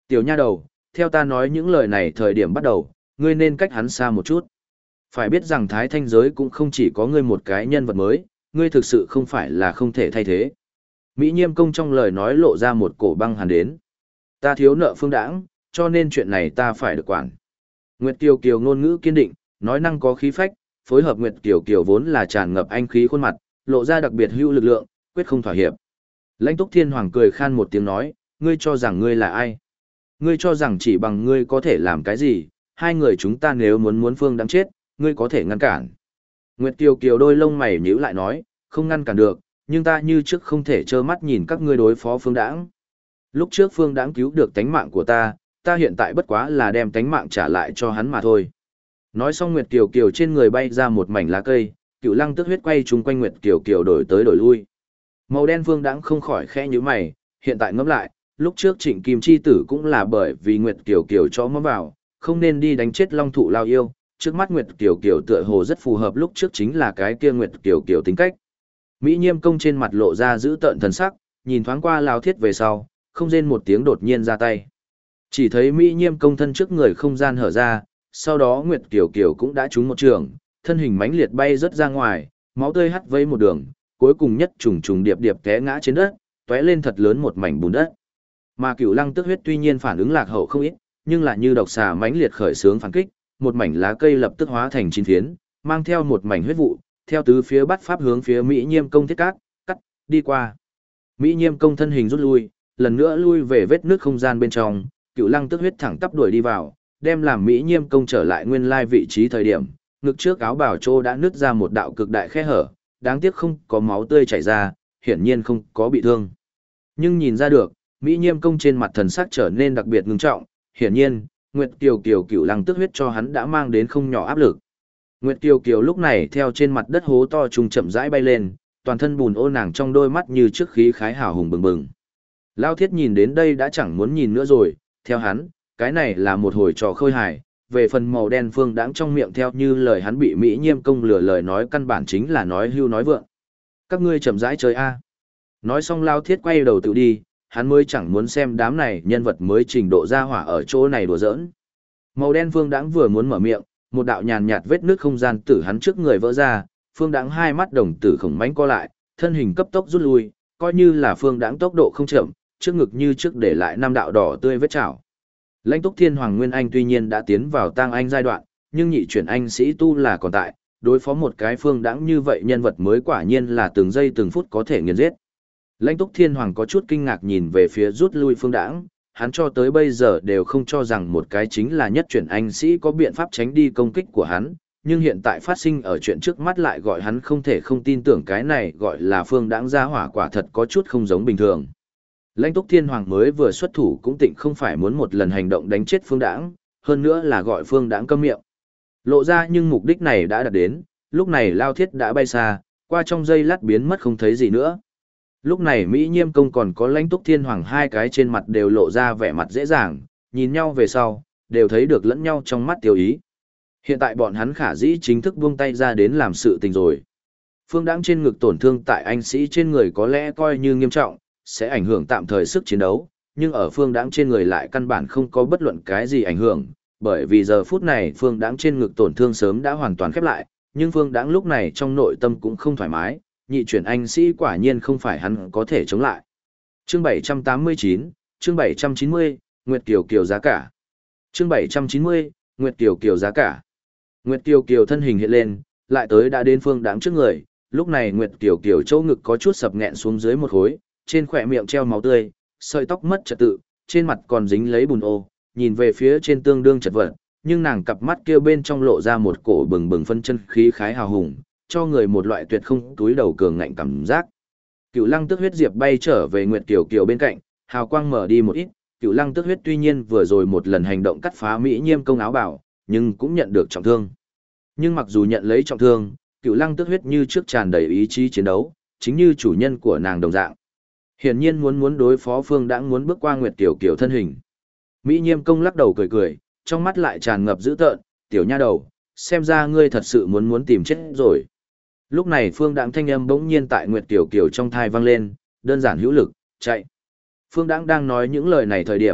Tiểu nha đầu, theo ta nói những lời này thời điểm bắt đầu, ngươi nên cách hắn xa một chút. Phải biết rằng thái thanh giới cũng không chỉ có ngươi một cái nhân vật mới, ngươi thực sự không phải là không thể thay thế. Mỹ Nhiêm công trong lời nói lộ ra một cổ băng hàn đến. Ta thiếu nợ Phương Đãng, cho nên chuyện này ta phải được quản. Nguyệt Kiều Kiều ngôn ngữ kiên định, nói năng có khí phách, phối hợp Nguyệt Kiều Kiều vốn là tràn ngập anh khí khuôn mặt, lộ ra đặc biệt hữu lực lượng, quyết không thỏa hiệp. Lãnh Túc Thiên Hoàng cười khan một tiếng nói, ngươi cho rằng ngươi là ai? Ngươi cho rằng chỉ bằng ngươi có thể làm cái gì? Hai người chúng ta nếu muốn Phương Đãng chết, ngươi có thể ngăn cản. Nguyệt Kiều Kiều đôi lông mày nhíu lại nói, không ngăn cản được, nhưng ta như trước không thể trơ mắt nhìn các ngươi đối phó Phương Đãng. Lúc trước Phương Đãng cứu được tánh mạng của ta hiện tại bất quá là đem tánh mạng trả lại cho hắn mà thôi. Nói xong Nguyệt Kiều Kiều trên người bay ra một mảnh lá cây, Cựu Lăng Tước huyết quay chung quanh Nguyệt Kiều Kiều đổi tới đổi lui. Màu đen Phương Đãng không khỏi khẽ nhíu mày, hiện tại ngẫm lại, lúc trước Trịnh Kim chi tử cũng là bởi vì Nguyệt Kiều Kiều cho mắm vào, không nên đi đánh chết Long Thụ Lao Yêu, trước mắt Nguyệt Kiều Kiều tựa hồ rất phù hợp lúc trước chính là cái kia Nguyệt Kiều Kiều tính cách. Mỹ Nhiêm công trên mặt lộ ra giữ tợn thần sắc, nhìn thoáng qua Lao Thiết về sau, không rên một tiếng đột nhiên ra tay. Chỉ thấy Mỹ Nhiêm công thân trước người không gian hở ra, sau đó Nguyệt Kiều Kiều cũng đã trúng một trường, thân hình mãnh liệt bay rất ra ngoài, máu tươi hắt vây một đường, cuối cùng nhất trùng trùng điệp điệp té ngã trên đất, tóe lên thật lớn một mảnh bùn đất. Mà Cửu Lăng Tước huyết tuy nhiên phản ứng lạc hậu không ít, nhưng lại như độc xà mãnh liệt khởi xướng phản kích, một mảnh lá cây lập tức hóa thành chín phiến, mang theo một mảnh huyết vụ, theo tứ phía bắt pháp hướng phía Mỹ Nhiêm công thiết cát, cắt đi qua. Mỹ Nhiêm công thân hình rút lui, lần nữa lui về vết nước không gian bên trong, Cửu Lăng Tước huyết thẳng tắp đuổi đi vào, đem làm Mỹ Nhiêm công trở lại nguyên lai vị trí thời điểm, ngực trước áo bào trô đã nứt ra một đạo cực đại khe hở, đáng tiếc không có máu tươi chảy ra, hiển nhiên không có bị thương. Nhưng nhìn ra được, Mỹ Nhiêm công trên mặt thần sắc trở nên đặc biệt ngưng trọng, hiển nhiên, Nguyệt Kiều Kiều Cửu Lăng Tước huyết cho hắn đã mang đến không nhỏ áp lực. Nguyệt Kiều Kiều lúc này theo trên mặt đất hố to trùng chậm rãi bay lên, toàn thân bùn ô nàng trong đôi mắt như trước khí khái hào hùng bừng bừng. Lao Thiết nhìn đến đây đã chẳng muốn nhìn nữa rồi, theo hắn, cái này là một hồi trò khơi hài, về phần màu đen Phương Đãng trong miệng theo như lời hắn bị Mỹ Nhiêm công lừa lời nói căn bản chính là nói hưu nói vượng. Các ngươi chậm rãi chơi a. Nói xong Lao Thiết quay đầu tự đi, hắn mới chẳng muốn xem đám này nhân vật mới trình độ ra hỏa ở chỗ này đùa giỡn. Màu đen Phương Đãng vừa muốn mở miệng, một đạo nhàn nhạt vết nước không gian từ hắn trước người vỡ ra, Phương Đãng hai mắt đồng tử khổng mãnh co lại, thân hình cấp tốc rút lui, coi như là Phương Đãng tốc độ không chậm, trước ngực như trước để lại năm đạo đỏ tươi vết chảo. Lãnh Túc Thiên Hoàng Nguyên Anh tuy nhiên đã tiến vào tang anh giai đoạn, nhưng nhị chuyển anh sĩ tu là còn tại, đối phó một cái Phương Đãng như vậy nhân vật mới quả nhiên là từng giây từng phút có thể nghiền giết. Lãnh Túc Thiên Hoàng có chút kinh ngạc nhìn về phía rút lui Phương Đãng, hắn cho tới bây giờ đều không cho rằng một cái chính là nhất chuyển anh sĩ có biện pháp tránh đi công kích của hắn, nhưng hiện tại phát sinh ở chuyện trước mắt lại gọi hắn không thể không tin tưởng cái này gọi là Phương Đãng gia hỏa quả thật có chút không giống bình thường. Lãnh Túc Thiên Hoàng mới vừa xuất thủ cũng tịnh không phải muốn một lần hành động đánh chết Phương Đãng, hơn nữa là gọi Phương Đãng câm miệng. Lộ ra nhưng mục đích này đã đạt đến, lúc này Lao Thiết đã bay xa, qua trong giây lát biến mất không thấy gì nữa. Lúc này Mỹ Nhiêm công còn có Lãnh Túc Thiên Hoàng hai cái trên mặt đều lộ ra vẻ mặt dễ dàng, nhìn nhau về sau, đều thấy được lẫn nhau trong mắt tiêu ý. Hiện tại bọn hắn khả dĩ chính thức buông tay ra đến làm sự tình rồi. Phương Đãng trên ngực tổn thương tại anh sĩ trên người có lẽ coi như nghiêm trọng, sẽ ảnh hưởng tạm thời sức chiến đấu, nhưng ở Phương Đãng trên người lại căn bản không có bất luận cái gì ảnh hưởng, bởi vì giờ phút này Phương Đãng trên ngực tổn thương sớm đã hoàn toàn khép lại, nhưng Phương Đãng lúc này trong nội tâm cũng không thoải mái, nhị chuyển anh sĩ quả nhiên không phải hắn có thể chống lại. Chương 789, chương 790, Nguyệt Kiều Kiều giá cả. Chương 790, Nguyệt Kiều Kiều giá cả. Nguyệt Kiều Kiều thân hình hiện lên, lại tới đã đến Phương Đãng trước người, lúc này Nguyệt Kiều Kiều chỗ ngực có chút sập nghẹn xuống dưới một khối, trên khỏe miệng treo máu tươi, sợi tóc mất trật tự, trên mặt còn dính lấy bùn ô, nhìn về phía trên tương đương chật vật, nhưng nàng cặp mắt kia bên trong lộ ra một cổ bừng bừng phân chân khí khái hào hùng, cho người một loại tuyệt không túi đầu cường ngạnh cảm giác. Cựu Lăng Tước huyết diệp bay trở về Nguyệt Kiều Kiều bên cạnh, hào quang mở đi một ít, Cựu Lăng Tước huyết tuy nhiên vừa rồi một lần hành động cắt phá Mỹ Nhiêm công áo bảo, nhưng cũng nhận được trọng thương. Nhưng mặc dù nhận lấy trọng thương, Cựu Lăng Tước huyết như trước tràn đầy ý chí chiến đấu, chính như chủ nhân của nàng đồng dạng. Hiển nhiên muốn đối phó Phương Đãng muốn bước qua Nguyệt Kiều Kiều thân hình. Mỹ Nhiêm công lắc đầu cười cười, trong mắt lại tràn ngập dữ tợn, "Tiểu nha đầu, xem ra ngươi thật sự muốn tìm chết rồi." Lúc này Phương Đãng thanh âm bỗng nhiên tại Nguyệt Kiều Kiều trong thai vang lên, đơn giản hữu lực, "Chạy." Phương Đãng đang nói những lời này thời điểm,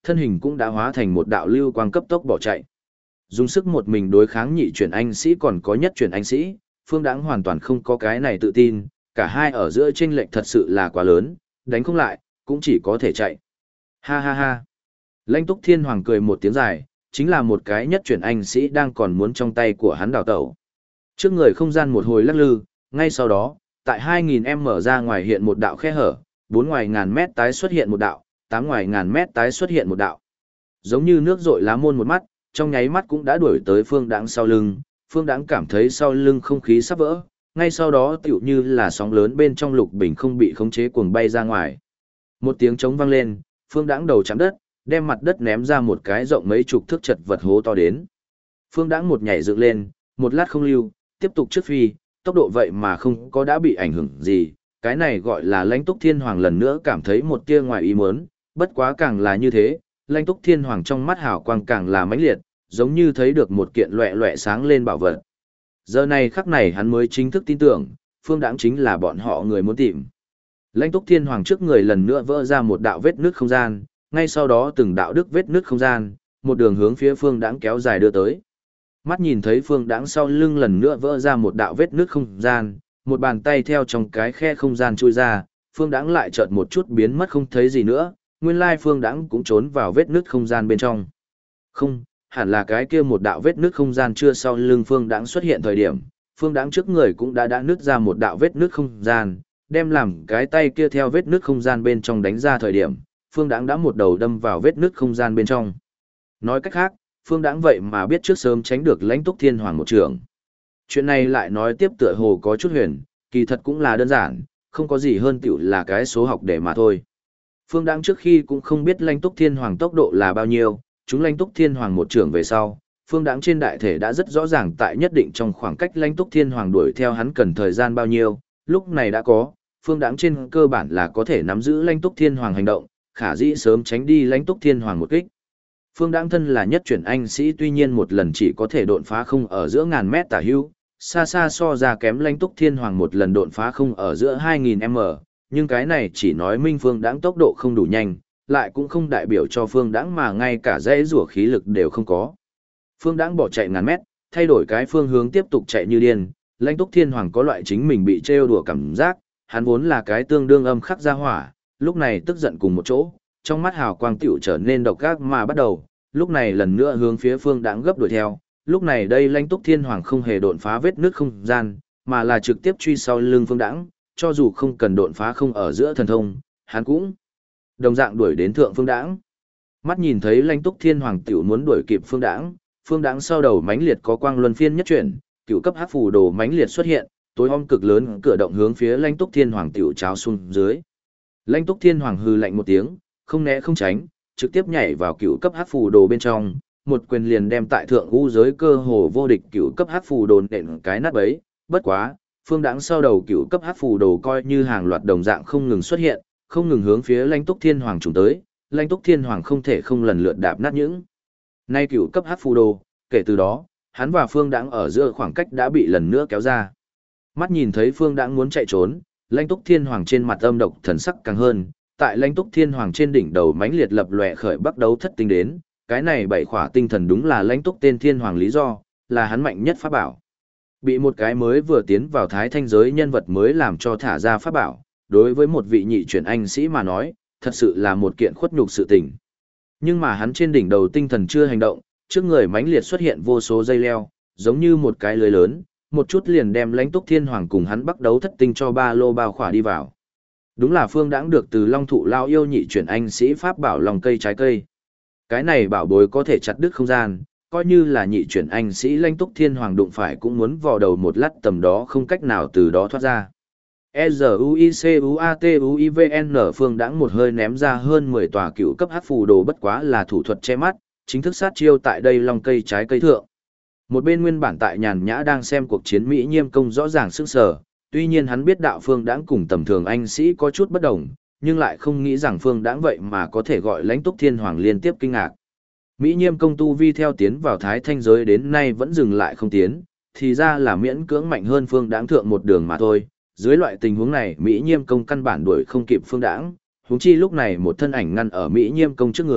thân hình cũng đã hóa thành một đạo lưu quang cấp tốc bỏ chạy. Dùng sức một mình đối kháng nhị chuyển anh sĩ còn có nhất chuyển anh sĩ, Phương Đãng hoàn toàn không có cái này tự tin, cả hai ở giữa chênh lệch thật sự là quá lớn, đánh không lại, cũng chỉ có thể chạy. Ha ha ha. Lãnh Túc Thiên Hoàng cười một tiếng dài, chính là một cái nhất chuyển anh sĩ đang còn muốn trong tay của hắn đào tẩu. Trước người không gian một hồi lắc lư, ngay sau đó, tại 2000m mở ra ngoài hiện một đạo khe hở, 4 ngoài ngàn mét tái xuất hiện một đạo, 8 ngoài ngàn mét tái xuất hiện một đạo. Giống như nước rội lá môn một mắt, trong nháy mắt cũng đã đuổi tới Phương Đãng sau lưng, Phương Đãng cảm thấy sau lưng không khí sắp vỡ, ngay sau đó tựu như là sóng lớn bên trong lục bình không bị khống chế cuồng bay ra ngoài. Một tiếng trống vang lên, Phương Đãng đầu chạm đất, đem mặt đất ném ra một cái rộng mấy chục thước chật vật hố to đến. Phương Đãng một nhảy dựng lên, một lát không lưu, tiếp tục trước phi, tốc độ vậy mà không có đã bị ảnh hưởng gì, cái này gọi là Lãnh Túc Thiên Hoàng lần nữa cảm thấy một tia ngoài ý muốn, bất quá càng là như thế, Lãnh Túc Thiên Hoàng trong mắt hào quang càng là mãnh liệt, giống như thấy được một kiện loẹ loẹ sáng lên bảo vật. Giờ này khắc này hắn mới chính thức tin tưởng, Phương Đãng chính là bọn họ người muốn tìm. Lãnh Túc Thiên Hoàng trước người lần nữa vỡ ra một đạo vết nứt không gian, ngay sau đó từng đạo đức vết nứt không gian, một đường hướng phía Phương Đãng kéo dài đưa tới. Mắt nhìn thấy Phương Đãng sau lưng lần nữa vỡ ra một đạo vết nứt không gian, một bàn tay theo trong cái khe không gian chui ra, Phương Đãng lại chợt một chút biến mất không thấy gì nữa, nguyên lai Phương Đãng cũng trốn vào vết nứt không gian bên trong. Không, hẳn là cái kia một đạo vết nứt không gian chưa sau lưng Phương Đãng xuất hiện thời điểm, Phương Đãng trước người cũng đã nứt ra một đạo vết nứt không gian, đem làm cái tay kia theo vết nứt không gian bên trong đánh ra thời điểm, Phương Đãng đã một đầu đâm vào vết nứt không gian bên trong. Nói cách khác, Phương Đãng vậy mà biết trước sớm tránh được Lãnh Túc Thiên Hoàng một trường. Chuyện này lại nói tiếp tựa hồ có chút huyền, kỳ thật cũng là đơn giản, không có gì hơn tiểu là cái số học để mà thôi. Phương Đãng trước khi cũng không biết Lãnh Túc Thiên Hoàng tốc độ là bao nhiêu, chúng Lãnh Túc Thiên Hoàng một trường về sau, Phương Đãng trên đại thể đã rất rõ ràng tại nhất định trong khoảng cách Lãnh Túc Thiên Hoàng đuổi theo hắn cần thời gian bao nhiêu, lúc này đã có, Phương Đãng trên cơ bản là có thể nắm giữ Lãnh Túc Thiên Hoàng hành động, khả dĩ sớm tránh đi Lãnh Túc Thiên Hoàng một kích. Phương Đãng thân là nhất chuyển anh sĩ tuy nhiên một lần chỉ có thể độn phá không ở giữa ngàn mét tả hữu, xa xa so ra kém Lãnh Túc Thiên Hoàng một lần độn phá không ở giữa 2000m, nhưng cái này chỉ nói minh Phương Đãng tốc độ không đủ nhanh, lại cũng không đại biểu cho Phương Đãng mà ngay cả dãy rủa khí lực đều không có. Phương Đãng bỏ chạy ngàn mét, thay đổi cái phương hướng tiếp tục chạy như điên, Lãnh Túc Thiên Hoàng có loại chính mình bị trêu đùa cảm giác, hắn vốn là cái tương đương âm khắc ra hỏa, lúc này tức giận cùng một chỗ, trong mắt hào quang tiểu trở nên độc ác mà bắt đầu, lúc này lần nữa hướng phía Phương Đãng gấp đuổi theo, lúc này đây Lãnh Túc Thiên Hoàng không hề độn phá vết nước không gian, mà là trực tiếp truy sau lưng Phương Đãng, cho dù không cần độn phá không ở giữa thần thông, hắn cũng đồng dạng đuổi đến thượng Phương Đãng. Mắt nhìn thấy Lãnh Túc Thiên Hoàng tiểu muốn đuổi kịp Phương Đãng sau đầu mãnh liệt có quang luân phiên nhất chuyển, cựu cấp hắc phù đồ mãnh liệt xuất hiện, tối om cực lớn cửa động hướng phía Lãnh Túc Thiên Hoàng tiểu cháo xuống dưới. Lãnh Túc Thiên Hoàng hừ lạnh một tiếng, không né không tránh, trực tiếp nhảy vào cựu cấp hắc phù đồ bên trong, một quyền liền đem tại thượng u giới cơ hồ vô địch cựu cấp hắc phù đồ nện cái nát bấy. Bất quá, Phương Đãng sau đầu cựu cấp hắc phù đồ coi như hàng loạt đồng dạng không ngừng xuất hiện, không ngừng hướng phía Lãnh Túc Thiên Hoàng trùng tới, Lãnh Túc Thiên Hoàng không thể không lần lượt đạp nát những nay cựu cấp hắc phù đồ, kể từ đó, hắn và Phương Đãng ở giữa khoảng cách đã bị lần nữa kéo ra. Mắt nhìn thấy Phương Đãng muốn chạy trốn, Lãnh Túc Thiên Hoàng trên mặt âm độc thần sắc càng hơn, tại Lãnh Túc Thiên Hoàng trên đỉnh đầu mãnh liệt lập lòe khởi bắt đấu thất tinh đến, cái này bảy khỏa tinh thần đúng là Lãnh Túc tên Thiên Hoàng lý do, là hắn mạnh nhất pháp bảo. Bị một cái mới vừa tiến vào thái thanh giới nhân vật mới làm cho thả ra pháp bảo, đối với một vị nhị chuyển anh sĩ mà nói, thật sự là một kiện khuất nhục sự tình. Nhưng mà hắn trên đỉnh đầu tinh thần chưa hành động, trước người mãnh liệt xuất hiện vô số dây leo, giống như một cái lưới lớn, một chút liền đem Lãnh Túc Thiên Hoàng cùng hắn bắt đấu thất tinh cho ba lô bao khỏa đi vào. Đúng là Phương Đãng được từ Long Thụ Lao yêu nhị chuyển anh sĩ pháp bảo lòng cây trái cây. Cái này bảo bối có thể chặt đứt không gian, coi như là nhị chuyển anh sĩ Lãnh Túc Thiên Hoàng đụng phải cũng muốn vò đầu một lát tầm đó không cách nào từ đó thoát ra. EZUICUATUIVN Phương Đãng một hơi ném ra hơn 10 tòa cựu cấp hắc phù đồ bất quá là thủ thuật che mắt, chính thức sát chiêu tại đây long cây trái cây thượng. Một bên nguyên bản tại nhàn nhã đang xem cuộc chiến Mỹ Nhiêm Công rõ ràng sức sở, tuy nhiên hắn biết đạo Phương Đãng cùng tầm thường anh sĩ có chút bất đồng, nhưng lại không nghĩ rằng Phương Đãng vậy mà có thể gọi Lãnh Túc Thiên Hoàng liên tiếp kinh ngạc. Mỹ Nhiêm Công tu vi theo tiến vào thái thanh giới đến nay vẫn dừng lại không tiến, thì ra là miễn cưỡng mạnh hơn Phương Đãng thượng một đường mà thôi. Dưới loại tình huống này Mỹ Nhiêm Công căn bản đuổi không kịp Phương Đãng, huống chi lúc này một thân ảnh ngăn ở Mỹ Nhiêm Công trước người,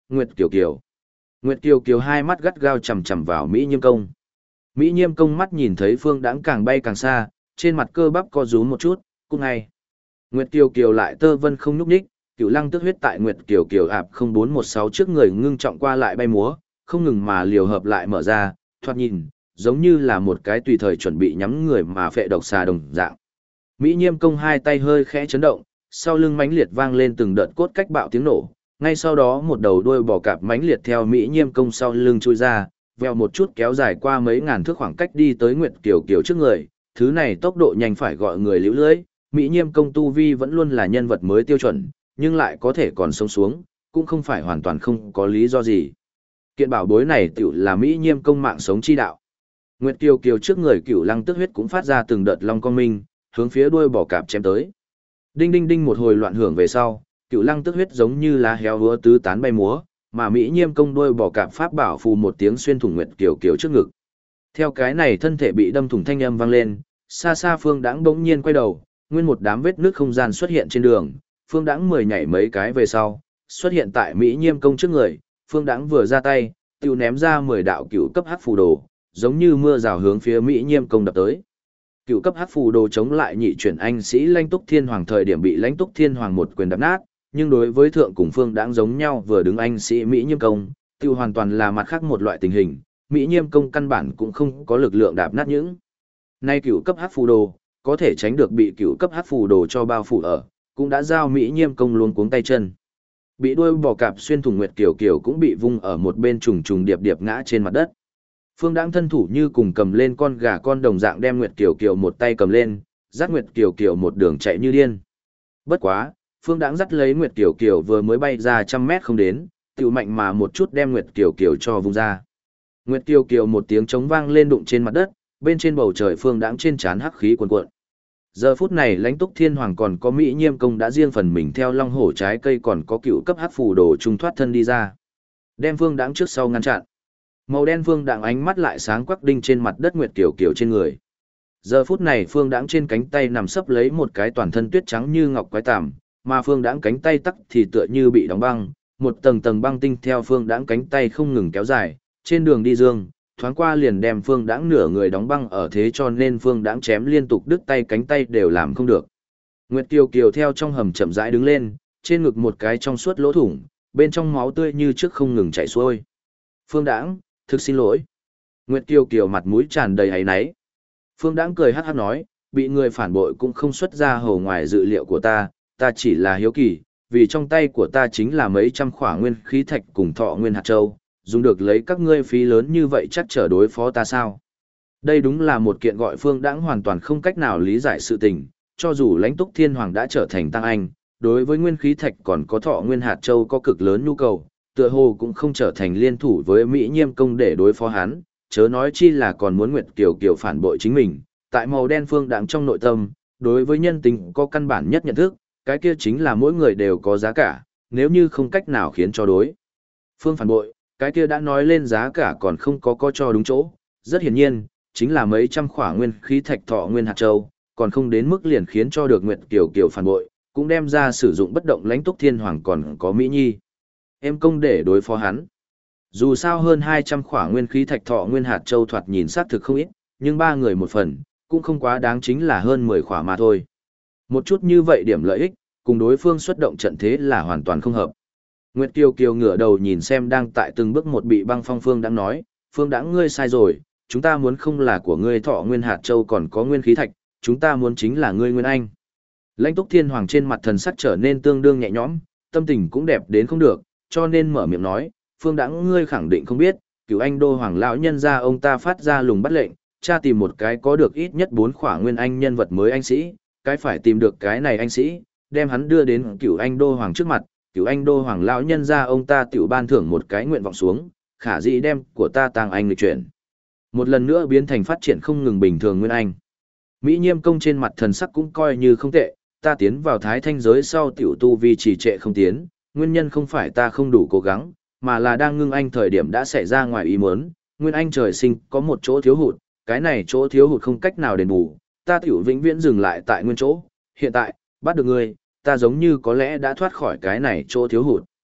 Nguyệt Kiều Kiều. Nguyệt Kiều Kiều hai mắt gắt gao chằm chằm vào Mỹ Nhiêm Công. Mỹ Nhiêm Công mắt nhìn thấy Phương Đãng càng bay càng xa, trên mặt cơ bắp co rúm một chút, cút ngay. Nguyệt Kiều Kiều lại tơ vân không nhúc nhích, Cửu Lăng Tức Huyết tại Nguyệt Kiều Kiều ạp 0416 trước người ngưng trọng qua lại bay múa, không ngừng mà liều hợp lại mở ra, thoạt nhìn, giống như là một cái tùy thời chuẩn bị nhắm người mà phệ độc xà đồng dạng. Mỹ Nhiêm Công hai tay hơi khẽ chấn động, sau lưng mãnh liệt vang lên từng đợt cốt cách bạo tiếng nổ, ngay sau đó một đầu đuôi bò cạp mãnh liệt theo Mỹ Nhiêm Công sau lưng chui ra, vèo một chút kéo dài qua mấy ngàn thước khoảng cách đi tới Nguyệt Kiều Kiều trước người, thứ này tốc độ nhanh phải gọi người liễu lưỡi, Mỹ Nhiêm Công tu vi vẫn luôn là nhân vật mới tiêu chuẩn, nhưng lại có thể còn sống xuống, cũng không phải hoàn toàn không có lý do gì. Kiện bảo bối này tiểu là Mỹ Nhiêm Công mạng sống chi đạo. Nguyệt Kiều Kiều trước người Cửu Lăng Tức Huyết cũng phát ra từng đợt long công minh, hướng phía đuôi bò cạp chém tới. Đinh đinh đinh một hồi loạn hưởng về sau, Cửu Lăng Tức Huyết giống như lá héo húa tứ tán bay múa, mà Mỹ Nhiêm Công đuôi bò cạp pháp bảo phù một tiếng xuyên thủng Nguyệt Kiều Kiều trước ngực. Theo cái này thân thể bị đâm thủng thanh âm vang lên, xa xa Phương Đãng bỗng nhiên quay đầu, nguyên một đám vết nước không gian xuất hiện trên đường, Phương Đãng mười nhảy mấy cái về sau, xuất hiện tại Mỹ Nhiêm Công trước người, Phương Đãng vừa ra tay, tiêu ném ra 10 đạo cửu cấp hắc phù đồ, giống như mưa rào hướng phía Mỹ Nhiêm Công đập tới. Cửu cấp hắc phù đồ chống lại nhị chuyển anh sĩ Lãnh Túc Thiên Hoàng thời điểm bị Lãnh Túc Thiên Hoàng một quyền đập nát, nhưng đối với thượng cùng Phương Đãng giống nhau vừa đứng anh sĩ Mỹ Nhiêm Công, tiêu hoàn toàn là mặt khác một loại tình hình, Mỹ Nhiêm Công căn bản cũng không có lực lượng đạp nát những. Nay cửu cấp hắc phù đồ, có thể tránh được bị cửu cấp hắc phù đồ cho bao phủ ở, cũng đã giao Mỹ Nhiêm Công luống cuống tay chân. Bị đuôi bò cạp xuyên thủng Nguyệt Kiều Kiều cũng bị vung ở một bên trùng trùng điệp điệp ngã trên mặt đất. Phương Đãng thân thủ như cùng cầm lên con gà con đồng dạng đem Nguyệt Kiều Kiều một tay cầm lên, dắt Nguyệt Kiều Kiều một đường chạy như điên. Bất quá, Phương Đãng dắt lấy Nguyệt Kiều Kiều vừa mới bay ra 100 mét không đến, tiểu mạnh mà một chút đem Nguyệt Kiều Kiều cho vung ra. Nguyệt Kiều Kiều một tiếng trống vang lên đụng trên mặt đất, bên trên bầu trời Phương Đãng trên trán hắc khí cuồn cuộn. Giờ phút này Lãnh Túc Thiên Hoàng còn có Mỹ Nhiêm Công đã riêng phần mình theo long hổ trái cây còn có cựu cấp hắc phù đồ trung thoát thân đi ra. Đem Phương Đãng trước sau ngăn chặn. Màu đen Phương Đãng ánh mắt lại sáng quắc đinh trên mặt đất Nguyệt Kiều Kiều trên người. Giờ phút này Phương Đãng trên cánh tay nằm sấp lấy một cái toàn thân tuyết trắng như ngọc quái tằm, mà Phương Đãng cánh tay tắc thì tựa như bị đóng băng, một tầng tầng băng tinh theo Phương Đãng cánh tay không ngừng kéo dài, trên đường đi dương, thoáng qua liền đem Phương Đãng nửa người đóng băng ở thế cho nên Phương Đãng chém liên tục đứt tay cánh tay đều làm không được. Nguyệt Kiều Kiều theo trong hầm chậm rãi đứng lên, trên ngực một cái trong suốt lỗ thủng, bên trong máu tươi như trước không ngừng chảy xuôi. Phương Đãng, thực xin lỗi. Nguyệt Kiều Kiều mặt mũi tràn đầy áy náy. Phương Đãng cười hắc hắc nói, bị người phản bội cũng không xuất ra hầu ngoài dự liệu của ta chỉ là hiếu kỳ, vì trong tay của ta chính là mấy trăm khỏa nguyên khí thạch cùng thọ nguyên hạt châu, dùng được lấy các ngươi phí lớn như vậy chắc trở đối phó ta sao? Đây đúng là một kiện gọi Phương Đãng hoàn toàn không cách nào lý giải sự tình, cho dù Lãnh Túc Thiên Hoàng đã trở thành tăng anh, đối với nguyên khí thạch còn có thọ nguyên hạt châu có cực lớn nhu cầu, tựa hồ cũng không trở thành liên thủ với Mỹ Nhiêm Công để đối phó hắn, chớ nói chi là còn muốn Nguyệt Kiều Kiều phản bội chính mình. Tại màu đen Phương Đãng trong nội tâm, đối với nhân tính có căn bản nhất nhận thức, cái kia chính là mỗi người đều có giá cả, nếu như không cách nào khiến cho đối phương phản bội, cái kia đã nói lên giá cả còn không có cho đúng chỗ, rất hiển nhiên, chính là mấy trăm khỏa nguyên khí thạch thọ nguyên hạt châu, còn không đến mức liền khiến cho được Nguyệt Kiều Kiều phản bội, cũng đem ra sử dụng bất động Lãnh Túc Thiên Hoàng còn có Mỹ Nhi em công để đối phó hắn. Dù sao hơn 200 khỏa nguyên khí thạch thọ nguyên hạt châu thoạt nhìn xác thực không ít, nhưng ba người một phần, cũng không quá đáng, chính là hơn 10 khỏa mà thôi. Một chút như vậy điểm lợi ích, cùng đối phương xuất động trận thế là hoàn toàn không hợp. Nguyệt Kiều Kiều ngửa đầu nhìn xem đang tại từng bước một bị băng phong Phương Đãng nói, Phương Đãng ngươi sai rồi, chúng ta muốn không là của ngươi thọ nguyên hạt châu còn có nguyên khí thạch, chúng ta muốn chính là ngươi Nguyên Anh. Lãnh Túc Thiên Hoàng trên mặt thần sắc trở nên tương đương nhẹ nhõm, tâm tình cũng đẹp đến không được, cho nên mở miệng nói, Phương Đãng ngươi khẳng định không biết, Cửu Anh Đô Hoàng lão nhân gia ông ta phát ra lùng bắt lệnh, tra tìm một cái có được ít nhất 4 khỏa Nguyên Anh nhân vật mới anh sĩ, cái phải tìm được cái này anh sĩ, đem hắn đưa đến Cửu Anh Đô Hoàng trước mặt. Cửu Anh Đô Hoàng lão nhân gia ông ta tiểu ban thưởng một cái nguyện vọng xuống, khả dĩ đem của ta tàng anh lịch chuyển. Một lần nữa biến thành phát triển không ngừng bình thường Nguyên Anh. Mỹ Nhiêm Công trên mặt thần sắc cũng coi như không tệ, ta tiến vào Thái Thanh giới sau tiểu tu vi trì trệ không tiến, nguyên nhân không phải ta không đủ cố gắng, mà là đang ngưng anh thời điểm đã xảy ra ngoài ý muốn, Nguyên Anh trời sinh có một chỗ thiếu hụt, cái này chỗ thiếu hụt không cách nào đền bù, ta tiểu vĩnh viễn dừng lại tại nguyên chỗ, hiện tại, bắt được ngươi, ta giống như có lẽ đã thoát khỏi cái này chỗ thiếu hụt.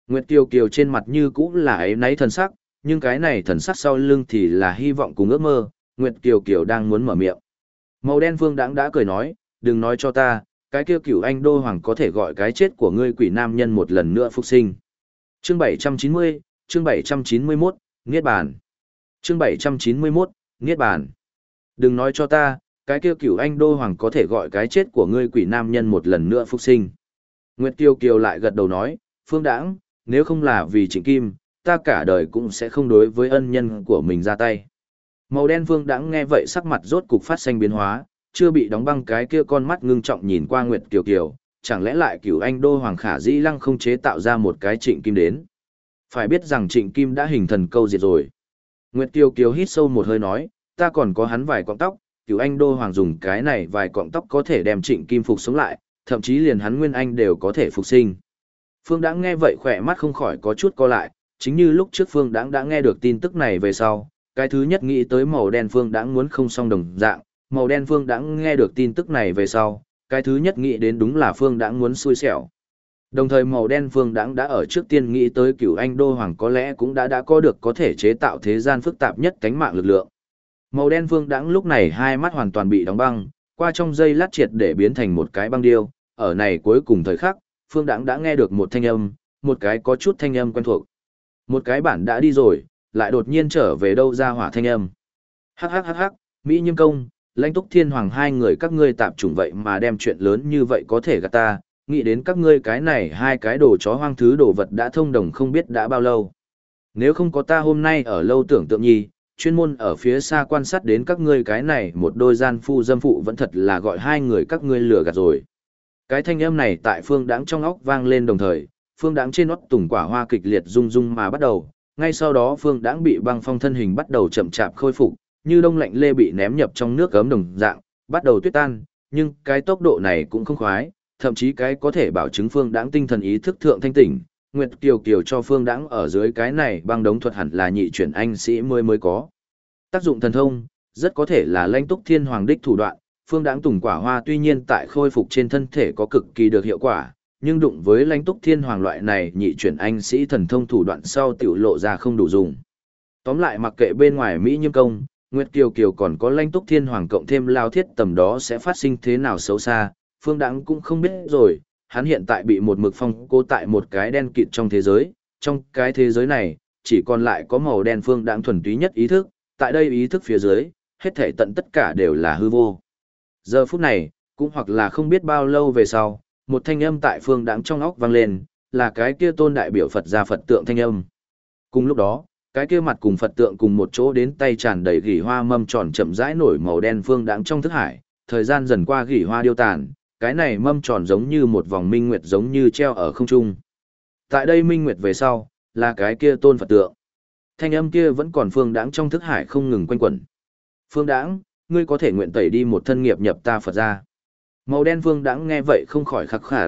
Nguyệt Kiều Kiều trên mặt như cũ là ấy náy thần sắc, nhưng cái này thần sắc sau lưng thì là hy vọng cùng ước mơ, Nguyệt Kiều Kiều đang muốn mở miệng. Màu đen Phương Đãng đã cười nói, đừng nói cho ta, cái kia Cửu Anh Đô Hoàng có thể gọi cái chết của ngươi quỷ nam nhân một lần nữa phục sinh. Chương 790, chương 791, Niết Bàn. Chương 791, Niết Bàn. Đừng nói cho ta, cái kia Cửu Anh Đô Hoàng có thể gọi cái chết của ngươi quỷ nam nhân một lần nữa phục sinh. Nguyệt Kiều Kiều lại gật đầu nói, Phương Đãng, nếu không là vì Trịnh Kim, ta cả đời cũng sẽ không đối với ân nhân của mình ra tay. Màu đen Phương Đãng nghe vậy sắc mặt rốt cục phát xanh biến hóa, chưa bị đóng băng cái kia con mắt ngưng trọng nhìn qua Nguyệt Kiều Kiều, chẳng lẽ lại Cửu Anh Đô Hoàng khả dĩ lăng không chế tạo ra một cái Trịnh Kim đến. Phải biết rằng Trịnh Kim đã hình thần câu diệt rồi. Nguyệt Kiều Kiều hít sâu một hơi nói, ta còn có hắn vài cọng tóc, Cửu Anh Đô Hoàng dùng cái này vài cọng tóc có thể đem Trịnh Kim phục sống lại, thậm chí liền hắn Nguyên Anh đều có thể phục sinh. Phương Đãng nghe vậy khỏe mắt không khỏi có chút co lại, chính như lúc trước Phương Đãng đã nghe được tin tức này về sau, cái thứ nhất nghĩ tới màu đen Phương Đãng muốn không xong đồng dạng, màu đen Phương Đãng nghe được tin tức này về sau, cái thứ nhất nghĩ đến đúng là Phương Đãng muốn xui xẻo. Đồng thời màu đen Phương Đãng đã ở trước tiên nghĩ tới Cửu Anh Đô Hoàng có lẽ cũng đã có được có thể chế tạo thế gian phức tạp nhất cánh mạng lực lượng. Màu đen Phương Đãng lúc này hai mắt hoàn toàn bị đóng băng, qua trong giây lát triệt để biến thành một cái băng điêu, ở này cuối cùng thời khắc, Phương Đãng đã nghe được một thanh âm, một cái có chút thanh âm quen thuộc. Một cái bản đã đi rồi, lại đột nhiên trở về đâu ra hỏa thanh âm. Hắc hắc hắc hắc, Mỹ Nhiêm Công, Lãnh Túc Thiên Hoàng hai người các ngươi tạp chủng vậy mà đem chuyện lớn như vậy có thể gạt ta, nghĩ đến các ngươi cái này hai cái đồ chó hoang thứ đồ vật đã thông đồng không biết đã bao lâu. Nếu không có ta hôm nay ở lâu tưởng tượng nhi, chuyên môn ở phía xa quan sát đến các ngươi cái này một đôi gian phu dâm phụ vẫn thật là gọi hai người các ngươi lừa gạt rồi. Cái thanh âm này tại Phương Đãng trong óc vang lên đồng thời, Phương Đãng trên nót tùng quả hoa kịch liệt rung rung mà bắt đầu, ngay sau đó Phương Đãng bị băng phong thân hình bắt đầu chậm chạp khôi phục, như đông lạnh lê bị ném nhập trong nước gấm đồng dạng, bắt đầu tuyết tan, nhưng cái tốc độ này cũng không khoái, thậm chí cái có thể bảo chứng Phương Đãng tinh thần ý thức thượng thanh tỉnh, Nguyệt Kiều Kiều cho Phương Đãng ở dưới cái này băng đống thuật hẳn là nhị chuyển anh sĩ mới có. Tác dụng thần thông, rất có thể là Lãnh Túc Thiên Hoàng đích thủ đoạn, Phương Đãng tùng quả hoa tuy nhiên tại khôi phục trên thân thể có cực kỳ được hiệu quả, nhưng đụng với Lãnh Túc Thiên Hoàng loại này nhị chuyển anh sĩ thần thông thủ đoạn sau tiểu lộ ra không đủ dùng. Tóm lại mặc kệ bên ngoài Mỹ Nhiêm Công, Nguyệt Kiều Kiều còn có Lãnh Túc Thiên Hoàng cộng thêm Lao Thiết tầm đó sẽ phát sinh thế nào xấu xa, Phương Đãng cũng không biết rồi, hắn hiện tại bị một mực phong cố tại một cái đen kịt trong thế giới, trong cái thế giới này, chỉ còn lại có màu đen Phương Đãng thuần túy nhất ý thức, tại đây ý thức phía dưới, hết thảy tận tất cả đều là hư vô. Giờ phút này, cũng hoặc là không biết bao lâu về sau, một thanh âm tại Phương Đãng trong óc vang lên, là cái kia tôn đại biểu Phật gia Phật tượng thanh âm. Cùng lúc đó, cái kia mặt cùng Phật tượng cùng một chỗ đến tay tràn đầy gỉ hoa mâm tròn chậm rãi nổi màu đen Phương Đãng trong thức hải, thời gian dần qua gỉ hoa điêu tàn, cái này mâm tròn giống như một vòng minh nguyệt giống như treo ở không trung. Tại đây minh nguyệt về sau, là cái kia tôn Phật tượng. Thanh âm kia vẫn còn Phương Đãng trong thức hải không ngừng quanh quẩn. Phương Đãng, ngươi có thể nguyện tẩy đi một thân nghiệp nhập ta Phật gia. Màu đen Phương Đãng nghe vậy không khỏi khắc khả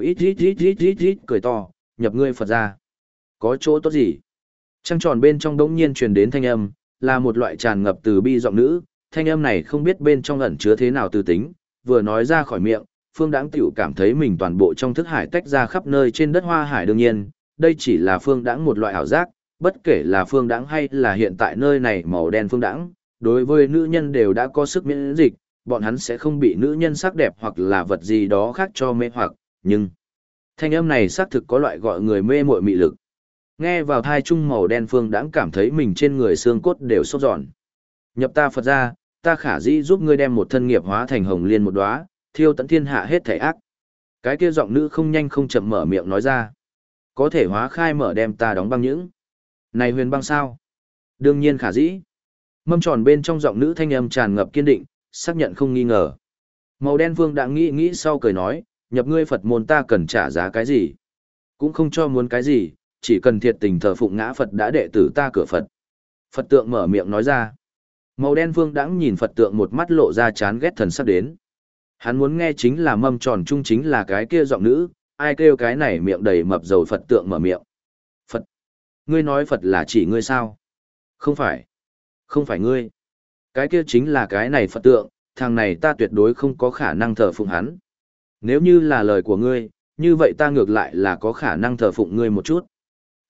ít cười to, nhập ngươi Phật gia. Có chỗ tốt gì? Trăng tròn bên trong đống nhiên truyền đến thanh âm, là một loại tràn ngập từ bi giọng nữ, thanh âm này không biết bên trong ẩn chứa thế nào tư tính, vừa nói ra khỏi miệng, Phương Đãng tiểu cảm thấy mình toàn bộ trong thức hải tách ra khắp nơi trên đất hoa hải đương nhiên, đây chỉ là Phương Đãng một loại ảo giác, bất kể là Phương Đãng hay là hiện tại nơi này màu đen Phương Đãng, đối với nữ nhân đều đã có sức miễn dịch, bọn hắn sẽ không bị nữ nhân sắc đẹp hoặc là vật gì đó khác cho mê hoặc, nhưng thanh âm này xác thực có loại gọi người mê muội mị lực. Nghe vào thai trung màu đen Phương Đãng cảm thấy mình trên người xương cốt đều sốt giòn. Nhập ta Phật gia, ta khả dĩ giúp ngươi đem một thân nghiệp hóa thành hồng liên một đóa, thiêu tận thiên hạ hết thảy ác. Cái kia giọng nữ không nhanh không chậm mở miệng nói ra. Có thể hóa khai mở đem ta đóng băng những. Này huyền băng sao? Đương nhiên khả dĩ. Mâm tròn bên trong giọng nữ thanh âm tràn ngập kiên định, xác nhận không nghi ngờ. Màu đen Vương đã nghĩ sau cười nói, nhập ngươi Phật môn ta cần trả giá cái gì? Cũng không cho muốn cái gì, chỉ cần thiệt tình thờ phụng ngã Phật đã đệ tử ta cửa Phật. Phật tượng mở miệng nói ra. Màu đen Vương đãng nhìn Phật tượng một mắt lộ ra chán ghét thần sắc đến. Hắn muốn nghe chính là mâm tròn chung chính là cái kia giọng nữ, ai kêu cái này miệng đầy mập dầu Phật tượng mở miệng. Phật! Ngươi nói Phật là chỉ ngươi sao? Không phải. Không phải ngươi. Cái kia chính là cái này Phật tượng, thằng này ta tuyệt đối không có khả năng thờ phụng hắn. Nếu như là lời của ngươi, như vậy ta ngược lại là có khả năng thờ phụng ngươi một chút.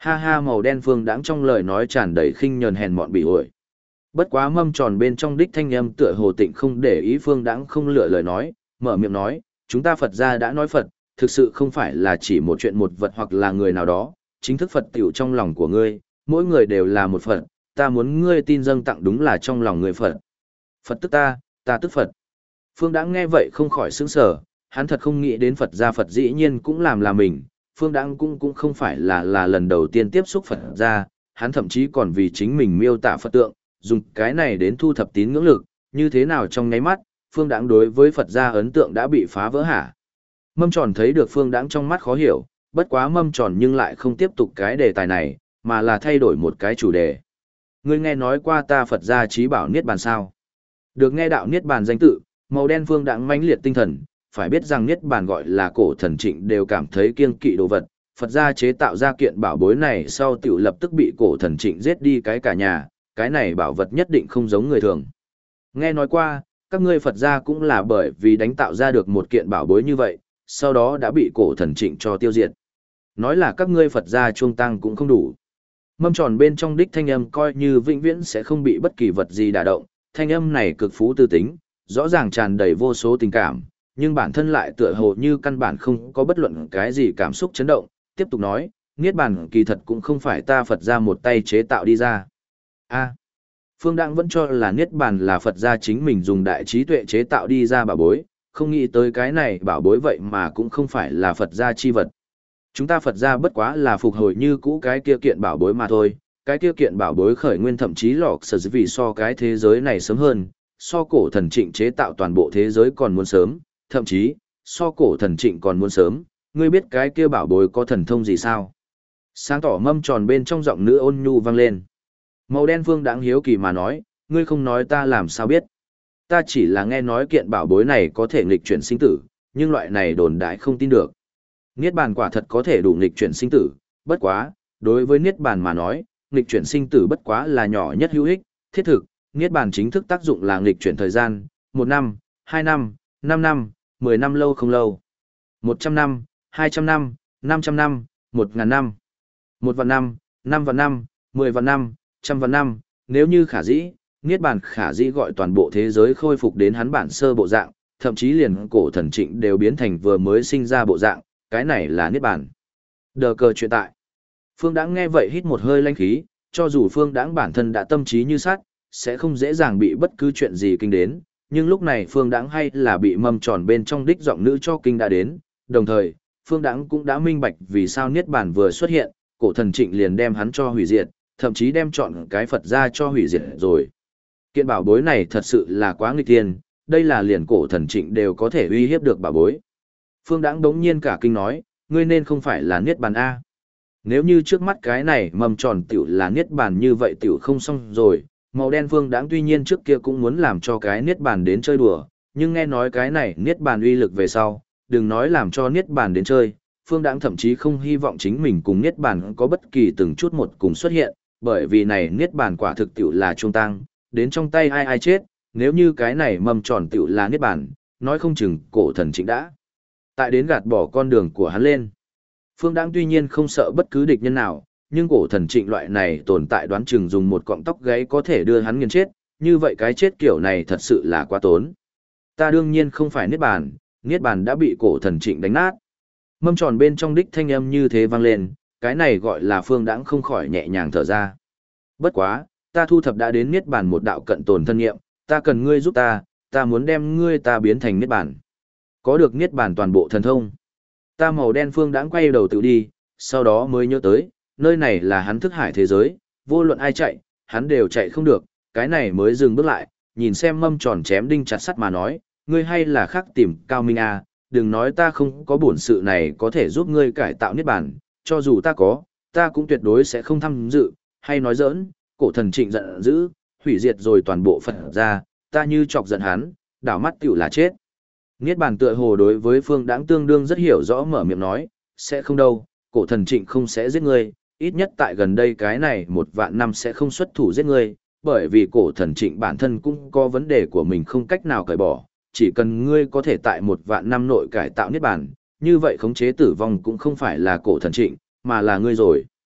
Ha ha, màu đen Phương Đãng trong lời nói tràn đầy khinh nhờn hèn mọn bị ổi. Bất quá mâm tròn bên trong đích thanh âm tựa hồ tịnh không để ý Phương Đãng không lựa lời nói, mở miệng nói, chúng ta Phật gia đã nói Phật, thực sự không phải là chỉ một chuyện một vật hoặc là người nào đó, chính thức Phật tiểu trong lòng của ngươi, mỗi người đều là một Phật, ta muốn ngươi tin dâng tặng đúng là trong lòng người Phật. Phật tức ta, ta tức Phật. Phương Đãng nghe vậy không khỏi sững sờ, hắn thật không nghĩ đến Phật gia Phật dĩ nhiên cũng làm là mình, Phương Đãng cũng không phải là lần đầu tiên tiếp xúc Phật gia, hắn thậm chí còn vì chính mình miêu tả Phật tượng, dùng cái này đến thu thập tín ngưỡng lực, như thế nào trong nháy mắt, Phương Đãng đối với Phật gia ấn tượng đã bị phá vỡ hả. Mâm tròn thấy được Phương Đãng trong mắt khó hiểu, bất quá mâm tròn nhưng lại không tiếp tục cái đề tài này, mà là thay đổi một cái chủ đề. Ngươi nghe nói qua ta Phật gia trí bảo Niết Bàn sao? Được nghe đạo Niết Bàn danh tự, màu đen Phương Đãng mãnh liệt tinh thần, phải biết rằng Niết Bàn gọi là cổ thần trịnh đều cảm thấy kiêng kỵ đồ vật, Phật gia chế tạo ra kiện bảo bối này sau tiểu lập tức bị cổ thần trịnh giết đi cái cả nhà, cái này bảo vật nhất định không giống người thường. Nghe nói qua, các ngươi Phật gia cũng là bởi vì đánh tạo ra được một kiện bảo bối như vậy, sau đó đã bị cổ thần trịnh cho tiêu diệt. Nói là các ngươi Phật gia chuông tăng cũng không đủ. Mâm tròn bên trong đích thanh âm coi như vĩnh viễn sẽ không bị bất kỳ vật gì đả động, thanh âm này cực phú tư tính, rõ ràng tràn đầy vô số tình cảm, nhưng bản thân lại tựa hồ như căn bản không có bất luận cái gì cảm xúc chấn động, tiếp tục nói, Niết Bàn kỳ thật cũng không phải ta Phật gia một tay chế tạo đi ra. Phương Đãng vẫn cho là Niết Bàn là Phật gia chính mình dùng đại trí tuệ chế tạo đi ra bảo bối, không nghĩ tới cái này bảo bối vậy mà cũng không phải là Phật gia chi vật. Chúng ta Phật gia bất quá là phục hồi như cũ cái kia kiện bảo bối mà thôi, cái kia kiện bảo bối khởi nguyên thậm chí lọc sở vì so cái thế giới này sớm hơn, so cổ thần trịnh chế tạo toàn bộ thế giới còn muốn sớm, thậm chí, so cổ thần trịnh còn muốn sớm, ngươi biết cái kia bảo bối có thần thông gì sao? Sáng tỏ mâm tròn bên trong giọng nữ ôn nhu vang lên. Màu đen Phương Đãng hiếu kỳ mà nói, ngươi không nói ta làm sao biết. Ta chỉ là nghe nói kiện bảo bối này có thể nghịch chuyển sinh tử, nhưng loại này đồn đại không tin được. Niết Bàn quả thật có thể đủ nghịch chuyển sinh tử, bất quá, đối với Niết Bàn mà nói, nghịch chuyển sinh tử bất quá là nhỏ nhất hữu ích, thiết thực, Niết Bàn chính thức tác dụng là nghịch chuyển thời gian, 1 năm, 2 năm, 5 năm, 10 năm lâu không lâu. 100 năm, 200 năm, 500 năm, 1000 năm. 1 vạn năm, 5 vạn năm, 10 vạn năm, 100 vạn năm, nếu như khả dĩ, Niết Bàn khả dĩ gọi toàn bộ thế giới khôi phục đến hắn bản sơ bộ dạng, thậm chí liền cổ thần trịnh đều biến thành vừa mới sinh ra bộ dạng, cái này là Niết Bàn. Đờ cờ chuyện tại. Phương Đãng nghe vậy hít một hơi lãnh khí, cho dù Phương Đãng bản thân đã tâm trí như sắt, sẽ không dễ dàng bị bất cứ chuyện gì kinh đến, nhưng lúc này Phương Đãng hay là bị mâm tròn bên trong đích giọng nữ cho kinh đã đến, đồng thời, Phương Đãng cũng đã minh bạch vì sao Niết Bàn vừa xuất hiện, cổ thần trịnh liền đem hắn cho hủy diệt, thậm chí đem chọn cái Phật gia cho hủy diệt rồi. Kiện bảo bối này thật sự là quá nghịch thiên, đây là liền cổ thần trịnh đều có thể uy hiếp được bảo bối. Phương Đãng đống nhiên cả kinh nói, ngươi nên không phải là Niết Bàn A. Nếu như trước mắt cái này mầm tròn tiểu là Niết Bàn như vậy tiểu không xong rồi, màu đen Phương Đãng tuy nhiên trước kia cũng muốn làm cho cái Niết Bàn đến chơi đùa, nhưng nghe nói cái này Niết Bàn uy lực về sau, đừng nói làm cho Niết Bàn đến chơi, Phương Đãng thậm chí không hy vọng chính mình cùng Niết Bàn có bất kỳ từng chút một cùng xuất hiện, bởi vì này Niết Bàn quả thực tiểu là trung tăng, đến trong tay ai ai chết, nếu như cái này mầm tròn tiểu là Niết Bàn, nói không chừng cổ thần trịnh đã tại đến gạt bỏ con đường của hắn lên. Phương Đãng tuy nhiên không sợ bất cứ địch nhân nào, nhưng cổ thần trịnh loại này tồn tại đoán chừng dùng một cọng tóc gáy có thể đưa hắn nghiền chết, như vậy cái chết kiểu này thật sự là quá tốn. Ta đương nhiên không phải Niết Bàn đã bị cổ thần trịnh đánh nát. Mâm tròn bên trong đích thanh âm như thế vang lên, cái này gọi là Phương Đãng không khỏi nhẹ nhàng thở ra. Bất quá, ta thu thập đã đến Niết Bàn một đạo cận tồn thân nghiệm, ta cần ngươi giúp ta muốn đem ngươi ta biến thành Niết Bàn. Có được Niết Bàn toàn bộ thần thông. Ta màu đen Phương Đãng quay đầu tự đi, sau đó mới nhớ tới, nơi này là hắn thức hải thế giới, vô luận ai chạy, hắn đều chạy không được, cái này mới dừng bước lại, nhìn xem mâm tròn chém đinh chặt sắt mà nói, ngươi hay là khác tìm Cao Minh A, đừng nói ta không có bổn sự này có thể giúp ngươi cải tạo Niết Bàn, cho dù ta có, ta cũng tuyệt đối sẽ không tham dự, hay nói giỡn, cổ thần trịnh giận dữ, hủy diệt rồi toàn bộ Phật ra, ta như chọc giận hắn, đảo mắt tiểu là chết. Niết Bàn tựa hồ đối với Phương Đãng tương đương rất hiểu rõ mở miệng nói, sẽ không đâu, cổ thần trịnh không sẽ giết ngươi, ít nhất tại gần đây cái này 1 vạn năm sẽ không xuất thủ giết ngươi, bởi vì cổ thần trịnh bản thân cũng có vấn đề của mình không cách nào cởi bỏ, chỉ cần ngươi có thể tại 1 vạn năm nội cải tạo Niết Bàn, như vậy khống chế tử vong cũng không phải là cổ thần trịnh, mà là ngươi rồi.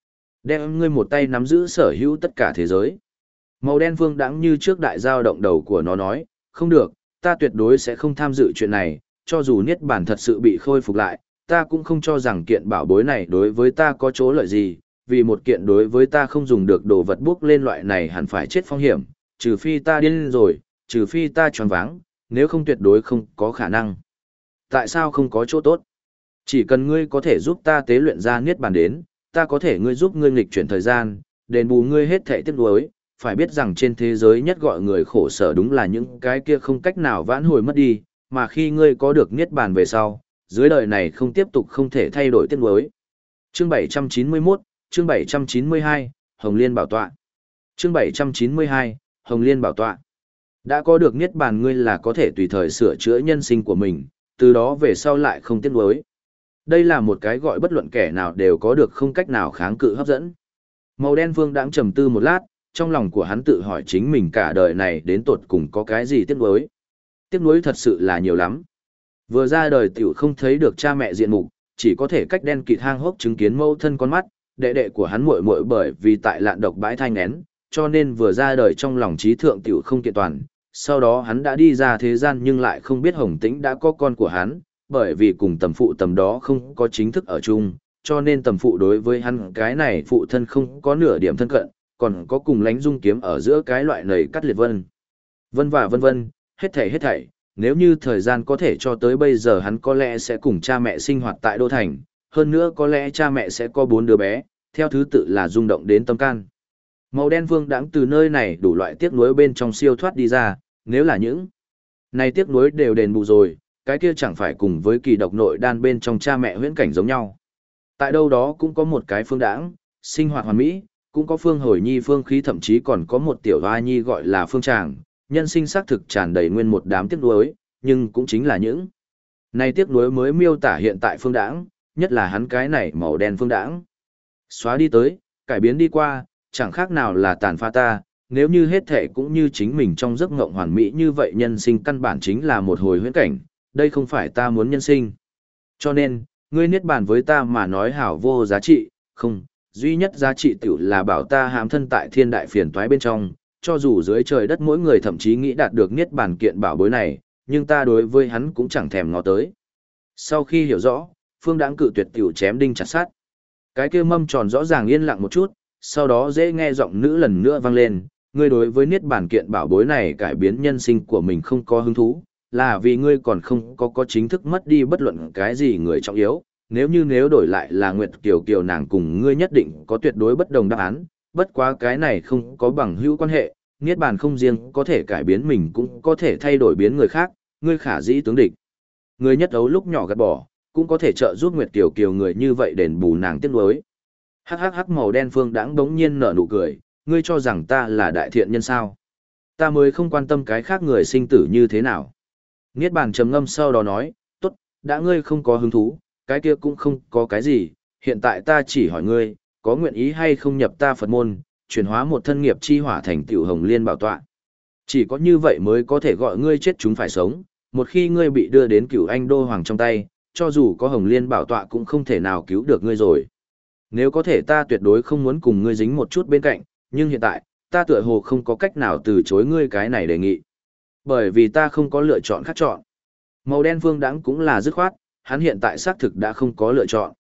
Đem ngươi một tay nắm giữ sở hữu tất cả thế giới. Màu đen vương đãng như trước đại giao động đầu của nó nói, không được, ta tuyệt đối sẽ không tham dự chuyện này, cho dù niết bàn thật sự bị khôi phục lại, ta cũng không cho rằng kiện bảo bối này đối với ta có chỗ lợi gì, vì một kiện đối với ta không dùng được đồ vật bước lên loại này hẳn phải chết phong hiểm, trừ phi ta điên rồi, trừ phi ta tròn váng, nếu không tuyệt đối không có khả năng. Tại sao không có chỗ tốt? Chỉ cần ngươi có thể giúp ta tế luyện ra niết bàn đến, ta có thể ngươi giúp ngươi nghịch chuyển thời gian, đền bù ngươi hết thảy tiếc nuối, phải biết rằng trên thế giới nhất gọi người khổ sở đúng là những cái kia không cách nào vãn hồi mất đi, mà khi ngươi có được niết bàn về sau, dưới đời này không tiếp tục không thể thay đổi tiếc nuối. Chương 791, chương 792, Hồng Liên bảo tọa. Chương 792, Hồng Liên bảo tọa. Đã có được niết bàn ngươi là có thể tùy thời sửa chữa nhân sinh của mình, từ đó về sau lại không tiếc nuối. Đây là một cái gọi bất luận kẻ nào đều có được không cách nào kháng cự hấp dẫn. Màu đen vương đãng trầm tư một lát, trong lòng của hắn tự hỏi chính mình cả đời này đến tột cùng có cái gì tiếc nuối. Tiếc nuối thật sự là nhiều lắm. Vừa ra đời tiểu không thấy được cha mẹ diện mục, chỉ có thể cách đen kịt hang hốc chứng kiến mâu thân con mắt, đệ đệ của hắn muội muội bởi vì tại lạn độc bãi thai nghén, cho nên vừa ra đời trong lòng trí thượng tiểu không kiện toàn. Sau đó hắn đã đi ra thế gian nhưng lại không biết Hồng Tĩnh đã có con của hắn, bởi vì cùng tầm phụ tầm đó không có chính thức ở chung, cho nên tầm phụ đối với hắn cái này phụ thân không có nửa điểm thân cận, còn có cùng lánh dung kiếm ở giữa cái loại nầy cắt liệt vân. Vân và vân vân, hết thảy, nếu như thời gian có thể cho tới bây giờ hắn có lẽ sẽ cùng cha mẹ sinh hoạt tại Đô Thành, hơn nữa có lẽ cha mẹ sẽ có 4 đứa bé, theo thứ tự là rung động đến tâm can. Màu đen vương đãng từ nơi này đủ loại tiếc nuối bên trong siêu thoát đi ra, nếu là những này tiếc nuối đều đền bù rồi, cái kia chẳng phải cùng với kỳ độc nội đan bên trong cha mẹ huyễn cảnh giống nhau. Tại đâu đó cũng có một cái phương đãng, sinh hoạt hoàn mỹ, cũng có phương hồi nhi phương khí thậm chí còn có một tiểu hoa nhi gọi là phương tràng, nhân sinh xác thực tràn đầy nguyên một đám tiếc nuối, nhưng cũng chính là những này tiếc nuối mới miêu tả hiện tại phương đãng, nhất là hắn cái này màu đen phương đãng. Xóa đi tới, cải biến đi qua, chẳng khác nào là tàn pha ta, nếu như hết thể cũng như chính mình trong giấc ngộng hoàn mỹ như vậy nhân sinh căn bản chính là một hồi huyễn cảnh, đây không phải ta muốn nhân sinh. Cho nên, ngươi niết bàn với ta mà nói hảo vô giá trị, không, duy nhất giá trị tiểu là bảo ta hãm thân tại thiên đại phiền toái bên trong, cho dù dưới trời đất mỗi người thậm chí nghĩ đạt được niết bàn kiện bảo bối này, nhưng ta đối với hắn cũng chẳng thèm ngó tới. Sau khi hiểu rõ, Phương Đãng cự tuyệt tiểu chém đinh chặt sắt. Cái kia mâm tròn rõ ràng yên lặng một chút, sau đó dễ nghe giọng nữ lần nữa vang lên, ngươi đối với niết bàn kiện bảo bối này cải biến nhân sinh của mình không có hứng thú, là vì ngươi còn không có chính thức mất đi bất luận cái gì người trọng yếu, nếu đổi lại là Nguyệt Kiều Kiều nàng cùng ngươi nhất định có tuyệt đối bất đồng đáp án, bất quá cái này không có bằng hữu quan hệ, niết bàn không riêng có thể cải biến mình cũng có thể thay đổi biến người khác, ngươi khả dĩ tướng địch. Ngươi nhất ấu lúc nhỏ gạt bỏ, cũng có thể trợ giúp Nguyệt Kiều Kiều người như vậy đền bù nàng tiếc nuối. Hắc màu đen Phương Đãng bỗng nhiên nở nụ cười, ngươi cho rằng ta là đại thiện nhân sao? Ta mới không quan tâm cái khác người sinh tử như thế nào. Niết bàn trầm ngâm sau đó nói, tốt, đã ngươi không có hứng thú, cái kia cũng không có cái gì, hiện tại ta chỉ hỏi ngươi, có nguyện ý hay không nhập ta Phật môn, chuyển hóa một thân nghiệp chi hỏa thành tiểu Hồng Liên bảo tọa. Chỉ có như vậy mới có thể gọi ngươi chết chúng phải sống, một khi ngươi bị đưa đến Cửu Anh Đô Hoàng trong tay, cho dù có Hồng Liên bảo tọa cũng không thể nào cứu được ngươi rồi. Nếu có thể ta tuyệt đối không muốn cùng ngươi dính một chút bên cạnh, nhưng hiện tại, ta tựa hồ không có cách nào từ chối ngươi cái này đề nghị. Bởi vì ta không có lựa chọn khác chọn. Màu đen Phương Đãng cũng là dứt khoát, hắn hiện tại xác thực đã không có lựa chọn.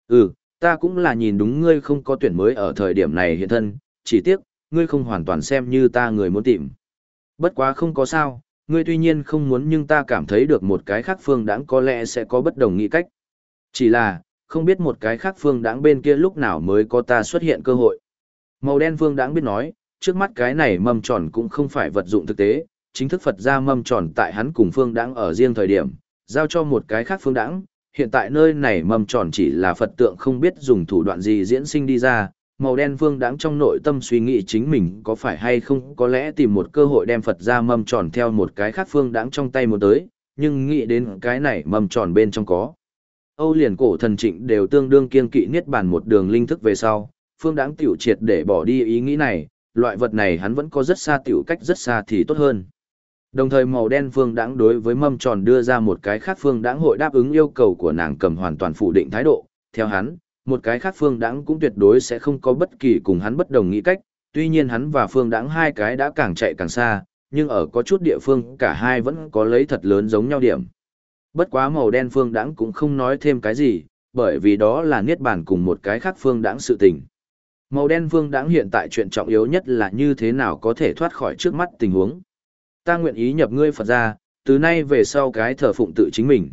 Ta cũng là nhìn đúng ngươi không có tuyển mới ở thời điểm này hiện thân, chỉ tiếc, ngươi không hoàn toàn xem như ta người muốn tìm. Bất quá không có sao, ngươi tuy nhiên không muốn nhưng ta cảm thấy được một cái khác Phương Đãng có lẽ sẽ có bất đồng nghĩ cách. Chỉ là, không biết một cái khác Phương Đãng bên kia lúc nào mới có ta xuất hiện cơ hội. Màu đen Phương Đãng biết nói, trước mắt cái này mâm tròn cũng không phải vật dụng thực tế, chính thức Phật gia mâm tròn tại hắn cùng Phương Đãng ở riêng thời điểm, giao cho một cái khác Phương Đãng, hiện tại nơi này mâm tròn chỉ là Phật tượng không biết dùng thủ đoạn gì diễn sinh đi ra, màu đen Phương Đãng trong nội tâm suy nghĩ chính mình có phải hay không có lẽ tìm một cơ hội đem Phật gia mâm tròn theo một cái khác Phương Đãng trong tay một tới, nhưng nghĩ đến cái này mâm tròn bên trong có. Âu liền cổ thần trịnh đều tương đương kiên kỵ niết bàn một đường linh thức về sau, Phương Đãng tiểu triệt để bỏ đi ý nghĩ này, loại vật này hắn vẫn có rất xa tiểu cách rất xa thì tốt hơn. Đồng thời màu đen Phương Đãng đối với mâm tròn đưa ra một cái khác Phương Đãng hội đáp ứng yêu cầu của nàng cầm hoàn toàn phủ định thái độ, theo hắn, một cái khác Phương Đãng cũng tuyệt đối sẽ không có bất kỳ cùng hắn bất đồng nghĩ cách, tuy nhiên hắn và Phương Đãng hai cái đã càng chạy càng xa, nhưng ở có chút địa phương cả hai vẫn có lấy thật lớn giống nhau điểm. Bất quá màu đen Phương Đãng cũng không nói thêm cái gì, bởi vì đó là Niết Bàn cùng một cái khác Phương Đãng sự tình. Màu đen Phương Đãng hiện tại chuyện trọng yếu nhất là như thế nào có thể thoát khỏi trước mắt tình huống. Ta nguyện ý nhập ngươi Phật gia, từ nay về sau cái thờ phụng tự chính mình.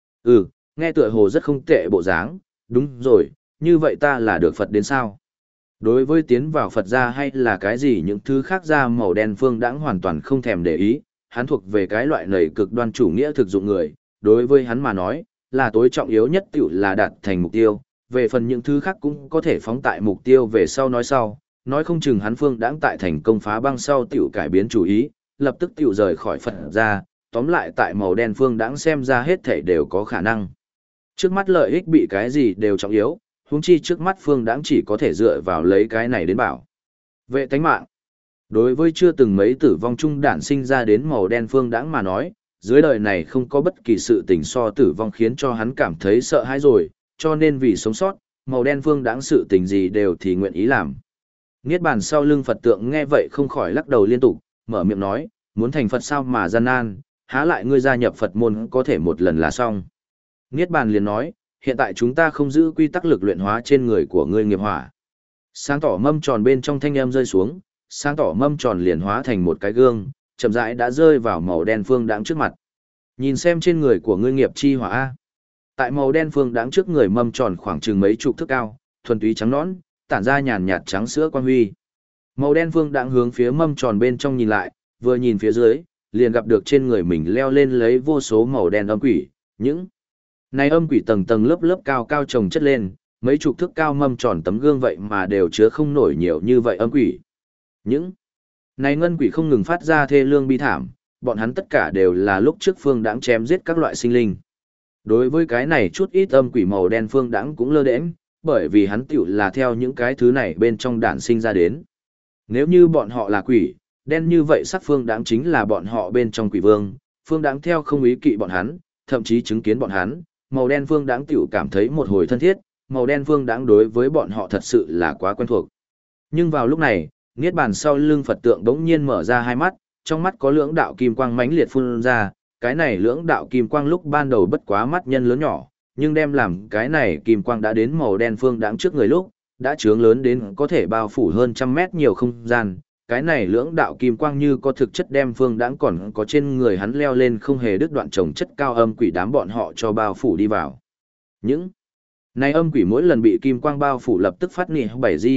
Nghe tựa hồ rất không tệ bộ dáng, đúng rồi, như vậy ta là được Phật đến sao? Đối với tiến vào Phật gia hay là cái gì những thứ khác ra màu đen Phương Đãng hoàn toàn không thèm để ý, hắn thuộc về cái loại nầy cực đoan chủ nghĩa thực dụng người, đối với hắn mà nói, là tối trọng yếu nhất tiểu là đạt thành mục tiêu, về phần những thứ khác cũng có thể phóng tại mục tiêu về sau, nói không chừng hắn Phương Đãng tại thành công phá băng sau tiểu cải biến chủ ý, lập tức tiểu rời khỏi Phật gia, tóm lại tại màu đen Phương Đãng xem ra hết thảy đều có khả năng. Trước mắt lợi ích bị cái gì đều trọng yếu, huống chi trước mắt Phương Đãng chỉ có thể dựa vào lấy cái này đến bảo vệ tánh mạng. Đối với chưa từng mấy tử vong chung đản sinh ra đến màu đen Phương Đãng mà nói, dưới đời này không có bất kỳ sự tình so tử vong khiến cho hắn cảm thấy sợ hãi rồi, cho nên vì sống sót, màu đen Phương Đãng sự tình gì đều thì nguyện ý làm. Niết Bàn sau lưng Phật tượng nghe vậy không khỏi lắc đầu liên tục, mở miệng nói, muốn thành Phật sao mà gian nan, há lại ngươi gia nhập Phật môn có thể một lần là xong. Niết Bàn liền nói, hiện tại chúng ta không giữ quy tắc lực luyện hóa trên người của ngươi nghiệp hỏa. Sáng tỏ mâm tròn bên trong thanh âm rơi xuống, sáng tỏ mâm tròn liền hóa thành một cái gương, chậm rãi đã rơi vào màu đen Phương Đãng trước mặt. Nhìn xem trên người của ngươi nghiệp chi hỏa a. Tại màu đen Phương Đãng trước người mâm tròn khoảng chừng mấy chục thước cao, thuần túy trắng nõn, tản ra nhàn nhạt trắng sữa quang huy. Màu đen Phương Đãng hướng phía mâm tròn bên trong nhìn lại, vừa nhìn phía dưới, liền gặp được trên người mình leo lên lấy vô số màu đen âm quỷ, những này âm quỷ tầng tầng lớp lớp cao cao chồng chất lên, mấy chục thước cao mâm tròn tấm gương vậy mà đều chứa không nổi nhiều như vậy âm quỷ. Những này ngân quỷ không ngừng phát ra thê lương bi thảm, bọn hắn tất cả đều là lúc trước Phương Đãng chém giết các loại sinh linh. Đối với cái này chút ít âm quỷ màu đen Phương Đãng cũng lơ đễnh, bởi vì hắn tiểu là theo những cái thứ này bên trong đản sinh ra đến. Nếu như bọn họ là quỷ, đen như vậy sắc Phương Đãng chính là bọn họ bên trong quỷ vương, Phương Đãng theo không ý kỵ bọn hắn, thậm chí chứng kiến bọn hắn, màu đen Phương Đãng tiểu cảm thấy một hồi thân thiết, màu đen Phương Đãng đối với bọn họ thật sự là quá quen thuộc. Nhưng vào lúc này, Niết Bàn sau lưng Phật tượng đống nhiên mở ra hai mắt, trong mắt có lưỡng đạo kim quang mãnh liệt phun ra, cái này lưỡng đạo kim quang lúc ban đầu bất quá mắt nhân lớn nhỏ, nhưng đem làm cái này kim quang đã đến màu đen Phương Đãng trước người lúc, đã trướng lớn đến có thể bao phủ hơn trăm mét nhiều không gian. Cái này lưỡng đạo kim quang như có thực chất đem Phương Đãng còn có trên người hắn leo lên không hề đứt đoạn trồng chất cao âm quỷ đám bọn họ cho bao phủ đi vào. Những này âm quỷ mỗi lần bị kim quang bao phủ lập tức phát nị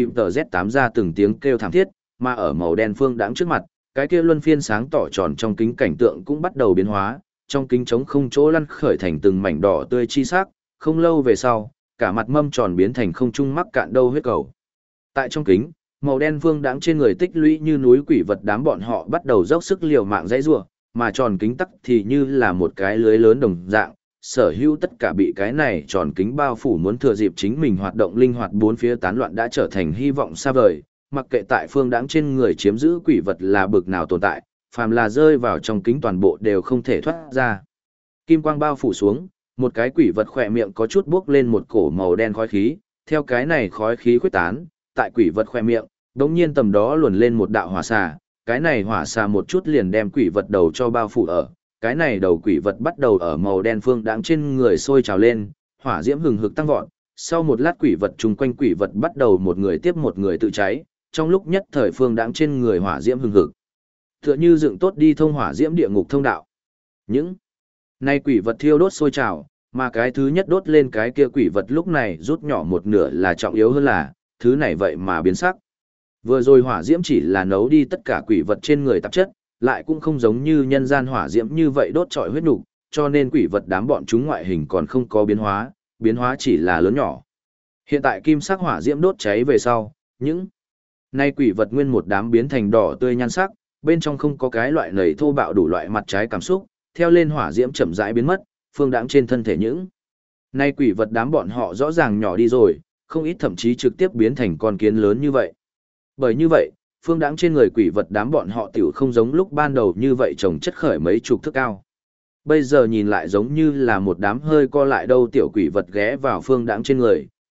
7J8 ra từng tiếng kêu thảm thiết, mà ở màu đen Phương Đãng trước mặt, cái kia luân phiên sáng tỏ tròn trong kính cảnh tượng cũng bắt đầu biến hóa, trong kính trống không chỗ lăn khởi thành từng mảnh đỏ tươi chi sắc, không lâu về sau, cả mặt mâm tròn biến thành không trung mắc cạn đâu huyết cầu. Tại trong kính, màu đen Phương Đãng trên người tích lũy như núi quỷ vật đám bọn họ bắt đầu dốc sức liều mạng dãy rủa, mà tròn kính tắc thì như là một cái lưới lớn đồng dạng, sở hữu tất cả bị cái này tròn kính bao phủ muốn thừa dịp chính mình hoạt động linh hoạt bốn phía tán loạn đã trở thành hy vọng xa vời, mặc kệ tại Phương Đãng trên người chiếm giữ quỷ vật là bực nào tồn tại, phàm là rơi vào trong kính toàn bộ đều không thể thoát ra. Kim quang bao phủ xuống, một cái quỷ vật khỏe miệng có chút bước lên một cổ màu đen khói khí, theo cái này khói khí khuếch tán, tại quỷ vật khỏe miệng, đống nhiên tầm đó luồn lên một đạo hỏa xà, cái này hỏa xà một chút liền đem quỷ vật đầu cho bao phủ ở, cái này đầu quỷ vật bắt đầu ở màu đen Phương Đãng trên người sôi trào lên, hỏa diễm hừng hực tăng vọt, sau một lát quỷ vật chung quanh quỷ vật bắt đầu một người tiếp một người tự cháy, trong lúc nhất thời Phương Đãng trên người hỏa diễm hừng hực, tựa như dựng tốt đi thông hỏa diễm địa ngục thông đạo. Những này quỷ vật thiêu đốt sôi trào, mà cái thứ nhất đốt lên cái kia quỷ vật lúc này rút nhỏ một nửa là trọng yếu hơn là, thứ này vậy mà biến sắc. Vừa rồi hỏa diễm chỉ là nấu đi tất cả quỷ vật trên người tạp chất, lại cũng không giống như nhân gian hỏa diễm như vậy đốt trọi huyết nục, cho nên quỷ vật đám bọn chúng ngoại hình còn không có biến hóa chỉ là lớn nhỏ. Hiện tại kim sắc hỏa diễm đốt cháy về sau, những nay quỷ vật nguyên một đám biến thành đỏ tươi nhan sắc, bên trong không có cái loại nầy thô bạo đủ loại mặt trái cảm xúc, theo lên hỏa diễm chậm rãi biến mất, Phương Đãng trên thân thể những nay quỷ vật đám bọn họ rõ ràng nhỏ đi rồi, không ít thậm chí trực tiếp biến thành con kiến lớn như vậy. Bởi như vậy, Phương Đãng trên người quỷ vật đám bọn họ tiểu không giống lúc ban đầu như vậy trồng chất khởi mấy chục thước cao. Bây giờ nhìn lại giống như là một đám hơi co lại đâu tiểu quỷ vật ghé vào Phương Đãng trên người,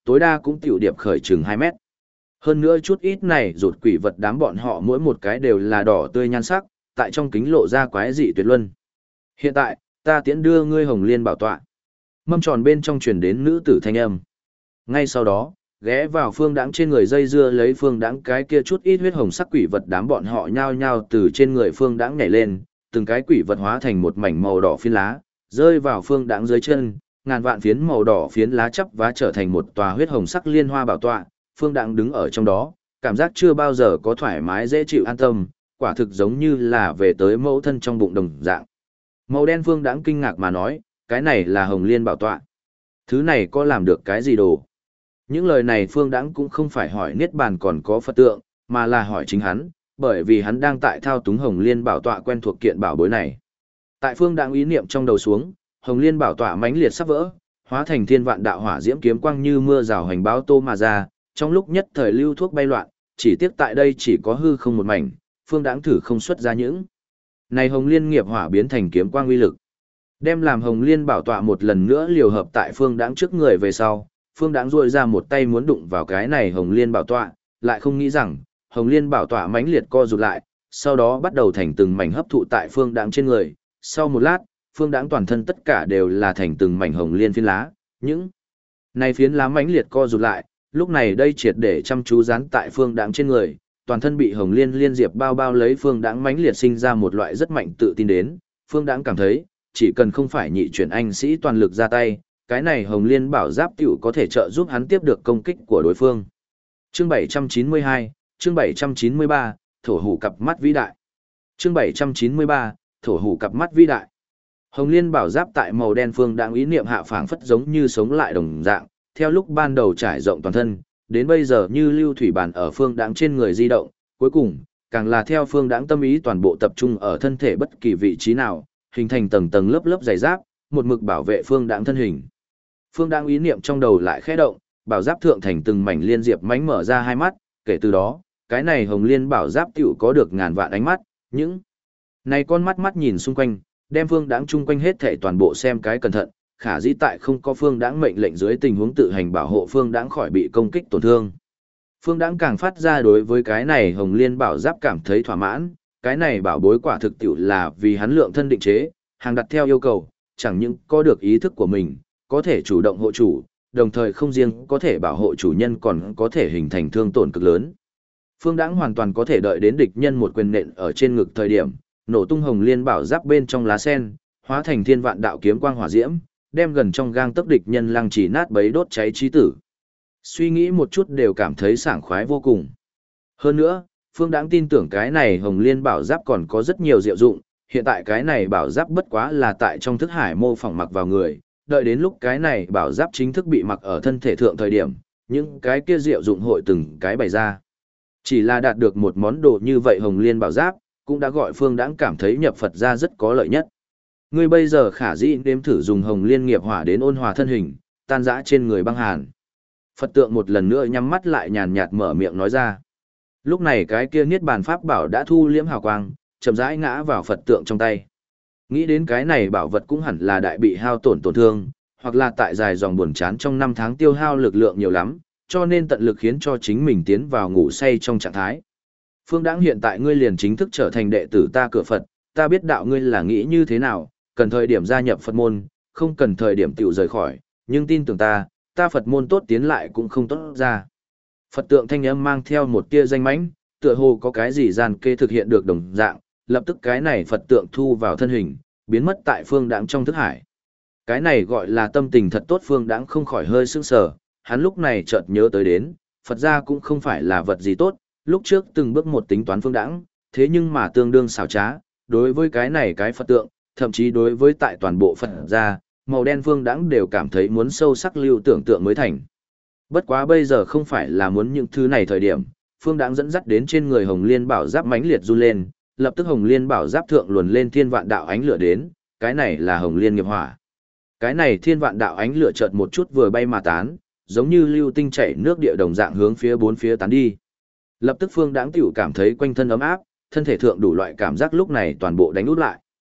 tối đa cũng tiểu điệp khởi chừng 2 mét. Hơn nữa chút ít này rụt quỷ vật đám bọn họ mỗi một cái đều là đỏ tươi nhan sắc, tại trong kính lộ ra quái dị tuyệt luân. Hiện tại, ta tiễn đưa ngươi Hồng Liên bảo tọa. Mâm tròn bên trong truyền đến nữ tử thanh âm. Ngay sau đó, ghé vào Phương Đãng trên người dây dưa lấy Phương Đãng cái kia chút ít huyết hồng sắc quỷ vật đám bọn họ nhao nhao từ trên người Phương Đãng nhảy lên, từng cái quỷ vật hóa thành một mảnh màu đỏ phiến lá, rơi vào Phương Đãng dưới chân, ngàn vạn phiến màu đỏ phiến lá chắp vá trở thành một tòa huyết hồng sắc liên hoa bảo tọa, Phương Đãng đứng ở trong đó, cảm giác chưa bao giờ có thoải mái dễ chịu an tâm, quả thực giống như là về tới mẫu thân trong bụng đồng dạng. Màu đen Phương Đãng kinh ngạc mà nói, cái này là Hồng Liên bảo tọa. Thứ này có làm được cái gì đồ? Những lời này Phương Đãng cũng không phải hỏi Niết Bàn còn có Phật tượng, mà là hỏi chính hắn, bởi vì hắn đang tại thao túng Hồng Liên bảo tọa quen thuộc kiện bảo bối này. Tại Phương Đãng ý niệm trong đầu xuống, Hồng Liên bảo tọa mãnh liệt sắp vỡ, hóa thành thiên vạn đạo hỏa diễm kiếm quang như mưa rào hành báo tô mà ra, trong lúc nhất thời lưu thuốc bay loạn, chỉ tiếc tại đây chỉ có hư không một mảnh, Phương Đãng thử không xuất ra những này Hồng Liên nghiệp hỏa biến thành kiếm quang uy lực. Đem làm Hồng Liên bảo tọa một lần nữa liều hợp tại Phương Đãng trước người về sau, Phương Đãng duỗi ra một tay muốn đụng vào cái này Hồng Liên bảo tọa, lại không nghĩ rằng, Hồng Liên bảo tọa mãnh liệt co rụt lại, sau đó bắt đầu thành từng mảnh hấp thụ tại Phương Đãng trên người. Sau một lát, Phương Đãng toàn thân tất cả đều là thành từng mảnh Hồng Liên phiến lá, những này phiến lá mãnh liệt co rụt lại, lúc này đây triệt để chăm chú dán tại Phương Đãng trên người, toàn thân bị Hồng Liên liên diệp bao bao lấy, Phương Đãng mãnh liệt sinh ra một loại rất mạnh tự tin đến, Phương Đãng cảm thấy, chỉ cần không phải nhị chuyển anh sĩ toàn lực ra tay, cái này Hồng Liên bảo giáp tiểu có thể trợ giúp hắn tiếp được công kích của đối phương. Chương 792, chương 793, thổ hủ cặp mắt vĩ đại. Chương 793, thổ hủ cặp mắt vĩ đại. Hồng Liên bảo giáp tại màu đen Phương Đãng ý niệm hạ phảng phất giống như sống lại đồng dạng, theo lúc ban đầu trải rộng toàn thân, đến bây giờ như lưu thủy bàn ở Phương Đãng trên người di động, cuối cùng, càng là theo Phương Đãng tâm ý toàn bộ tập trung ở thân thể bất kỳ vị trí nào, hình thành tầng tầng lớp lớp dày giáp, một mực bảo vệ Phương Đãng thân hình. Phương Đãng ý niệm trong đầu lại khẽ động, bảo giáp thượng thành từng mảnh liên diệp mánh mở ra hai mắt, kể từ đó, cái này Hồng Liên bảo giáp tiểu có được ngàn vạn ánh mắt, những này con mắt mắt nhìn xung quanh, đem Phương Đãng chung quanh hết thảy toàn bộ xem cái cẩn thận, khả dĩ tại không có Phương Đãng mệnh lệnh dưới tình huống tự hành bảo hộ Phương Đãng khỏi bị công kích tổn thương. Phương Đãng càng phát ra đối với cái này Hồng Liên bảo giáp cảm thấy thỏa mãn, cái này bảo bối quả thực tiểu là vì hắn lượng thân định chế, hàng đặt theo yêu cầu, chẳng những có được ý thức của mình, có thể chủ động hộ chủ, đồng thời không riêng có thể bảo hộ chủ nhân còn có thể hình thành thương tổn cực lớn. Phương Đãng hoàn toàn có thể đợi đến địch nhân một quyền nện ở trên ngực thời điểm, nổ tung Hồng Liên bảo giáp bên trong lá sen, hóa thành thiên vạn đạo kiếm quang hỏa diễm, đem gần trong gang tấc địch nhân lăng chỉ nát bấy đốt cháy chí tử. Suy nghĩ một chút đều cảm thấy sảng khoái vô cùng. Hơn nữa, Phương Đãng tin tưởng cái này Hồng Liên bảo giáp còn có rất nhiều diệu dụng, hiện tại cái này bảo giáp bất quá là tại trong thức hải mô phỏng mặc vào người, đợi đến lúc cái này bảo giáp chính thức bị mặc ở thân thể thượng thời điểm, những cái kia diệu dụng hội từng cái bày ra. Chỉ là đạt được một món đồ như vậy Hồng Liên bảo giáp, cũng đã gọi Phương Đãng cảm thấy nhập Phật ra rất có lợi nhất. Ngươi bây giờ khả dĩ nếm thử dùng Hồng Liên nghiệp hỏa đến ôn hòa thân hình, tan rã trên người băng hàn. Phật tượng một lần nữa nhắm mắt lại nhàn nhạt mở miệng nói ra. Lúc này cái kia Niết Bàn pháp bảo đã thu liễm hào quang, chậm rãi ngã vào Phật tượng trong tay. Nghĩ đến cái này bảo vật cũng hẳn là đại bị hao tổn tổn thương, hoặc là tại dài dòng buồn chán trong 5 tháng tiêu hao lực lượng nhiều lắm, cho nên tận lực khiến cho chính mình tiến vào ngủ say trong trạng thái. Phương Đãng, hiện tại ngươi liền chính thức trở thành đệ tử ta cửa Phật, ta biết đạo ngươi là nghĩ như thế nào, cần thời điểm gia nhập Phật môn, không cần thời điểm tiểu rời khỏi, nhưng tin tưởng ta Phật môn tốt tiến lại cũng không tốt ra. Phật tượng thanh âm mang theo một tia danh mãnh, tựa hồ có cái gì gian kê thực hiện được đồng dạng, lập tức cái này Phật tượng thu vào thân hình, biến mất tại Phương Đãng trong thức hải. Cái này gọi là tâm tình thật tốt, Phương Đãng không khỏi hơi sững sờ, hắn lúc này chợt nhớ tới đến, Phật gia cũng không phải là vật gì tốt, lúc trước từng bước một tính toán Phương Đãng, thế nhưng mà tương đương xảo trá, đối với cái này cái Phật tượng, thậm chí đối với tại toàn bộ Phật gia, màu đen Phương Đãng đều cảm thấy muốn sâu sắc lưu tưởng tượng mới thành. Bất quá bây giờ không phải là muốn những thứ này thời điểm, Phương Đãng dẫn dắt đến trên người Hồng Liên bảo giáp mãnh liệt run lên, lập tức Hồng Liên bảo giáp thượng luồn lên thiên vạn đạo ánh lửa đến, cái này là Hồng Liên nghiệp hỏa. Cái này thiên vạn đạo ánh lửa chợt một chút vừa bay mà tán, giống như lưu tinh chảy nước địa đồng dạng hướng phía bốn phía tán đi. Lập tức Phương Đãng tiểu cảm thấy quanh thân ấm áp, thân thể thượng đủ loại cảm giác lúc này toàn bộ đánh út lại.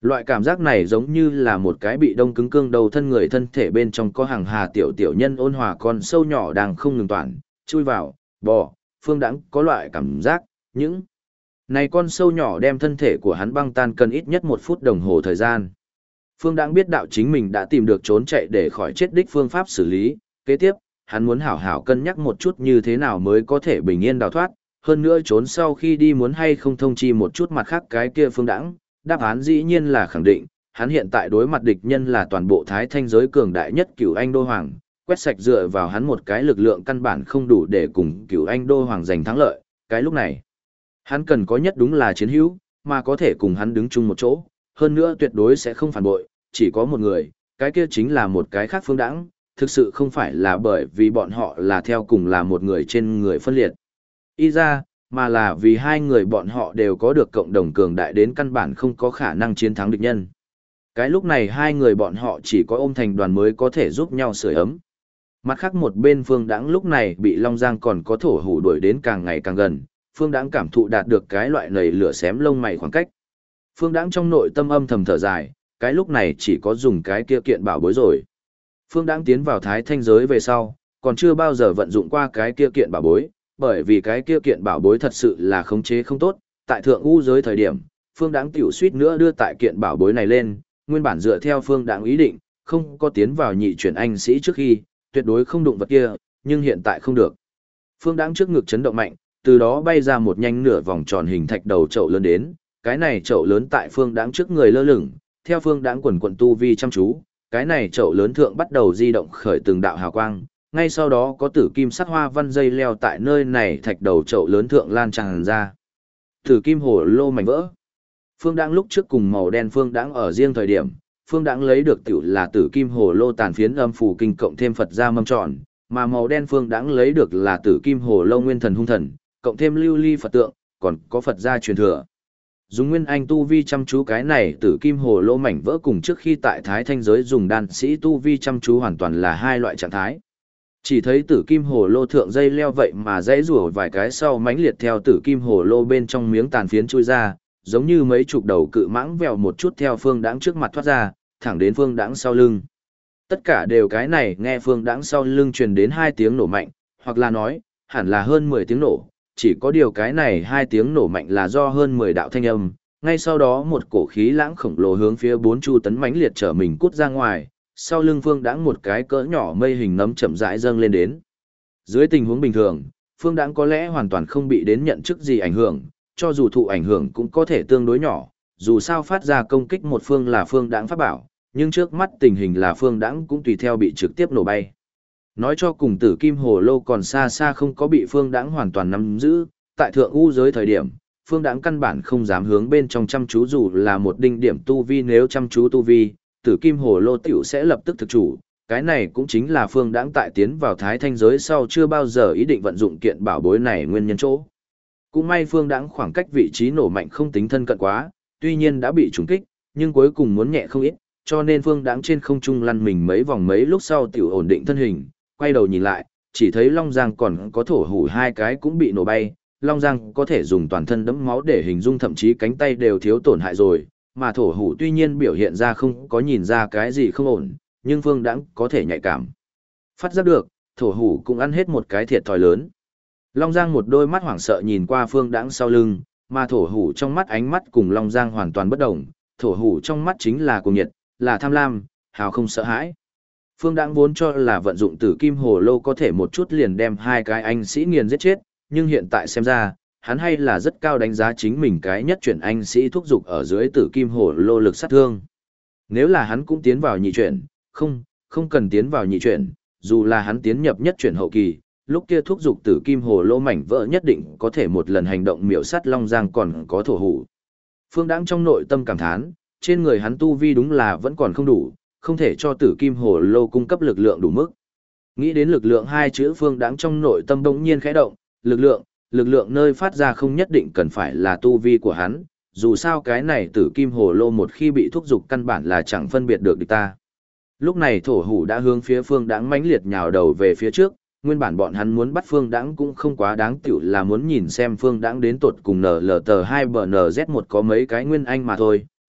Loại cảm giác này giống như là một cái bị đông cứng cương đầu thân người thân thể bên trong có hàng hà tiểu tiểu nhân ôn hòa con sâu nhỏ đang không ngừng toàn, chui vào, bò, Phương Đãng có loại cảm giác, những này con sâu nhỏ đem thân thể của hắn băng tan cần ít nhất 1 phút đồng hồ thời gian. Phương Đãng biết đạo chính mình đã tìm được trốn chạy để khỏi chết đích phương pháp xử lý, kế tiếp, hắn muốn hảo hảo cân nhắc một chút như thế nào mới có thể bình yên đào thoát, hơn nữa trốn sau khi đi muốn hay không thông chi một chút mặt khác cái kia Phương Đãng, đáp án dĩ nhiên là khẳng định, hắn hiện tại đối mặt địch nhân là toàn bộ Thái Thanh giới cường đại nhất Cửu Anh Đô Hoàng, quét sạch dựa vào hắn một cái lực lượng căn bản không đủ để cùng Cửu Anh Đô Hoàng giành thắng lợi, cái lúc này, hắn cần có nhất đúng là chiến hữu, mà có thể cùng hắn đứng chung một chỗ, hơn nữa tuyệt đối sẽ không phản bội, chỉ có một người, cái kia chính là một cái khác Phương Đãng, thực sự không phải là bởi vì bọn họ là theo cùng là một người trên người phân liệt. Y ra, mà là vì hai người bọn họ đều có được cộng đồng cường đại đến căn bản không có khả năng chiến thắng địch nhân. Cái lúc này hai người bọn họ chỉ có ôm thành đoàn mới có thể giúp nhau sưởi ấm. Mặt khác một bên Phương Đãng lúc này bị Long Giang còn có thổ hủ đuổi đến càng ngày càng gần, Phương Đãng cảm thụ đạt được cái loại nầy lửa xém lông mày khoảng cách. Phương Đãng trong nội tâm âm thầm thở dài, cái lúc này chỉ có dùng cái kia kiện bảo bối rồi. Phương Đãng tiến vào Thái Thanh giới về sau, còn chưa bao giờ vận dụng qua cái kia kiện bảo bối, bởi vì cái kia kiện bảo bối thật sự là khống chế không tốt, tại thượng u giới thời điểm, Phương Đãng tiểu suýt nữa đưa tại kiện bảo bối này lên, nguyên bản dựa theo Phương Đãng ý định, không có tiến vào nhị chuyển anh sĩ trước khi, tuyệt đối không đụng vật kia, nhưng hiện tại không được. Phương Đãng trước ngực chấn động mạnh, từ đó bay ra một nhanh nửa vòng tròn hình thạch đầu chậu lớn đến, cái này chậu lớn tại Phương Đãng trước người lơ lửng, theo Phương Đãng quần quần tu vi chăm chú, cái này chậu lớn thượng bắt đầu di động khởi từng đạo hào quang, ngay sau đó có tử kim sắc hoa văn dây leo tại nơi này thạch đầu chậu lớn thượng lan tràn ra. Tử kim hồ lô mảnh vỡ. Phương Đãng lúc trước cùng màu đen Phương Đãng ở riêng thời điểm, Phương Đãng lấy được tiểu là tử kim hồ lô tàn phiến âm phù kinh cộng thêm Phật gia mâm tròn, mà màu đen Phương Đãng lấy được là tử kim hồ lô nguyên thần hung thần, cộng thêm lưu ly Phật tượng, còn có Phật gia truyền thừa. Dùng nguyên anh tu vi chăm chú cái này tử kim hồ lô mảnh vỡ cùng trước khi tại Thái Thanh giới dùng đan sĩ tu vi chăm chú hoàn toàn là hai loại trạng thái. Chỉ thấy tử kim hồ lô thượng dây leo vậy mà dãy rủa vài cái sau mãnh liệt theo tử kim hồ lô bên trong miếng tàn phiến chui ra, giống như mấy chục đầu cự mãng vèo một chút theo Phương Đãng trước mặt thoát ra, thẳng đến Phương Đãng sau lưng. Tất cả đều cái này nghe Phương Đãng sau lưng truyền đến 2 tiếng nổ mạnh, hoặc là nói, hẳn là hơn 10 tiếng nổ, chỉ có điều cái này 2 tiếng nổ mạnh là do hơn 10 đạo thanh âm, ngay sau đó một cổ khí lãng khổng lồ hướng phía 4 chu tấn mãnh liệt trở mình cút ra ngoài, sau lưng Phương Đãng một cái cỡ nhỏ mây hình nấm chậm rãi dâng lên đến. Dưới tình huống bình thường, Phương Đãng có lẽ hoàn toàn không bị đến nhận chức gì ảnh hưởng, cho dù thụ ảnh hưởng cũng có thể tương đối nhỏ, dù sao phát ra công kích một phương là Phương Đãng pháp bảo, nhưng trước mắt tình hình là Phương Đãng cũng tùy theo bị trực tiếp nổ bay. Nói cho cùng tử kim hồ lô còn xa xa không có bị Phương Đãng hoàn toàn nắm giữ, tại thượng u giới thời điểm, Phương Đãng căn bản không dám hướng bên trong chăm chú dù là một đinh điểm tu vi, nếu chăm chú tu vi, tử kim hồ lô tiểu sẽ lập tức thực chủ, cái này cũng chính là Phương Đãng tại tiến vào Thái Thanh giới sau chưa bao giờ ý định vận dụng kiện bảo bối này nguyên nhân chỗ. Cũng may Phương Đãng khoảng cách vị trí nổ mạnh không tính thân cận quá, tuy nhiên đã bị trúng kích, nhưng cuối cùng muốn nhẹ không ít, cho nên Phương Đãng trên không trung lăn mình mấy vòng mấy lúc sau tiểu ổn định thân hình, quay đầu nhìn lại, chỉ thấy Long Giang còn có thổ hủ 2 cái cũng bị nổ bay, Long Giang có thể dùng toàn thân đẫm máu để hình dung, thậm chí cánh tay đều thiếu tổn hại rồi, mà thổ hủ tuy nhiên biểu hiện ra không có nhìn ra cái gì không ổn, nhưng Phương Đãng có thể nhạy cảm phát giác được, thổ hủ cũng ăn hết một cái thiệt thòi lớn. Long Giang một đôi mắt hoảng sợ nhìn qua Phương Đãng sau lưng, mà thổ hủ trong mắt ánh mắt cùng Long Giang hoàn toàn bất đồng, thổ hủ trong mắt chính là cuồng nhiệt, là tham lam, hào không sợ hãi. Phương Đãng vốn cho là vận dụng tử kim hồ lô có thể một chút liền đem 2 cái anh sĩ nghiền giết chết, nhưng hiện tại xem ra, hắn hay là rất cao đánh giá chính mình cái nhất chuyển anh sĩ thúc dục ở dưới tử kim hồ lô lực sát thương. Nếu là hắn cũng tiến vào nhị chuyển, không cần tiến vào nhị chuyển, dù là hắn tiến nhập nhất chuyển hậu kỳ, lúc kia thúc dục tử kim hồ lô mảnh vỡ nhất định có thể một lần hành động miểu sát Long Giang còn có thổ hủ. Phương Đãng trong nội tâm cảm thán, trên người hắn tu vi đúng là vẫn còn không đủ, không thể cho tử kim hồ lô cung cấp lực lượng đủ mức. Nghĩ đến lực lượng 2 chữ, Phương Đãng trong nội tâm bỗng nhiên khẽ động, lực lượng nơi phát ra không nhất định cần phải là tu vi của hắn, dù sao cái này tử kim hồ lô một khi bị thúc dục căn bản là chẳng phân biệt được địch ta. Lúc này thổ hủ đã hướng phía Phương Đãng mãnh liệt nhào đầu về phía trước, nguyên bản bọn hắn muốn bắt Phương Đãng cũng không quá đáng, tiểu là muốn nhìn xem Phương Đãng đến tột cùng NLT2BNZ1 có mấy cái nguyên anh mà thôi,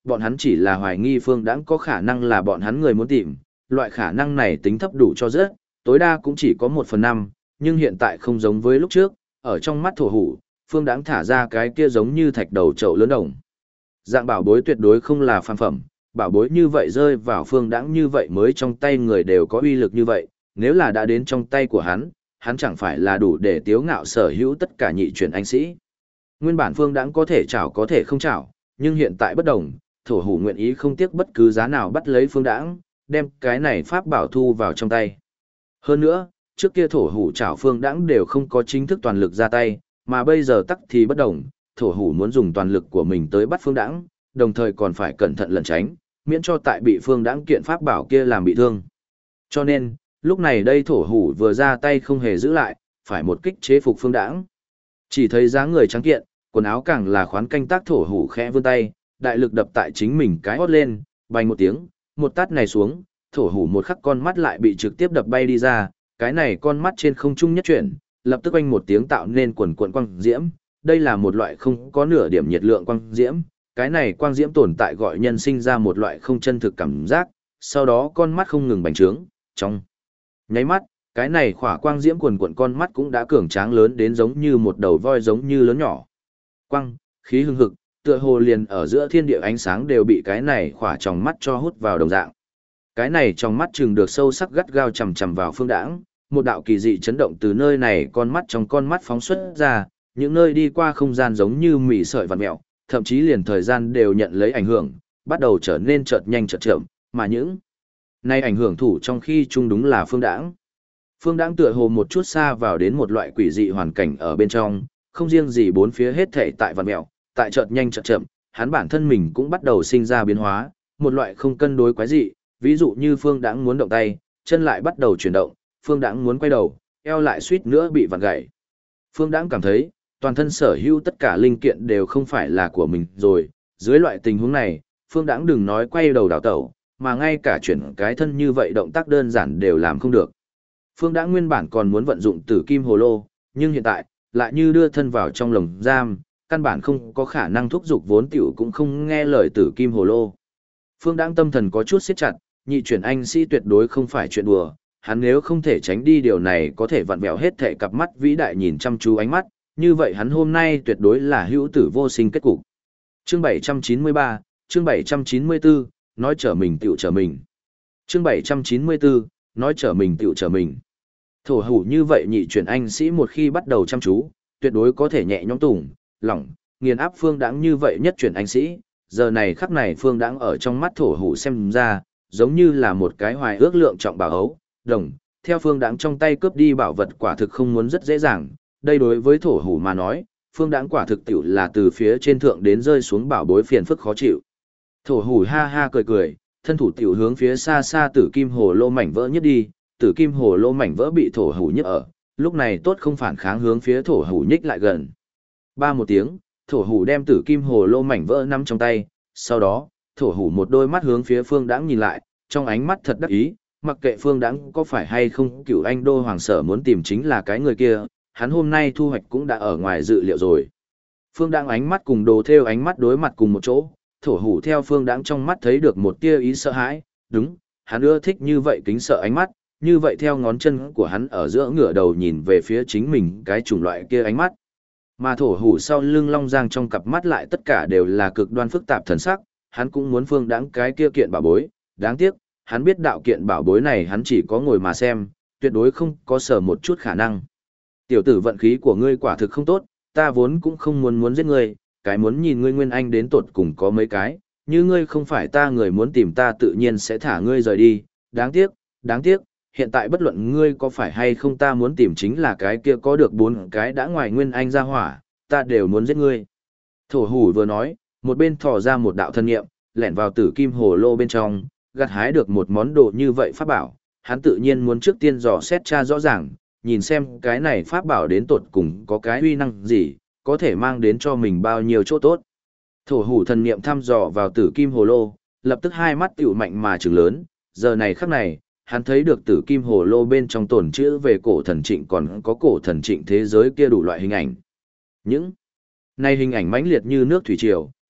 bọn hắn chỉ là hoài nghi Phương Đãng có khả năng là bọn hắn người muốn tìm, loại khả năng này tính thấp đủ cho rất, tối đa cũng chỉ có 1/5, nhưng hiện tại không giống với lúc trước, ở trong mắt thổ hủ, Phương Đãng thả ra cái kia giống như thạch đầu chậu lớn đồng. Dạng bảo bối tuyệt đối không là phàm phẩm, bảo bối như vậy rơi vào Phương Đãng như vậy mới trong tay người đều có uy lực như vậy, nếu là đã đến trong tay của hắn chẳng phải là đủ để tiếu ngạo sở hữu tất cả nhị chuyển anh sĩ. Nguyên bản Phương Đãng có thể chảo có thể không chảo, nhưng hiện tại bất đồng, thổ hủ nguyện ý không tiếc bất cứ giá nào bắt lấy Phương Đãng, đem cái này pháp bảo thu vào trong tay. Hơn nữa, trước kia thổ hủ chảo Phương Đãng đều không có chính thức toàn lực ra tay, mà bây giờ tắc thì bất đồng, thổ hủ muốn dùng toàn lực của mình tới bắt Phương Đãng, đồng thời còn phải cẩn thận lẩn tránh, miễn cho tại bị Phương Đãng kiện pháp bảo kia làm bị thương. Cho nên, lúc này đây thổ hủ vừa ra tay không hề giữ lại, phải một kích chế phục Phương Đãng. Chỉ thấy dáng người trắng kiện, quần áo càng là khoán canh tác thổ hủ khẽ vươn tay, đại lực đập tại chính mình cái hót lên, bành một tiếng, một tát này xuống, thổ hủ một khắc con mắt lại bị trực tiếp đập bay đi ra, cái này con mắt trên không trung nhất chuyển, lập tức oanh một tiếng tạo nên quần quần quang diễm, đây là một loại không có nửa điểm nhiệt lượng quang diễm, cái này quang diễm tồn tại gọi nhân sinh ra một loại không chân thực cảm giác, sau đó con mắt không ngừng bành trướng, trong nháy mắt, cái này khỏa quang diễm quần quần con mắt cũng đã cường tráng lớn đến giống như một đầu voi giống như lớn nhỏ. Quang, khí hưng hực, tựa hồ liền ở giữa thiên địa ánh sáng đều bị cái này khỏa trong mắt cho hút vào đồng dạng. Cái này trong mắt chừng được sâu sắc gắt gao chằm chằm vào Phương Đãng, một đạo kỳ dị chấn động từ nơi này con mắt trong con mắt phóng xuất ra, những nơi đi qua không gian giống như mỉ sợi vặn mèo, thậm chí liền thời gian đều nhận lấy ảnh hưởng, bắt đầu trở nên chợt nhanh chợt chậm, mà những này ảnh hưởng thủ trong khi chung đúng là Phương Đãng. Phương Đãng tựa hồ một chút xa vào đến một loại quỷ dị hoàn cảnh ở bên trong, không riêng gì bốn phía hết thảy tại vặn mèo, tại chợt nhanh chợt chậm, hắn bản thân mình cũng bắt đầu sinh ra biến hóa, một loại không cân đối quái dị, ví dụ như Phương Đãng muốn động tay, chân lại bắt đầu chuyển động, Phương Đãng muốn quay đầu, eo lại suýt nữa bị vặn gãy. Phương Đãng cảm thấy, toàn thân sở hữu tất cả linh kiện đều không phải là của mình rồi, dưới loại tình huống này, Phương Đãng đừng nói quay đầu đảo tẩu, mà ngay cả chuyển cái thân như vậy động tác đơn giản đều làm không được. Phương Đãng nguyên bản còn muốn vận dụng Tử Kim Hồ Lô, nhưng hiện tại, lại như đưa thân vào trong lồng giam, căn bản không có khả năng thúc giục vốn tiểu cũng không nghe lời Tử Kim Hồ Lô. Phương Đãng tâm thần có chút siết chặt, nhị chuyển anh sĩ tuyệt đối không phải chuyện đùa, hắn nếu không thể tránh đi điều này có thể vặn vẹo hết thể cặp mắt vĩ đại nhìn chăm chú ánh mắt, như vậy hắn hôm nay tuyệt đối là hữu tử vô sinh kết cục. Chương 793, chương 794, nói trở mình tựu trở mình. Chương 794, nói trở mình tựu trở mình. Thổ hủ như vậy nhị chuyển anh sĩ một khi bắt đầu chăm chú, tuyệt đối có thể nhẹ nhõm tùng, lỏng, nghiền áp Phương Đãng như vậy nhất chuyển anh sĩ. Giờ này khắc này Phương Đãng ở trong mắt thổ hủ xem ra, giống như là một cái hoài ước lượng trọng bảo ấu, đồng, theo Phương Đãng trong tay cướp đi bảo vật quả thực không muốn rất dễ dàng, đây đối với thổ hủ mà nói, Phương Đãng quả thực tiểu là từ phía trên thượng đến rơi xuống bảo bối phiền phức khó chịu. Thổ hủ ha ha cười cười, thân thủ tiểu hướng phía xa xa Tử Kim Hồ Lô mảnh vỡ nhất đi, Tử Kim Hồ Lô mảnh vỡ bị thổ hủ nhức ở, lúc này tốt không phản kháng hướng phía thổ hủ nhích lại gần. Ba một tiếng, thổ hủ đem Tử Kim Hồ Lô mảnh vỡ nắm trong tay, sau đó, thổ hủ một đôi mắt hướng phía Phương Đãng nhìn lại, trong ánh mắt thật đắc ý, mặc kệ Phương Đãng có phải hay không, Cửu Anh Đô hoàng sở muốn tìm chính là cái người kia, hắn hôm nay thu hoạch cũng đã ở ngoài dự liệu rồi. Phương Đãng ánh mắt cùng Đồ Thêu ánh mắt đối mặt cùng một chỗ, thổ hủ theo Phương Đãng trong mắt thấy được một tia ý sợ hãi, đúng, hắn ưa thích như vậy kính sợ ánh mắt, như vậy theo ngón chân của hắn ở giữa ngửa đầu nhìn về phía chính mình cái chủng loại kia ánh mắt. Mà thổ hủ sau lưng Long Giang trong cặp mắt lại tất cả đều là cực đoan phức tạp thần sắc, hắn cũng muốn Phương Đãng cái kia kiện bảo bối, đáng tiếc, hắn biết đạo kiện bảo bối này hắn chỉ có ngồi mà xem, tuyệt đối không có sở một chút khả năng. Tiểu tử vận khí của ngươi quả thực không tốt, ta vốn cũng không muốn giết ngươi, cái muốn nhìn ngươi nguyên anh đến tột cùng có mấy cái, như ngươi không phải ta người muốn tìm ta tự nhiên sẽ thả ngươi rời đi, đáng tiếc, hiện tại bất luận ngươi có phải hay không ta muốn tìm chính là cái kia có được 4 cái đã ngoài nguyên anh ra hỏa, ta đều muốn giết ngươi. Thổ hủ vừa nói, một bên thò ra một đạo thân nghiệm, lẻn vào Tử Kim Hồ Lô bên trong, gặt hái được một món đồ như vậy pháp bảo, hắn tự nhiên muốn trước tiên dò xét tra rõ ràng, nhìn xem cái này pháp bảo đến tột cùng có cái uy năng gì, có thể mang đến cho mình bao nhiêu chỗ tốt. Thổ hủ thần niệm thăm dò vào Tử Kim Hồ Lô, lập tức hai mắt tiểu mạnh mà trừng lớn, giờ này khắc này, hắn thấy được Tử Kim Hồ Lô bên trong tồn chữ về cổ thần trịnh còn có cổ thần trịnh thế giới kia đủ loại hình ảnh. Những này hình ảnh mãnh liệt như nước thủy triều,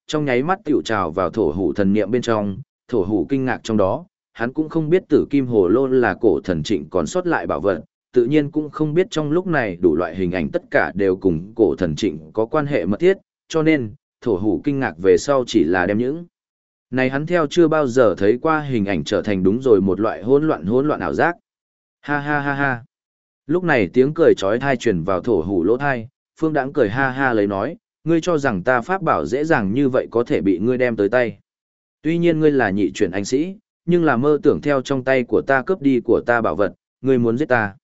trong nháy mắt tiểu trào vào thổ hủ thần niệm bên trong, thổ hủ kinh ngạc trong đó, hắn cũng không biết tử kim hồ lô là cổ thần trịnh còn sót lại bảo vật, tự nhiên cũng không biết trong lúc này đủ loại hình ảnh tất cả đều cùng cổ thần trịnh có quan hệ mật thiết, cho nên, thổ hủ kinh ngạc về sau chỉ là đem những này hắn theo chưa bao giờ thấy qua hình ảnh trở thành đúng rồi một loại hỗn loạn ảo giác. Ha ha ha ha. Lúc này tiếng cười chói tai truyền vào thổ hủ lỗ tai, Phương Đãng cười ha ha lấy nói, ngươi cho rằng ta pháp bảo dễ dàng như vậy có thể bị ngươi đem tới tay. Tuy nhiên ngươi là nhị chuyển anh sĩ, nhưng là mơ tưởng theo trong tay của ta cướp đi của ta bảo vật, ngươi muốn giết ta.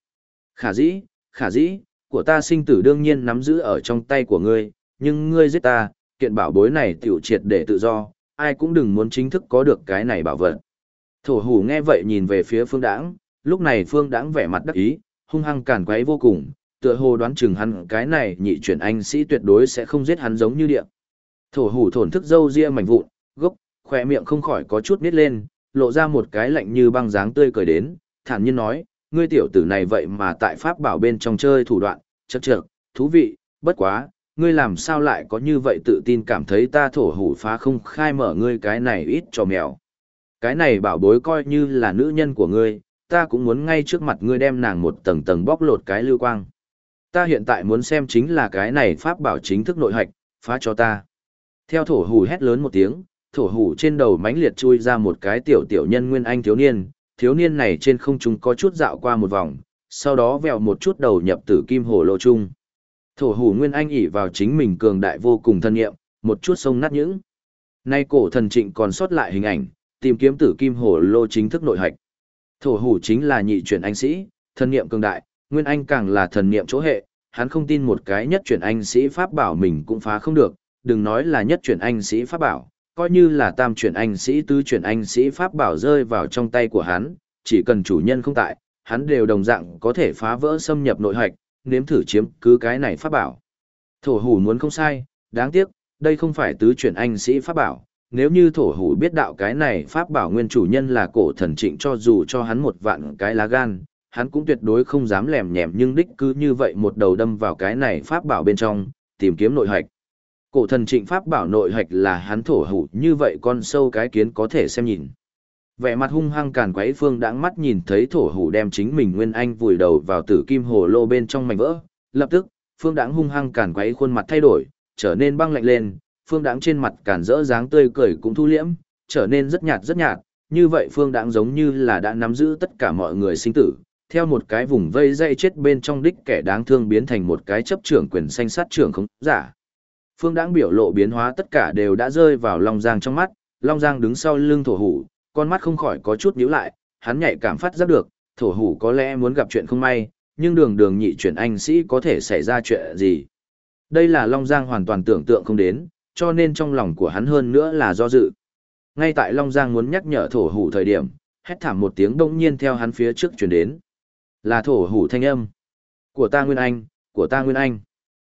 Khả dĩ, của ta sinh tử đương nhiên nắm giữ ở trong tay của ngươi, nhưng ngươi giết ta, kiện bảo bối này tiểu triệt để tự do, ai cũng đừng muốn chính thức có được cái này bảo vật. Thổ hủ nghe vậy nhìn về phía Phương Đãng, lúc này Phương Đãng vẻ mặt đắc ý, hung hăng càn quấy vô cùng, tựa hồ đoán chừng hắn cái này nhị chuyển anh sĩ tuyệt đối sẽ không giết hắn giống như địa. Thổ hủ thổn thức râu ria mảnh vụn, gốc, khỏe miệng không khỏi có chút nít lên, lộ ra một cái lạnh như băng dáng tươi cười đến, thản nhiên nói, ngươi tiểu tử này vậy mà tại pháp bảo bên trong chơi thủ đoạn, chậc, thú vị, bất quá, ngươi làm sao lại có như vậy tự tin cảm thấy ta thổ hủ phá không khai mở ngươi cái này ít trò mèo. Cái này bảo bối coi như là nữ nhân của ngươi, ta cũng muốn ngay trước mặt ngươi đem nàng một tầng tầng bóc lột cái lưu quang. Ta hiện tại muốn xem chính là cái này pháp bảo chính thức nội hạch, phá cho ta. Theo thổ hủ hét lớn một tiếng, thổ hủ trên đầu mãnh liệt chui ra một cái tiểu nhân nguyên anh thiếu niên này trên không trung có chút dạo qua một vòng, sau đó vèo một chút đầu nhập tử kim hồ lô chung. Thổ hủ nguyên anh ỷ vào chính mình cường đại vô cùng thân nghiệm, một chút sông nát những. Nay cổ thần trịnh còn sót lại hình ảnh, tìm kiếm tử kim hồ lô chính thức nội hạch. Thổ hủ chính là nhị chuyển anh sĩ, thân nghiệm cường đại, nguyên anh càng là thần nghiệm chỗ hệ, hắn không tin một cái nhất chuyển anh sĩ pháp bảo mình cũng phá không được, đừng nói là nhất chuyển anh sĩ pháp bảo, coi như là tam chuyển anh sĩ tứ chuyển anh sĩ pháp bảo rơi vào trong tay của hắn, chỉ cần chủ nhân không tại, hắn đều đồng dạng có thể phá vỡ xâm nhập nội hạch, nếm thử chiếm cứ cái này pháp bảo. Thổ hủ muốn không sai, đáng tiếc, đây không phải tứ chuyển anh sĩ pháp bảo, nếu như thổ hủ biết đạo cái này pháp bảo nguyên chủ nhân là cổ thần trịnh cho dù cho hắn một vạn cái lá gan, hắn cũng tuyệt đối không dám lèm nhèm nhưng đích cứ như vậy một đầu đâm vào cái này pháp bảo bên trong, tìm kiếm nội hạch. Cổ thần trịnh pháp bảo nội hạch là hắn thổ hủ như vậy con sâu cái kiến có thể xem nhìn. Vẻ mặt hung hăng càn quấy Phương Đãng mắt nhìn thấy thổ hủ đem chính mình nguyên anh vùi đầu vào tử kim hồ lô bên trong mảnh vỡ, lập tức, Phương Đãng hung hăng càn quấy khuôn mặt thay đổi, trở nên băng lạnh lên, Phương Đãng trên mặt càn rỡ dáng tươi cười cũng thu liễm, trở nên rất nhạt, như vậy Phương Đãng giống như là đã nắm giữ tất cả mọi người sinh tử, theo một cái vùng vây dây chết bên trong đích kẻ đáng thương biến thành một cái chấp trưởng quyền xanh sát trưởng không giả. Phương Đãng biểu lộ biến hóa tất cả đều đã rơi vào Long Giang trong mắt, Long Giang đứng sau lưng thổ hủ, con mắt không khỏi có chút nhíu lại, hắn nhạy cảm phát giác được, thổ hủ có lẽ muốn gặp chuyện không may, nhưng đường nhị chuyển anh sĩ có thể xảy ra chuyện gì. Đây là Long Giang hoàn toàn tưởng tượng không đến, cho nên trong lòng của hắn hơn nữa là do dự. Ngay tại Long Giang muốn nhắc nhở thổ hủ thời điểm, hét thảm một tiếng đông nhiên theo hắn phía trước truyền đến. Là thổ hủ thanh âm. Của ta Nguyên Anh, của ta Nguyên Anh.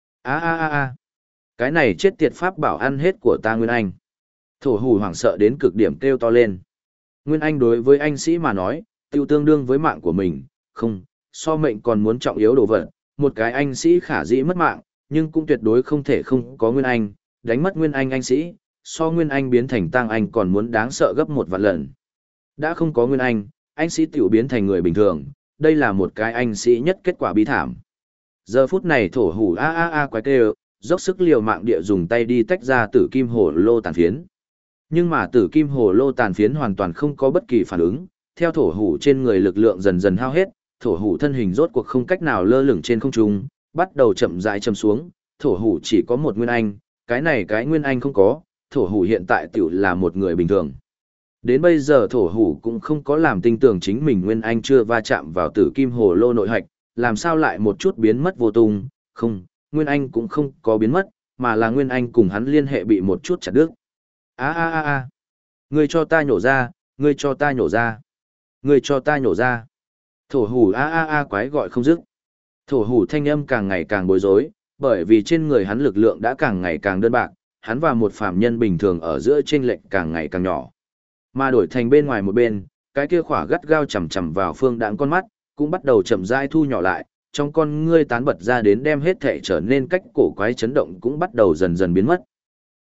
A. Cái này chết tiệt pháp bảo ăn hết của ta Nguyên Anh. Thổ hủ hoảng sợ đến cực điểm kêu to lên. Nguyên Anh đối với anh sĩ mà nói, tiêu tương đương với mạng của mình, không, so mệnh còn muốn trọng yếu đồ vật. Một cái anh sĩ khả dĩ mất mạng, nhưng cũng tuyệt đối không thể không có Nguyên Anh, đánh mất Nguyên Anh sĩ, so Nguyên Anh biến thành tang anh còn muốn đáng sợ gấp 1 vạn lần. Đã không có Nguyên anh sĩ tiểu biến thành người bình thường, đây là một cái anh sĩ nhất kết quả bi thảm. Giờ phút này thổ hủ a quái kêu, dốc sức liều mạng địa dùng tay đi tách ra tử kim hồ lô tàn phiến. Nhưng mà tử kim hồ lô tàn phiến hoàn toàn không có bất kỳ phản ứng, theo thổ hủ trên người lực lượng dần dần hao hết, thổ hủ thân hình rốt cuộc không cách nào lơ lửng trên không trung, bắt đầu chậm rãi chầm xuống, thổ hủ chỉ có một Nguyên Anh, cái Nguyên Anh không có, thổ hủ hiện tại tiểu là một người bình thường. Đến bây giờ thổ hủ cũng không có làm tin tưởng chính mình Nguyên Anh chưa va chạm vào tử kim hồ lô nội hạch, làm sao lại một chút biến mất vô tung, không, Nguyên Anh cũng không có biến mất, mà là Nguyên Anh cùng hắn liên hệ bị một chút chặt đứt. A. Ngươi cho ta nhổ ra, ngươi cho ta nhổ ra, ngươi cho ta nhổ ra. Thổ hủ a quái gọi không dứt. Thổ hủ thanh âm càng ngày càng bối rối, bởi vì trên người hắn lực lượng đã càng ngày càng đơn bạc, hắn và một phàm nhân bình thường ở giữa chênh lệch càng ngày càng nhỏ. Mà đổi thành bên ngoài một bên, cái kia khỏa gắt gao chằm chằm vào Phương Đãng con mắt, cũng bắt đầu chậm rãi thu nhỏ lại, trong con ngươi tán bật ra đến đem hết thể trở nên cách cổ quái chấn động cũng bắt đầu dần dần biến mất.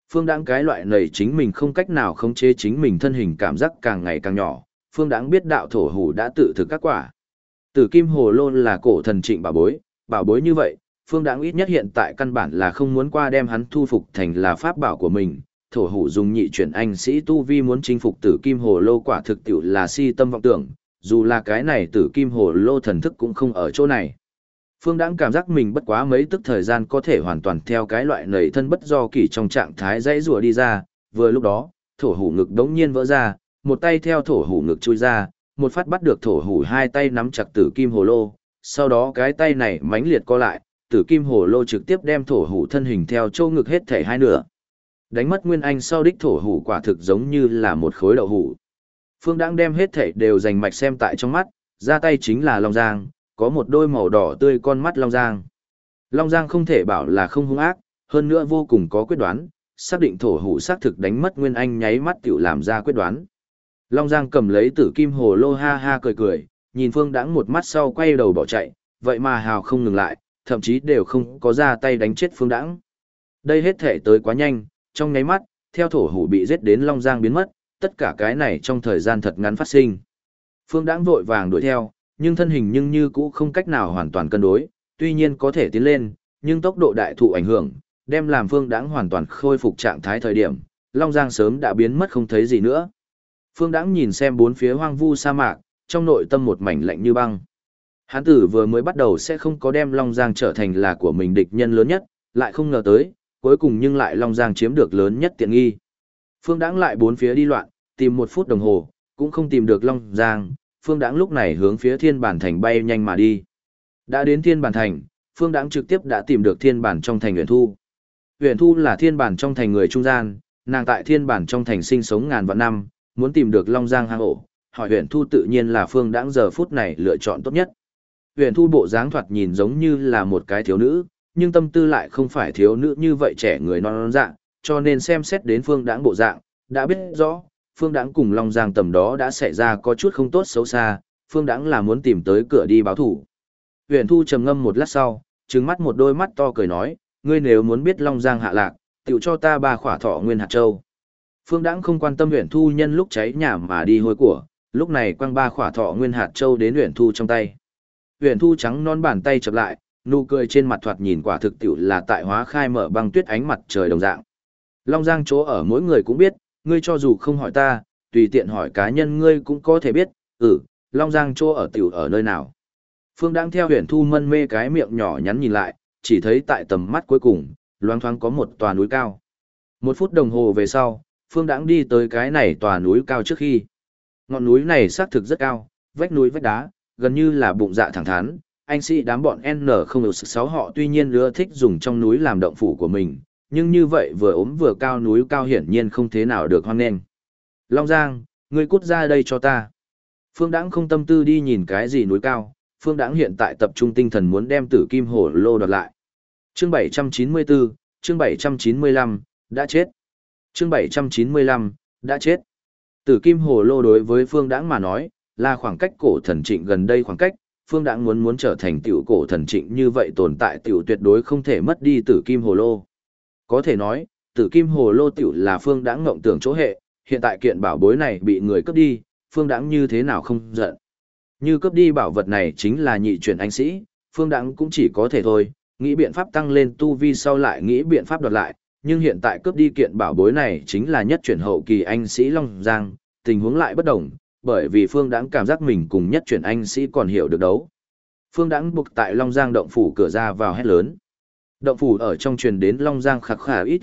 Phương Đãng cái loại nầy chính mình không cách nào khống chế chính mình thân hình cảm giác càng ngày càng nhỏ, Phương Đãng biết đạo thổ hủ đã tự thực các quả. Tử kim hồ lô là cổ thần trịnh bảo bối như vậy, Phương Đãng ít nhất hiện tại căn bản là không muốn qua đem hắn thu phục thành là pháp bảo của mình. Thổ hủ dùng nhị chuyển anh sĩ tu vi muốn chinh phục tử kim hồ lô quả thực tiệu là si tâm vọng tưởng, dù là cái này tử kim hồ lô thần thức cũng không ở chỗ này. Phương Đãng cảm giác mình bất quá mấy tức thời gian có thể hoàn toàn theo cái loại nảy thân bất do kỳ trong trạng thái dãy rùa đi ra, vừa lúc đó, thổ hủ ngực đống nhiên vỡ ra, một tay theo thổ hủ ngực chui ra, một phát bắt được thổ hủ hai tay nắm chặt tử kim hồ lô, sau đó cái tay này mãnh liệt co lại, tử kim hồ lô trực tiếp đem thổ hủ thân hình theo châu ngực hết thể hai nửa. Đánh mất nguyên anh sau đích thổ hủ quả thực giống như là một khối đậu hủ. Phương Đãng đem hết thể đều dành mạch xem tại trong mắt, ra tay chính là Long Giang, có một đôi màu đỏ tươi con mắt Long Giang. Long Giang không thể bảo là không hung ác, hơn nữa vô cùng có quyết đoán, xác định thổ hủ xác thực đánh mất nguyên anh nháy mắt tiểu làm ra quyết đoán. Long Giang cầm lấy tử kim hồ lô ha ha cười cười, nhìn Phương Đãng một mắt sau quay đầu bỏ chạy, vậy mà hào không ngừng lại, thậm chí đều không có ra tay đánh chết Phương Đãng. Đây hết thể tới quá nhanh, trong nháy mắt, theo thổ hủ bị giết đến Long Giang biến mất, tất cả cái này trong thời gian thật ngắn phát sinh. Phương Đãng vội vàng đuổi theo, nhưng thân hình nhưng như cũ không cách nào hoàn toàn cân đối, tuy nhiên có thể tiến lên, nhưng tốc độ đại thụ ảnh hưởng, đem làm Phương Đãng hoàn toàn khôi phục trạng thái thời điểm, Long Giang sớm đã biến mất không thấy gì nữa. Phương Đãng nhìn xem bốn phía hoang vu sa mạc, trong nội tâm một mảnh lạnh như băng. Hán tử vừa mới bắt đầu sẽ không có đem Long Giang trở thành là của mình địch nhân lớn nhất, lại không ngờ tới, cuối cùng nhưng lại Long Giang chiếm được lớn nhất tiện nghi. Phương Đãng lại bốn phía đi loạn, tìm 1 phút đồng hồ, cũng không tìm được Long Giang, Phương Đãng lúc này hướng phía Thiên Bản Thành bay nhanh mà đi. Đã đến Thiên Bản Thành, Phương Đãng trực tiếp đã tìm được Thiên Bản trong thành Uyển Thu. Uyển Thu là Thiên Bản trong thành người trung gian, nàng tại Thiên Bản trong thành sinh sống ngàn vạn năm, muốn tìm được Long Giang hang ổ, hỏi Uyển Thu tự nhiên là Phương Đãng giờ phút này lựa chọn tốt nhất. Uyển Thu bộ dáng thoạt nhìn giống như là một cái thiếu nữ, nhưng tâm tư lại không phải thiếu nữ như vậy trẻ người non dạng, cho nên xem xét đến Phương Đãng bộ dạng, đã biết rõ, Phương Đãng cùng Long Giang tầm đó đã xảy ra có chút không tốt xấu xa, Phương Đãng là muốn tìm tới cửa đi báo thủ. Uyển Thu trầm ngâm một lát sau, trừng mắt một đôi mắt to cười nói, ngươi nếu muốn biết Long Giang hạ lạc, tiểu cho ta 3 khỏa thọ nguyên hạt châu. Phương Đãng không quan tâm Uyển Thu nhân lúc cháy nhà mà đi hôi của, lúc này quăng 3 khỏa thọ nguyên hạt châu đến Uyển Thu trong tay. Uyển Thu trắng non bàn tay chập lại, nụ cười trên mặt thoạt nhìn quả thực tiểu là tại hóa khai mở băng tuyết ánh mặt trời đồng dạng. Long Giang chỗ ở mỗi người cũng biết, ngươi cho dù không hỏi ta, tùy tiện hỏi cá nhân ngươi cũng có thể biết, Long Giang chỗ ở tiểu ở nơi nào. Phương Đãng theo Uyển Thu mân mê cái miệng nhỏ nhắn nhìn lại, chỉ thấy tại tầm mắt cuối cùng, loáng thoáng có một tòa núi cao. 1 phút đồng hồ về sau, Phương Đãng đi tới cái này tòa núi cao trước khi. Ngọn núi này xác thực rất cao, vách núi vách đá, gần như là bụng dạ thẳng thắn. Anh sĩ đám bọn N016 họ tuy nhiên ưa thích dùng trong núi làm động phủ của mình, nhưng như vậy vừa ốm vừa cao núi cao hiển nhiên không thế nào được hoan nghênh. Long Giang, ngươi cút ra đây cho ta. Phương Đãng không tâm tư đi nhìn cái gì núi cao, Phương Đãng hiện tại tập trung tinh thần muốn đem tử kim hổ lô đoạt lại. Chương 794, chương 795, đã chết. Chương 795, đã chết. Tử kim hồ lô đối với Phương Đãng mà nói, là khoảng cách cổ thần trịnh gần đây khoảng cách, Phương Đãng muốn trở thành tiểu cổ thần trịnh như vậy tồn tại tiểu tuyệt đối không thể mất đi tử kim hồ lô. Có thể nói, tử kim hồ lô tiểu là Phương Đãng ngộng tưởng chỗ hệ, hiện tại kiện bảo bối này bị người cướp đi, Phương Đãng như thế nào không giận. Như cướp đi bảo vật này chính là nhị chuyển anh sĩ, Phương Đãng cũng chỉ có thể thôi, nghĩ biện pháp tăng lên tu vi sau lại nghĩ biện pháp đoạt lại, nhưng hiện tại cướp đi kiện bảo bối này chính là nhất chuyển hậu kỳ anh sĩ Long Giang, tình huống lại bất đồng, bởi vì Phương Đãng cảm giác mình cùng nhất chuyển anh sĩ còn hiểu được đấu. Phương Đãng buộc tại Long Giang động phủ cửa ra vào hét lớn. Động phủ ở trong truyền đến Long Giang khạc khà ít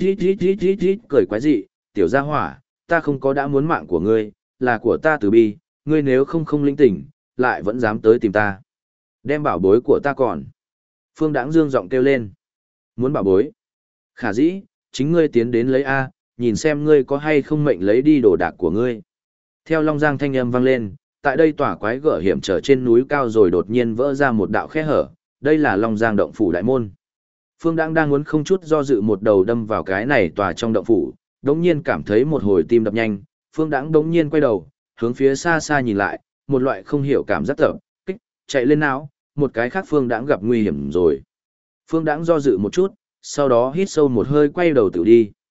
cười quái dị, tiểu gia hỏa, ta không có đã muốn mạng của ngươi, là của ta từ bi, ngươi nếu không linh tỉnh, lại vẫn dám tới tìm ta. Đem bảo bối của ta còn. Phương Đãng dương giọng kêu lên. Muốn bảo bối? Khả dĩ, chính ngươi tiến đến lấy A, nhìn xem ngươi có hay không mệnh lấy đi đồ đạc của ngươi. Theo Long Giang thanh âm vang lên, tại đây tỏa quái gở hiểm trở trên núi cao rồi đột nhiên vỡ ra một đạo khe hở, đây là Long Giang động phủ đại môn. Phương Đãng đang muốn không chút do dự một đầu đâm vào cái này tòa trong động phủ, đống nhiên cảm thấy một hồi tim đập nhanh, Phương Đãng đống nhiên quay đầu, hướng phía xa xa nhìn lại, một loại không hiểu cảm giác tập kích, chạy lên não, một cái khác Phương Đãng gặp nguy hiểm rồi. Phương Đãng do dự một chút, sau đó hít sâu một hơi quay đầu tự đi.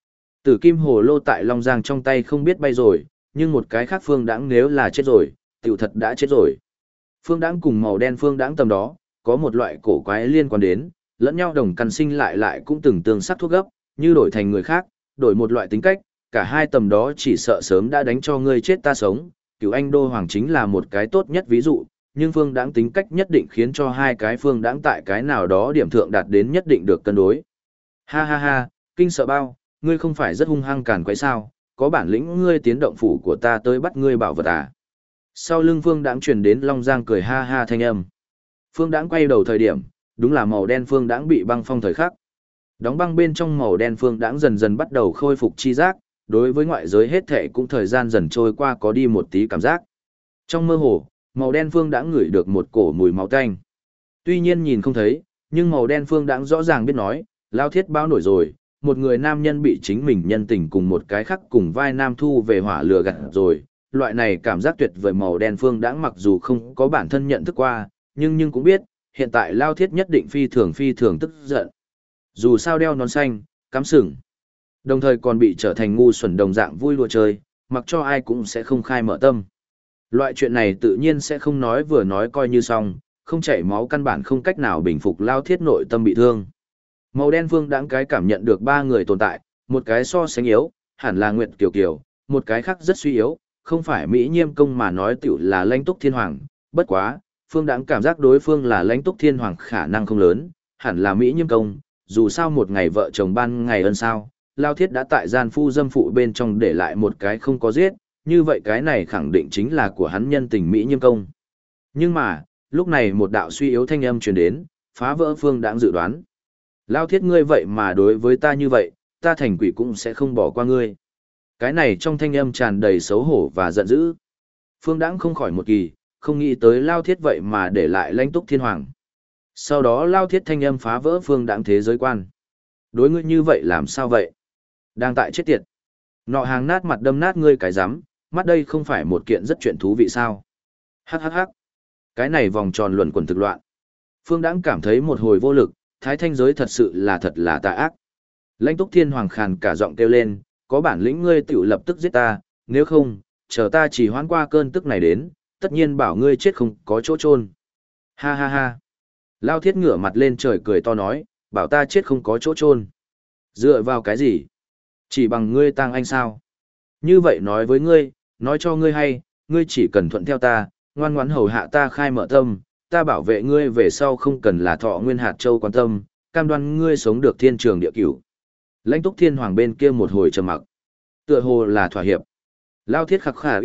Tử kim hồ lô tại Long Giang trong tay không biết bay rồi, nhưng một cái khác Phương Đãng nếu là chết rồi, tiểu thật đã chết rồi. Phương Đãng cùng màu đen Phương Đãng tầm đó, có một loại cổ quái liên quan đến, lẫn nhau đồng căn sinh lại cũng từng tương sắc thuốc gấp, như đổi thành người khác, đổi một loại tính cách, cả hai tầm đó chỉ sợ sớm đã đánh cho ngươi chết ta sống. Cửu Anh Đô Hoàng chính là một cái tốt nhất ví dụ, nhưng Phương Đãng tính cách nhất định khiến cho hai cái Phương Đãng tại cái nào đó điểm thượng đạt đến nhất định được cân đối. Ha ha ha, kinh sợ bao, ngươi không phải rất hung hăng càn quấy sao, có bản lĩnh ngươi tiến động phủ của ta tới bắt ngươi bảo vật à. Sau lưng Phương Đãng truyền đến Long Giang cười ha ha thanh âm. Phương Đãng quay đầu thời điểm, đúng là màu đen Phương Đãng bị băng phong thời khắc. Đóng băng bên trong màu đen Phương Đãng dần dần bắt đầu khôi phục chi giác, đối với ngoại giới hết thảy cũng thời gian dần trôi qua có đi một tí cảm giác. Trong mơ hồ, màu đen Phương Đãng ngửi được một cổ mùi máu tanh. Tuy nhiên nhìn không thấy, nhưng màu đen Phương Đãng rõ ràng biết nói, lao thiết báo nổi rồi, một người nam nhân bị chính mình nhân tình cùng một cái khác cùng vai nam thu về hỏa lửa gạt rồi. Loại này cảm giác tuyệt vời màu đen Phương Đãng mặc dù không có bản thân nhận thức qua, nhưng cũng biết, hiện tại lao thiết nhất định phi thường tức giận. Dù sao đeo nón xanh, cắm sừng. Đồng thời còn bị trở thành ngu xuẩn đồng dạng vui đùa chơi, mặc cho ai cũng sẽ không khai mở tâm. Loại chuyện này tự nhiên sẽ không nói vừa nói coi như xong, không chảy máu căn bản không cách nào bình phục lao thiết nội tâm bị thương. Màu đen Phương Đãng cái cảm nhận được ba người tồn tại, một cái so sánh yếu, hẳn là Nguyệt Kiều Kiều, một cái khác rất suy yếu, không phải Mỹ Nhiêm Công mà nói tiểu là Lãnh Túc Thiên Hoàng, bất quá, Phương Đãng cảm giác đối phương là Lãnh Túc Thiên Hoàng khả năng không lớn, hẳn là Mỹ Nhiêm Công, dù sao một ngày vợ chồng ban ngày ân sao, lao thiết đã tại gian phu dâm phụ bên trong để lại một cái không có giết, như vậy cái này khẳng định chính là của hắn nhân tình Mỹ Nhiêm Công. Nhưng mà, lúc này một đạo suy yếu thanh âm truyền đến, phá vỡ Phương Đãng dự đoán. Lao thiết ngươi vậy mà đối với ta như vậy, ta thành quỷ cũng sẽ không bỏ qua ngươi. Cái này trong thanh âm tràn đầy xấu hổ và giận dữ. Phương Đãng không khỏi một kỳ, không nghĩ tới Lao thiết vậy mà để lại Lãnh Túc Thiên Hoàng. Sau đó Lao thiết thanh âm phá vỡ Phương Đãng thế giới quan. Đối ngươi như vậy làm sao vậy? Đang tại chết tiệt. Nọ hàng nát mặt đâm nát ngươi cái rắm, mắt đây không phải một kiện rất chuyện thú vị sao? Hắc hắc hắc. Cái này vòng tròn luẩn quẩn thực loạn. Phương Đãng cảm thấy một hồi vô lực, thái thanh giới thật sự là thật là tà ác. Lãnh Túc Thiên Hoàng khàn cả giọng kêu lên, có bản lĩnh ngươi tiểu lập tức giết ta, nếu không, chờ ta chỉ hoãn qua cơn tức này đến, tất nhiên bảo ngươi chết không có chỗ chôn. Ha ha ha. Lao thiết ngửa mặt lên trời cười to nói, bảo ta chết không có chỗ chôn. Dựa vào cái gì? Chỉ bằng ngươi tang anh sao? Như vậy nói với ngươi, nói cho ngươi hay, ngươi chỉ cần thuận theo ta, ngoan ngoãn hầu hạ ta khai mở tâm, ta bảo vệ ngươi về sau không cần là Thọ Nguyên hạt châu quan tâm, cam đoan ngươi sống được thiên trường địa cửu. Lãnh Túc Thiên Hoàng bên kia một hồi trầm mặc, tựa hồ là thỏa hiệp. Lao thiết khặc khả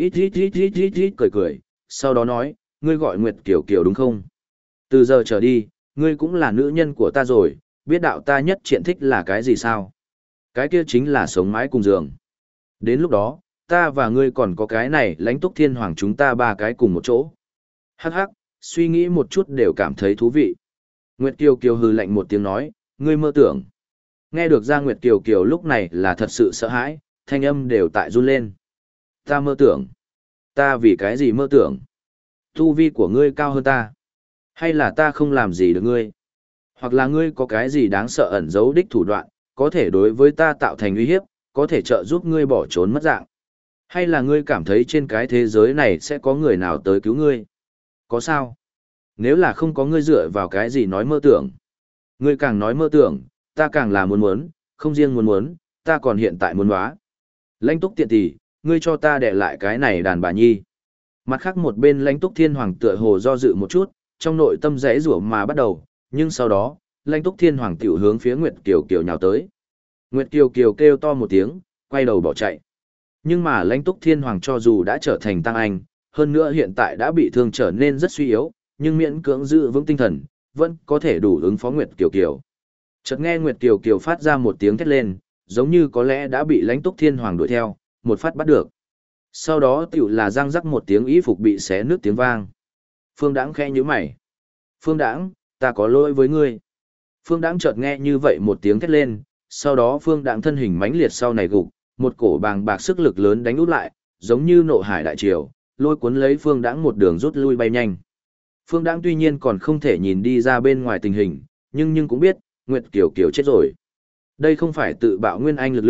ít cười cười, sau đó nói, ngươi gọi Nguyệt Kiều Kiều đúng không? Từ giờ trở đi, ngươi cũng là nữ nhân của ta rồi, biết đạo ta nhất triện thích là cái gì sao? Cái kia chính là sống mái cùng giường. Đến lúc đó, ta và ngươi còn có cái này Lãnh Túc Thiên Hoàng chúng ta ba cái cùng một chỗ. Hắc hắc, suy nghĩ một chút đều cảm thấy thú vị. Nguyệt Kiều Kiều hừ lạnh một tiếng nói, ngươi mơ tưởng. Nghe được ra Nguyệt Kiều Kiều lúc này là thật sự sợ hãi, thanh âm đều tại run lên. Ta mơ tưởng. Ta vì cái gì mơ tưởng? Tu vi của ngươi cao hơn ta. Hay là ta không làm gì được ngươi? Hoặc là ngươi có cái gì đáng sợ ẩn giấu đích thủ đoạn, có thể đối với ta tạo thành uy hiếp, có thể trợ giúp ngươi bỏ trốn mất dạng. Hay là ngươi cảm thấy trên cái thế giới này sẽ có người nào tới cứu ngươi? Có sao? Nếu là không có ngươi dựa vào cái gì nói mơ tưởng. Ngươi càng nói mơ tưởng, ta càng là muốn, không riêng muốn, ta còn hiện tại muốn hóa. Lãnh Túc tiện tỷ, ngươi cho ta để lại cái này đàn bà nhi. Mặt khác một bên Lãnh Túc Thiên Hoàng tựa hồ do dự một chút, trong nội tâm rẽ rủa mà bắt đầu, nhưng sau đó, Lãnh Túc Thiên Hoàng tiểu hướng phía Nguyệt Kiều Kiều nhào tới. Nguyệt Kiều Kiều kêu to một tiếng, quay đầu bỏ chạy. Nhưng mà Lãnh Túc Thiên Hoàng cho dù đã trở thành tăng anh, hơn nữa hiện tại đã bị thương trở nên rất suy yếu, nhưng miễn cưỡng giữ vững tinh thần, vẫn có thể đủ ứng phó Nguyệt Kiều Kiều. Chợt nghe Nguyệt Kiều Kiều phát ra một tiếng thét lên, giống như có lẽ đã bị Lãnh Túc Thiên Hoàng đuổi theo, một phát bắt được. Sau đó tiểu là răng rắc một tiếng y phục bị xé nứt tiếng vang. Phương Đãng khẽ nhíu mày. Phương Đãng, ta có lỗi với ngươi. Phương Đãng chợt nghe như vậy một tiếng thét lên, sau đó Phương Đãng thân hình mãnh liệt sau này gục, một cổ bàng bạc sức lực lớn đánh út lại, giống như nộ hải đại triều, lôi cuốn lấy Phương Đãng một đường rút lui bay nhanh. Phương Đãng tuy nhiên còn không thể nhìn đi ra bên ngoài tình hình, nhưng cũng biết, Nguyệt Kiều Kiều chết rồi. Đây không phải tự bạo nguyên anh lực lượng,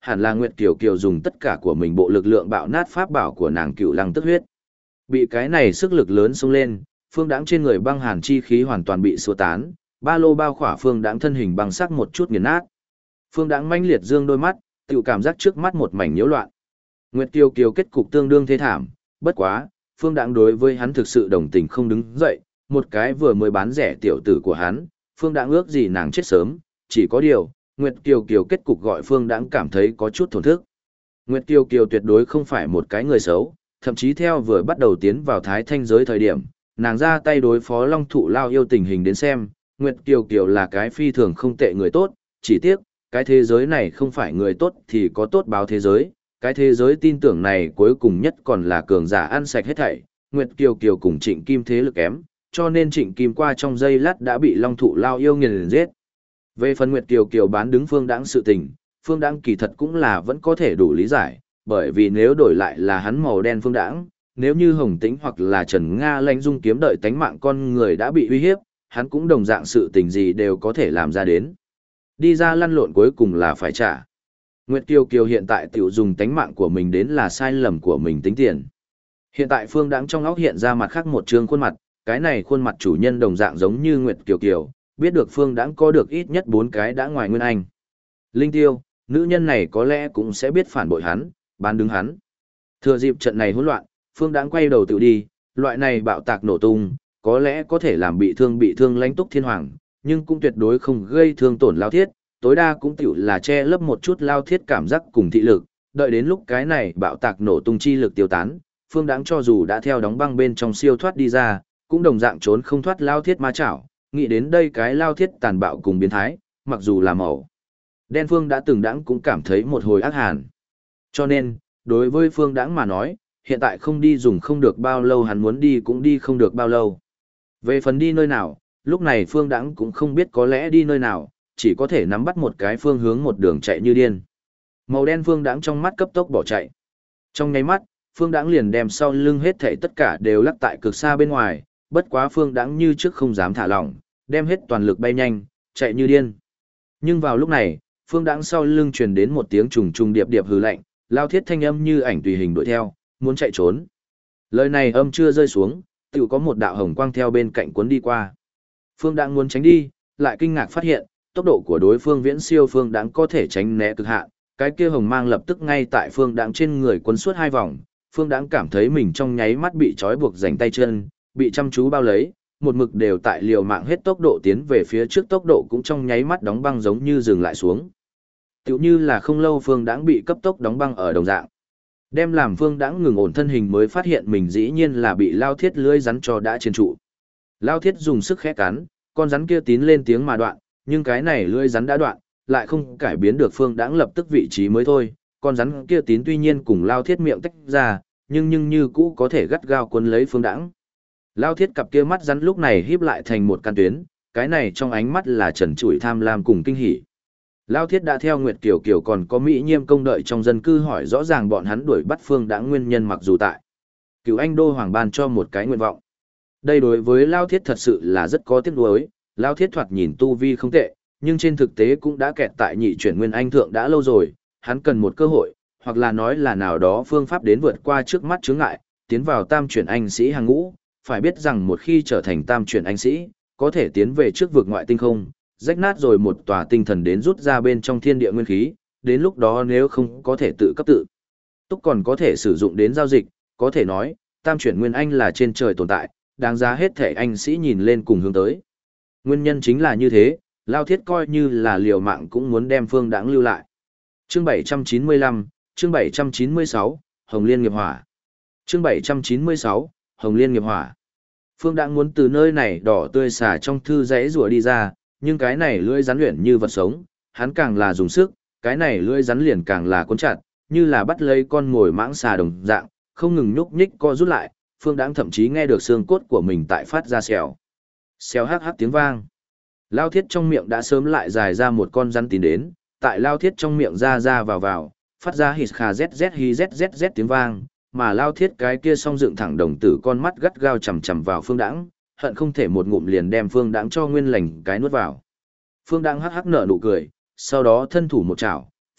hẳn là Nguyệt Kiều Kiều dùng tất cả của mình bộ lực lượng bạo nát pháp bảo của nàng Cựu Lăng Tức Huyết. Bị cái này sức lực lớn xông lên, Phương Đãng trên người băng hàn chi khí hoàn toàn bị xua tán, ba lô bao khỏa Phương Đãng thân hình băng sắc một chút nghiền nát. Phương Đãng manh liệt dương đôi mắt, tự cảm giác trước mắt một mảnh nhiễu loạn. Nguyệt Kiều Kiều kết cục tương đương thê thảm, bất quá, Phương Đãng đối với hắn thực sự đồng tình không đứng dậy, một cái vừa mới bán rẻ tiểu tử của hắn, Phương Đãng ước gì nàng chết sớm, chỉ có điều, Nguyệt Kiều Kiều kết cục gọi Phương Đãng cảm thấy có chút thổn thức. Nguyệt Kiều Kiều tuyệt đối không phải một cái người xấu, thậm chí theo vừa bắt đầu tiến vào Thái Thanh giới thời điểm, nàng ra tay đối phó Long Thụ Lao yêu tình hình đến xem, Nguyệt Kiều Kiều là cái phi thường không tệ người tốt, chỉ tiếc, cái thế giới này không phải người tốt thì có tốt báo thế giới, cái thế giới tin tưởng này cuối cùng nhất còn là cường giả ăn sạch hết thảy, Nguyệt Kiều Kiều cùng Trịnh Kim thế lực kém, cho nên Trịnh Kim qua trong giây lát đã bị Long Thụ Lao yêu nghiền giết. Về phần Nguyệt Kiều Kiều bán đứng Phương Đãng sự tình, Phương Đãng kỳ thật cũng là vẫn có thể đủ lý giải, bởi vì nếu đổi lại là hắn màu đen Phương Đãng, nếu như Hồng Tĩnh hoặc là Trần Nga Lãnh Dung kiếm đợi tánh mạng con người đã bị uy hiếp, hắn cũng đồng dạng sự tình gì đều có thể làm ra đến. Đi ra lăn lộn cuối cùng là phải trả. Nguyệt Kiều Kiều hiện tại tiểu dùng tánh mạng của mình đến là sai lầm của mình tính tiền. Hiện tại Phương Đãng trong óc hiện ra mặt khác một trương khuôn mặt, cái này khuôn mặt chủ nhân đồng dạng giống như Nguyệt Kiều Kiều, biết được Phương Đãng có được ít nhất 4 cái đã ngoài nguyên anh. Linh Tiêu, nữ nhân này có lẽ cũng sẽ biết phản bội hắn, bán đứng hắn. Thừa dịp trận này hỗn loạn, Phương Đãng quay đầu tự đi, loại này bạo tạc nổ tung, có lẽ có thể làm bị thương Lãnh Túc Thiên Hoàng, nhưng cũng tuyệt đối không gây thương tổn Lao Thiết, tối đa cũng tiểu là che lấp một chút Lao Thiết cảm giác cùng thị lực, đợi đến lúc cái này bạo tạc nổ tung chi lực tiêu tán, Phương Đãng cho dù đã theo đóng băng bên trong siêu thoát đi ra, cũng đồng dạng trốn không thoát Lao Thiết ma chảo, nghĩ đến đây cái Lao Thiết tàn bạo cùng biến thái, mặc dù là màu đen Phương đã từng Đãng cũng cảm thấy một hồi ác hàn. Cho nên, đối với Phương Đãng mà nói, hiện tại không đi dùng không được bao lâu, hắn muốn đi cũng đi không được bao lâu. Về phần đi nơi nào, lúc này Phương Đãng cũng không biết có lẽ đi nơi nào, chỉ có thể nắm bắt một cái phương hướng một đường chạy như điên. Màu đen Phương Đãng trong mắt cấp tốc bỏ chạy. Trong nháy mắt, Phương Đãng liền đem sau lưng hết thảy tất cả đều lắc tại cực xa bên ngoài, bất quá Phương Đãng như trước không dám thả lỏng, đem hết toàn lực bay nhanh, chạy như điên. Nhưng vào lúc này, Phương Đãng sau lưng truyền đến một tiếng trùng trùng điệp điệp hừ lạnh, Lao Thiết thanh âm như ảnh tùy hình đuổi theo, muốn chạy trốn. Lời này âm chưa rơi xuống, tự có một đạo hồng quang theo bên cạnh cuốn đi qua. Phương Đãng muốn tránh đi, lại kinh ngạc phát hiện, tốc độ của đối phương viễn siêu Phương Đãng có thể tránh né cực hạn, cái kia hồng mang lập tức ngay tại Phương Đãng trên người cuốn suốt 2 vòng, Phương Đãng cảm thấy mình trong nháy mắt bị trói buộc rảnh tay chân, bị chăm chú bao lấy, một mực đều tại liều mạng hết tốc độ tiến về phía trước, tốc độ cũng trong nháy mắt đóng băng giống như dừng lại xuống. Tựu như là không lâu Phương Đãng bị cấp tốc đóng băng ở đồng dạng. Đem làm Phương Đãng ngừng ổn thân hình mới phát hiện mình dĩ nhiên là bị Lao Thiết lưỡi rắn cho đã trên trụ. Lao Thiết dùng sức khẽ cắn, con rắn kia tín lên tiếng mà đoạn, nhưng cái này lưỡi rắn đã đoạn, lại không cải biến được Phương Đãng lập tức vị trí mới thôi. Con rắn kia tín tuy nhiên cùng Lao Thiết miệng tách ra, nhưng như cũ có thể gắt gao cuốn lấy Phương Đãng. Lao Thiết cặp kia mắt rắn lúc này híp lại thành một căn tuyến, cái này trong ánh mắt là trần trụi tham lam cùng kinh hỉ. Lao Thiết đã theo Nguyệt Kiều Kiều còn có Mỹ Nhiêm công đợi trong dân cư hỏi rõ ràng bọn hắn đuổi bắt Phương Đãng nguyên nhân, mặc dù tại Cửu Anh Đô Hoàng ban cho một cái nguyện vọng. Đây đối với Lao Thiết thật sự là rất có tiếc nuối, Lao Thiết thoạt nhìn tu vi không tệ, nhưng trên thực tế cũng đã kẹt tại nhị chuyển nguyên anh thượng đã lâu rồi, hắn cần một cơ hội, hoặc là nói là nào đó phương pháp đến vượt qua trước mắt chướng ngại, tiến vào tam chuyển anh sĩ hàng ngũ, phải biết rằng một khi trở thành tam chuyển anh sĩ, có thể tiến về trước vực ngoại tinh không, rách nát rồi một tòa tinh thần đến rút ra bên trong thiên địa nguyên khí, đến lúc đó nếu không có thể tự cấp tự túc còn có thể sử dụng đến giao dịch, có thể nói, tam chuyển nguyên anh là trên trời tồn tại, đáng giá hết thể anh sĩ nhìn lên cùng hướng tới. Nguyên nhân chính là như thế, Lao Thiết coi như là liều mạng cũng muốn đem Phương Đãng lưu lại. Chương 795, chương 796, Hồng Liên nghiệp hỏa. Chương 796, Hồng Liên nghiệp hỏa. Phương Đãng muốn từ nơi này đỏ tươi xả trong thư rẽ rùa đi ra, nhưng cái này lưỡi rắn luyện như vật sống, hắn càng là dùng sức, cái này lưỡi rắn liền càng là cuốn chặt, như là bắt lấy con ngồi mãng xà đồng dạng, không ngừng nhúc nhích co rút lại, Phương Đãng thậm chí nghe được xương cốt của mình tại phát ra xèo. Xèo hắc hắc tiếng vang. Lao Thiết trong miệng đã sớm lại dài ra một con rắn tín đến, tại Lao Thiết trong miệng ra vào, phát ra hít khà zz hi zz tiếng vang, mà Lao Thiết cái kia song dựng thẳng đồng tử con mắt gắt gao chằm chằm vào Phương Đãng, hận không thể một ngụm liền đem Phương Đãng cho nguyên lành cái nuốt vào. Phương Đãng hắc hắc nở nụ cười, sau đó thân thủ một chảo,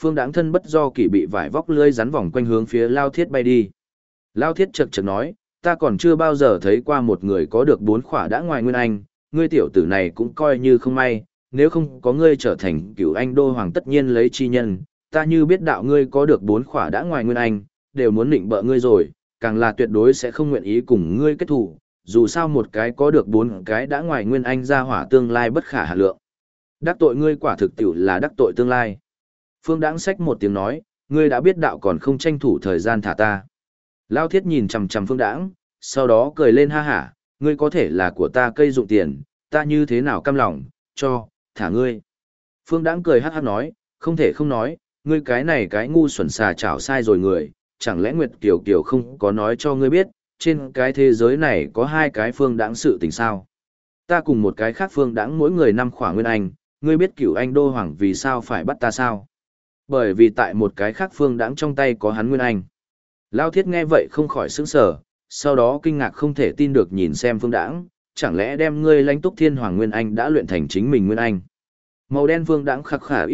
Phương Đãng thân bất do kỷ bị vải vóc lưới rắn vòng quanh hướng phía Lao Thiết bay đi. Lao Thiết chậc chậc nói, ta còn chưa bao giờ thấy qua một người có được 4 khỏa đã ngoài nguyên anh, ngươi tiểu tử này cũng coi như không may, nếu không có ngươi trở thành cửu anh đô hoàng tất nhiên lấy chi nhân, ta như biết đạo ngươi có được 4 khỏa đã ngoài nguyên anh, đều muốn định bợ ngươi rồi, càng là tuyệt đối sẽ không nguyện ý cùng ngươi kết thù, dù sao một cái có được 4 cái đã ngoài nguyên anh ra hỏa tương lai bất khả hà lượng. Đắc tội ngươi quả thực tiểu là đắc tội tương lai. Phương Đãng xách một tiếng nói, ngươi đã biết đạo còn không tranh thủ thời gian thả ta. Lao Thiết nhìn chằm chằm Phương Đãng, sau đó cười lên ha hả, ngươi có thể là của ta cây dụng tiền, ta như thế nào cam lòng, thả ngươi. Phương Đãng cười hát hát nói, không thể không nói, ngươi cái này cái ngu xuẩn xà chảo sai rồi người, chẳng lẽ Nguyệt Kiều Kiều không có nói cho ngươi biết, trên cái thế giới này có 2 cái Phương Đãng sự tình sao. Ta cùng một cái khác Phương Đãng mỗi người 5 khỏa nguyên anh, ngươi biết cửu anh đô hoàng vì sao phải bắt ta sao? Bởi vì tại một cái khác Phương Đãng trong tay có hắn nguyên anh. Lao Thiết nghe vậy không khỏi sững sờ, sau đó kinh ngạc không thể tin được nhìn xem Phương Đãng, chẳng lẽ đem ngươi Lãnh Túc Thiên Hoàng Nguyên Anh đã luyện thành chính mình Nguyên Anh. Màu đen Phương Đãng khắc khả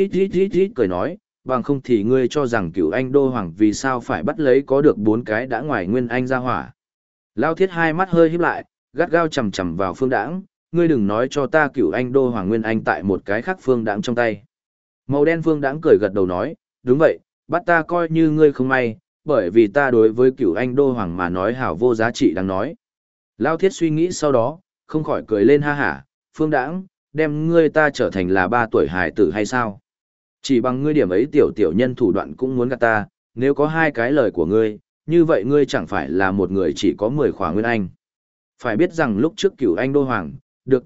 ít cười nói, bằng không thì ngươi cho rằng cửu anh đô hoàng vì sao phải bắt lấy có được 4 cái đã ngoài Nguyên Anh ra hỏa. Lao Thiết hai mắt hơi híp lại, gắt gao chầm chầm vào Phương Đãng, ngươi đừng nói cho ta cửu anh đô hoàng Nguyên Anh tại một cái khác Phương Đãng trong tay. Màu đen Phương Đãng cười gật đầu nói, đúng vậy, bắt ta coi như ngươi không may, bởi vì ta đối với cửu anh đô hoàng mà nói hảo vô giá trị đáng nói. Lao Thiết suy nghĩ sau đó, không khỏi cười lên ha hả, Phương Đãng, đem ngươi ta trở thành là 3 tuổi hài tử hay sao? Chỉ bằng ngươi điểm ấy tiểu nhân thủ đoạn cũng muốn gạt ta, nếu có 2 cái lời của ngươi, như vậy ngươi chẳng phải là một người chỉ có 10 khỏa nguyên anh. Phải biết rằng lúc trước cửu anh đô hoàng, được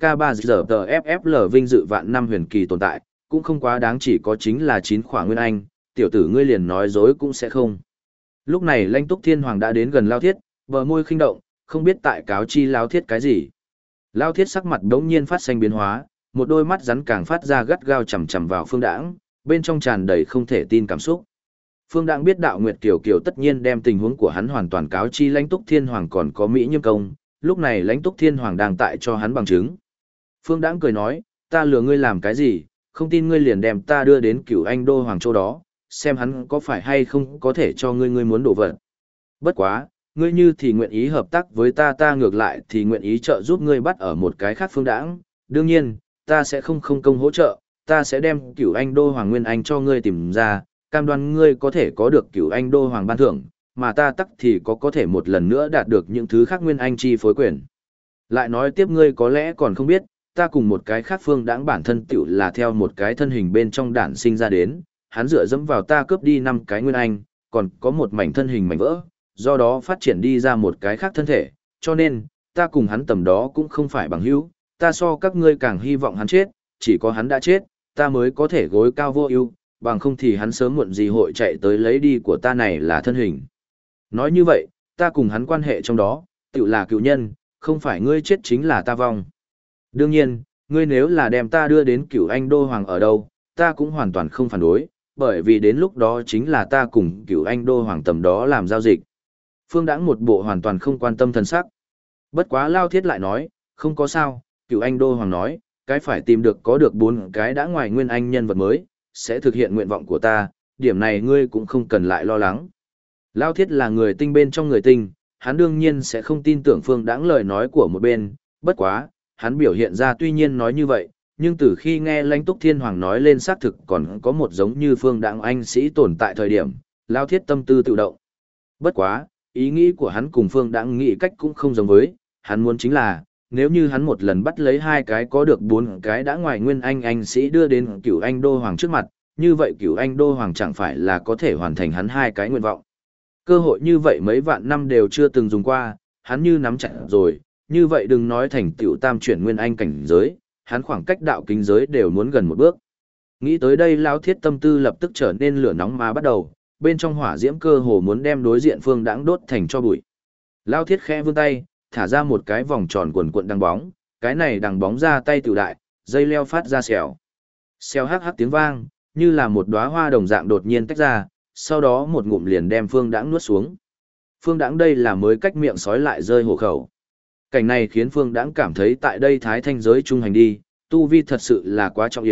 K3GTFFL vinh dự vạn năm huyền kỳ tồn tại, cũng không quá đáng chỉ có chính là 9 khỏa nguyên anh, tiểu tử ngươi liền nói dối cũng sẽ không. Lúc này Lãnh Túc Thiên Hoàng đã đến gần Lao Thiết, bờ môi khinh động, không biết tại cáo chi Lao Thiết cái gì. Lao Thiết sắc mặt đống nhiên phát xanh biến hóa, một đôi mắt rắn càng phát ra gắt gao chằm chằm vào Phương Đãng, bên trong tràn đầy không thể tin cảm xúc. Phương Đãng biết đạo Nguyệt Kiều Kiều tất nhiên đem tình huống của hắn hoàn toàn cáo chi Lãnh Túc Thiên Hoàng còn có Mỹ Nhiêm Công, lúc này Lãnh Túc Thiên Hoàng đang tại cho hắn bằng chứng. Phương Đãng cười nói, ta lừa ngươi làm cái gì, không tin ngươi liền đem ta đưa đến Cửu Anh đô hoàng châu đó, xem hắn có phải hay không có thể cho ngươi muốn đổ vật. Bất quá, ngươi như thì nguyện ý hợp tác với ta ngược lại thì nguyện ý trợ giúp ngươi bắt ở một cái khác Phương Đãng, đương nhiên, ta sẽ không công hỗ trợ, ta sẽ đem Cửu Anh đô hoàng nguyên anh cho ngươi tìm ra, cam đoan ngươi có thể có được Cửu Anh đô hoàng ban thưởng, mà ta tắc thì có thể một lần nữa đạt được những thứ khác nguyên anh chi phối quyền. Lại nói tiếp ngươi có lẽ còn không biết, ta cùng một cái khác Phương Đãng bản thân tiểu là theo một cái thân hình bên trong đản sinh ra đến, hắn dựa dẫm vào ta cướp đi 5 cái nguyên anh, còn có một mảnh thân hình mảnh vỡ, do đó phát triển đi ra một cái khác thân thể, cho nên, ta cùng hắn tầm đó cũng không phải bằng hữu, ta so các ngươi càng hy vọng hắn chết, chỉ có hắn đã chết, ta mới có thể gối cao vô ưu, bằng không thì hắn sớm muộn gì hội chạy tới lấy đi của ta này là thân hình. Nói như vậy, ta cùng hắn quan hệ trong đó, tiểu là cựu nhân, không phải ngươi chết chính là ta vong. Đương nhiên, ngươi nếu là đem ta đưa đến Cửu Anh đô hoàng ở đâu, ta cũng hoàn toàn không phản đối, bởi vì đến lúc đó chính là ta cùng Cửu Anh đô hoàng tầm đó làm giao dịch. Phương Đãng một bộ hoàn toàn không quan tâm thần sắc. Bất quá Lao Thiết lại nói, không có sao, Cửu Anh đô hoàng nói, cái phải tìm được có được 4 cái đã ngoài nguyên anh nhân vật mới, sẽ thực hiện nguyện vọng của ta, điểm này ngươi cũng không cần lại lo lắng. Lao Thiết là người tinh bên trong người tinh, hắn đương nhiên sẽ không tin tưởng Phương Đãng lời nói của một bên, bất quá, hắn biểu hiện ra tuy nhiên nói như vậy, nhưng từ khi nghe Lãnh Túc Thiên Hoàng nói lên xác thực còn có một giống như Phương Đãng anh sĩ tồn tại thời điểm, Lao Thiết tâm tư tự động. Bất quá, ý nghĩ của hắn cùng Phương Đãng nghĩ cách cũng không giống với, hắn muốn chính là, nếu như hắn một lần bắt lấy 2 cái có được 4 cái đã ngoài nguyên anh sĩ đưa đến Cửu Anh đô hoàng trước mặt, như vậy Cửu Anh đô hoàng chẳng phải là có thể hoàn thành hắn 2 cái nguyện vọng. Cơ hội như vậy mấy vạn năm đều chưa từng dùng qua, hắn như nắm chặt rồi, như vậy đừng nói thành tiểu tam chuyển nguyên anh cảnh giới, hắn khoảng cách đạo kính giới đều muốn gần một bước. Nghĩ tới đây Lao Thiết tâm tư lập tức trở nên lửa nóng mà bắt đầu, bên trong hỏa diễm cơ hồ muốn đem đối diện Phương Đãng đốt thành cho bụi. Lao Thiết khẽ vươn tay, thả ra một cái vòng tròn quần cuộn đằng bóng, cái này đằng bóng ra tay tiểu đại, dây leo phát ra xèo. Xèo hắc hắc tiếng vang, như là một đóa hoa đồng dạng đột nhiên tách ra, sau đó một ngụm liền đem Phương Đãng nuốt xuống. Phương Đãng đây là mới cách miệng sói lại rơi hổ khẩu. Cảnh này khiến Phương Đãng cảm thấy tại đây thái thanh giới trung hành đi, tu vi thật sự là quá trọng yếu,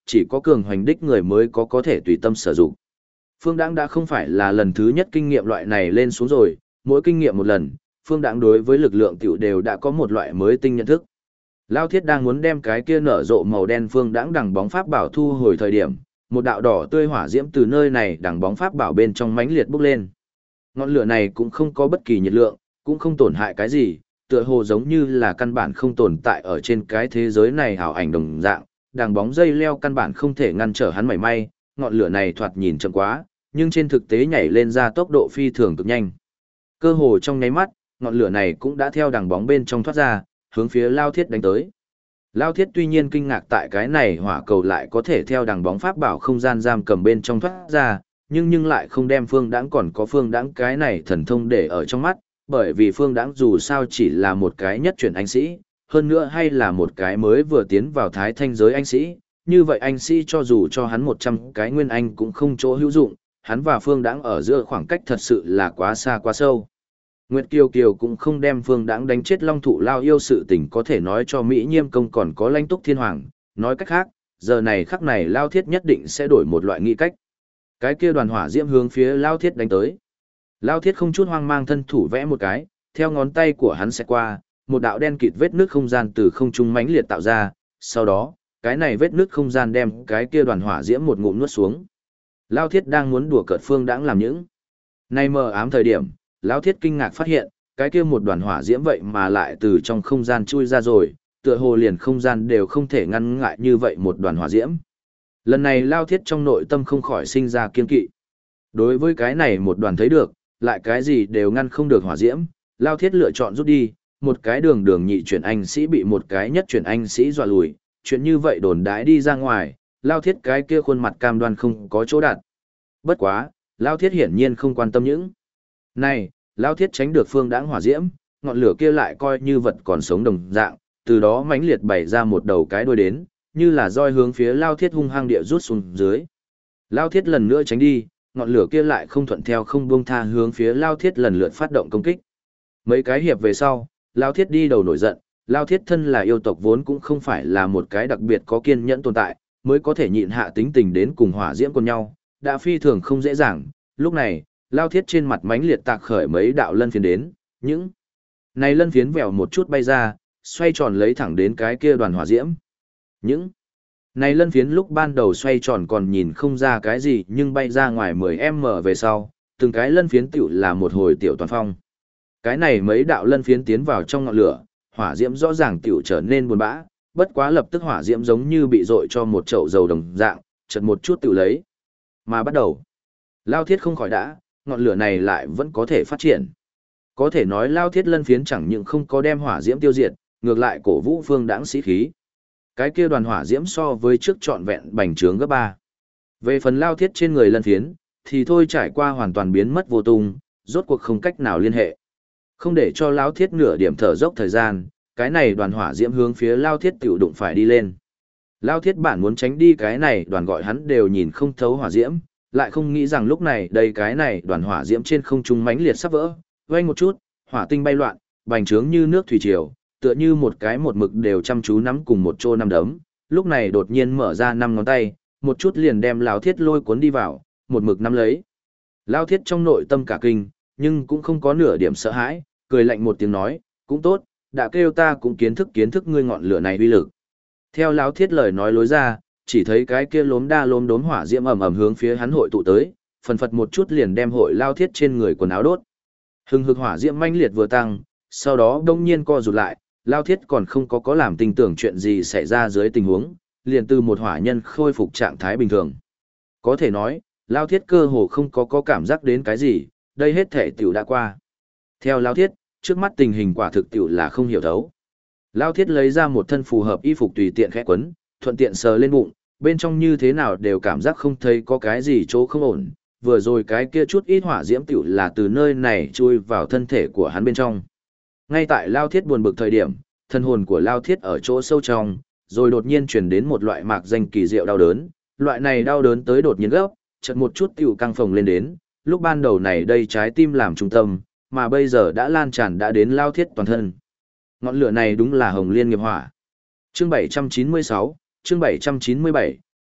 chỉ có cường hoành đích người mới có thể tùy tâm sử dụng. Phương Đãng đã không phải là lần thứ nhất kinh nghiệm loại này lên xuống rồi, mỗi kinh nghiệm một lần, Phương Đãng đối với lực lượng tiểu đều đã có một loại mới tinh nhận thức. Lao Thiết đang muốn đem cái kia nở rộ màu đen Phương Đãng đằng bóng pháp bảo thu hồi thời điểm, một đạo đỏ tươi hỏa diễm từ nơi này đằng bóng pháp bảo bên trong mãnh liệt bốc lên. Ngọn lửa này cũng không có bất kỳ nhiệt lượng, cũng không tổn hại cái gì, tựa hồ giống như là căn bản không tồn tại ở trên cái thế giới này hào ảnh đồng dạng, đằng bóng dây leo căn bản không thể ngăn trở hắn mảy may, ngọn lửa này thoạt nhìn chậm quá, nhưng trên thực tế nhảy lên ra tốc độ phi thường cực nhanh. Cơ hồ trong nháy mắt, ngọn lửa này cũng đã theo đằng bóng bên trong thoát ra, hướng phía Lao Thiết đánh tới. Lao Thiết tuy nhiên kinh ngạc tại cái này hỏa cầu lại có thể theo đằng bóng pháp bảo không gian giam cầm bên trong thoát ra, nhưng lại không đem Phương Đãng còn có Phương Đãng cái này thần thông để ở trong mắt, bởi vì Phương Đãng dù sao chỉ là một cái nhất chuyển anh sĩ, hơn nữa hay là một cái mới vừa tiến vào thái thanh giới anh sĩ, như vậy anh sĩ cho dù cho hắn 100 cái nguyên anh cũng không chỗ hữu dụng, hắn và Phương Đãng ở giữa khoảng cách thật sự là quá xa quá sâu. Nguyệt Kiều Kiều cũng không đem Phương Đãng đánh chết Long Thụ Lao yêu sự tình có thể nói cho Mỹ Nhiêm Công còn có Lãnh Túc Thiên Hoàng, nói cách khác, giờ này khắc này Lao Thiết nhất định sẽ đổi một loại nghị cách. Cái kia đoàn hỏa diễm hướng phía Lao Thiết đánh tới. Lao Thiết không chút hoang mang thân thủ vẽ một cái, theo ngón tay của hắn sẽ qua, một đạo đen kịt vết nước không gian từ không trung mãnh liệt tạo ra, sau đó, cái này vết nước không gian đem cái kia đoàn hỏa diễm một ngụm nuốt xuống. Lao Thiết đang muốn đùa cợt Phương Đãng làm những. Nay mờ ám thời điểm, Lao Thiết kinh ngạc phát hiện, cái kia một đoàn hỏa diễm vậy mà lại từ trong không gian chui ra rồi, tựa hồ liền không gian đều không thể ngăn ngại như vậy một đoàn hỏa diễm. Lần này Lao Thiết trong nội tâm không khỏi sinh ra kiên kỵ. Đối với cái này một đoàn thấy được, lại cái gì đều ngăn không được hỏa diễm, Lao Thiết lựa chọn rút đi, một cái đường nhị chuyển anh sĩ bị một cái nhất chuyển anh sĩ dọa lùi, chuyện như vậy đồn đãi đi ra ngoài, Lao Thiết cái kia khuôn mặt cam đoan không có chỗ đặt. Bất quá, Lao Thiết hiển nhiên không quan tâm những. Này, Lao Thiết tránh được Phương Đãng hỏa diễm, ngọn lửa kia lại coi như vật còn sống đồng dạng, từ đó mãnh liệt bày ra một đầu cái đuôi đến, như là roi hướng phía Lao Thiết hung hăng địa rút xuống dưới. Lao Thiết lần nữa tránh đi, ngọn lửa kia lại không thuận theo không buông tha hướng phía Lao Thiết lần lượt phát động công kích. Mấy cái hiệp về sau, Lao Thiết đi đầu nổi giận, Lao Thiết thân là yêu tộc vốn cũng không phải là một cái đặc biệt có kiên nhẫn tồn tại, mới có thể nhịn hạ tính tình đến cùng hỏa diễm con nhau, đã phi thường không dễ dàng. Lúc này, Lao Thiết trên mặt mãnh liệt tạc khởi mấy đạo lân phiến đến, những này lân phiến vèo một chút bay ra, xoay tròn lấy thẳng đến cái kia đoàn hỏa diễm. Những này lân phiến lúc ban đầu xoay tròn còn nhìn không ra cái gì, nhưng bay ra ngoài 10m về sau, từng cái lân phiến tiểu là một hồi tiểu toàn phong. Cái này mấy đạo lân phiến tiến vào trong ngọn lửa, hỏa diễm rõ ràng tiểu trở nên buồn bã, bất quá lập tức hỏa diễm giống như bị dội cho một chậu dầu đồng dạng, chợt một chút tiểu lấy. Mà bắt đầu, Lao Thiết không khỏi đã, ngọn lửa này lại vẫn có thể phát triển. Có thể nói Lao Thiết lân phiến chẳng những không có đem hỏa diễm tiêu diệt, ngược lại cổ vũ Phương Đãng sĩ khí. Cái kia đoàn hỏa diễm so với trước trọn vẹn bành trướng gấp 3. Về phần Lao Thiết trên người lân phiến, thì thôi trải qua hoàn toàn biến mất vô tung, rốt cuộc không cách nào liên hệ. Không để cho Lao Thiết nửa điểm thở dốc thời gian, cái này đoàn hỏa diễm hướng phía Lao Thiết tiểu đụng phải đi lên. Lao Thiết bản muốn tránh đi cái này đoàn gọi hắn đều nhìn không thấu hỏa diễm, lại không nghĩ rằng lúc này đây cái này đoàn hỏa diễm trên không trung mãnh liệt sắp vỡ, vang một chút, hỏa tinh bay loạn, bành trướng như nước thủy triều, tựa như một cái một mực đều chăm chú nắm cùng một chỗ năm đấm, lúc này đột nhiên mở ra 5 ngón tay, một chút liền đem Lao Thiết lôi cuốn đi vào, một mực nắm lấy. Lao Thiết trong nội tâm cả kinh, nhưng cũng không có nửa điểm sợ hãi, cười lạnh một tiếng nói, cũng tốt, đã kêu ta cũng kiến thức ngươi ngọn lửa này uy lực. Theo Lao Thiết lời nói lối ra, chỉ thấy cái kia lốm đốm hỏa diễm ầm ầm hướng phía hắn hội tụ tới, phần phật một chút liền đem hội Lao Thiết trên người quần áo đốt. Hừng hực hỏa diễm manh liệt vừa tăng, sau đó đông nhiên co rụt lại, Lao Thiết còn không có làm tình tưởng chuyện gì xảy ra dưới tình huống, liền từ một hỏa nhân khôi phục trạng thái bình thường. Có thể nói, Lao Thiết cơ hồ không có cảm giác đến cái gì, đây hết thể tiểu đã qua. Theo Lao Thiết, trước mắt tình hình quả thực tiểu là không hiểu thấu. Lao Thiết lấy ra một thân phù hợp y phục tùy tiện khẽ quấn, thuận tiện sờ lên bụng, bên trong như thế nào đều cảm giác không thấy có cái gì chỗ không ổn, vừa rồi cái kia chút ít hỏa diễm tiểu là từ nơi này chui vào thân thể của hắn bên trong. Ngay tại Lao Thiết buồn bực thời điểm, thân hồn của Lao Thiết ở chỗ sâu trong, rồi đột nhiên truyền đến một loại mạc danh kỳ diệu đau đớn, loại này đau đớn tới đột nhiên gấp, chợt một chút tiểu căng phồng lên đến, lúc ban đầu này đây trái tim làm trung tâm, mà bây giờ đã lan tràn đã đến Lao Thiết toàn thân. Ngọn lửa này đúng là Hồng Liên nghiệp hỏa. Chương 796, chương 797,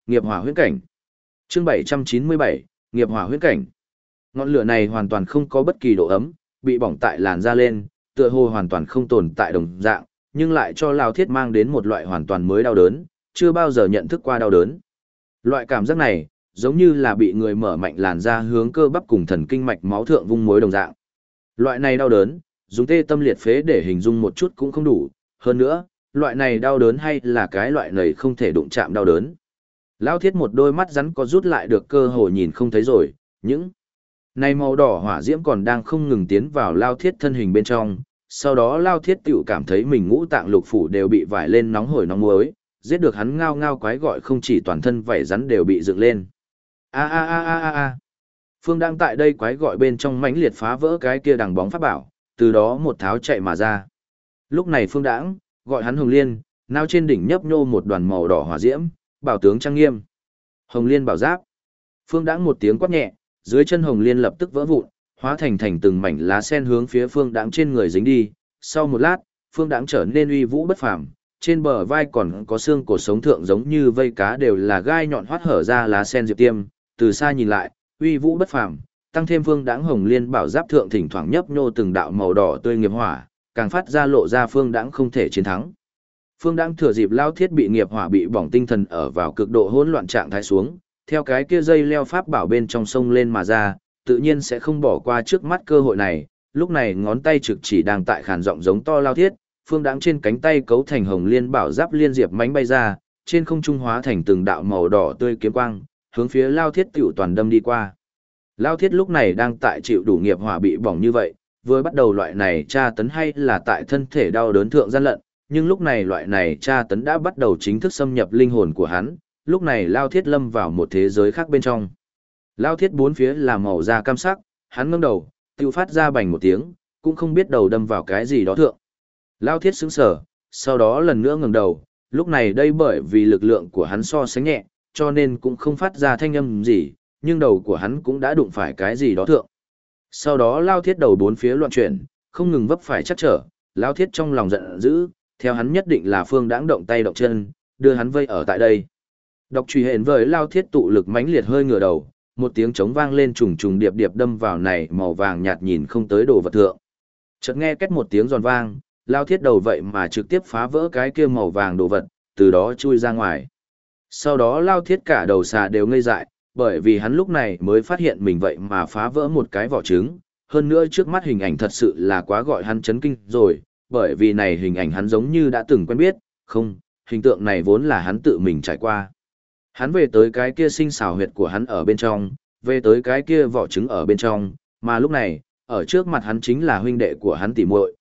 nghiệp hỏa huyễn cảnh. Chương 797, nghiệp hỏa huyễn cảnh. Ngọn lửa này hoàn toàn không có bất kỳ độ ấm, bị bỏng tại làn da lên, tựa hồ hoàn toàn không tồn tại đồng dạng, nhưng lại cho Lao Thiết mang đến một loại hoàn toàn mới đau đớn, chưa bao giờ nhận thức qua đau đớn. Loại cảm giác này, giống như là bị người mở mạnh làn da hướng cơ bắp cùng thần kinh mạch máu thượng vung mối đồng dạng. Loại này đau đớn, dùng tê tâm liệt phế để hình dung một chút cũng không đủ, hơn nữa, loại này đau đớn hay là cái loại này không thể đụng chạm đau đớn. Lao Thiết một đôi mắt rắn có rút lại được cơ hội nhìn không thấy rồi, những này màu đỏ hỏa diễm còn đang không ngừng tiến vào Lao Thiết thân hình bên trong, sau đó Lao Thiết tiểu cảm thấy mình ngũ tạng lục phủ đều bị vải lên nóng hổi nóng muối, giết được hắn ngao ngao quái gọi không chỉ toàn thân vảy rắn đều bị dựng lên. A a a a a a. Phương đang tại đây quái gọi bên trong mãnh liệt phá vỡ cái kia đằng bóng pháp bảo, từ đó một tháo chạy mà ra. Lúc này Phương Đãng gọi hắn Hồng Liên, nao trên đỉnh nhấp nhô một đoàn màu đỏ hỏa diễm, bảo tướng trang nghiêm. Hồng Liên bảo giáp. Phương Đãng một tiếng quát nhẹ, dưới chân Hồng Liên lập tức vỡ vụn, hóa thành từng mảnh lá sen hướng phía Phương Đãng trên người dính đi. Sau một lát, Phương Đãng trở nên uy vũ bất phàm, trên bờ vai còn có xương cổ sống thượng giống như vây cá đều là gai nhọn hoắt hở ra lá sen diệp tiêm, từ xa nhìn lại, uy vũ bất phàm, tăng thêm Phương Đãng Hồng Liên bảo giáp thượng thỉnh thoảng nhấp nhô từng đạo màu đỏ tươi nghiệp hỏa, càng phát ra lộ ra Phương Đãng không thể chiến thắng. Phương Đãng thừa dịp Lao Thiết bị nghiệp hỏa bị bỏng tinh thần ở vào cực độ hỗn loạn trạng thái xuống, theo cái kia dây leo pháp bảo bên trong sông lên mà ra, tự nhiên sẽ không bỏ qua trước mắt cơ hội này, lúc này ngón tay trực chỉ đang tại khàn giọng giống to Lao Thiết, Phương Đãng trên cánh tay cấu thành Hồng Liên bảo giáp liên diệp mánh bay ra, trên không trung hóa thành từng đạo màu đỏ tươi kiếm quang, hướng phía Lao Thiết tiểu toàn đâm đi qua. Lao Thiết lúc này đang tại chịu đủ nghiệp hỏa bị bỏng như vậy, vừa bắt đầu loại này tra tấn hay là tại thân thể đau đớn thượng gian lận, nhưng lúc này loại này tra tấn đã bắt đầu chính thức xâm nhập linh hồn của hắn, lúc này Lao Thiết lâm vào một thế giới khác bên trong. Lao Thiết bốn phía là màu da cam sắc, hắn ngẩng đầu, tiêu phát ra bành một tiếng, cũng không biết đầu đâm vào cái gì đó thượng. Lao Thiết sững sờ, sau đó lần nữa ngẩng đầu, lúc này đây bởi vì lực lượng của hắn so sánh nhẹ, cho nên cũng không phát ra thanh âm gì, nhưng đầu của hắn cũng đã đụng phải cái gì đó thượng. Sau đó Lao Thiết đầu bốn phía loạn chuyển, không ngừng vấp phải chắc trở, Lao Thiết trong lòng giận dữ, theo hắn nhất định là Phương Đãng động tay động chân, đưa hắn vây ở tại đây. Độc truy hện với Lao Thiết tụ lực mãnh liệt hơi ngửa đầu, một tiếng trống vang lên trùng trùng điệp điệp đâm vào này màu vàng nhạt nhìn không tới đồ vật thượng. Chợt nghe két một tiếng giòn vang, Lao Thiết đầu vậy mà trực tiếp phá vỡ cái kia màu vàng đồ vật, từ đó chui ra ngoài. Sau đó Lao Thiết cả đầu xà đều ngây dại, bởi vì hắn lúc này mới phát hiện mình vậy mà phá vỡ một cái vỏ trứng, hơn nữa trước mắt hình ảnh thật sự là quá gọi hắn chấn kinh rồi, bởi vì này hình ảnh hắn giống như đã từng quen biết, không, hình tượng này vốn là hắn tự mình trải qua. Hắn về tới cái kia sinh xào huyệt của hắn ở bên trong, về tới cái kia vỏ trứng ở bên trong, mà lúc này, ở trước mặt hắn chính là huynh đệ của hắn tỉ muội,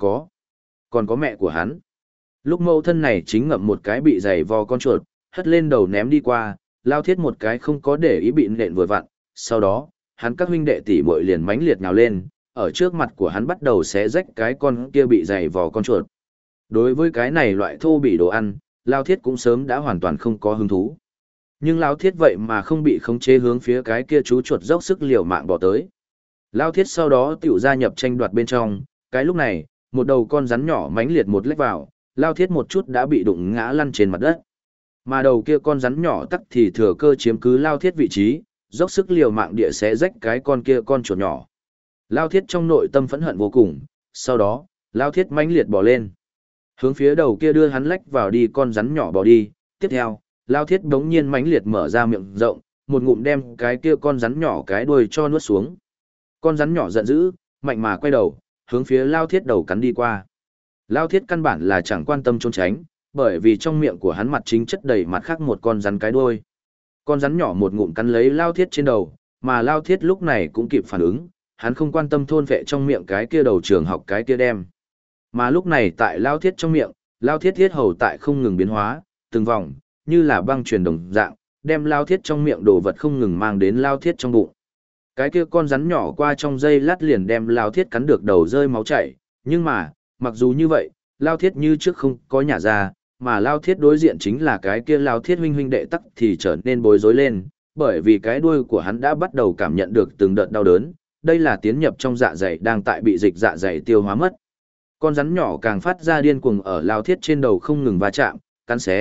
còn có mẹ của hắn. Lúc mẫu thân này chính ngậm một cái bị giày vò con chuột, hất lên đầu ném đi qua, Lao Thiết một cái không có để ý bị nện vừa vặn, sau đó, hắn các huynh đệ tỷ muội liền mãnh liệt nhào lên, ở trước mặt của hắn bắt đầu xé rách cái con kia bị giày vò con chuột. Đối với cái này loại thô bỉ đồ ăn, Lao Thiết cũng sớm đã hoàn toàn không có hứng thú. Nhưng Lao Thiết vậy mà không bị khống chế hướng phía cái kia chú chuột dốc sức liều mạng bỏ tới. Lao Thiết sau đó tiểu gia nhập tranh đoạt bên trong, cái lúc này, một đầu con rắn nhỏ mãnh liệt một lách vào, Lao Thiết một chút đã bị đụng ngã lăn trên mặt đất. Mà đầu kia con rắn nhỏ tắc thì thừa cơ chiếm cứ Lao Thiết vị trí, dốc sức liều mạng địa xé rách cái con kia con chuột nhỏ. Lao Thiết trong nội tâm phẫn hận vô cùng, sau đó, Lao Thiết mãnh liệt bỏ lên. Hướng phía đầu kia đưa hắn lách vào đi con rắn nhỏ bỏ đi, tiếp theo, Lao Thiết đống nhiên mãnh liệt mở ra miệng rộng, một ngụm đem cái kia con rắn nhỏ cái đuôi cho nuốt xuống. Con rắn nhỏ giận dữ, mạnh mà quay đầu, hướng phía Lao Thiết đầu cắn đi qua. Lao Thiết căn bản là chẳng quan tâm trốn tránh, bởi vì trong miệng của hắn mặt chính chất đầy mặt khác một con rắn cái đuôi. Con rắn nhỏ một ngụm cắn lấy Lao Thiết trên đầu, mà Lao Thiết lúc này cũng kịp phản ứng, hắn không quan tâm thôn vệ trong miệng cái kia đầu trường học cái kia đem. Mà lúc này tại Lao Thiết trong miệng, Lao Thiết thiết hầu tại không ngừng biến hóa, từng vòng, như là băng truyền đồng dạng, đem Lao Thiết trong miệng đồ vật không ngừng mang đến Lao Thiết trong bụng. Cái kia con rắn nhỏ qua trong giây lát liền đem Lao Thiết cắn được đầu rơi máu chảy, nhưng mà, mặc dù như vậy, Lao Thiết như trước không có nhả ra, mà Lao Thiết đối diện chính là cái kia Lao Thiết huynh huynh đệ tắc thì trở nên bối rối lên, bởi vì cái đuôi của hắn đã bắt đầu cảm nhận được từng đợt đau đớn, đây là tiến nhập trong dạ dày đang tại bị dịch dạ dày tiêu hóa mất. Con rắn nhỏ càng phát ra điên cuồng ở Lao Thiết trên đầu không ngừng va chạm, cắn xé,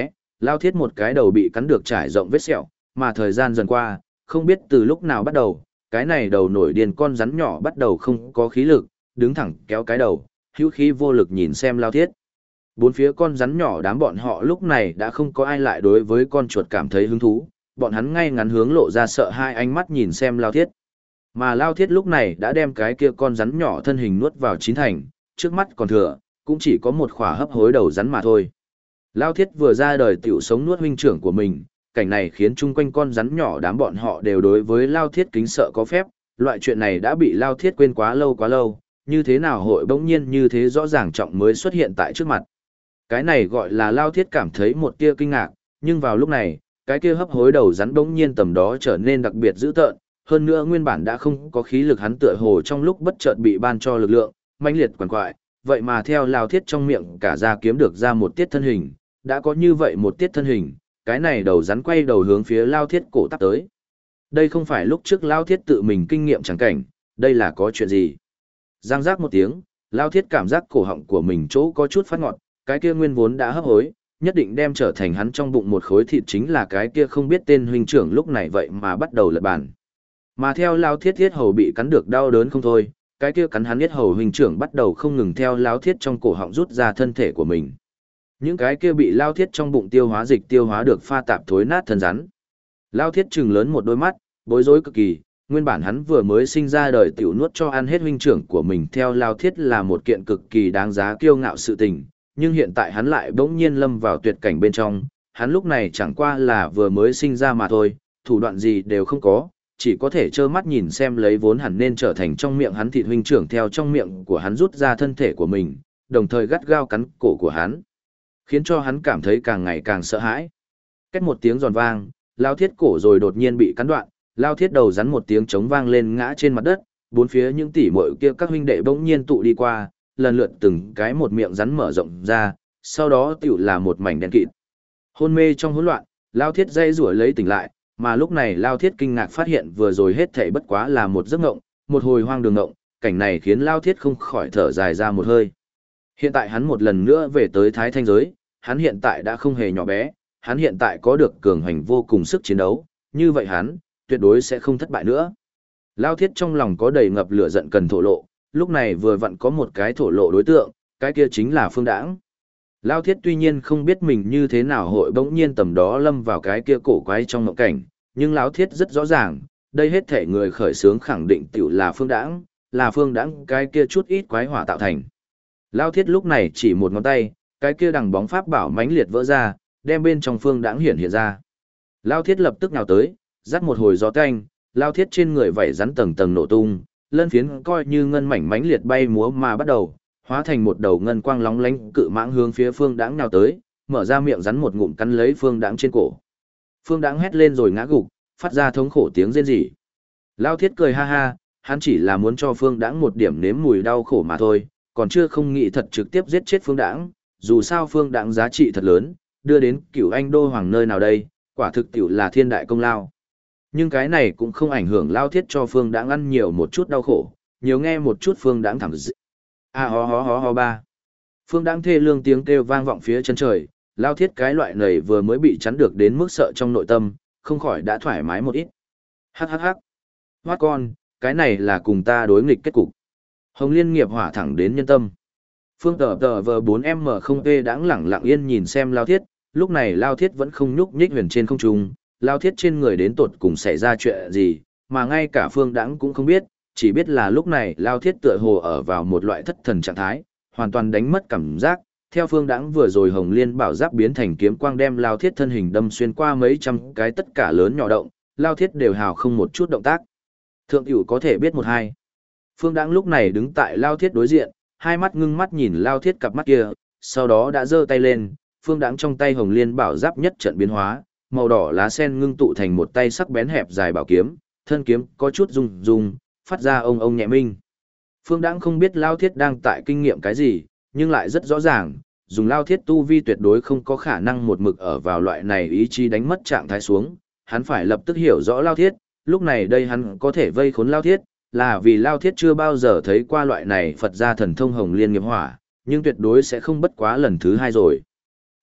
Lao thiết một cái đầu bị cắn được trải rộng vết sẹo, mà thời gian dần qua, không biết từ lúc nào bắt đầu, cái này đầu nổi điên con rắn nhỏ bắt đầu không có khí lực, đứng thẳng kéo cái đầu, hữu khí vô lực nhìn xem Lao thiết. Bốn phía con rắn nhỏ đám bọn họ lúc này đã không có ai lại đối với con chuột cảm thấy hứng thú, bọn hắn ngay ngắn hướng lộ ra sợ hai ánh mắt nhìn xem Lao thiết. Mà Lao thiết lúc này đã đem cái kia con rắn nhỏ thân hình nuốt vào chín thành, trước mắt còn thừa, cũng chỉ có một khỏa hấp hối đầu rắn mà thôi. Lao thiết vừa ra đời tiểu sống nuốt huynh trưởng của mình, cảnh này khiến chung quanh con rắn nhỏ đám bọn họ đều đối với Lao thiết kính sợ có phép, loại chuyện này đã bị Lao thiết quên quá lâu, như thế nào hội bỗng nhiên như thế rõ ràng trọng mới xuất hiện tại trước mặt. Cái này gọi là Lao thiết cảm thấy một tia kinh ngạc, nhưng vào lúc này, cái kia hấp hối đầu rắn bỗng nhiên tầm đó trở nên đặc biệt dữ tợn, hơn nữa nguyên bản đã không có khí lực hắn tựa hồ trong lúc bất chợt bị ban cho lực lượng, mãnh liệt quằn quại, vậy mà theo Lao thiết trong miệng cả ra kiếm được ra một tiết thân hình, đã có như vậy một tiết thân hình, cái này đầu rắn quay đầu hướng phía Lao thiết cổ tắp tới. Đây không phải lúc trước Lao thiết tự mình kinh nghiệm chẳng cảnh, đây là có chuyện gì? Giang giác một tiếng, Lao thiết cảm giác cổ họng của mình chỗ có chút phát ngọt, cái kia nguyên vốn đã hấp hối, nhất định đem trở thành hắn trong bụng một khối thịt chính là cái kia không biết tên huynh trưởng lúc này vậy mà bắt đầu lật bàn. Mà theo Lao thiết thiết hầu bị cắn được đau đớn không thôi, cái kia cắn hắn thiết hầu huynh trưởng bắt đầu không ngừng theo Lao thiết trong cổ họng rút ra thân thể của mình. Những cái kia bị Lao thiết trong bụng tiêu hóa dịch tiêu hóa được pha tạp thối nát thân rắn. Lao thiết trừng lớn một đôi mắt, bối rối cực kỳ, nguyên bản hắn vừa mới sinh ra đời tiểu nuốt cho ăn hết huynh trưởng của mình theo Lao thiết là một kiện cực kỳ đáng giá kiêu ngạo sự tình, nhưng hiện tại hắn lại bỗng nhiên lâm vào tuyệt cảnh bên trong, hắn lúc này chẳng qua là vừa mới sinh ra mà thôi, thủ đoạn gì đều không có, chỉ có thể trơ mắt nhìn xem lấy vốn hẳn nên trở thành trong miệng hắn thịt huynh trưởng theo trong miệng của hắn rút ra thân thể của mình, đồng thời gắt gao cắn cổ của hắn, khiến cho hắn cảm thấy càng ngày càng sợ hãi. Cách một tiếng giòn vang, Lao thiết cổ rồi đột nhiên bị cắn đoạn, Lao thiết đầu rắn một tiếng trống vang lên ngã trên mặt đất, bốn phía những tỷ muội kia các huynh đệ bỗng nhiên tụ đi qua, lần lượt từng cái một miệng rắn mở rộng ra, sau đó tiểu là một mảnh đen kịt. Hôn mê trong hỗn loạn, Lao thiết dây rủa lấy tỉnh lại, mà lúc này Lao thiết kinh ngạc phát hiện vừa rồi hết thảy bất quá là một giấc ngộng, một hồi hoang đường ngộng, cảnh này khiến Lao thiết không khỏi thở dài ra một hơi. Hiện tại hắn một lần nữa về tới Thái Thanh giới, hắn hiện tại đã không hề nhỏ bé, hắn hiện tại có được cường hành vô cùng sức chiến đấu, như vậy hắn, tuyệt đối sẽ không thất bại nữa. Lao thiết trong lòng có đầy ngập lửa giận cần thổ lộ, lúc này vừa vặn có một cái thổ lộ đối tượng, cái kia chính là Phương Đãng. Lao thiết tuy nhiên không biết mình như thế nào hội bỗng nhiên tầm đó lâm vào cái kia cổ quái trong mộng cảnh, nhưng Lão thiết rất rõ ràng, đây hết thể người khởi xướng khẳng định tiểu là Phương Đãng cái kia chút ít quái hỏa tạo thành. Lao thiết lúc này chỉ một ngón tay, cái kia đằng bóng pháp bảo mãnh liệt vỡ ra, đem bên trong Phương Đãng hiện ra. Lao thiết lập tức nào tới, dắt một hồi gió tanh, Lao thiết trên người vảy rắn tầng tầng nổ tung, lân phiến coi như ngân mảnh mãnh liệt bay múa mà bắt đầu, hóa thành một đầu ngân quang lóng lánh cự mãng hướng phía Phương Đãng nào tới, mở ra miệng rắn một ngụm cắn lấy Phương Đãng trên cổ. Phương Đãng hét lên rồi ngã gục, phát ra thống khổ tiếng rên rỉ. Lao thiết cười ha ha, hắn chỉ là muốn cho Phương Đãng một điểm nếm mùi đau khổ mà thôi, còn chưa không nghĩ thật trực tiếp giết chết Phương Đãng, dù sao Phương Đãng giá trị thật lớn, đưa đến Cửu Anh đô hoàng nơi nào đây, quả thực tiểu là thiên đại công lao. Nhưng cái này cũng không ảnh hưởng Lao thiết cho Phương Đãng ăn nhiều một chút đau khổ, nhiều nghe một chút Phương Đãng thẳng dị. A ho ba. Phương Đãng thê lương tiếng kêu vang vọng phía chân trời, Lao thiết cái loại này vừa mới bị chắn được đến mức sợ trong nội tâm, không khỏi đã thoải mái một ít. Hắc. Hoát con, cái này là cùng ta đối nghịch kết cục. Hồng Liên nghiệp hỏa thẳng đến nhân tâm. Phương tờ vờ 4M0P Đãng lẳng lặng yên nhìn xem Lao thiết, lúc này Lao thiết vẫn không nhúc nhích huyền trên không trung, Lao thiết trên người đến tột cùng xảy ra chuyện gì, mà ngay cả Phương Đãng cũng không biết, chỉ biết là lúc này Lao thiết tựa hồ ở vào một loại thất thần trạng thái, hoàn toàn đánh mất cảm giác. Theo Phương Đãng vừa rồi Hồng Liên bảo giáp biến thành kiếm quang đem Lao thiết thân hình đâm xuyên qua mấy trăm cái tất cả lớn nhỏ động, Lao thiết đều hào không một chút động tác. Thượng cửu có thể biết một hai. Phương Đãng lúc này đứng tại Lao thiết đối diện, hai mắt ngưng mắt nhìn Lao thiết cặp mắt kia, sau đó đã giơ tay lên, Phương Đãng trong tay Hồng Liên bảo giáp nhất trận biến hóa, màu đỏ lá sen ngưng tụ thành một tay sắc bén hẹp dài bảo kiếm, thân kiếm có chút rung rung, phát ra ông nhẹ minh. Phương Đãng không biết Lao thiết đang tại kinh nghiệm cái gì, nhưng lại rất rõ ràng, dùng Lao thiết tu vi tuyệt đối không có khả năng một mực ở vào loại này ý chí đánh mất trạng thái xuống, hắn phải lập tức hiểu rõ Lao thiết, lúc này đây hắn có thể vây khốn Lao thiết, là vì Lao thiết chưa bao giờ thấy qua loại này Phật gia thần thông Hồng Liên nghiệp hỏa, nhưng tuyệt đối sẽ không bất quá lần thứ hai rồi.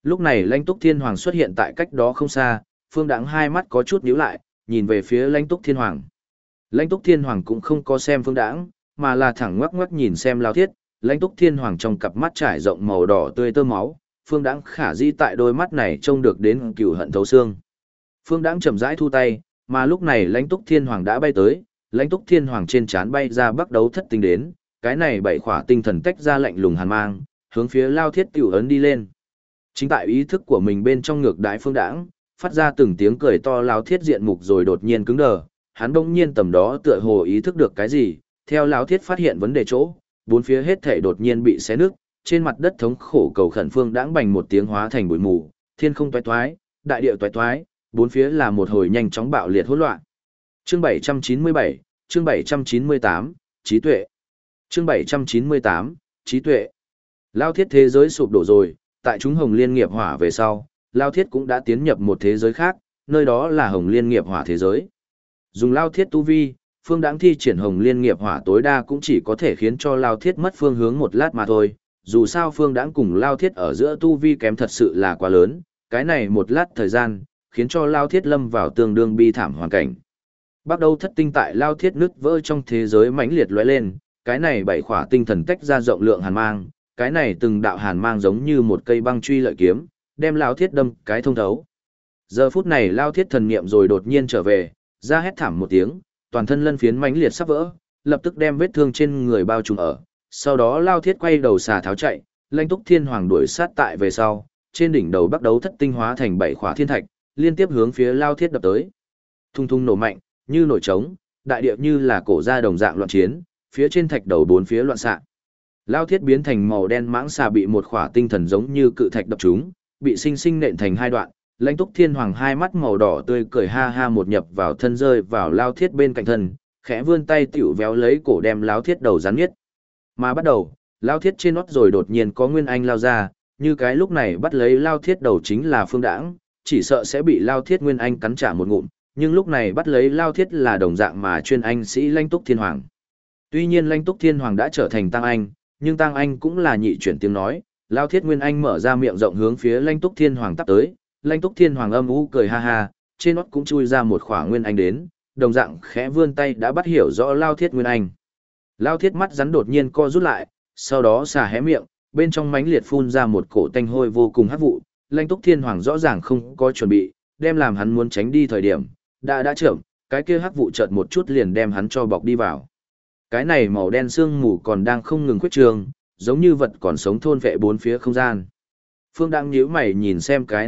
Lúc này Lãnh Túc Thiên Hoàng xuất hiện tại cách đó không xa, Phương Đãng hai mắt có chút nhíu lại, nhìn về phía Lãnh Túc Thiên Hoàng. Lãnh Túc Thiên Hoàng cũng không có xem Phương Đãng, mà là thẳng ngoắc ngoắc nhìn xem Lao Thiết. Lãnh Túc Thiên Hoàng trong cặp mắt trải rộng màu đỏ tươi tơ máu, Phương Đãng khả dĩ tại đôi mắt này trông được đến cừu hận thấu xương. Phương Đãng chậm rãi thu tay, mà lúc này Lãnh Túc Thiên Hoàng đã bay tới, Lãnh Túc Thiên Hoàng trên trán bay ra bắt đấu thất tinh đến, cái này bảy khỏa tinh thần tách ra lạnh lùng hàn mang, hướng phía Lao Thiết tiểu ấn đi lên. Chính tại ý thức của mình bên trong ngược đái Phương Đãng, phát ra từng tiếng cười to Lao Thiết diện mục rồi đột nhiên cứng đờ, hắn bỗng nhiên tầm đó tựa hồ ý thức được cái gì, theo Lao Thiết phát hiện vấn đề chỗ, bốn phía hết thảy đột nhiên bị xé nứt, trên mặt đất thống khổ cầu khẩn Phương Đãng bành một tiếng hóa thành bụi mù, thiên không toái toái, đại địa toái toái, bốn phía là một hồi nhanh chóng bạo liệt hỗn loạn. Chương 797, chương 798, trí tuệ. Chương 798, trí tuệ. Lao Thiết thế giới sụp đổ rồi, tại chúng Hồng Liên nghiệp hỏa về sau, Lao Thiết cũng đã tiến nhập một thế giới khác, nơi đó là Hồng Liên nghiệp hỏa thế giới. Dùng Lao Thiết tu vi, Phương Đãng thi triển Hồng Liên nghiệp hỏa tối đa cũng chỉ có thể khiến cho Lao Thiết mất phương hướng một lát mà thôi. Dù sao Phương Đãng cùng Lao Thiết ở giữa tu vi kém thật sự là quá lớn, cái này một lát thời gian, khiến cho Lao Thiết lâm vào tương đương bi thảm hoàn cảnh. Bắt đầu thất tinh tại Lao Thiết nứt vỡ trong thế giới mãnh liệt lóe lên, cái này bảy khỏa tinh thần tách ra rộng lượng hàn mang, cái này từng đạo hàn mang giống như một cây băng truy lợi kiếm, đem Lao Thiết đâm cái thông thấu. Giờ phút này Lao Thiết thần niệm rồi đột nhiên trở về, ra hét thảm một tiếng, toàn thân lân phiến mãnh liệt sắp vỡ, lập tức đem vết thương trên người bao trùm ở. Sau đó Lao Thiết quay đầu xà tháo chạy, Lãnh Túc Thiên Hoàng đuổi sát tại về sau, trên đỉnh đầu bắt đấu thất tinh hóa thành bảy khỏa thiên thạch, liên tiếp hướng phía Lao Thiết đập tới. Thung thung nổ mạnh, như nổi trống, đại địa như là cổ ra đồng dạng loạn chiến, phía trên thạch đầu bốn phía loạn xạ. Lao Thiết biến thành màu đen mãng xà bị một khỏa tinh thần giống như cự thạch đập trúng, bị sinh sinh nện thành hai đoạn. Lãnh Túc Thiên Hoàng hai mắt màu đỏ tươi cười ha ha một nhập vào thân rơi vào Lao Thiết bên cạnh thân, khẽ vươn tay tiểu véo lấy cổ đem Lao Thiết đầu rắn nhất. Mà bắt đầu, Lao Thiết trên nót rồi đột nhiên có Nguyên Anh lao ra, như cái lúc này bắt lấy Lao Thiết đầu chính là Phương Đãng, chỉ sợ sẽ bị Lao Thiết Nguyên Anh cắn trả một ngụm, nhưng lúc này bắt lấy Lao Thiết là đồng dạng mà chuyên anh sĩ Lãnh Túc Thiên Hoàng. Tuy nhiên Lãnh Túc Thiên Hoàng đã trở thành Tăng Anh, nhưng Tăng Anh cũng là nhị chuyển tiếng nói, Lao Thiết Nguyên Anh mở ra miệng rộng hướng phía Lãnh Túc Thiên Hoàng tắp tới, Lãnh Túc Thiên Hoàng âm u cười ha ha, trên nót cũng chui ra một khỏa Nguyên Anh đến, đồng dạng khẽ vươn tay đã bắt hiểu rõ Lao Thiết Nguyên Anh. Lao Thiết mắt rắn đột nhiên co rút lại, sau đó xà hé miệng, bên trong mánh liệt phun ra một cổ tanh hôi vô cùng hắc vụ, Lãnh Túc Thiên Hoàng rõ ràng không có chuẩn bị, đem làm hắn muốn tránh đi thời điểm, đã chậm, cái kia hắc vụ chợt một chút liền đem hắn cho bọc đi vào. Cái này màu đen sương mù còn đang không ngừng khuyết trường, giống như vật còn sống thôn vệ bốn phía không gian. Phương đang nhíu mày nhìn xem cái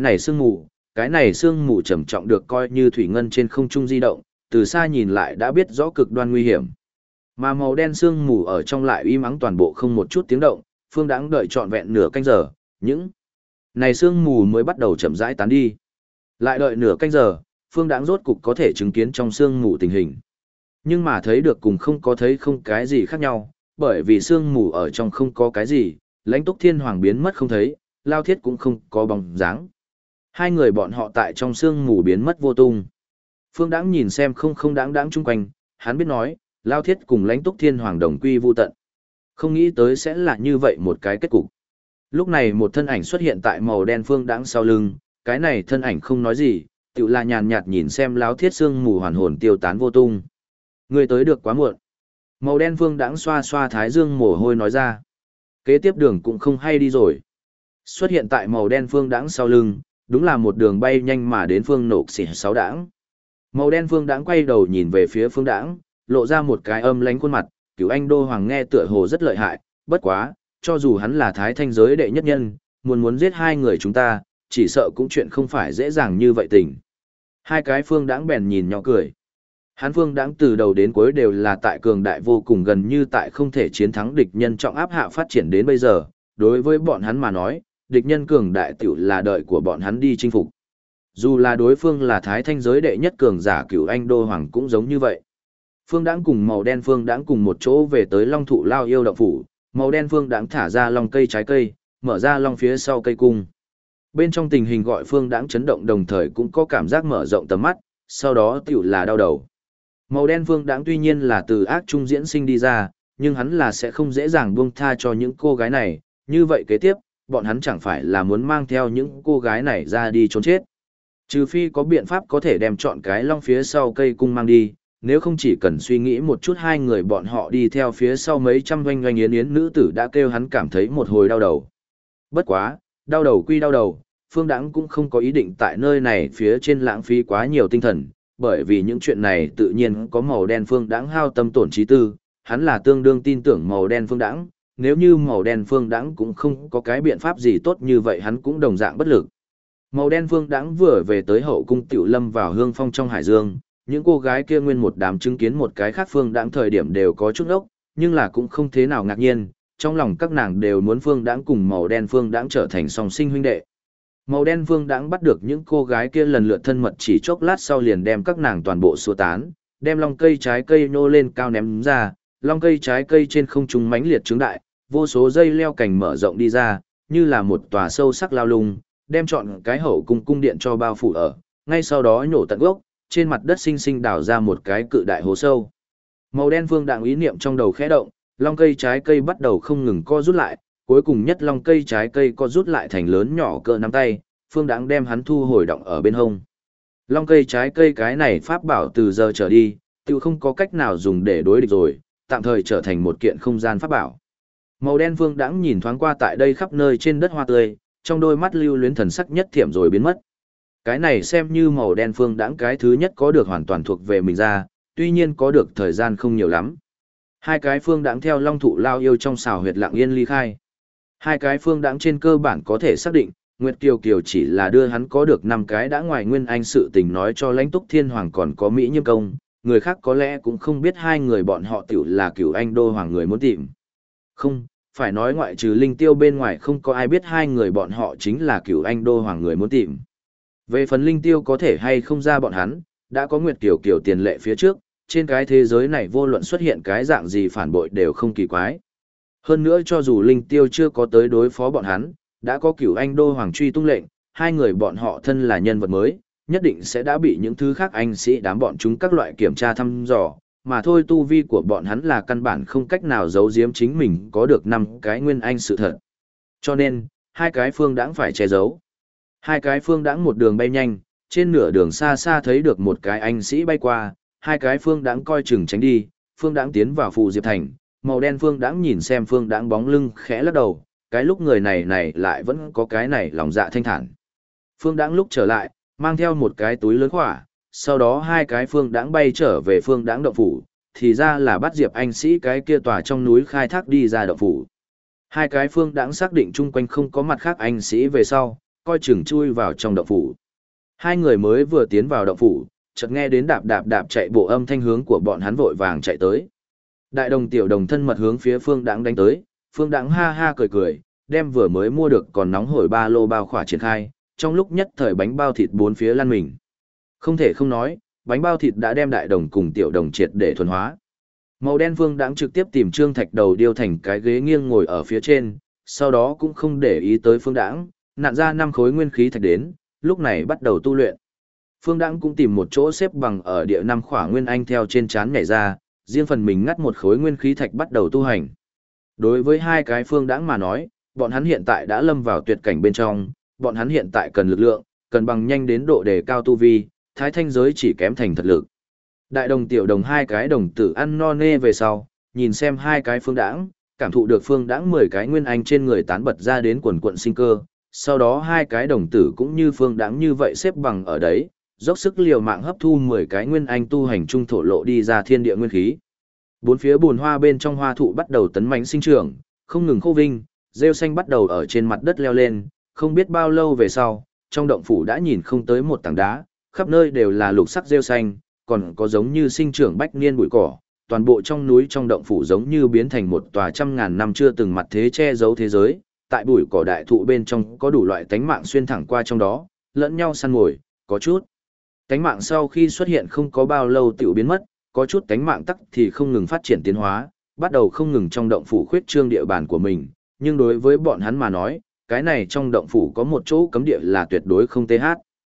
này sương mù trầm trọng được coi như thủy ngân trên không trung di động, từ xa nhìn lại đã biết rõ cực đoan nguy hiểm. Mà màu đen sương mù ở trong lại uy mắng toàn bộ không một chút tiếng động, Phương đang đợi trọn vẹn nửa canh giờ, những này sương mù mới bắt đầu chậm rãi tán đi. Lại đợi nửa canh giờ, Phương Đãng rốt cục có thể chứng kiến trong sương mù tình hình. Nhưng mà thấy được cùng không có thấy không cái gì khác nhau, bởi vì sương mù ở trong không có cái gì, Lãnh Túc Thiên Hoàng biến mất không thấy, Lao Thiết cũng không có bóng dáng. Hai người bọn họ tại trong sương mù biến mất vô tung. Phương Đãng nhìn xem không đáng chung quanh, hắn biết nói, Lao Thiết cùng Lãnh Túc Thiên Hoàng đồng quy vu tận. Không nghĩ tới sẽ là như vậy một cái kết cục. Lúc này một thân ảnh xuất hiện tại màu đen Phương Đãng sau lưng, cái này thân ảnh không nói gì, tự là nhàn nhạt nhìn xem Lao Thiết sương mù hoàn hồn tiêu tán vô tung. Người tới được quá muộn. Màu đen Phương Đãng xoa xoa thái dương mồ hôi nói ra. Kế tiếp đường cũng không hay đi rồi. Xuất hiện tại màu đen Phương Đãng sau lưng, đúng là một đường bay nhanh mà đến Phương Nộ Xỉ Sáu Đãng. Màu đen Phương Đãng quay đầu nhìn về phía Phương Đãng, lộ ra một cái âm lánh khuôn mặt, Cửu Anh Đô Hoàng nghe tựa hồ rất lợi hại, bất quá, cho dù hắn là Thái Thanh giới đệ nhất nhân, muốn giết hai người chúng ta, chỉ sợ cũng chuyện không phải dễ dàng như vậy tình. Hai cái Phương Đãng bèn nhìn nhỏ cười. Hắn Phương Đãng từ đầu đến cuối đều là tại cường đại vô cùng, gần như tại không thể chiến thắng địch nhân trọng áp hạ phát triển đến bây giờ, đối với bọn hắn mà nói, địch nhân cường đại tiểu là đợi của bọn hắn đi chinh phục. Dù là đối phương là Thái Thanh giới đệ nhất cường giả Cửu Anh Đô Hoàng cũng giống như vậy. Phương Đãng cùng màu đen Phương Đãng cùng một chỗ về tới Long Thụ Lao Yêu động phủ, màu đen Phương Đãng thả ra long cây trái cây, mở ra long phía sau cây cung. Bên trong tình hình gọi Phương Đãng chấn động đồng thời cũng có cảm giác mở rộng tầm mắt, sau đó tiểu là đau đầu. Màu đen Phương Đãng tuy nhiên là từ ác trung diễn sinh đi ra, nhưng hắn là sẽ không dễ dàng buông tha cho những cô gái này, như vậy kế tiếp, bọn hắn chẳng phải là muốn mang theo những cô gái này ra đi trốn chết. Trừ phi có biện pháp có thể đem chọn cái long phía sau cây cung mang đi, nếu không chỉ cần suy nghĩ một chút hai người bọn họ đi theo phía sau mấy trăm doanh doanh yến yến nữ tử đã kêu hắn cảm thấy một hồi đau đầu. Bất quá, đau đầu quy đau đầu, Phương Đãng cũng không có ý định tại nơi này phía trên lãng phí quá nhiều tinh thần, bởi vì những chuyện này tự nhiên có màu đen Phương Đãng hao tâm tổn trí tư, hắn là tương đương tin tưởng màu đen Phương Đãng, nếu như màu đen Phương Đãng cũng không có cái biện pháp gì tốt như vậy hắn cũng đồng dạng bất lực. Màu đen Phương Đãng vừa về tới hậu cung tiểu lâm vào hương phong trong hải dương, những cô gái kia nguyên một đám chứng kiến một cái khác Phương Đãng thời điểm đều có chút ốc, nhưng là cũng không thế nào ngạc nhiên, trong lòng các nàng đều muốn Phương Đãng cùng màu đen Phương Đãng trở thành song sinh huynh đệ. Màu đen Phương Đãng bắt được những cô gái kia lần lượt thân mật chỉ chốc lát sau liền đem các nàng toàn bộ xua tán, đem long cây trái cây nô lên cao ném ra, long cây trái cây trên không trung mãnh liệt trướng đại, vô số dây leo cành mở rộng đi ra, như là một tòa sâu sắc lao lung, đem trọn cái hậu cung cung điện cho bao phủ ở, ngay sau đó nhổ tận gốc, trên mặt đất xinh xinh đào ra một cái cự đại hố sâu. Màu đen Phương Đãng ý niệm trong đầu khẽ động, long cây trái cây bắt đầu không ngừng co rút lại, cuối cùng nhất long cây trái cây co rút lại thành lớn nhỏ cỡ nắm tay, Phương Đãng đem hắn thu hồi động ở bên hông. Long cây trái cây cái này pháp bảo từ giờ trở đi, tự không có cách nào dùng để đối địch rồi, tạm thời trở thành một kiện không gian pháp bảo. Màu đen Phương Đãng nhìn thoáng qua tại đây khắp nơi trên đất hoa tươi, trong đôi mắt lưu luyến thần sắc nhất thiểm rồi biến mất. Cái này xem như màu đen Phương Đãng cái thứ nhất có được hoàn toàn thuộc về mình ra, tuy nhiên có được thời gian không nhiều lắm. Hai cái Phương Đãng theo long thụ lao yêu trong xào huyệt lặng yên ly khai. Hai cái Phương Đãng trên cơ bản có thể xác định, Nguyệt Kiều Kiều chỉ là đưa hắn có được 5 cái đã ngoài nguyên anh sự tình nói cho Lãnh Túc Thiên Hoàng còn có Mỹ Nhiêm Công, người khác có lẽ cũng không biết hai người bọn họ tiểu là Cửu Anh Đô Hoàng người muốn tìm. Không, phải nói ngoại trừ Linh Tiêu bên ngoài không có ai biết hai người bọn họ chính là Cửu Anh Đô Hoàng người muốn tìm. Về phần Linh Tiêu có thể hay không ra bọn hắn, đã có Nguyệt Kiều Kiều tiền lệ phía trước, trên cái thế giới này vô luận xuất hiện cái dạng gì phản bội đều không kỳ quái. Hơn nữa cho dù Linh Tiêu chưa có tới đối phó bọn hắn, đã có Cửu Anh Đô Hoàng truy tung lệnh, hai người bọn họ thân là nhân vật mới, nhất định sẽ đã bị những thứ khác anh sĩ đám bọn chúng các loại kiểm tra thăm dò, mà thôi tu vi của bọn hắn là căn bản không cách nào giấu giếm chính mình có được 5 cái nguyên anh sự thật. Cho nên, hai cái Phương Đãng phải che giấu. Hai cái Phương Đãng một đường bay nhanh, trên nửa đường xa xa thấy được một cái anh sĩ bay qua, hai cái Phương Đãng coi chừng tránh đi, Phương Đãng tiến vào Phù Diệp Thành, màu đen Phương Đãng nhìn xem Phương Đãng bóng lưng khẽ lắc đầu, cái lúc người này lại vẫn có cái này lòng dạ thanh thản. Phương Đãng lúc trở lại, mang theo một cái túi lớn khỏa, sau đó hai cái Phương Đãng bay trở về Phương Đãng động phủ, thì ra là bắt Diệp anh sĩ cái kia tòa trong núi khai thác đi ra động phủ. Hai cái Phương Đãng xác định chung quanh không có mặt khác anh sĩ về sau, coi chừng chui vào trong động phủ. Hai người mới vừa tiến vào động phủ, chợt nghe đến đạp đạp đạp chạy bộ âm thanh hướng của bọn hắn vội vàng chạy tới. Đại đồng tiểu đồng thân mật hướng phía Phương Đãng đánh tới, Phương Đãng ha ha cười cười, đem vừa mới mua được còn nóng hổi ba lô bao khỏa triển khai, trong lúc nhất thời bánh bao thịt bốn phía lăn mình. Không thể không nói, bánh bao thịt đã đem đại đồng cùng tiểu đồng triệt để thuần hóa. Màu đen Phương Đãng trực tiếp tìm trương thạch đầu điêu thành cái ghế nghiêng ngồi ở phía trên, sau đó cũng không để ý tới Phương Đãng, nặn ra 5 khối nguyên khí thạch đến, lúc này bắt đầu tu luyện. Phương Đãng cũng tìm một chỗ xếp bằng ở địa 5 khỏa nguyên anh theo trên trán nhảy ra, riêng phần mình ngắt một khối nguyên khí thạch bắt đầu tu hành. Đối với hai cái Phương Đãng mà nói, bọn hắn hiện tại đã lâm vào tuyệt cảnh bên trong, bọn hắn hiện tại cần lực lượng, cần bằng nhanh đến độ đề cao tu vi, thái thanh giới chỉ kém thành thật lực. Đại đồng tiểu đồng hai cái đồng tử ăn no nê về sau, nhìn xem hai cái Phương Đãng, cảm thụ được Phương Đãng 10 cái nguyên anh trên người tán bật ra đến quần quận sinh cơ, sau đó hai cái đồng tử cũng như Phương Đãng như vậy xếp bằng ở đấy, dốc sức liều mạng hấp thu 10 cái nguyên anh tu hành trung thổ lộ đi ra thiên địa nguyên khí. Bốn phía bùn hoa bên trong hoa thụ bắt đầu tấn mãnh sinh trưởng, không ngừng khô vinh, rêu xanh bắt đầu ở trên mặt đất leo lên, không biết bao lâu về sau, trong động phủ đã nhìn không tới một tảng đá, khắp nơi đều là lục sắc rêu xanh, còn có giống như sinh trưởng bách niên bụi cỏ, toàn bộ trong núi trong động phủ giống như biến thành một tòa trăm ngàn năm chưa từng mặt thế che giấu thế giới, tại bụi cỏ đại thụ bên trong có đủ loại tánh mạng xuyên thẳng qua trong đó, lẫn nhau săn mồi, có chút tánh mạng sau khi xuất hiện không có bao lâu tiểu biến mất, có chút tánh mạng tắc thì không ngừng phát triển tiến hóa, bắt đầu không ngừng trong động phủ khuyết trương địa bàn của mình, nhưng đối với bọn hắn mà nói, cái này trong động phủ có một chỗ cấm địa là tuyệt đối không TH.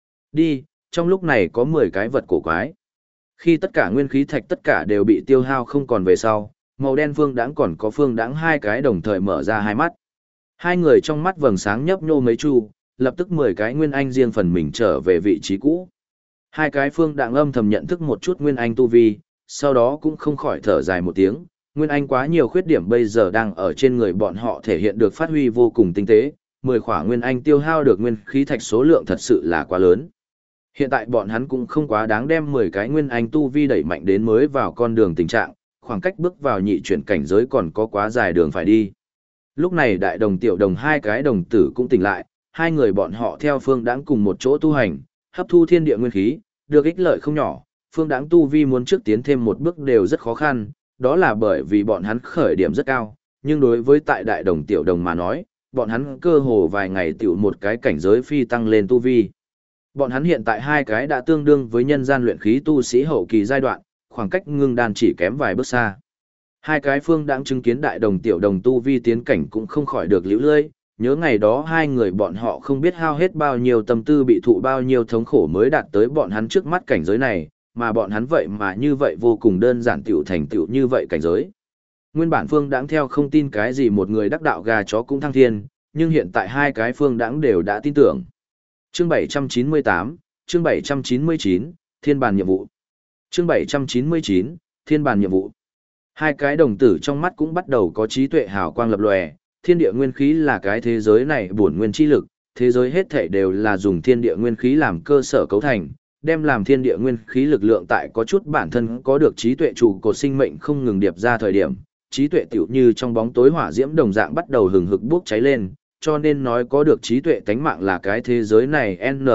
Đi, trong lúc này có 10 cái vật cổ quái. Khi tất cả nguyên khí thạch tất cả đều bị tiêu hao không còn về sau, màu đen Phương Đãng còn có Phương Đãng hai cái đồng thời mở ra hai mắt. Hai người trong mắt vầng sáng nhấp nhô mấy chu, lập tức 10 cái nguyên anh riêng phần mình trở về vị trí cũ. Hai cái phương đạng âm thầm nhận thức một chút nguyên anh tu vi, sau đó cũng không khỏi thở dài một tiếng, nguyên anh quá nhiều khuyết điểm bây giờ đang ở trên người bọn họ thể hiện được phát huy vô cùng tinh tế, 10 khỏa nguyên anh tiêu hao được nguyên khí thạch số lượng thật sự là quá lớn. Hiện tại bọn hắn cũng không quá đáng đem 10 cái nguyên anh tu vi đẩy mạnh đến mới vào con đường tình trạng, khoảng cách bước vào nhị chuyển cảnh giới còn có quá dài đường phải đi. Lúc này đại đồng tiểu đồng hai cái đồng tử cũng tỉnh lại, hai người bọn họ theo phương đãng cùng một chỗ tu hành, hấp thu thiên địa nguyên khí, được ích lợi không nhỏ, phương đãng tu vi muốn trước tiến thêm một bước đều rất khó khăn, đó là bởi vì bọn hắn khởi điểm rất cao, nhưng đối với tại đại đồng tiểu đồng mà nói, bọn hắn cơ hồ vài ngày tiểu một cái cảnh giới phi tăng lên tu vi. Bọn hắn hiện tại hai cái đã tương đương với nhân gian luyện khí tu sĩ hậu kỳ giai đoạn, khoảng cách ngưng đan chỉ kém vài bước xa. Hai cái phương đãng chứng kiến đại đồng tiểu đồng tu vi tiến cảnh cũng không khỏi được liễu lơi, nhớ ngày đó hai người bọn họ không biết hao hết bao nhiêu tâm tư bị thụ bao nhiêu thống khổ mới đạt tới bọn hắn trước mắt cảnh giới này, mà bọn hắn vậy mà như vậy vô cùng đơn giản tiểu thành tiểu như vậy cảnh giới. Nguyên bản phương đãng theo không tin cái gì một người đắc đạo gà chó cũng thăng thiên, nhưng hiện tại hai cái phương đãng đều đã tin tưởng. Chương 798, chương 799, Thiên bàn nhiệm vụ. Chương 799, Thiên bàn nhiệm vụ. Hai cái đồng tử trong mắt cũng bắt đầu có trí tuệ hào quang lập lòe, thiên địa nguyên khí là cái thế giới này bổn nguyên chi lực, thế giới hết thảy đều là dùng thiên địa nguyên khí làm cơ sở cấu thành, đem làm thiên địa nguyên khí lực lượng tại có chút bản thân có được trí tuệ trụ cột sinh mệnh không ngừng điệp ra thời điểm, trí tuệ tiểu như trong bóng tối hỏa diễm đồng dạng bắt đầu hừng hực bốc cháy lên, cho nên nói có được trí tuệ tánh mạng là cái thế giới này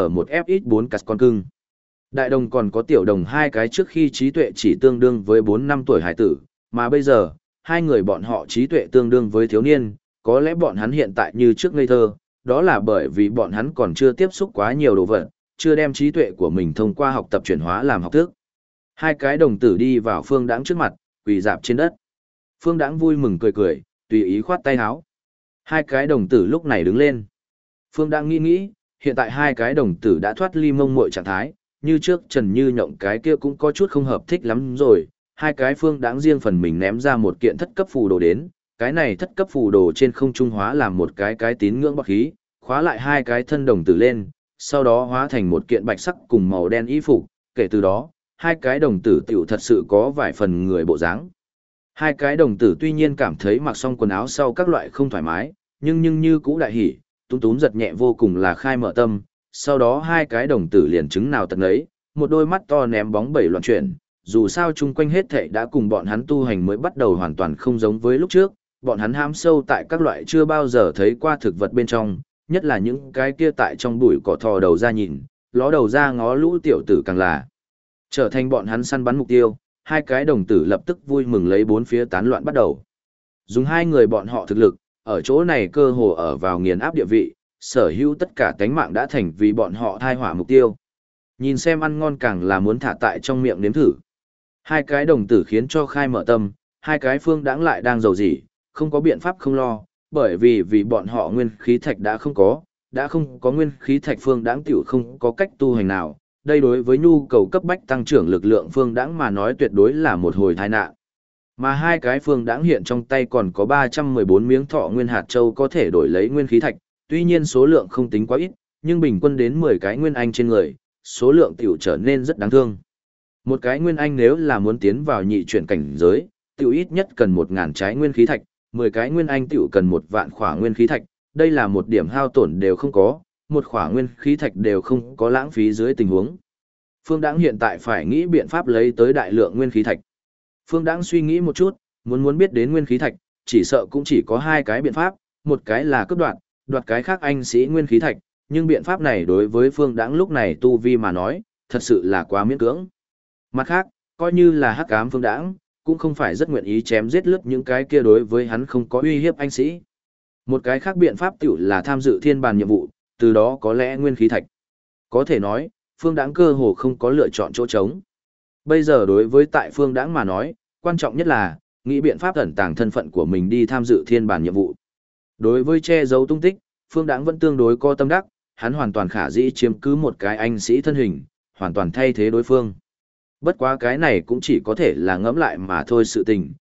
N1FX4 cắt con cưng. Đại đồng còn có tiểu đồng hai cái trước khi trí tuệ chỉ tương đương với 4 năm tuổi hải tử, mà bây giờ, hai người bọn họ trí tuệ tương đương với thiếu niên, có lẽ bọn hắn hiện tại như trước ngây thơ, đó là bởi vì bọn hắn còn chưa tiếp xúc quá nhiều đồ vật, chưa đem trí tuệ của mình thông qua học tập chuyển hóa làm học thức. Hai cái đồng tử đi vào Phương Đãng trước mặt, quỳ dạp trên đất. Phương Đãng vui mừng cười cười, tùy ý khoát tay áo. Hai cái đồng tử lúc này đứng lên. Phương Đãng nghĩ, hiện tại hai cái đồng tử đã thoát ly mông muội trạng thái, như trước Trần Như Nhộng cái kia cũng có chút không hợp thích lắm rồi. Hai cái Phương Đãng riêng phần mình ném ra một kiện thất cấp phù đồ đến, cái này thất cấp phù đồ trên không trung hóa làm một cái tín ngưỡng bọt khí, khóa lại hai cái thân đồng tử lên, sau đó hóa thành một kiện bạch sắc cùng màu đen y phục, kể từ đó, hai cái đồng tử tiểu thật sự có vài phần người bộ dáng. Hai cái đồng tử tuy nhiên cảm thấy mặc xong quần áo sau các loại không thoải mái, nhưng như cũ đại hỉ, túm túm giật nhẹ vô cùng là khai mở tâm, sau đó hai cái đồng tử liền chứng nào tận ấy, một đôi mắt to ném bóng bẩy loạn chuyển, dù sao chung quanh hết thảy đã cùng bọn hắn tu hành mới bắt đầu hoàn toàn không giống với lúc trước, bọn hắn hám sâu tại các loại chưa bao giờ thấy qua thực vật bên trong, nhất là những cái kia tại trong bụi cỏ thò đầu ra nhìn, ló đầu ra ngó lũ tiểu tử càng là trở thành bọn hắn săn bắn mục tiêu. Hai cái đồng tử lập tức vui mừng lấy bốn phía tán loạn bắt đầu. Dùng hai người bọn họ thực lực, ở chỗ này cơ hồ ở vào nghiền áp địa vị, sở hữu tất cả tánh mạng đã thành vì bọn họ thai hỏa mục tiêu. Nhìn xem ăn ngon càng là muốn thả tại trong miệng nếm thử. Hai cái đồng tử khiến cho khai mở tâm, hai cái Phương Đãng lại đang giàu gì, không có biện pháp không lo, bởi vì bọn họ nguyên khí thạch đã không có nguyên khí thạch Phương Đãng tiểu không có cách tu hành nào. Đây đối với nhu cầu cấp bách tăng trưởng lực lượng Phương Đãng mà nói tuyệt đối là một hồi tai nạn. Mà hai cái Phương Đãng hiện trong tay còn có 314 miếng thọ nguyên hạt châu có thể đổi lấy nguyên khí thạch, tuy nhiên số lượng không tính quá ít, nhưng bình quân đến 10 cái nguyên anh trên người, số lượng tiểu trở nên rất đáng thương. Một cái nguyên anh nếu là muốn tiến vào nhị chuyển cảnh giới, tiểu ít nhất cần 1000 trái nguyên khí thạch, 10 cái nguyên anh tiểu cần 1 vạn khỏa nguyên khí thạch, đây là một điểm hao tổn đều không có, một khỏa nguyên khí thạch đều không có lãng phí dưới tình huống. Phương Đãng hiện tại phải nghĩ biện pháp lấy tới đại lượng nguyên khí thạch. Phương Đãng suy nghĩ một chút, muốn biết đến nguyên khí thạch, chỉ sợ cũng chỉ có hai cái biện pháp, một cái là cướp đoạt cái khác anh sĩ nguyên khí thạch, nhưng biện pháp này đối với Phương Đãng lúc này tu vi mà nói, thật sự là quá miễn cưỡng. Mặt khác, coi như là hắc ám Phương Đãng, cũng không phải rất nguyện ý chém giết lướt những cái kia đối với hắn không có uy hiếp anh sĩ. Một cái khác biện pháp tiểu là tham dự thiên bàn nhiệm vụ, từ đó có lẽ nguyên khí thạch. Có thể nói, Phương Đãng cơ hồ không có lựa chọn chỗ trống. Bây giờ đối với tại Phương Đãng mà nói, quan trọng nhất là nghĩ biện pháp ẩn tàng thân phận của mình đi tham dự thiên bản nhiệm vụ. Đối với che giấu tung tích, Phương Đãng vẫn tương đối có tâm đắc, hắn hoàn toàn khả dĩ chiếm cứ một cái anh sĩ thân hình, hoàn toàn thay thế đối phương. Bất quá cái này cũng chỉ có thể là ngẫm lại mà thôi sự tình,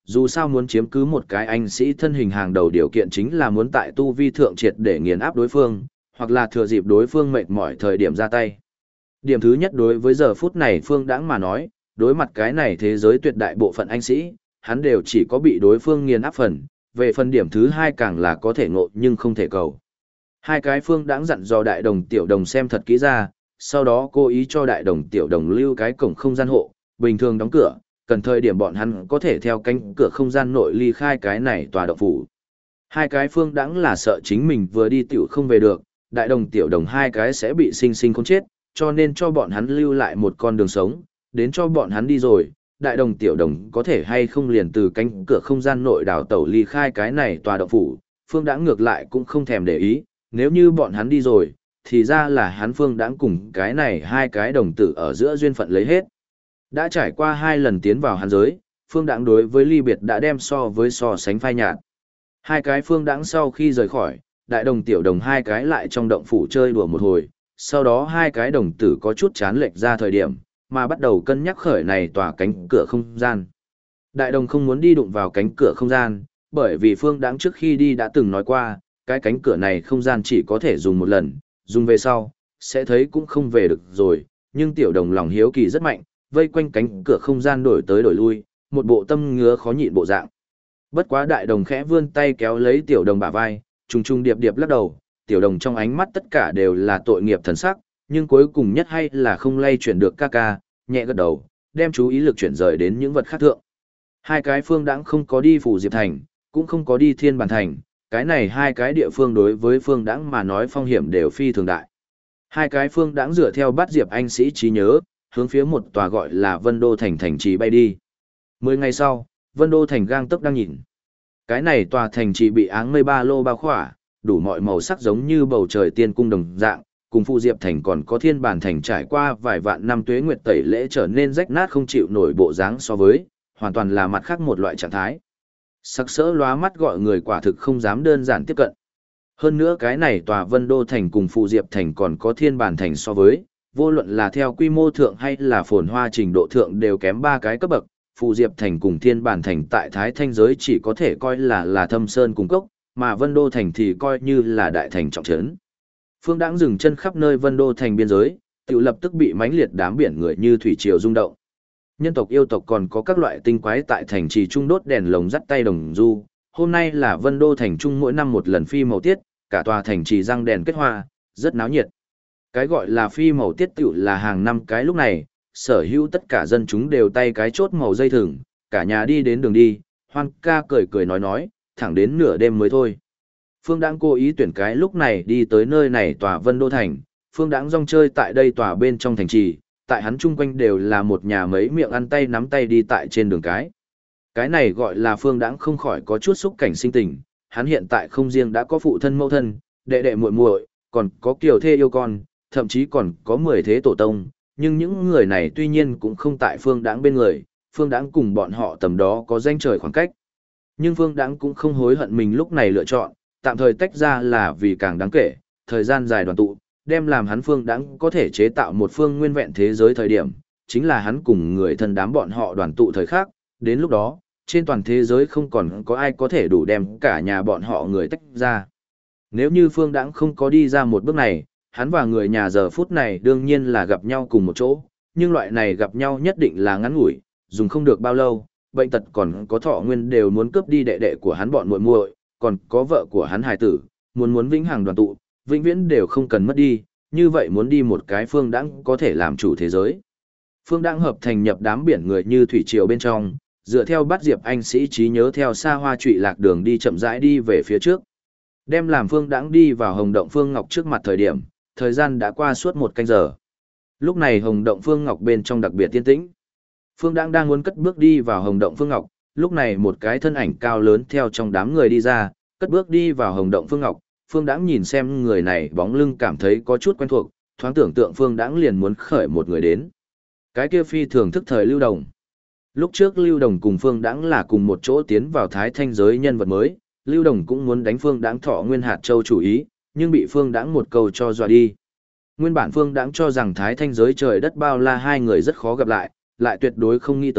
Dù sao muốn chiếm cứ một cái anh sĩ thân hình hàng đầu điều kiện chính là muốn tại tu vi thượng triệt để nghiền áp đối phương, hoặc là thừa dịp đối phương mệt mỏi thời điểm ra tay. Điểm thứ nhất đối với giờ phút này Phương Đãng mà nói, đối mặt cái này thế giới tuyệt đại bộ phận anh sĩ, hắn đều chỉ có bị đối phương nghiền áp phần, về phần điểm thứ hai càng là có thể ngộ nhưng không thể cầu. Hai cái Phương Đãng dặn dò đại đồng tiểu đồng xem thật kỹ ra, sau đó cố ý cho đại đồng tiểu đồng lưu cái cổng không gian hộ, bình thường đóng cửa, cần thời điểm bọn hắn có thể theo cánh cửa không gian nội ly khai cái này tòa động phủ. Hai cái Phương Đãng là sợ chính mình vừa đi tiểu không về được, đại đồng tiểu đồng hai cái sẽ bị sinh sinh khốn chết, cho nên cho bọn hắn lưu lại một con đường sống, đến cho bọn hắn đi rồi, đại đồng tiểu đồng có thể hay không liền từ cánh cửa không gian nội đào tẩu ly khai cái này tòa động phủ, Phương Đãng ngược lại cũng không thèm để ý, nếu như bọn hắn đi rồi, thì ra là hắn Phương Đãng cùng cái này hai cái đồng tử ở giữa duyên phận lấy hết. Đã trải qua 2 lần tiến vào hắn giới, Phương Đãng đối với ly biệt đã đem so sánh phai nhạt. Hai cái Phương Đãng sau khi rời khỏi, đại đồng tiểu đồng hai cái lại trong động phủ chơi đùa một hồi, sau đó hai cái đồng tử có chút chán lệch ra thời điểm, mà bắt đầu cân nhắc khởi này tòa cánh cửa không gian. Đại đồng không muốn đi đụng vào cánh cửa không gian, bởi vì Phương Đãng trước khi đi đã từng nói qua, cái cánh cửa này không gian chỉ có thể dùng một lần, dùng về sau, sẽ thấy cũng không về được rồi, nhưng tiểu đồng lòng hiếu kỳ rất mạnh, vây quanh cánh cửa không gian đổi tới đổi lui, một bộ tâm ngứa khó nhịn bộ dạng. Bất quá đại đồng khẽ vươn tay kéo lấy tiểu đồng bả vai, trùng trùng điệp điệp lắc đầu, tiểu đồng trong ánh mắt tất cả đều là tội nghiệp thần sắc, nhưng cuối cùng nhất hay là không lay chuyển được ca ca, nhẹ gật đầu, đem chú ý lực chuyển rời đến những vật khác thượng. Hai cái Phương Đãng không có đi Phủ Diệp Thành, cũng không có đi Thiên Bản Thành, cái này hai cái địa phương đối với Phương Đãng mà nói phong hiểm đều phi thường đại. Hai cái Phương Đãng dựa theo Bát Diệp anh sĩ trí nhớ, hướng phía một tòa gọi là Vân Đô Thành thành trì bay đi. 10 ngày sau, Vân Đô Thành gang tấc đang nhìn. Cái này tòa thành trì bị áng mây ba lô bao khỏa, đủ mọi màu sắc giống như bầu trời tiên cung đồng dạng, cùng Phụ Diệp Thành còn có Thiên Bản Thành trải qua vài vạn năm tuế nguyệt tẩy lễ trở nên rách nát không chịu nổi bộ dáng so với, hoàn toàn là mặt khác một loại trạng thái. Sắc sỡ lóa mắt gọi người quả thực không dám đơn giản tiếp cận. Hơn nữa cái này tòa Vân Đô Thành cùng Phụ Diệp Thành còn có Thiên Bản Thành so với, vô luận là theo quy mô thượng hay là phồn hoa trình độ thượng đều kém 3 cái cấp bậc. Phụ Diệp Thành cùng Thiên Bản Thành tại Thái Thanh giới chỉ có thể coi là thâm sơn cùng cốc, mà Vân Đô Thành thì coi như là đại thành trọng trấn. Phương Đãng dừng chân khắp nơi Vân Đô Thành biên giới, tự lập tức bị mãnh liệt đám biển người như thủy triều rung động. Nhân tộc yêu tộc còn có các loại tinh quái tại thành trì trung đốt đèn lồng dắt tay đồng du. Hôm nay là Vân Đô Thành trung mỗi năm một lần phi màu tiết, cả tòa thành trì răng đèn kết hoa, rất náo nhiệt. Cái gọi là phi màu tiết tựu là hàng năm cái lúc này, sở hữu tất cả dân chúng đều tay cái chốt màu dây thừng, cả nhà đi đến đường đi, hoan ca cười cười nói, thẳng đến nửa đêm mới thôi. Phương Đãng cố ý tuyển cái lúc này đi tới nơi này tòa Vân Đô Thành, Phương Đãng rong chơi tại đây tòa bên trong thành trì, tại hắn chung quanh đều là một nhà mấy miệng ăn tay nắm tay đi tại trên đường cái. Cái này gọi là Phương Đãng không khỏi có chút xúc cảnh sinh tình, hắn hiện tại không riêng đã có phụ thân mẫu thân, đệ đệ muội muội, còn có kiều thê yêu con, thậm chí còn có 10 thế tổ tông, nhưng những người này tuy nhiên cũng không tại Phương Đãng bên người, Phương Đãng cùng bọn họ tầm đó có ranh trời khoảng cách. Nhưng Phương Đãng cũng không hối hận mình lúc này lựa chọn, tạm thời tách ra là vì càng đáng kể, thời gian dài đoàn tụ, đem làm hắn Phương Đãng có thể chế tạo một phương nguyên vẹn thế giới thời điểm, chính là hắn cùng người thân đám bọn họ đoàn tụ thời khắc, đến lúc đó, trên toàn thế giới không còn có ai có thể đủ đem cả nhà bọn họ người tách ra. Nếu như Phương Đãng không có đi ra một bước này, hắn và người nhà giờ phút này đương nhiên là gặp nhau cùng một chỗ, nhưng loại này gặp nhau nhất định là ngắn ngủi, dùng không được bao lâu, bệnh tật còn có thọ nguyên đều muốn cướp đi đệ đệ của hắn bọn muội muội, còn có vợ của hắn hài tử, muốn vĩnh hằng đoàn tụ, vĩnh viễn đều không cần mất đi, như vậy muốn đi một cái Phương Đãng có thể làm chủ thế giới. Phương Đãng hợp thành nhập đám biển người như thủy triều bên trong, dựa theo Bát Diệp anh sĩ trí nhớ theo xa hoa trụy lạc đường đi chậm rãi đi về phía trước. Đem làm Phương Đãng đi vào Hồng Động Phương Ngọc trước mặt thời gian đã qua suốt 1 canh giờ. Lúc này Hồng Động Phương Ngọc bên trong đặc biệt tiên tĩnh. Phương Đãng đang muốn cất bước đi vào Hồng Động Phương Ngọc, lúc này một cái thân ảnh cao lớn theo trong đám người đi ra, cất bước đi vào Hồng Động Phương Ngọc. Phương Đãng nhìn xem người này bóng lưng cảm thấy có chút quen thuộc, thoáng tưởng tượng Phương Đãng liền muốn khởi một người đến. Cái kia phi thường thức thời Lưu Đồng. Lúc trước Lưu Đồng cùng Phương Đãng là cùng một chỗ tiến vào Thái Thanh giới nhân vật mới, Lưu Đồng cũng muốn đánh Phương Đãng Thọ Nguyên Hạt Châu chủ ý, nhưng bị Phương Đãng một câu cho dọa đi. Nguyên bản Phương Đãng cho rằng Thái Thanh giới trời đất bao la hai người rất khó gặp lại tuyệt đối không nghĩ tới,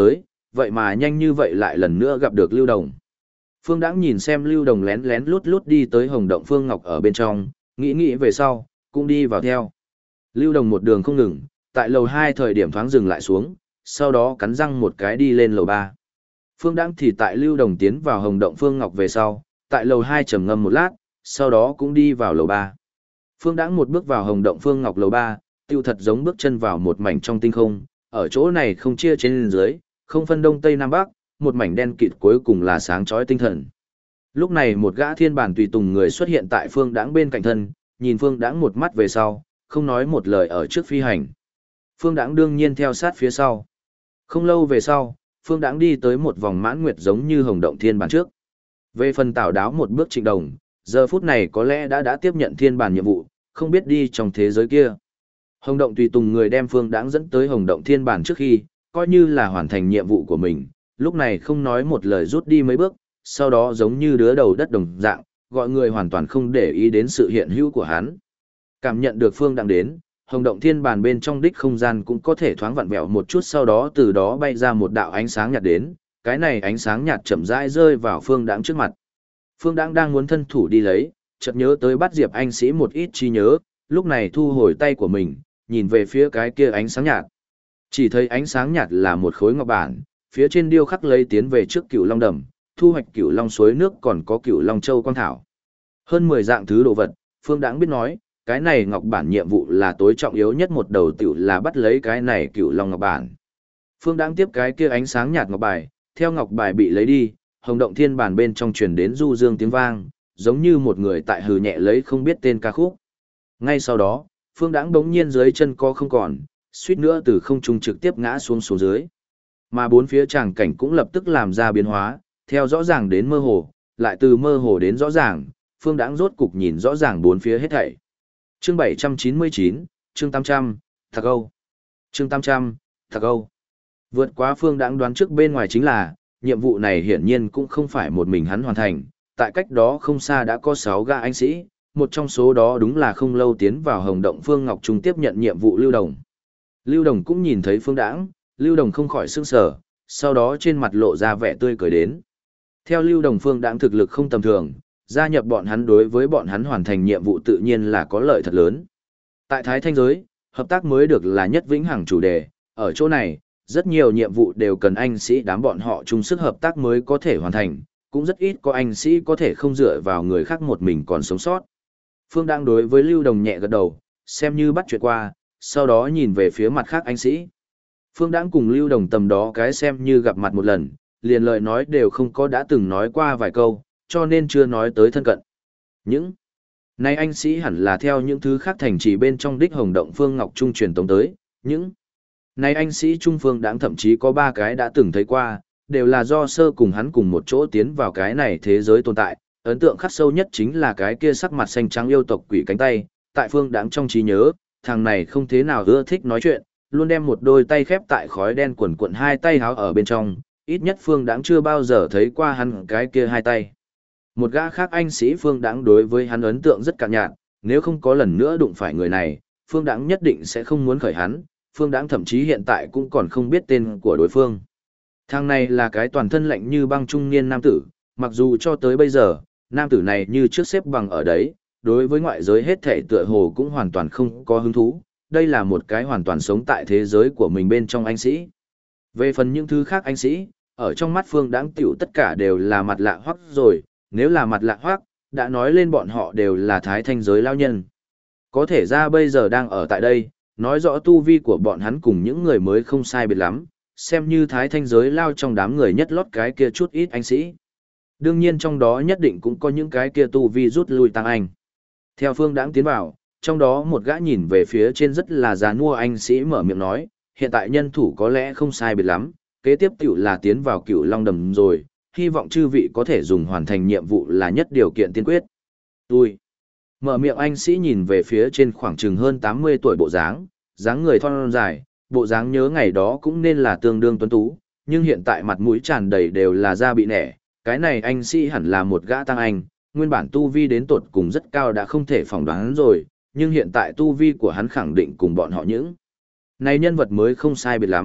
vậy mà nhanh như vậy lại lần nữa gặp được Lưu Đồng. Phương Đãng nhìn xem Lưu Đồng lén lén lút lút đi tới Hồng Động Phương Ngọc ở bên trong, nghĩ về sau, cũng đi vào theo. Lưu Đồng một đường không ngừng, tại lầu 2 thời điểm thoáng dừng lại xuống, sau đó cắn răng một cái đi lên lầu 3. Phương Đãng thì tại Lưu Đồng tiến vào Hồng Động Phương Ngọc về sau, tại lầu 2 trầm ngâm một lát, sau đó cũng đi vào lầu 3. Phương Đãng một bước vào Hồng Động Phương Ngọc lầu 3, tiêu thật giống bước chân vào một mảnh trong tinh không, ở chỗ này không chia trên dưới, không phân đông tây nam bắc, một mảnh đen kịt cuối cùng là sáng chói tinh thần. Lúc này một gã thiên bản tùy tùng người xuất hiện tại Phương Đãng bên cạnh thân, nhìn Phương Đãng một mắt về sau, không nói một lời ở trước phi hành. Phương Đãng đương nhiên theo sát phía sau. Không lâu về sau, Phương Đãng đi tới một vòng mãn nguyệt giống như Hồng Động thiên bản trước. Về phần Tào Đáo một bước Trịnh Đồng, giờ phút này có lẽ đã tiếp nhận thiên bản nhiệm vụ, không biết đi trong thế giới kia. Hồng Động tùy tùng người đem Phương Đãng dẫn tới Hồng Động thiên bản trước khi, coi như là hoàn thành nhiệm vụ của mình, lúc này không nói một lời rút đi mấy bước, sau đó giống như đứa đầu đất đồng dạng, gọi người hoàn toàn không để ý đến sự hiện hữu của hắn. Cảm nhận được Phương Đãng đến, Hồng Động thiên bản bên trong đích không gian cũng có thể thoáng vặn vẹo một chút, sau đó từ đó bay ra một đạo ánh sáng nhạt đến, cái này ánh sáng nhạt chậm rãi rơi vào Phương Đãng trước mặt. Phương Đãng đang muốn thân thủ đi lấy, chợt nhớ tới bắt Diệp Anh Sĩ một ít trí nhớ, lúc này thu hồi tay của mình, nhìn về phía cái kia ánh sáng nhạt. Chỉ thấy ánh sáng nhạt là một khối ngọc bản, phía trên điêu khắc lấy tiến về trước Cửu Long đầm, thu hoạch Cửu Long suối nước, còn có Cửu Long châu quang thảo. Hơn 10 dạng thứ đồ vật, Phương Đãng biết nói, cái này ngọc bản nhiệm vụ là tối trọng yếu nhất, một đầu tiểu là bắt lấy cái này Cửu Long ngọc bản. Phương Đãng tiếp cái kia ánh sáng nhạt ngọc bài, theo ngọc bài bị lấy đi, Hồng Động thiên bản bên trong truyền đến du dương tiếng vang, giống như một người tại hừ nhẹ lấy không biết tên ca khúc. Ngay sau đó, Phương Đãng bỗng nhiên dưới chân co không còn, suýt nữa từ không trung trực tiếp ngã xuống dưới. Mà bốn phía tràng cảnh cũng lập tức làm ra biến hóa, theo rõ ràng đến mơ hồ, lại từ mơ hồ đến rõ ràng, Phương Đãng rốt cục nhìn rõ ràng bốn phía hết thảy. Chương 799, chương 800, Thạc Âu. Chương 800, Thạc Âu. Vượt quá Phương Đãng đoán trước bên ngoài chính là, nhiệm vụ này hiển nhiên cũng không phải một mình hắn hoàn thành, tại cách đó không xa đã có 6 gã anh sĩ, một trong số đó đúng là không lâu tiến vào Hồng Động Phương Ngọc Trung tiếp nhận nhiệm vụ Lưu Đồng. Lưu Đồng cũng nhìn thấy Phương Đãng, Lưu Đồng không khỏi sửng sở, sau đó trên mặt lộ ra vẻ tươi cười đến. Theo Lưu Đồng, Phương Đãng thực lực không tầm thường, gia nhập bọn hắn đối với bọn hắn hoàn thành nhiệm vụ tự nhiên là có lợi thật lớn. Tại Thái Thanh giới, hợp tác mới được là nhất vĩnh hằng chủ đề, ở chỗ này, rất nhiều nhiệm vụ đều cần anh sĩ đám bọn họ chung sức hợp tác mới có thể hoàn thành, cũng rất ít có anh sĩ có thể không dựa vào người khác một mình còn sống sót. Phương Đãng đối với Lưu Đồng nhẹ gật đầu, xem như bắt chuyện qua, sau đó nhìn về phía mặt khác anh sĩ. Phương Đãng cùng Lưu Đồng tầm đó cái xem như gặp mặt một lần, liền lời nói đều không có đã từng nói qua vài câu, cho nên chưa nói tới thân cận. Những này anh sĩ hẳn là theo những thứ khác thành trì bên trong đích Hồng Động Phương Ngọc Trung truyền tống tới, những này anh sĩ Trung Phương Đãng thậm chí có 3 cái đã từng thấy qua, đều là do sơ cùng hắn cùng một chỗ tiến vào cái này thế giới tồn tại. Ấn tượng khắc sâu nhất chính là cái kia sắc mặt xanh trắng yêu tộc quỷ cánh tay, tại Phương Đãng trong trí nhớ, thằng này không thế nào ưa thích nói chuyện, luôn đem một đôi tay khép tại khói đen quần quận hai tay háo ở bên trong, ít nhất Phương Đãng chưa bao giờ thấy qua hắn cái kia hai tay. Một gã khác anh sĩ Phương Đãng đối với hắn ấn tượng rất cạn nhạt, nếu không có lần nữa đụng phải người này, Phương Đãng nhất định sẽ không muốn khởi hắn, Phương Đãng thậm chí hiện tại cũng còn không biết tên của đối phương. Thằng này là cái toàn thân lạnh như băng trung niên nam tử, mặc dù cho tới bây giờ, nam tử này như trước xếp bằng ở đấy, đối với ngoại giới hết thảy tựa hồ cũng hoàn toàn không có hứng thú, đây là một cái hoàn toàn sống tại thế giới của mình bên trong anh sĩ. Về phần những thứ khác anh sĩ, ở trong mắt Phương Đãng tiểu tất cả đều là mặt lạ hoắc rồi, nếu là mặt lạ hoắc, đã nói lên bọn họ đều là Thái Thanh giới lao nhân. Có thể ra bây giờ đang ở tại đây, nói rõ tu vi của bọn hắn cùng những người mới không sai biệt lắm, xem như Thái Thanh giới lao trong đám người nhất lót cái kia chút ít anh sĩ. Đương nhiên trong đó nhất định cũng có những cái kia tu vi rút lui tăng anh. Theo Phương Đãng tiến vào, trong đó một gã nhìn về phía trên rất là già nua anh sĩ mở miệng nói, hiện tại nhân thủ có lẽ không sai biệt lắm, kế tiếp tiểu là tiến vào Cửu Long đầm rồi, hy vọng chư vị có thể dùng hoàn thành nhiệm vụ là nhất điều kiện tiên quyết. Tôi. Mở miệng anh sĩ nhìn về phía trên khoảng chừng hơn 80 tuổi bộ dáng, dáng người thon dài, bộ dáng nhớ ngày đó cũng nên là tương đương tuấn tú, nhưng hiện tại mặt mũi tràn đầy đều là da bị nẻ, cái này anh sĩ hẳn là một gã tăng anh, nguyên bản tu vi đến tột cùng rất cao đã không thể phỏng đoán rồi, nhưng hiện tại tu vi của hắn khẳng định cùng bọn họ những này nhân vật mới không sai biệt lắm,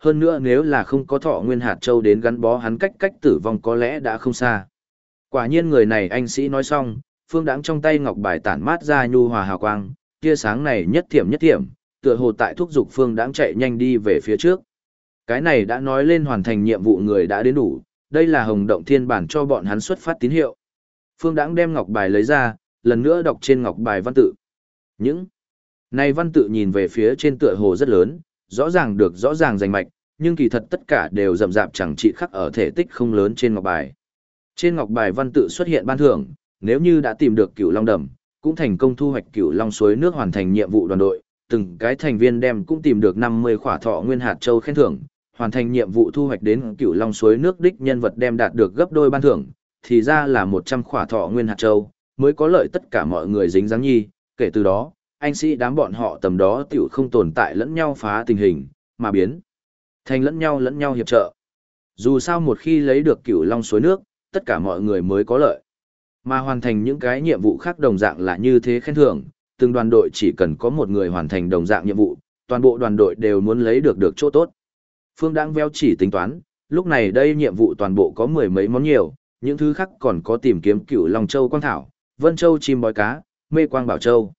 hơn nữa nếu là không có thọ nguyên hạt châu đến gắn bó hắn cách tử vong có lẽ đã không xa. Quả nhiên người này anh sĩ nói xong, Phương Đãng trong tay ngọc bài tản mát ra nhu hòa hào quang, tia sáng này nhất thiểm, tựa hồ tại thúc giục Phương Đãng chạy nhanh đi về phía trước. Cái này đã nói lên hoàn thành nhiệm vụ người đã đến đủ, đây là Hồng Động Thiên bản cho bọn hắn xuất phát tín hiệu. Phương Đãng đem ngọc bài lấy ra, lần nữa đọc trên ngọc bài văn tự. Những này văn tự nhìn về phía trên tựa hồ rất lớn, rõ ràng rành mạch, nhưng kỳ thật tất cả đều rậm rạp chẳng trị khắc ở thể tích không lớn trên ngọc bài. Trên ngọc bài văn tự xuất hiện ban thưởng, nếu như đã tìm được Cửu Long Đầm, cũng thành công thu hoạch Cửu Long suối nước hoàn thành nhiệm vụ đoàn đội, từng cái thành viên đem cũng tìm được 50 khỏa thọ nguyên hạt châu khen thưởng, hoàn thành nhiệm vụ thu hoạch đến Cửu Long suối nước đích nhân vật đem đạt được gấp đôi ban thưởng, thì ra là 100 khỏa thọ nguyên hạt châu, mới có lợi tất cả mọi người dính dáng nhi, kể từ đó, anh sĩ đám bọn họ tầm đó tiểu không tồn tại lẫn nhau phá tình hình, mà biến thành lẫn nhau hiệp trợ. Dù sao một khi lấy được Cửu Long suối nước, tất cả mọi người mới có lợi. Mà hoàn thành những cái nhiệm vụ khác đồng dạng là như thế khen thưởng, từng đoàn đội chỉ cần có một người hoàn thành đồng dạng nhiệm vụ, toàn bộ đoàn đội đều muốn lấy được chỗ tốt. Phương Đãng veo chỉ tính toán, lúc này đây nhiệm vụ toàn bộ có 10 mấy món nhiều, những thứ khác còn có tìm kiếm Cửu Long châu quang thảo, Vân châu chim bói cá, Mê quang bảo châu.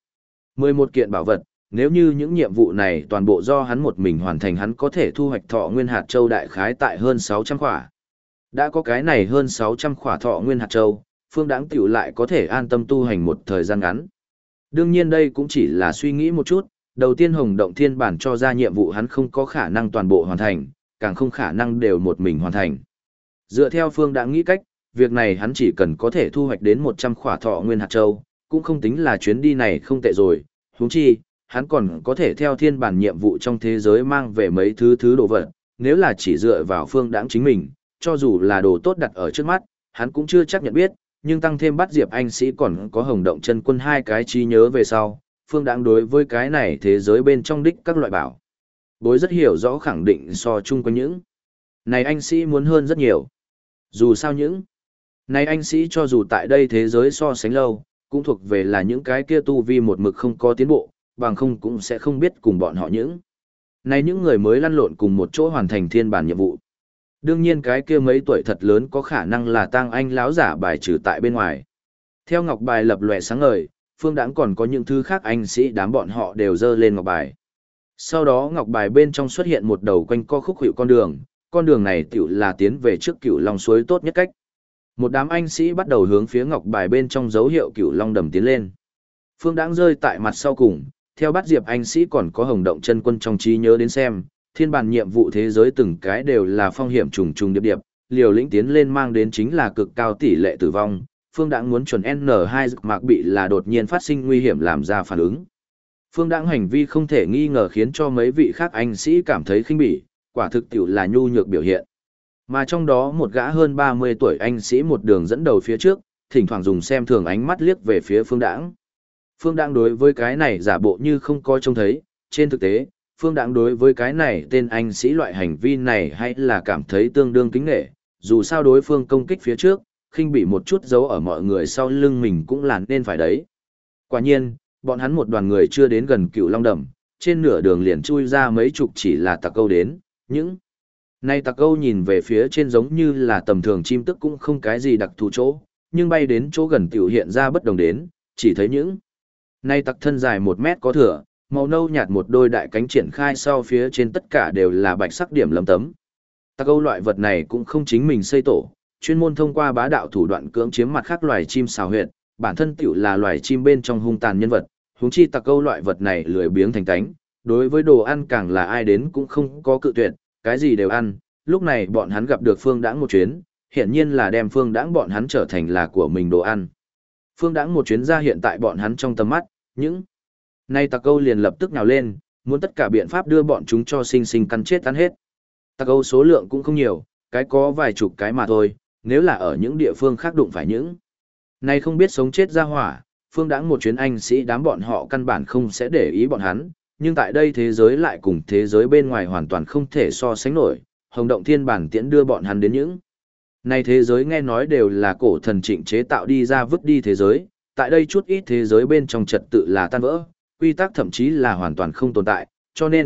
11 kiện bảo vật, nếu như những nhiệm vụ này toàn bộ do hắn một mình hoàn thành hắn có thể thu hoạch thọ nguyên hạt châu đại khái tại hơn 600 khỏa. Đã có cái này hơn 600 khỏa thọ nguyên hạt châu, Phương Đãng tiểu lại có thể an tâm tu hành một thời gian ngắn. Đương nhiên đây cũng chỉ là suy nghĩ một chút, đầu tiên Hồng Động Thiên bản cho ra nhiệm vụ hắn không có khả năng toàn bộ hoàn thành, càng không khả năng đều một mình hoàn thành. Dựa theo Phương Đãng nghĩ cách, việc này hắn chỉ cần có thể thu hoạch đến 100 khỏa thọ nguyên hạt châu, cũng không tính là chuyến đi này không tệ rồi, huống chi, hắn còn có thể theo thiên bản nhiệm vụ trong thế giới mang về mấy thứ đồ vật, nếu là chỉ dựa vào Phương Đãng chính mình, cho dù là đồ tốt đặt ở trước mắt, hắn cũng chưa chắc nhận biết, nhưng tăng thêm bắt Diệp anh sĩ còn có Hồng Động chân quân hai cái trí nhớ về sau, Phương Đãng đối với cái này thế giới bên trong đích các loại bảo bối rất hiểu rõ, khẳng định so chung quanh những này anh sĩ muốn hơn rất nhiều. Dù sao những này anh sĩ cho dù tại đây thế giới so sánh lâu, cũng thuộc về là những cái kia tu vi một mực không có tiến bộ, bằng không cũng sẽ không biết cùng bọn họ những này những người mới lăn lộn cùng một chỗ hoàn thành thiên bản nhiệm vụ. Đương nhiên cái kia mấy tuổi thật lớn có khả năng là tang anh lão giả bài trừ tại bên ngoài. Theo ngọc bài lập lòe sáng ngời, Phương Đãng còn có những thứ khác anh sĩ đám bọn họ đều dơ lên ngọc bài. Sau đó ngọc bài bên trong xuất hiện một đầu quanh co khúc hiệu con đường này tiểu là tiến về trước Cửu Long suối tốt nhất cách. Một đám anh sĩ bắt đầu hướng phía ngọc bài bên trong dấu hiệu Cửu Long đầm tiến lên. Phương Đãng rơi tại mặt sau cùng, theo bắt Diệp anh sĩ còn có Hồng Động chân quân trong trí nhớ đến xem, thiên bản nhiệm vụ thế giới từng cái đều là phong hiểm trùng trùng điệp, liều lĩnh tiến lên mang đến chính là cực cao tỷ lệ tử vong. Phương Đãng muốn chuẩn N2 mạc bị là đột nhiên phát sinh nguy hiểm làm ra phản ứng. Phương Đãng hành vi không thể nghi ngờ khiến cho mấy vị khác anh sĩ cảm thấy khinh bỉ, quả thực tiểu là nhu nhược biểu hiện. Mà trong đó một gã hơn 30 tuổi anh sĩ một đường dẫn đầu phía trước, thỉnh thoảng dùng xem thường ánh mắt liếc về phía Phương Đãng. Phương Đãng đối với cái này giả bộ như không coi trông thấy, trên thực tế, Phương Đãng đối với cái này tên anh sĩ loại hành vi này hay là cảm thấy tương đương kính nể, dù sao đối phương công kích phía trước, khinh bị một chút giấu ở mọi người sau lưng mình cũng là nên phải đấy. Quả nhiên, bọn hắn một đoàn người chưa đến gần Cửu Long đầm, trên nửa đường liền chui ra mấy chục chỉ là tặc câu đến, những này tặc câu nhìn về phía trên giống như là tầm thường chim tức cũng không cái gì đặc thù chỗ, nhưng bay đến chỗ gần tiểu hiện ra bất đồng đến, chỉ thấy những này tặc thân dài 1 mét có thừa, màu nâu nhạt một đôi đại cánh triển khai sau phía trên tất cả đều là bạch sắc điểm lấm tấm. Tặc câu loại vật này cũng không chính mình xây tổ, chuyên môn thông qua bá đạo thủ đoạn cưỡng chiếm mặt khác loài chim xào huyệt, bản thân tiểu là loài chim bên trong hung tàn nhân vật, huống chi tặc câu loại vật này lười biếng thành cánh, đối với đồ ăn càng là ai đến cũng không có cự tuyệt, cái gì đều ăn. Lúc này bọn hắn gặp được Phương Đãng một chuyến, hiển nhiên là đem Phương Đãng bọn hắn trở thành là của mình đồ ăn. Phương Đãng một chuyến ra hiện tại bọn hắn trong tầm mắt, những nay tặc câu liền lập tức nhào lên, muốn tất cả biện pháp đưa bọn chúng cho sinh sinh cắn chết tan hết. Tặc câu số lượng cũng không nhiều, cái có vài chục cái mà thôi, nếu là ở những địa phương khác đụng phải những này không biết sống chết ra hỏa, Phương Đãng một chuyến anh sĩ đám bọn họ căn bản không sẽ để ý bọn hắn, nhưng tại đây thế giới lại cùng thế giới bên ngoài hoàn toàn không thể so sánh nổi. Hồng Động Thiên bản tiễn đưa bọn hắn đến những này thế giới nghe nói đều là cổ thần Trịnh chế tạo đi ra vứt đi thế giới, tại đây chút ít thế giới bên trong trật tự là tan vỡ, quy tắc thậm chí là hoàn toàn không tồn tại, cho nên,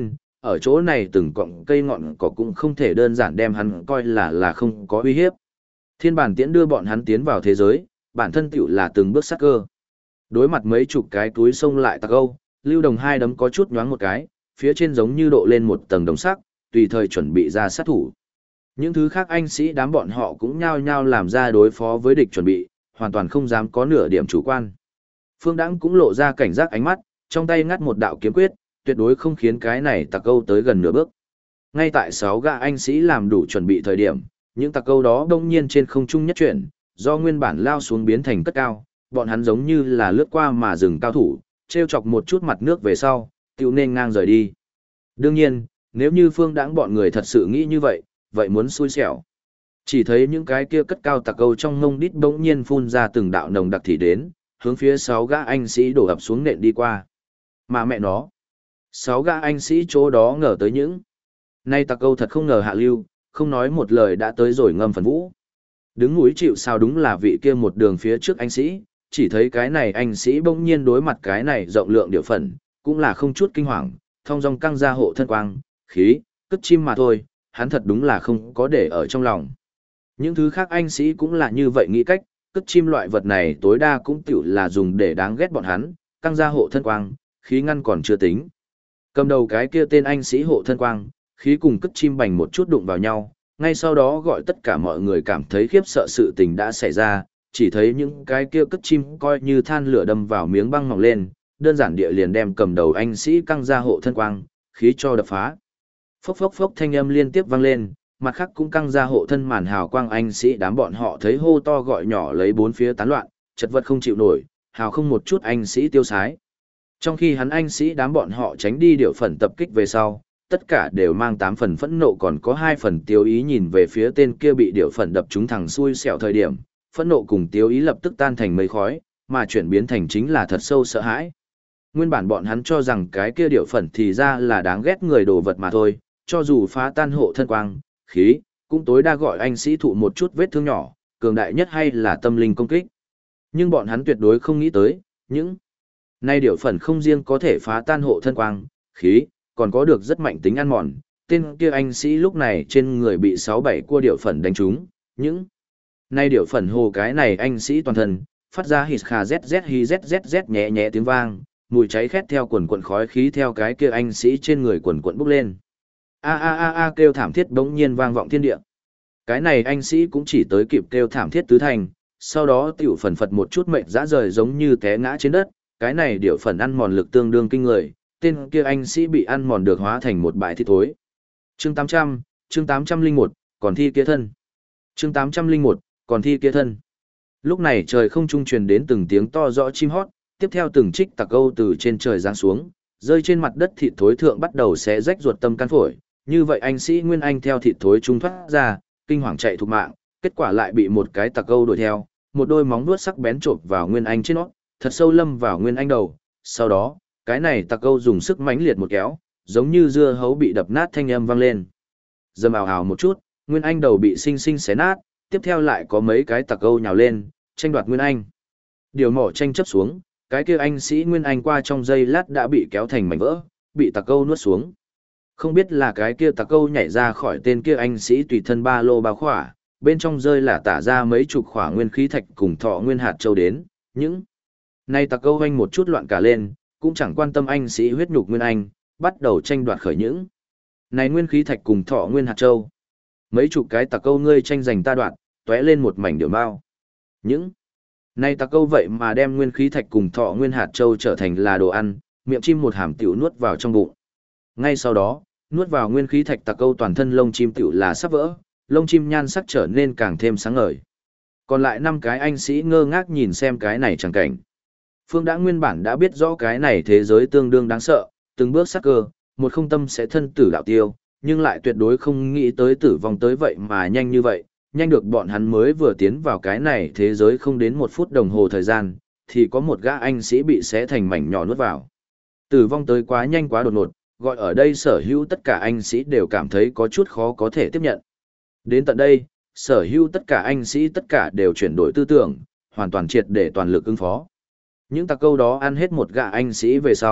ở chỗ này từng cọng cây ngọn cỏ cũng không thể đơn giản đem hắn coi là không có uy hiếp. Thiên bản tiễn đưa bọn hắn tiến vào thế giới, bản thân tiểu là từng bước sát cơ. Đối mặt mấy chục cái túi xông lại tặc âu, Lưu Đồng hai đấm có chút nhoáng một cái, phía trên giống như độ lên một tầng đồng sắc, tùy thời chuẩn bị ra sát thủ. Những thứ khác anh sĩ đám bọn họ cũng nhao nhao làm ra đối phó với địch chuẩn bị, hoàn toàn không dám có nửa điểm chủ quan. Phương Đãng cũng lộ ra cảnh giác ánh mắt, trong tay ngắt một đạo kiếm quyết, tuyệt đối không khiến cái này tặc câu tới gần nửa bước. Ngay tại 6 gã anh sĩ làm đủ chuẩn bị thời điểm, những tặc câu đó đông nhiên trên không trung nhất chuyển, do nguyên bản lao xuống biến thành cất cao, bọn hắn giống như là lướt qua mà dừng cao thủ, treo chọc một chút mặt nước về sau, tiểu nên ngang rời đi. Đương nhiên, nếu như Phương Đãng bọn người thật sự nghĩ như vậy, vậy muốn xui xẻo. Chỉ thấy những cái kia cất cao tặc câu trong ngông đít bỗng nhiên phun ra từng đạo nồng đặc thì đến, hướng phía 6 gã anh sĩ đổ ập xuống nện đi qua. Mà mẹ nó, 6 gã anh sĩ chỗ đó ngờ tới những. Nay tặc câu thật không ngờ hạ lưu, không nói một lời đã tới rồi ngâm phần vũ. Đứng núi chịu sao đúng là vị kia một đường phía trước anh sĩ, chỉ thấy cái này anh sĩ bỗng nhiên đối mặt cái này rộng lượng điệu phần, cũng là không chút kinh hoàng, thong dong căng ra hộ thân quang, khí, cất chim mà thôi, hắn thật đúng là không có để ở trong lòng. Những thứ khác anh sĩ cũng là như vậy nghĩ cách, cất chim loại vật này tối đa cũng tiểu là dùng để đáng ghét bọn hắn, căng ra hộ thân quang, khí ngăn còn chưa tính. Cầm đầu cái kia tên anh sĩ hộ thân quang, khí cùng cất chim bành một chút đụng vào nhau, ngay sau đó gọi tất cả mọi người cảm thấy khiếp sợ sự tình đã xảy ra, chỉ thấy những cái kia cất chim coi như than lửa đâm vào miếng băng mỏng lên, đơn giản địa liền đem cầm đầu anh sĩ căng ra hộ thân quang, khí cho đập phá. Phốc phốc phốc thanh âm liên tiếp vang lên, mặt khác cũng căng ra hộ thân màn hào quang anh sĩ đám bọn họ thấy hô to gọi nhỏ lấy bốn phía tán loạn, chật vật không chịu nổi, hào không một chút anh sĩ tiêu sái. Trong khi hắn anh sĩ đám bọn họ tránh đi điệu phần tập kích về sau, tất cả đều mang 8 phần phẫn nộ còn có 2 phần tiêu ý nhìn về phía tên kia bị điệu phần đập trúng thẳng xui xẻo thời điểm, phẫn nộ cùng tiêu ý lập tức tan thành mây khói, mà chuyển biến thành chính là thật sâu sợ hãi. Nguyên bản bọn hắn cho rằng cái kia điệu phần thì ra là đáng ghét người đồ vật mà thôi, cho dù phá tan hộ thân quang, khí, cũng tối đa gọi anh sĩ thụ một chút vết thương nhỏ, cường đại nhất hay là tâm linh công kích. Nhưng bọn hắn tuyệt đối không nghĩ tới, những nay điệu phần không riêng có thể phá tan hộ thân quang, khí, còn có được rất mạnh tính ăn mòn. Tên kia anh sĩ lúc này trên người bị 6-7 cua điệu phần đánh trúng, những nay điệu phần hồ cái này anh sĩ toàn thân, phát ra hít khà zz hi zz nhẹ nhẹ tiếng vang, mùi cháy khét theo quần quần khói khí theo cái kia anh sĩ trên người quần quần bốc lên. A a a a kêu thảm thiết bỗng nhiên vang vọng thiên địa. Cái này anh sĩ cũng chỉ tới kịp kêu thảm thiết tứ thành, sau đó tiểu phần phật một chút mệnh dã rời giống như té ngã trên đất, cái này điệu phần ăn mòn lực tương đương kinh người, tên kia anh sĩ bị ăn mòn được hóa thành một bãi thịt thối. Chương 801, còn thi kia thân. Chương 801, còn thi kia thân. Lúc này trời không trung truyền đến từng tiếng to rõ chim hót, tiếp theo từng trích tặc câu từ trên trời giáng xuống, rơi trên mặt đất thịt thối thượng bắt đầu xé rách ruột tâm can phổi. Như vậy anh sĩ Nguyên Anh theo thịt thối trung thoát ra, kinh hoàng chạy thục mạng, kết quả lại bị một cái tặc câu đuổi theo, một đôi móng vuốt sắc bén chộp vào Nguyên Anh trên nó, thật sâu lâm vào Nguyên Anh đầu. Sau đó, cái này tặc câu dùng sức mãnh liệt một kéo, giống như dưa hấu bị đập nát thanh âm vang lên. Dầm ào ào một chút, Nguyên Anh đầu bị xinh xinh xé nát, tiếp theo lại có mấy cái tặc câu nhào lên, tranh đoạt Nguyên Anh. Điều mỏ tranh chấp xuống, cái kia anh sĩ Nguyên Anh qua trong giây lát đã bị kéo thành mảnh vỡ, bị tặc câu nuốt xuống. Không biết là cái kia tặc câu nhảy ra khỏi tên kia anh sĩ tùy thân ba lô bao khỏa, bên trong rơi là tả ra mấy chục khỏa nguyên khí thạch cùng thọ nguyên hạt châu đến, những nay tặc câu anh một chút loạn cả lên, cũng chẳng quan tâm anh sĩ huyết nhục Nguyên Anh, bắt đầu tranh đoạt khởi những này nguyên khí thạch cùng thọ nguyên hạt châu. Mấy chục cái tặc câu ngươi tranh giành ta đoạt, tóe lên một mảnh điều mao. Những này tặc câu vậy mà đem nguyên khí thạch cùng thọ nguyên hạt châu trở thành là đồ ăn, miệng chim một hàm tiểu nuốt vào trong bụng. Ngay sau đó, nuốt vào nguyên khí thạch tặc câu toàn thân lông chim tiểu là sắp vỡ, lông chim nhan sắc trở nên càng thêm sáng ngời. Còn lại 5 cái anh sĩ ngơ ngác nhìn xem cái này chẳng cảnh. Phương đã nguyên bản đã biết rõ cái này thế giới tương đương đáng sợ, từng bước sắc cơ, một không tâm sẽ thân tử đạo tiêu, nhưng lại tuyệt đối không nghĩ tới tử vong tới vậy mà nhanh như vậy, nhanh được bọn hắn mới vừa tiến vào cái này thế giới không đến 1 phút đồng hồ thời gian, thì có một gã anh sĩ bị xé thành mảnh nhỏ nuốt vào. Tử vong tới quá nhanh quá đột ngột, gọi ở đây sở hữu tất cả anh sĩ đều cảm thấy có chút khó có thể tiếp nhận. Đến tận đây, sở hữu tất cả anh sĩ tất cả đều chuyển đổi tư tưởng, hoàn toàn triệt để toàn lực ứng phó. Những tặc câu đó ăn hết một gã anh sĩ về sau,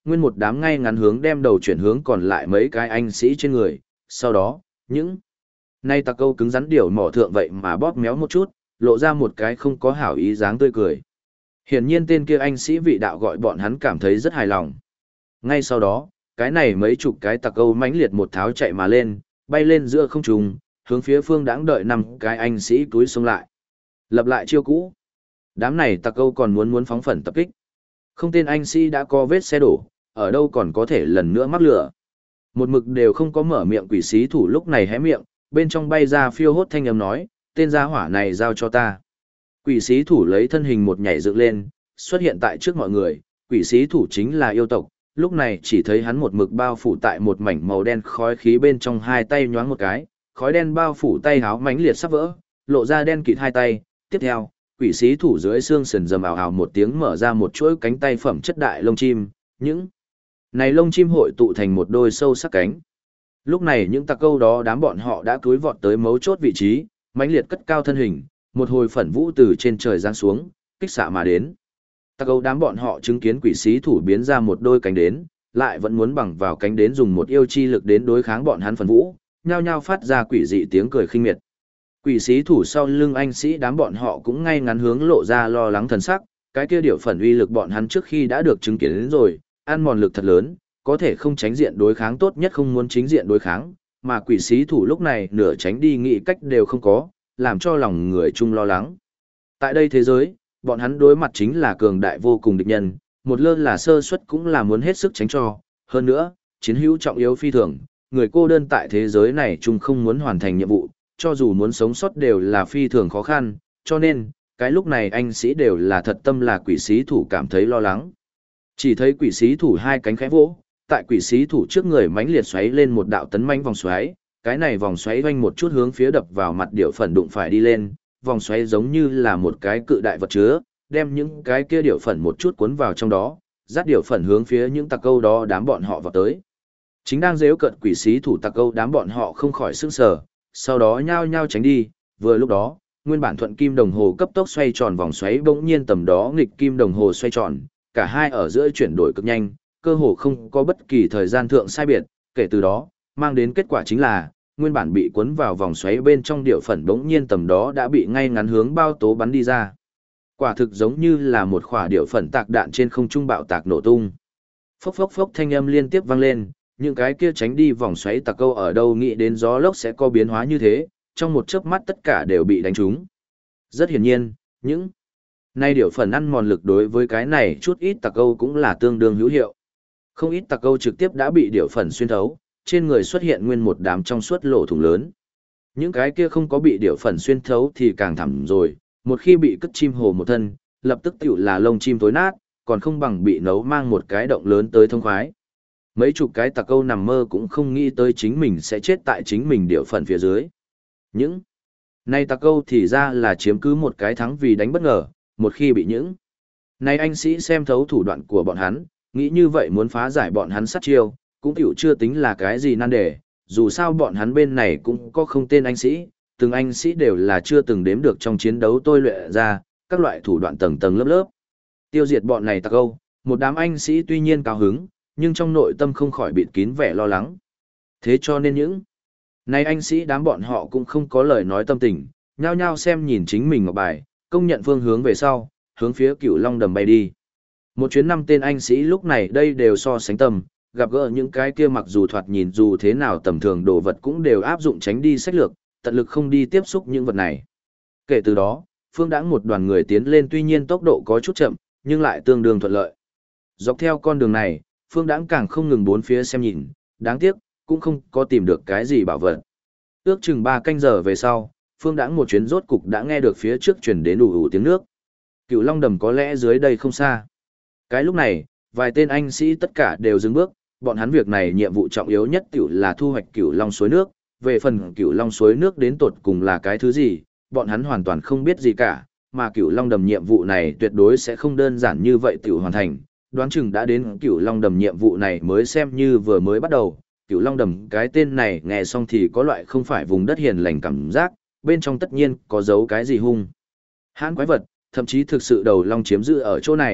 nguyên một đám ngay ngắn hướng đem đầu chuyển hướng còn lại mấy cái anh sĩ trên người, sau đó, những nay tặc câu cứng rắn điều mỏ thượng vậy mà bóp méo một chút, lộ ra một cái không có hảo ý dáng tươi cười. Hiển nhiên tên kia anh sĩ vị đạo gọi bọn hắn cảm thấy rất hài lòng. Ngay sau đó, cái này mấy chục cái tặc câu mãnh liệt một tháo chạy mà lên, bay lên giữa không trung, hướng phía Phương Đãng đợi 5 cái anh sĩ túi xông lại. Lập lại chiêu cũ. Đám này tặc câu còn muốn phóng phẩn tập kích. Không tên anh sĩ đã có vết xe đổ, ở đâu còn có thể lần nữa mắc lửa. Một mực đều không có mở miệng quỷ sĩ thủ lúc này hé miệng, bên trong bay ra phiêu hốt thanh âm nói, tên gia hỏa này giao cho ta. Quỷ sĩ thủ lấy thân hình một nhảy dựng lên, xuất hiện tại trước mọi người, quỷ sĩ thủ chính là yêu tộc, lúc này chỉ thấy hắn một mực bao phủ tại một mảnh màu đen khói khí bên trong hai tay nhoáng một cái, khói đen bao phủ tay háo mãnh liệt sắp vỡ, lộ ra đen kịt hai tay, tiếp theo, quỷ sĩ thủ dưới xương sườn rầm ào ào một tiếng mở ra một chuỗi cánh tay phẩm chất đại lông chim, những này lông chim hội tụ thành một đôi sâu sắc cánh. Lúc này những tặc câu đó đám bọn họ đã cúi vọt tới mấu chốt vị trí, mãnh liệt cất cao thân hình, một hồi phẩn vũ từ trên trời giáng xuống, kích xạ mà đến. Tặc câu đám bọn họ chứng kiến quỷ sĩ thủ biến ra một đôi cánh đến, lại vẫn muốn bằng vào cánh đến dùng một yêu chi lực đến đối kháng bọn hắn phẩn vũ, nhao nhao phát ra quỷ dị tiếng cười khinh miệt. Quỷ sĩ thủ sau lưng anh sĩ đám bọn họ cũng ngay ngắn hướng lộ ra lo lắng thần sắc, cái kia điệu phẩn uy lực bọn hắn trước khi đã được chứng kiến đến rồi, ăn mòn lực thật lớn, có thể không tránh diện đối kháng tốt nhất không muốn chính diện đối kháng, mà quỷ sĩ thủ lúc này nửa tránh đi nghĩ cách đều không có, làm cho lòng người chung lo lắng. Tại đây thế giới, bọn hắn đối mặt chính là cường đại vô cùng địch nhân, một lơ là sơ suất cũng là muốn hết sức tránh cho, hơn nữa, chiến hữu trọng yếu phi thường, người cô đơn tại thế giới này chung không muốn hoàn thành nhiệm vụ, cho dù muốn sống sót đều là phi thường khó khăn, cho nên, cái lúc này anh sĩ đều là thật tâm là quỷ sĩ thủ cảm thấy lo lắng. Chỉ thấy quỷ sĩ thủ hai cánh khẽ vỗ, tại quỷ sĩ thủ trước người mãnh liệt xoáy lên một đạo tấn mãnh vòng xoáy, cái này vòng xoáy vanh một chút hướng phía đập vào mặt điệu phẩn đụng phải đi lên, vòng xoáy giống như là một cái cự đại vật chứa, đem những cái kia điệu phẩn một chút cuốn vào trong đó, dắt điệu phẩn hướng phía những tặc câu đó đám bọn họ vào tới. Chính đang giễu cợt quỷ sĩ thủ tặc câu đám bọn họ không khỏi sửng sở, sau đó nhao nhao tránh đi, vừa lúc đó, nguyên bản thuận kim đồng hồ cấp tốc xoay tròn vòng xoáy bỗng nhiên tầm đó nghịch kim đồng hồ xoay tròn, cả hai ở giữa chuyển đổi cực nhanh, cơ hồ không có bất kỳ thời gian thượng sai biệt, kể từ đó, mang đến kết quả chính là, nguyên bản bị cuốn vào vòng xoáy bên trong điệu phẩn bỗng nhiên tầm đó đã bị ngay ngắn hướng bao tố bắn đi ra. Quả thực giống như là một quả điệu phẩn tạc đạn trên không trung bạo tạc nổ tung. Phốc phốc phốc thanh âm liên tiếp vang lên, những cái kia tránh đi vòng xoáy tạc câu ở đâu nghĩ đến gió lốc sẽ có biến hóa như thế, trong một chớp mắt tất cả đều bị đánh trúng. Rất hiển nhiên, những nay điệu phẩn ăn mòn lực đối với cái này chút ít tạc câu cũng là tương đương hữu hiệu. Không ít tạc câu trực tiếp đã bị điệu phẩn xuyên thấu, trên người xuất hiện nguyên một đám trong suốt lỗ thủng lớn. Những cái kia không có bị điệu phẩn xuyên thấu thì càng thảm rồi, một khi bị cất chim hồ một thân, lập tức tiểu là lông chim tối nát, còn không bằng bị nấu mang một cái động lớn tới thông khoái. Mấy chục cái tạc câu nằm mơ cũng không nghĩ tới chính mình sẽ chết tại chính mình điệu phẩn phía dưới. Những này tạc câu thì ra là chiếm cứ một cái thắng vì đánh bất ngờ, một khi bị những này anh sĩ xem thấu thủ đoạn của bọn hắn, nghĩ như vậy muốn phá giải bọn hắn sát chiêu, cũng tiểu chưa tính là cái gì nan đề, dù sao bọn hắn bên này cũng có không tên anh sĩ, từng anh sĩ đều là chưa từng đếm được trong chiến đấu tôi luyện ra, các loại thủ đoạn tầng tầng lớp lớp. Tiêu diệt bọn này tạc câu, một đám anh sĩ tuy nhiên cao hứng, nhưng trong nội tâm không khỏi bịt kín vẻ lo lắng. Thế cho nên những này anh sĩ đám bọn họ cũng không có lời nói tâm tình, nhao nhao xem nhìn chính mình ngọc bài, công nhận phương hướng về sau, hướng phía Cửu Long Đầm bay đi. Một chuyến 5 tên anh sĩ lúc này đây đều so sánh tầm, gặp gỡ những cái kia mặc dù thoạt nhìn dù thế nào tầm thường đồ vật cũng đều áp dụng tránh đi sách lược, tận lực không đi tiếp xúc những vật này. Kể từ đó, Phương Đãng một đoàn người tiến lên tuy nhiên tốc độ có chút chậm, nhưng lại tương đương thuận lợi. Dọc theo con đường này, Phương Đãng càng không ngừng bốn phía xem nhìn, đáng tiếc, cũng không có tìm được cái gì bảo vật. Ước chừng 3 canh giờ về sau, Phương Đãng một chuyến rốt cục đã nghe được phía trước truyền đến ù ù tiếng nước. Cửu Long Đầm có lẽ dưới đây không xa. Cái lúc này, vài tên anh sĩ tất cả đều dừng bước, bọn hắn việc này nhiệm vụ trọng yếu nhất tiểu là thu hoạch Cửu Long suối nước, về phần Cửu Long suối nước đến tột cùng là cái thứ gì, bọn hắn hoàn toàn không biết gì cả, mà Cửu Long Đầm nhiệm vụ này tuyệt đối sẽ không đơn giản như vậy tiểu hoàn thành, đoán chừng đã đến Cửu Long Đầm nhiệm vụ này mới xem như vừa mới bắt đầu. Cửu Long Đầm cái tên này nghe xong thì có loại không phải vùng đất hiền lành cảm giác, bên trong tất nhiên có giấu cái gì hung hãn quái vật, thậm chí thực sự đầu long chiếm giữ ở chỗ này.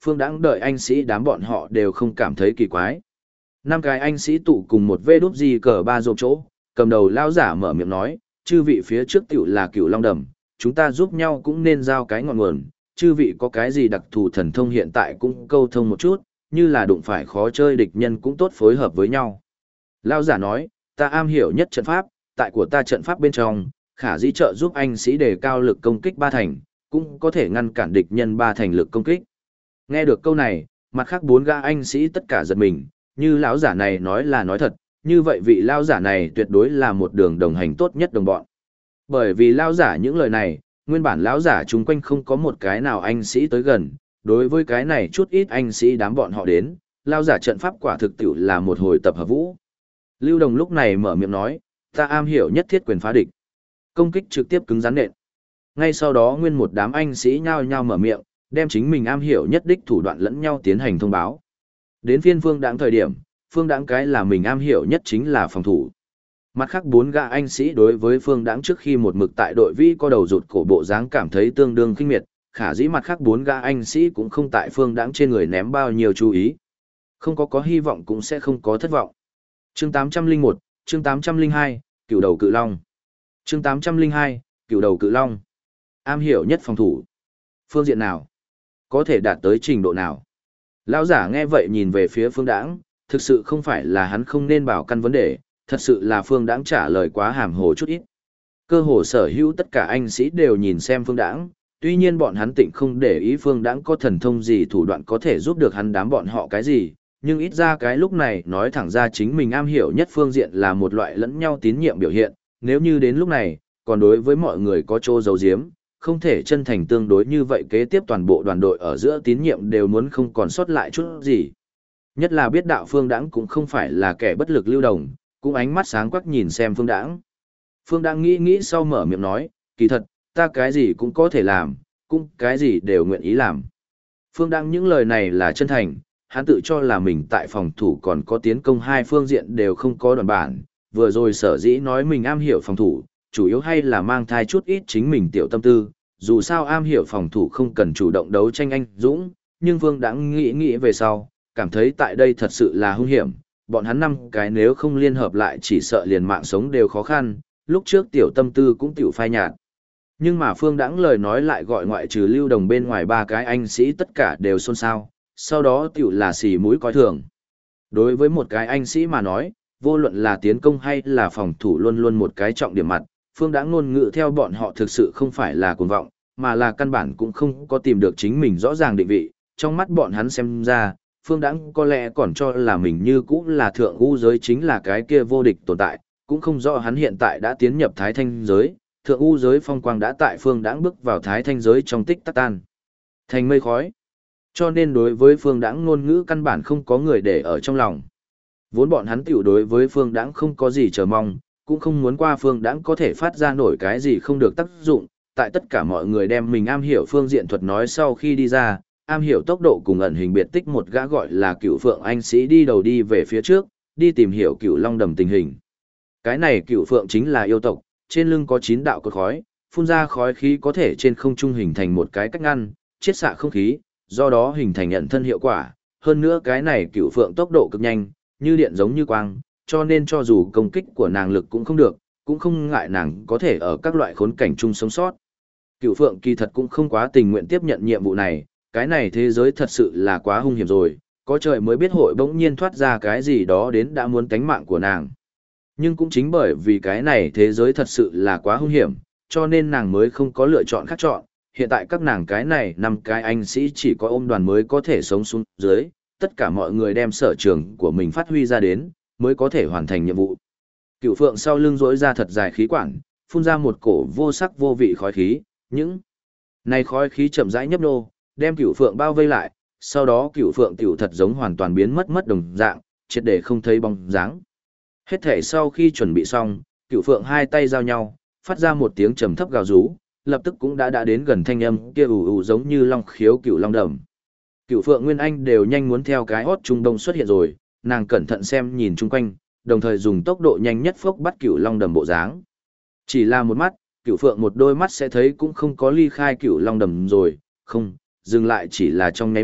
Phương Đãng đợi anh sĩ đám bọn họ đều không cảm thấy kỳ quái. Năm cái anh sĩ tụ cùng một vê đút gì cờ ba rộp chỗ, cầm đầu lao giả mở miệng nói, chư vị phía trước tiểu là Cửu Long Đầm, chúng ta giúp nhau cũng nên giao cái ngọn nguồn, chư vị có cái gì đặc thù thần thông hiện tại cũng câu thông một chút, như là đụng phải khó chơi địch nhân cũng tốt phối hợp với nhau. Lao giả nói, ta am hiểu nhất trận pháp, tại của ta trận pháp bên trong, khả dĩ trợ giúp anh sĩ đề cao lực công kích 3 thành, cũng có thể ngăn cản địch nhân 3 thành lực công kích. Nghe được câu này, mặt khác 4 gã anh sĩ tất cả giật mình, như lão giả này nói là nói thật, như vậy vị lão giả này tuyệt đối là một đường đồng hành tốt nhất đồng bọn. Bởi vì lão giả những lời này, nguyên bản lão giả chung quanh không có một cái nào anh sĩ tới gần, đối với cái này chút ít anh sĩ đám bọn họ đến, lão giả trận pháp quả thực tiểu là một hồi tập hợp vũ. Lưu Đồng lúc này mở miệng nói, ta am hiểu nhất thiết quyền phá địch. Công kích trực tiếp cứng rắn nện. Ngay sau đó nguyên một đám anh sĩ nhao nhao mở miệng, đem chính mình am hiểu nhất đích thủ đoạn lẫn nhau tiến hành thông báo. Đến phiên Phương Đãng thời điểm, Phương Đãng cái là mình am hiểu nhất chính là phòng thủ. Mặt khác 4 gã anh sĩ đối với Phương Đãng trước khi một mực tại đội vi có đầu rụt cổ bộ dáng cảm thấy tương đương khinh miệt, khả dĩ mặt khác 4 gã anh sĩ cũng không tại Phương Đãng trên người ném bao nhiêu chú ý. Không có hy vọng cũng sẽ không có thất vọng. Chương 801, chương 802, Cửu đầu cự long. Chương 802, Cửu đầu cự long. Am hiểu nhất phòng thủ. Phương diện nào? Có thể đạt tới trình độ nào? Lão giả nghe vậy nhìn về phía Phương Đãng, thực sự không phải là hắn không nên bảo căn vấn đề, thật sự là Phương Đãng trả lời quá hàm hồ chút ít. Cơ hồ sở hữu tất cả anh sĩ đều nhìn xem Phương Đãng, tuy nhiên bọn hắn tịnh không để ý Phương Đãng có thần thông gì thủ đoạn có thể giúp được hắn đám bọn họ cái gì, nhưng ít ra cái lúc này nói thẳng ra chính mình am hiểu nhất phương diện là một loại lẫn nhau tín nhiệm biểu hiện, nếu như đến lúc này, còn đối với mọi người có chỗ giấu giếm, không thể chân thành tương đối như vậy kế tiếp toàn bộ đoàn đội ở giữa tín nhiệm đều muốn không còn sót lại chút gì. Nhất là biết đạo Phương Đãng cũng không phải là kẻ bất lực Lưu Đồng, cũng ánh mắt sáng quắc nhìn xem Phương Đãng. Phương Đãng nghĩ sau mở miệng nói, kỳ thật, ta cái gì cũng có thể làm, cũng cái gì đều nguyện ý làm. Phương Đãng những lời này là chân thành, hắn tự cho là mình tại phòng thủ còn có tiến công hai phương diện đều không có đoạn bản, vừa rồi sở dĩ nói mình am hiểu phòng thủ, chủ yếu hay là mang thai chút ít chính mình tiểu tâm tư, dù sao am hiểu phòng thủ không cần chủ động đấu tranh anh dũng, nhưng Phương Đãng nghĩ về sau, cảm thấy tại đây thật sự là hung hiểm, bọn hắn 5 cái nếu không liên hợp lại chỉ sợ liền mạng sống đều khó khăn, lúc trước tiểu tâm tư cũng tiểu phai nhạt. Nhưng mà Phương Đãng lời nói lại gọi ngoại trừ Lưu Đồng bên ngoài 3 cái anh sĩ tất cả đều xôn xao, sau đó tiểu là xì mũi coi thường. Đối với một cái anh sĩ mà nói, vô luận là tiến công hay là phòng thủ luôn luôn một cái trọng điểm mặt, Phương Đãng ngôn ngữ theo bọn họ thực sự không phải là cuồng vọng, mà là căn bản cũng không có tìm được chính mình rõ ràng định vị, trong mắt bọn hắn xem ra, Phương Đãng có lẽ còn cho là mình như cũ là thượng u giới chính là cái kia vô địch tồn tại, cũng không rõ hắn hiện tại đã tiến nhập thái thanh giới, thượng u giới phong quang đã tại Phương Đãng bước vào thái thanh giới trong tích tắc tan thành mây khói. Cho nên đối với Phương Đãng ngôn ngữ căn bản không có người để ở trong lòng. Vốn bọn hắn tiểu đối với Phương Đãng không có gì chờ mong, cũng không muốn qua Phương Đãng có thể phát ra nổi cái gì không được tác dụng, tại tất cả mọi người đem mình am hiểu phương diện thuật nói sau khi đi ra, am hiểu tốc độ cùng ẩn hình biệt tích một gã gọi là Cửu Phượng anh sĩ đi đầu đi về phía trước, đi tìm hiểu Cửu Long Đầm tình hình. Cái này Cửu Phượng chính là yêu tộc, trên lưng có 9 đạo cột khói, phun ra khói khí có thể trên không trung hình thành một cái cách ngăn, chiết xạ không khí, do đó hình thành nhận thân hiệu quả. Hơn nữa cái này Cửu Phượng tốc độ cực nhanh, như điện giống như quang, cho nên cho dù công kích của nàng lực cũng không được, cũng không ngại nàng có thể ở các loại khốn cảnh chung sống sót. Cửu Phượng kỳ thật cũng không quá tình nguyện tiếp nhận nhiệm vụ này, cái này thế giới thật sự là quá hung hiểm rồi, có trời mới biết hội bỗng nhiên thoát ra cái gì đó đến đã muốn tánh mạng của nàng. Nhưng cũng chính bởi vì cái này thế giới thật sự là quá hung hiểm, cho nên nàng mới không có lựa chọn khác chọn. Hiện tại các nàng cái này 5 cái anh sĩ chỉ có ôm đoàn mới có thể sống xuống dưới, tất cả mọi người đem sở trường của mình phát huy ra đến, mới có thể hoàn thành nhiệm vụ. Cửu Phượng sau lưng rỗi ra thật dài khí quản, phun ra một cổ vô sắc vô vị khói khí, những này khói khí chậm rãi nhấp nô, đem Cửu Phượng bao vây lại, sau đó Cửu Phượng tiểu thật giống hoàn toàn biến mất đồng dạng, triệt để không thấy bóng dáng. Hết thể sau khi chuẩn bị xong, Cửu Phượng hai tay giao nhau, phát ra một tiếng trầm thấp gào rú, lập tức cũng đã đến gần thanh âm kia ù ù giống như long khiếu Cửu Long Đầm. Cửu Phượng Nguyên Anh đều nhanh muốn theo cái hót trung đông xuất hiện rồi, nàng cẩn thận xem nhìn chung quanh, đồng thời dùng tốc độ nhanh nhất phốc bắt Cửu Long Đầm bộ dáng. Chỉ là một mắt, Cửu Phượng một đôi mắt sẽ thấy cũng không có ly khai Cửu Long Đầm rồi, không, dừng lại chỉ là trong nháy mắt,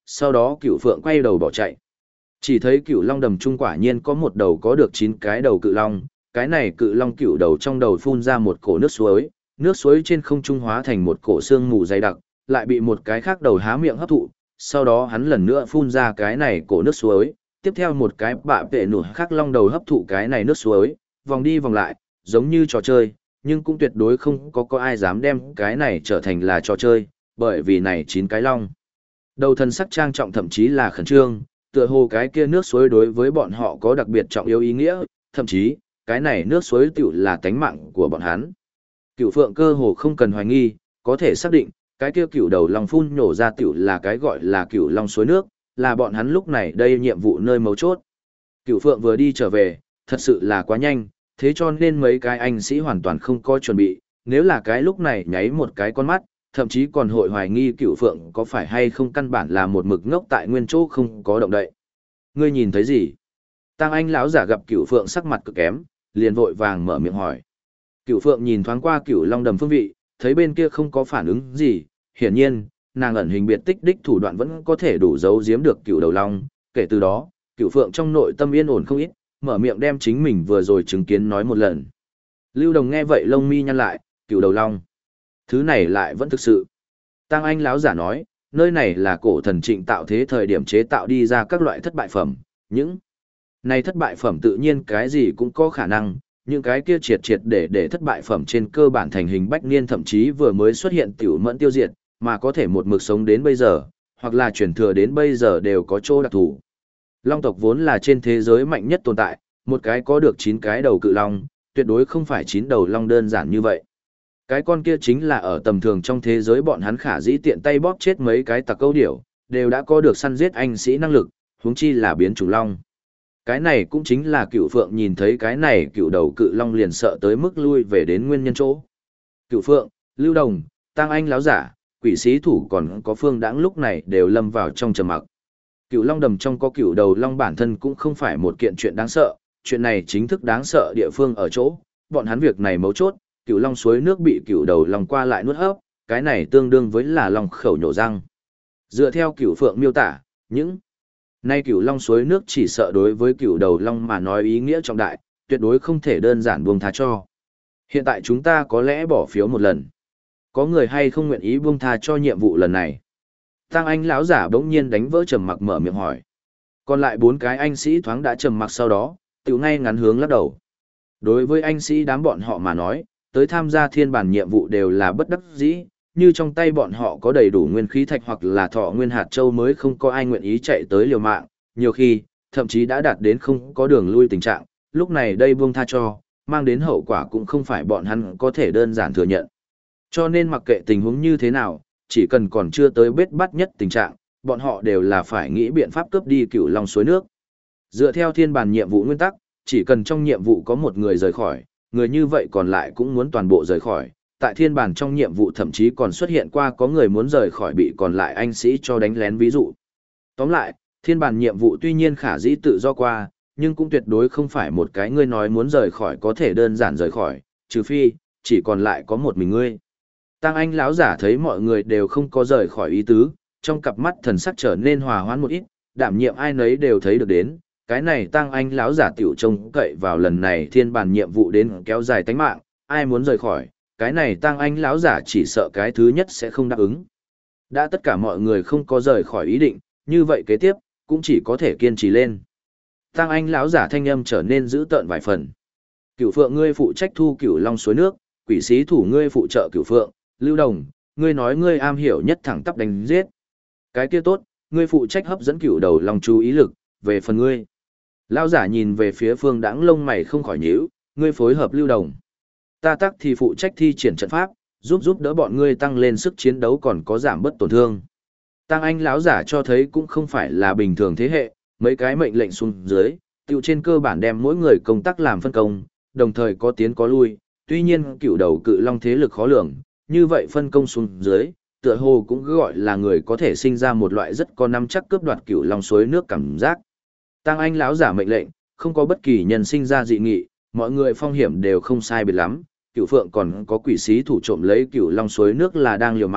sau đó Cửu Phượng quay đầu bỏ chạy. Chỉ thấy Cửu Long đầm trung quả nhiên có một đầu có được 9 cái đầu cự long, cái này cự long cửu đầu trong đầu phun ra một cổ nước suối trên không trung hóa thành một cổ sương mù dày đặc, lại bị một cái khác đầu há miệng hấp thụ, sau đó hắn lần nữa phun ra cái này cổ nước suối, tiếp theo một cái bạ vệ nụ khác long đầu hấp thụ cái này nước suối, vòng đi vòng lại, giống như trò chơi, nhưng cũng tuyệt đối không có ai dám đem cái này trở thành là trò chơi, bởi vì này 9 cái long. Đầu thần sắc trang trọng thậm chí là khẩn trương, tựa hồ cái kia nước suối đối với bọn họ có đặc biệt trọng yếu ý nghĩa, thậm chí, cái này nước suối tiểu là tánh mạng của bọn hắn. Cửu Phượng cơ hồ không cần hoài nghi, có thể xác định, cái kia cửu đầu long phun nhổ ra tiểu là cái gọi là cửu long suối nước, là bọn hắn lúc này đây nhiệm vụ nơi mấu chốt. Cửu Phượng vừa đi trở về, thật sự là quá nhanh, thế cho nên mấy cái anh sĩ hoàn toàn không có chuẩn bị, nếu là cái lúc này nháy một cái con mắt, thậm chí còn hội hoài nghi Cửu Phượng có phải hay không căn bản là một mực ngốc tại nguyên chỗ không có động đậy. Ngươi nhìn thấy gì? Tăng Anh lão giả gặp Cửu Phượng sắc mặt cực kém, liền vội vàng mở miệng hỏi. Cửu Phượng nhìn thoáng qua Cửu Long đầm phương vị, thấy bên kia không có phản ứng gì, hiển nhiên, nàng ẩn hình biệt tích đích thủ đoạn vẫn có thể đủ giấu giếm được Cửu đầu long, kể từ đó, Cửu Phượng trong nội tâm yên ổn không ít, mở miệng đem chính mình vừa rồi chứng kiến nói một lần. Lưu Đồng nghe vậy lông mi nhăn lại, Cửu đầu long. Thứ này lại vẫn thực sự. Tăng Anh lão giả nói, nơi này là cổ thần Trịnh tạo thế thời điểm chế tạo đi ra các loại thất bại phẩm, những này thất bại phẩm tự nhiên cái gì cũng có khả năng, những cái kia triệt để thất bại phẩm trên cơ bản thành hình bách niên thậm chí vừa mới xuất hiện tiểu mẫn tiêu diệt, mà có thể một mực sống đến bây giờ, hoặc là truyền thừa đến bây giờ đều có chỗ đặc thù. Long tộc vốn là trên thế giới mạnh nhất tồn tại, một cái có được 9 cái đầu cự long, tuyệt đối không phải 9 đầu long đơn giản như vậy. Cái con kia chính là ở tầm thường trong thế giới bọn hắn khả dĩ tiện tay bóp chết mấy cái tặc câu điểu, đều đã có được săn giết anh sĩ năng lực, huống chi là biến chủng long. Cái này cũng chính là Cửu Phượng nhìn thấy cái này cựu đầu cự long liền sợ tới mức lui về đến nguyên nhân chỗ. Cửu Phượng, Lưu Đồng, Tăng Anh láo giả, quỷ sĩ thủ còn có Phương Đãng lúc này đều lâm vào trong trầm mặc. Cựu long đầm trong có cựu đầu long bản thân cũng không phải một kiện chuyện đáng sợ, chuyện này chính thức đáng sợ địa phương ở chỗ, bọn hắn việc này mấu chốt, cựu long suối nước bị cựu đầu long qua lại nuốt hấp, cái này tương đương với là long khẩu nhổ răng. Dựa theo Cửu Phượng miêu tả, những nay cửu long suối nước chỉ sợ đối với cửu đầu long mà nói ý nghĩa trọng đại, tuyệt đối không thể đơn giản buông tha cho. Hiện tại chúng ta có lẽ bỏ phiếu một lần. Có người hay không nguyện ý buông tha cho nhiệm vụ lần này? Tăng Anh lão giả bỗng nhiên đánh vỡ trầm mặc mở miệng hỏi. Còn lại 4 cái anh sĩ thoáng đã trầm mặc sau đó, tiểu ngay ngắn hướng lắc đầu. Đối với anh sĩ đám bọn họ mà nói, tới tham gia thiên bản nhiệm vụ đều là bất đắc dĩ, như trong tay bọn họ có đầy đủ nguyên khí thạch hoặc là thọ nguyên hạt châu mới không có ai nguyện ý chạy tới liều mạng, nhiều khi, thậm chí đã đạt đến không có đường lui tình trạng, lúc này đây buông tha cho, mang đến hậu quả cũng không phải bọn hắn có thể đơn giản thừa nhận. Cho nên mặc kệ tình huống như thế nào, chỉ cần còn chưa tới bết bắt nhất tình trạng, bọn họ đều là phải nghĩ biện pháp cướp đi cửu long suối nước. Dựa theo thiên bản nhiệm vụ nguyên tắc, chỉ cần trong nhiệm vụ có một người rời khỏi, người như vậy còn lại cũng muốn toàn bộ rời khỏi. Tại thiên bản trong nhiệm vụ thậm chí còn xuất hiện qua có người muốn rời khỏi bị còn lại anh sĩ cho đánh lén ví dụ. Tóm lại, thiên bản nhiệm vụ tuy nhiên khả dĩ tự do qua, nhưng cũng tuyệt đối không phải một cái ngươi nói muốn rời khỏi có thể đơn giản rời khỏi, trừ phi, chỉ còn lại có một mình ngươi. Tăng Anh lão giả thấy mọi người đều không có rời khỏi ý tứ, trong cặp mắt thần sắc trở nên hòa hoãn một ít, đảm nhiệm ai nấy đều thấy được đến, cái này Tăng Anh lão giả tiểu trông cậy vào lần này thiên bản nhiệm vụ đến kéo dài tánh mạng, ai muốn rời khỏi, cái này Tăng Anh lão giả chỉ sợ cái thứ nhất sẽ không đáp ứng. Đã tất cả mọi người không có rời khỏi ý định, như vậy kế tiếp cũng chỉ có thể kiên trì lên. Tăng Anh lão giả thanh âm trở nên dữ tợn vài phần. Cửu Phượng ngươi phụ trách thu Cửu Long suối nước, quỷ sĩ thủ ngươi phụ trợ Cửu Phượng, Lưu Đồng, ngươi nói ngươi am hiểu nhất thẳng tắp đánh giết. Cái kia tốt, ngươi phụ trách hấp dẫn Cửu đầu Long chú ý lực, về phần ngươi. Lão giả nhìn về phía Phương Đãng lông mày không khỏi nhíu, ngươi phối hợp Lưu Đồng. Ta tắc thì phụ trách thi triển trận pháp, giúp đỡ bọn ngươi tăng lên sức chiến đấu còn có giảm bớt tổn thương. Tăng Anh lão giả cho thấy cũng không phải là bình thường thế hệ, mấy cái mệnh lệnh xuống dưới, tiêu trên cơ bản đem mỗi người công tác làm phân công, đồng thời có tiến có lui, tuy nhiên cựu đầu cự long thế lực khó lường, như vậy phân công xuống dưới, tựa hồ cũng gọi là người có thể sinh ra một loại rất có nắm chắc cướp đoạt cựu long suối nước cảm giác. Tăng Anh lão giả mệnh lệnh, không có bất kỳ nhân sinh ra dị nghị, mọi người phong hiểm đều không sai biệt lắm, Cửu Phượng còn có quỷ sĩ thủ trộm lấy Cửu Long suối nước là đang liều mạng,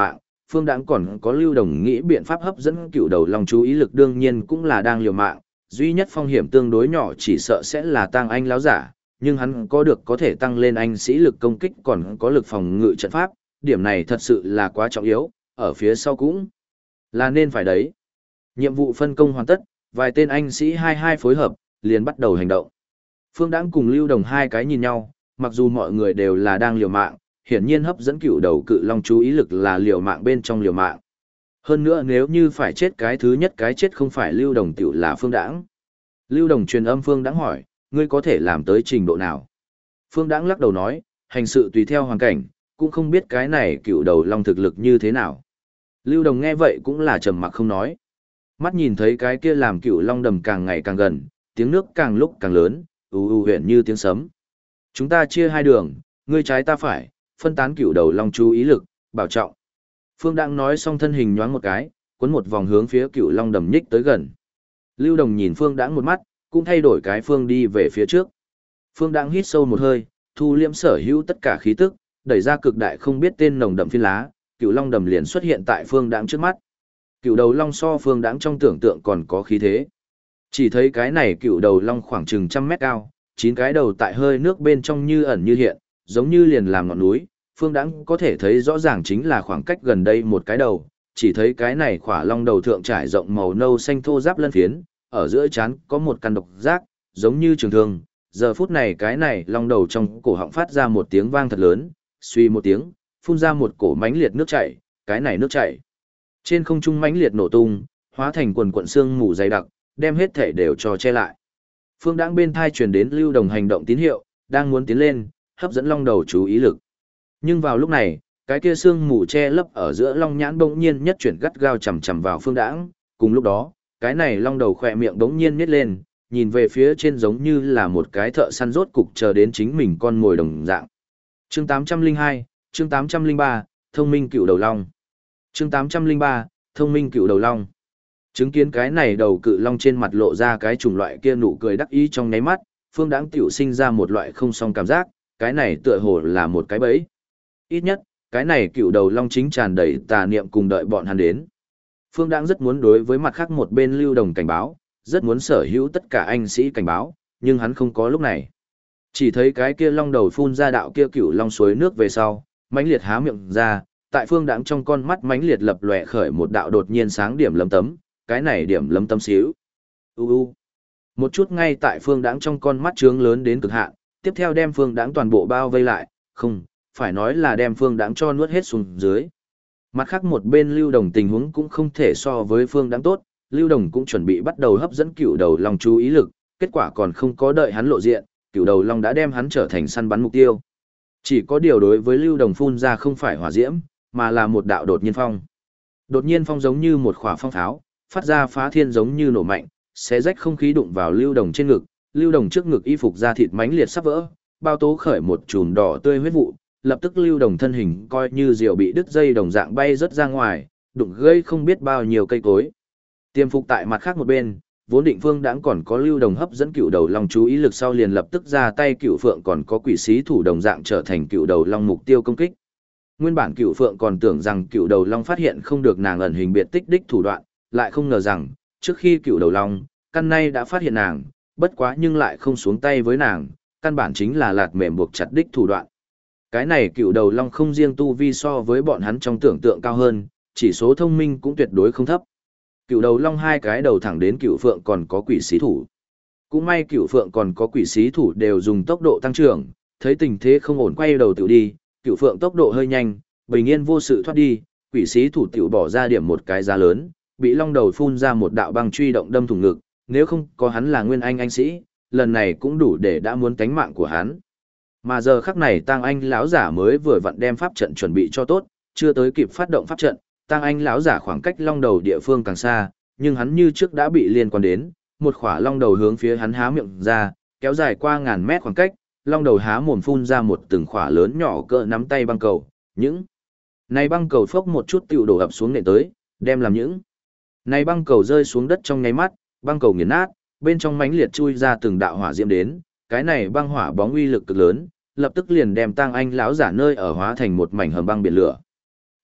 Phương Đãng còn có Lưu Đồng nghĩ biện pháp hấp dẫn cựu đầu long chú ý lực, đương nhiên cũng là đang liều mạng, duy nhất phong hiểm tương đối nhỏ chỉ sợ sẽ là Tang Anh lão giả, nhưng hắn có được có thể tăng lên anh sĩ lực công kích còn có lực phòng ngự trận pháp, điểm này thật sự là quá trọng yếu, ở phía sau cũng là nên phải đấy. Nhiệm vụ phân công hoàn tất, vài tên anh sĩ 22 phối hợp, liền bắt đầu hành động. Phương Đãng cùng Lưu Đồng hai cái nhìn nhau, mặc dù mọi người đều là đang liều mạng, hiển nhiên hấp dẫn cựu đầu cự long chú ý lực là liều mạng bên trong liều mạng. Hơn nữa nếu như phải chết cái thứ nhất cái chết không phải Lưu Đồng tiểu là Phương Đãng. Lưu Đồng truyền âm Phương Đãng hỏi, ngươi có thể làm tới trình độ nào? Phương Đãng lắc đầu nói, hành sự tùy theo hoàn cảnh, cũng không biết cái này cựu đầu long thực lực như thế nào. Lưu Đồng nghe vậy cũng là trầm mặc không nói. Mắt nhìn thấy cái kia làm cựu long đầm càng ngày càng gần, tiếng nước càng lúc càng lớn, huyền như tiếng sấm. Chúng ta chia hai đường, ngươi trái ta phải, phân tán cựu đầu long chú ý lực, bảo trọng. Phương Đãng nói xong thân hình nhoáng một cái, cuốn một vòng hướng phía cựu long đầm nhích tới gần. Lưu Đồng nhìn Phương Đãng một mắt, cũng thay đổi cái phương đi về phía trước. Phương Đãng hít sâu một hơi, thu liễm sở hữu tất cả khí tức, đẩy ra cực đại không biết tên nồng đậm phiến lá, cựu long đầm liền xuất hiện tại Phương Đãng trước mắt. Cựu đầu long so Phương Đãng trong tưởng tượng còn có khí thế. Chỉ thấy cái này cựu đầu long khoảng chừng 100 mét cao, 9 cái đầu tại hơi nước bên trong như ẩn như hiện, giống như liền làm ngọn núi. Phương Đãng có thể thấy rõ ràng chính là khoảng cách gần đây một cái đầu, chỉ thấy cái này khỏa long đầu thượng trải rộng màu nâu xanh thô giáp lân phiến, ở giữa trán có một căn độc giác, giống như trường thương. Giờ phút này cái này long đầu trong cổ họng phát ra một tiếng vang thật lớn, suy một tiếng, phun ra một cổ mãnh liệt nước chảy, cái này nước chảy trên không trung mãnh liệt nổ tung, hóa thành quần quần xương mù dày đặc, đem hết thể đều cho che lại. Phương Đãng bên thai truyền đến Lưu Đồng hành động tín hiệu, đang muốn tiến lên, hấp dẫn long đầu chú ý lực. Nhưng vào lúc này, cái kia xương mù che lấp ở giữa long nhãn bỗng nhiên nhất chuyển gắt gao chằm chằm vào Phương Đãng, cùng lúc đó, cái này long đầu khỏe miệng bỗng nhiên nhếch lên, nhìn về phía trên giống như là một cái thợ săn rốt cục chờ đến chính mình con mồi đồng dạng. Chương 802, chương 803, thông minh cựu đầu long. Chương 803, thông minh cựu đầu long. Chứng kiến cái này đầu cự long trên mặt lộ ra cái chủng loại kia nụ cười đắc ý trong nháy mắt, Phương Đãng tiểu sinh ra một loại không song cảm giác, cái này tựa hồ là một cái bẫy. Ít nhất, cái này cựu đầu long chính tràn đầy tà niệm cùng đợi bọn hắn đến. Phương Đãng rất muốn đối với mặt khác một bên Lưu Đồng cảnh báo, rất muốn sở hữu tất cả anh sĩ cảnh báo, nhưng hắn không có lúc này. Chỉ thấy cái kia long đầu phun ra đạo kia cựu long suối nước về sau, mãnh liệt há miệng ra, tại Phương Đãng trong con mắt mãnh liệt lập lòe khởi một đạo đột nhiên sáng điểm lấm tấm, cái này điểm lấm tấm xíu. Một chút ngay tại Phương Đãng trong con mắt trướng lớn đến cực hạn, tiếp theo đem Phương Đãng toàn bộ bao vây lại, không, phải nói là đem Phương Đãng cho nuốt hết xuống dưới. Mặt khác một bên Lưu Đồng tình huống cũng không thể so với Phương Đãng tốt, Lưu Đồng cũng chuẩn bị bắt đầu hấp dẫn cựu đầu long chú ý lực, kết quả còn không có đợi hắn lộ diện, cựu đầu long đã đem hắn trở thành săn bắn mục tiêu. Chỉ có điều đối với Lưu Đồng phun ra không phải hỏa diễm, mà là một đạo đột nhiên phong. Đột nhiên phong giống như một khỏa phong tháo, phát ra phá thiên giống như nổ mạnh, xé rách không khí đụng vào Lưu Đồng trên ngực, Lưu Đồng trước ngực y phục da thịt mãnh liệt sắp vỡ, bao tố khởi một chùm đỏ tươi huyết vụ, lập tức Lưu Đồng thân hình coi như diều bị đứt dây đồng dạng bay rất ra ngoài, đụng gây không biết bao nhiêu cây cối. Tiêm phục tại mặt khác một bên, vốn định Phương Đãng còn có Lưu Đồng hấp dẫn cựu đầu long chú ý lực sau liền lập tức ra tay, cựu phượng còn có quỷ sĩ thủ đồng dạng trở thành cựu đầu long mục tiêu công kích. Nguyên bản cựu phượng còn tưởng rằng cựu đầu long phát hiện không được nàng ẩn hình biệt tích đích thủ đoạn, lại không ngờ rằng, trước khi cựu đầu long, căn nay đã phát hiện nàng, bất quá nhưng lại không xuống tay với nàng, căn bản chính là lạt mềm buộc chặt đích thủ đoạn. Cái này cựu đầu long không riêng tu vi so với bọn hắn trong tưởng tượng cao hơn, chỉ số thông minh cũng tuyệt đối không thấp. Cựu đầu long hai cái đầu thẳng đến cựu phượng còn có quỷ sĩ thủ. Cũng may cựu phượng còn có quỷ sĩ thủ đều dùng tốc độ tăng trưởng, thấy tình thế không ổn quay đầu tự đi, cựu phượng tốc độ hơi nhanh, bình yên vô sự thoát đi, quỷ sĩ thủ tiểu bỏ ra điểm một cái giá lớn, bị long đầu phun ra một đạo băng truy động đâm thủng ngực, nếu không có hắn là nguyên anh sĩ, lần này cũng đủ để đã muốn tánh mạng của hắn. Mà giờ khắc này Tang Anh lão giả mới vừa vặn đem pháp trận chuẩn bị cho tốt, chưa tới kịp phát động pháp trận, Tang Anh lão giả khoảng cách long đầu địa phương càng xa, nhưng hắn như trước đã bị liên quan đến, một khỏa long đầu hướng phía hắn há miệng ra, kéo dài qua ngàn mét khoảng cách, long đầu há mồm phun ra một từng khỏa lớn nhỏ cỡ nắm tay băng cầu, những này băng cầu phốc một chút tiểu đổ ập xuống nền tới, đem làm những này băng cầu rơi xuống đất trong nháy mắt, băng cầu nghiền nát, bên trong mãnh liệt chui ra từng đạo hỏa diễm đến, cái này băng hỏa bóng uy lực cực lớn, lập tức liền đem Tang Anh lão giả nơi ở hóa thành một mảnh hầm băng biển lửa.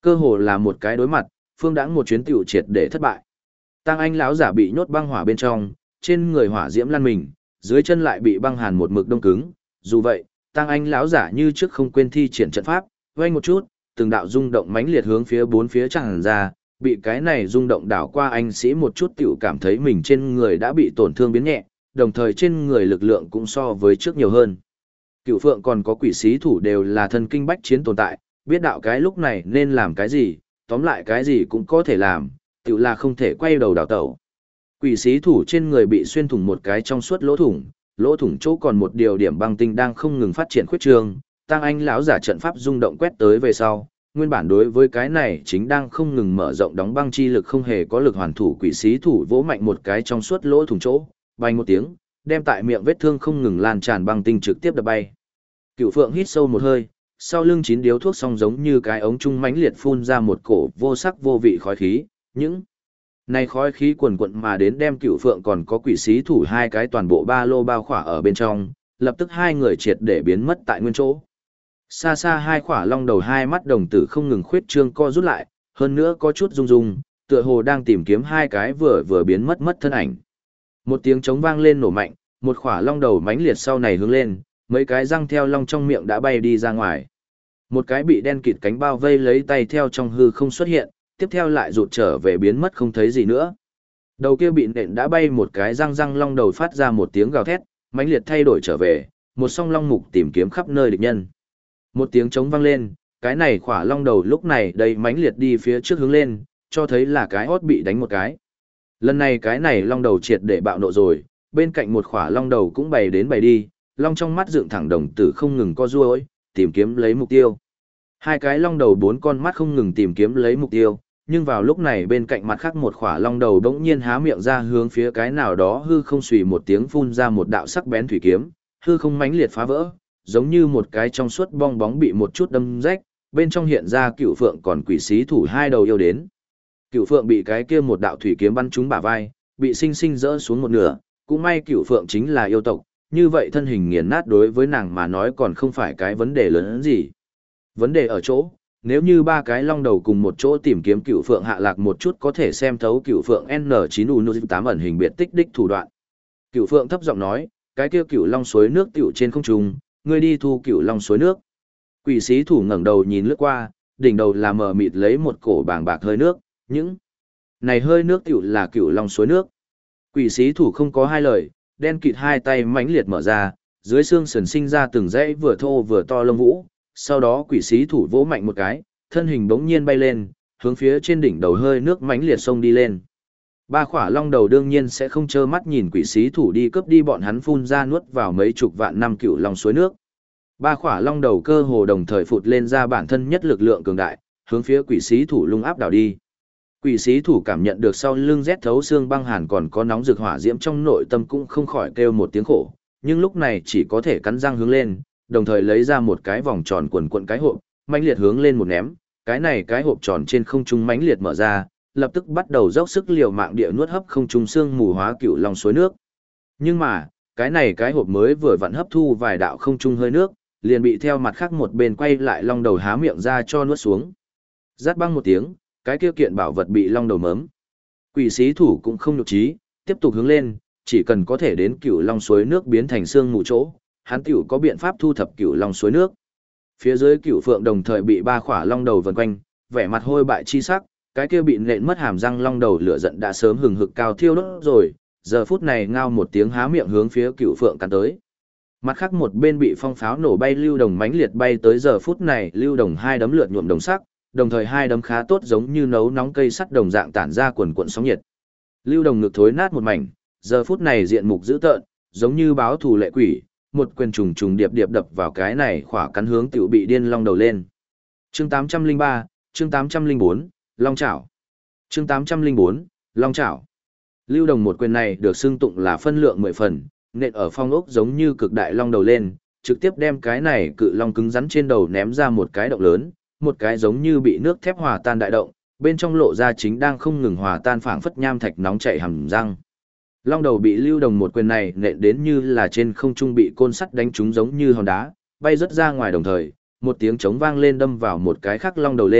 Cơ hồ là một cái đối mặt, Phương Đãng một chuyến tiểu triệt để thất bại. Tăng Anh lão giả bị nhốt băng hỏa bên trong, trên người hỏa diễm lan mình, dưới chân lại bị băng hàn một mực đông cứng. Dù vậy, Tăng Anh lão giả như trước không quên thi triển trận pháp, vang một chút, từng đạo rung động mãnh liệt hướng phía bốn phía tràn ra, bị cái này rung động đảo qua anh sĩ một chút tiểu cảm thấy mình trên người đã bị tổn thương biến nhẹ, đồng thời trên người lực lượng cũng so với trước nhiều hơn. Cửu Phượng còn có quỷ sĩ thủ đều là thân kinh bách chiến tồn tại, biết đạo cái lúc này nên làm cái gì, tóm lại cái gì cũng có thể làm, tiểu là không thể quay đầu đảo tẩu. Quỷ sĩ thủ trên người bị xuyên thủng một cái trong suốt lỗ thủng chỗ còn một điều điểm băng tinh đang không ngừng phát triển khuyết trương, Tăng Anh lão giả trận pháp rung động quét tới về sau, nguyên bản đối với cái này chính đang không ngừng mở rộng đóng băng chi lực không hề có lực hoàn thủ quỷ sĩ thủ vỗ mạnh một cái trong suốt lỗ thủng chỗ, bành một tiếng, đem tại miệng vết thương không ngừng lan tràn băng tinh trực tiếp đập bay. Cửu Phượng hít sâu một hơi, sau lưng 9 điếu thuốc song giống như cái ống trung mãnh liệt phun ra một cổ vô sắc vô vị khói khí, những này khói khí quần quận mà đến đem Cửu Phượng còn có quỷ sĩ thủ hai cái toàn bộ ba lô bao khỏa ở bên trong, lập tức hai người triệt để biến mất tại nguyên chỗ. Xa xa hai khỏa long đầu hai mắt đồng tử không ngừng khuyết trương co rút lại, hơn nữa có chút rung rung, tựa hồ đang tìm kiếm hai cái vừa biến mất thân ảnh. Một tiếng trống vang lên nổ mạnh, một khỏa long đầu mãnh liệt sau này hướng lên, mấy cái răng theo long trong miệng đã bay đi ra ngoài. Một cái bị đen kịt cánh bao vây lấy tay theo trong hư không xuất hiện, tiếp theo lại rụt trở về biến mất không thấy gì nữa. Đầu kia bị nện đã bay một cái răng long đầu phát ra một tiếng gào thét, mãnh liệt thay đổi trở về, một song long mục tìm kiếm khắp nơi địch nhân. Một tiếng trống vang lên, cái này khỏa long đầu lúc này đầy mãnh liệt đi phía trước hướng lên, cho thấy là cái hót bị đánh một cái. Lần này cái này long đầu triệt để bạo nộ rồi, bên cạnh một khỏa long đầu cũng bày đến bày đi, long trong mắt dựng thẳng đồng tử không ngừng co duỗi, tìm kiếm lấy mục tiêu. Hai cái long đầu bốn con mắt không ngừng tìm kiếm lấy mục tiêu, nhưng vào lúc này bên cạnh mặt khác một khỏa long đầu đống nhiên há miệng ra hướng phía cái nào đó hư không xùy một tiếng phun ra một đạo sắc bén thủy kiếm, hư không mãnh liệt phá vỡ, giống như một cái trong suốt bong bóng bị một chút đâm rách, bên trong hiện ra Cửu Phượng còn quỷ sĩ thủ hai đầu yêu đến. Cửu Phượng bị cái kia một đạo thủy kiếm bắn trúng bả vai, bị sinh sinh rỡ xuống một nửa, cũng may Cửu Phượng chính là yêu tộc, như vậy thân hình nghiền nát đối với nàng mà nói còn không phải cái vấn đề lớn hơn gì. Vấn đề ở chỗ, nếu như ba cái long đầu cùng một chỗ tìm kiếm Cửu Phượng hạ lạc một chút có thể xem thấu Cửu Phượng N9U8 ẩn hình biệt tích đích thủ đoạn. Cửu Phượng thấp giọng nói, cái kia Cửu Long suối nước tiểu trên không trung, ngươi đi thu Cửu Long suối nước. Quỷ sĩ thủ ngẩng đầu nhìn lướt qua, đỉnh đầu là mờ mịt lấy một cổ bàng bạc hơi nước, những này hơi nước tiểu là Cửu Long suối nước. Quỷ sĩ thủ không có hai lời, đen kịt hai tay mãnh liệt mở ra, dưới xương sườn sinh ra từng dãy vừa thô vừa to lông vũ, sau đó quỷ sĩ thủ vỗ mạnh một cái, thân hình bỗng nhiên bay lên, hướng phía trên đỉnh đầu hơi nước mãnh liệt xông đi lên. Ba khỏa long đầu đương nhiên sẽ không trơ mắt nhìn quỷ sĩ thủ đi cướp đi bọn hắn phun ra nuốt vào mấy chục vạn năm Cửu Long suối nước. Ba khỏa long đầu cơ hồ đồng thời phụt lên ra bản thân nhất lực lượng cường đại, hướng phía quỷ sĩ thủ lung áp đảo đi. Quỷ sĩ thủ cảm nhận được sau lưng rét thấu xương băng hàn còn có nóng rực hỏa diễm trong nội tâm cũng không khỏi kêu một tiếng khổ, nhưng lúc này chỉ có thể cắn răng hướng lên, đồng thời lấy ra một cái vòng tròn quần quận cái hộp, mãnh liệt hướng lên một ném, cái này cái hộp tròn trên không trung mãnh liệt mở ra, lập tức bắt đầu dốc sức liều mạng địa nuốt hấp không trung xương mù hóa Cửu Long suối nước. Nhưng mà, cái này cái hộp mới vừa vặn hấp thu vài đạo không trung hơi nước, liền bị theo mặt khác một bên quay lại long đầu há miệng ra cho nuốt xuống. Rát băng một tiếng, cái kia kiện bảo vật bị long đầu mớm. Quỷ sĩ thủ cũng không nhục trí, tiếp tục hướng lên, chỉ cần có thể đến Cửu Long suối nước biến thành xương mù chỗ, hắn tiểu có biện pháp thu thập Cửu Long suối nước. Phía dưới Cửu Phượng đồng thời bị ba khỏa long đầu vần quanh, vẻ mặt hôi bại chi sắc, cái kia bị nện mất hàm răng long đầu lửa giận đã sớm hừng hực cao thiêu đốt rồi, giờ phút này ngao một tiếng há miệng hướng phía Cửu Phượng cắn tới. Mặt khác một bên bị phong pháo nổ bay lưu đồng mãnh liệt bay tới giờ phút này lưu đồng hai đấm lượt nhuộm đồng sắc, đồng thời hai đấm khá tốt giống như nấu nóng cây sắt đồng dạng tản ra quần cuộn sóng nhiệt. Lưu đồng ngực thối nát một mảnh, giờ phút này diện mục dữ tợn, giống như báo thù lệ quỷ, một quyền trùng trùng điệp điệp đập vào cái này khỏa cắn hướng tiểu bị điên long đầu lên. Chương 803, chương 804, Long Chảo. Chương 804, Long Chảo. Lưu đồng một quyền này được xưng tụng là phân lượng 10 phần, nện ở phong ốc giống như cực đại long đầu lên, trực tiếp đem cái này cự long cứng rắn trên đầu ném ra một cái động lớn, một cái giống như bị nước thép hòa tan đại động, bên trong lộ ra chính đang không ngừng hòa tan phảng phất nham thạch nóng chảy hầm răng. Long đầu bị lưu đồng một quyền này nện đến như là trên không trung bị côn sắt đánh trúng giống như hòn đá, bay rất ra ngoài đồng thời, một tiếng trống vang lên đâm vào một cái khác long đầu lên,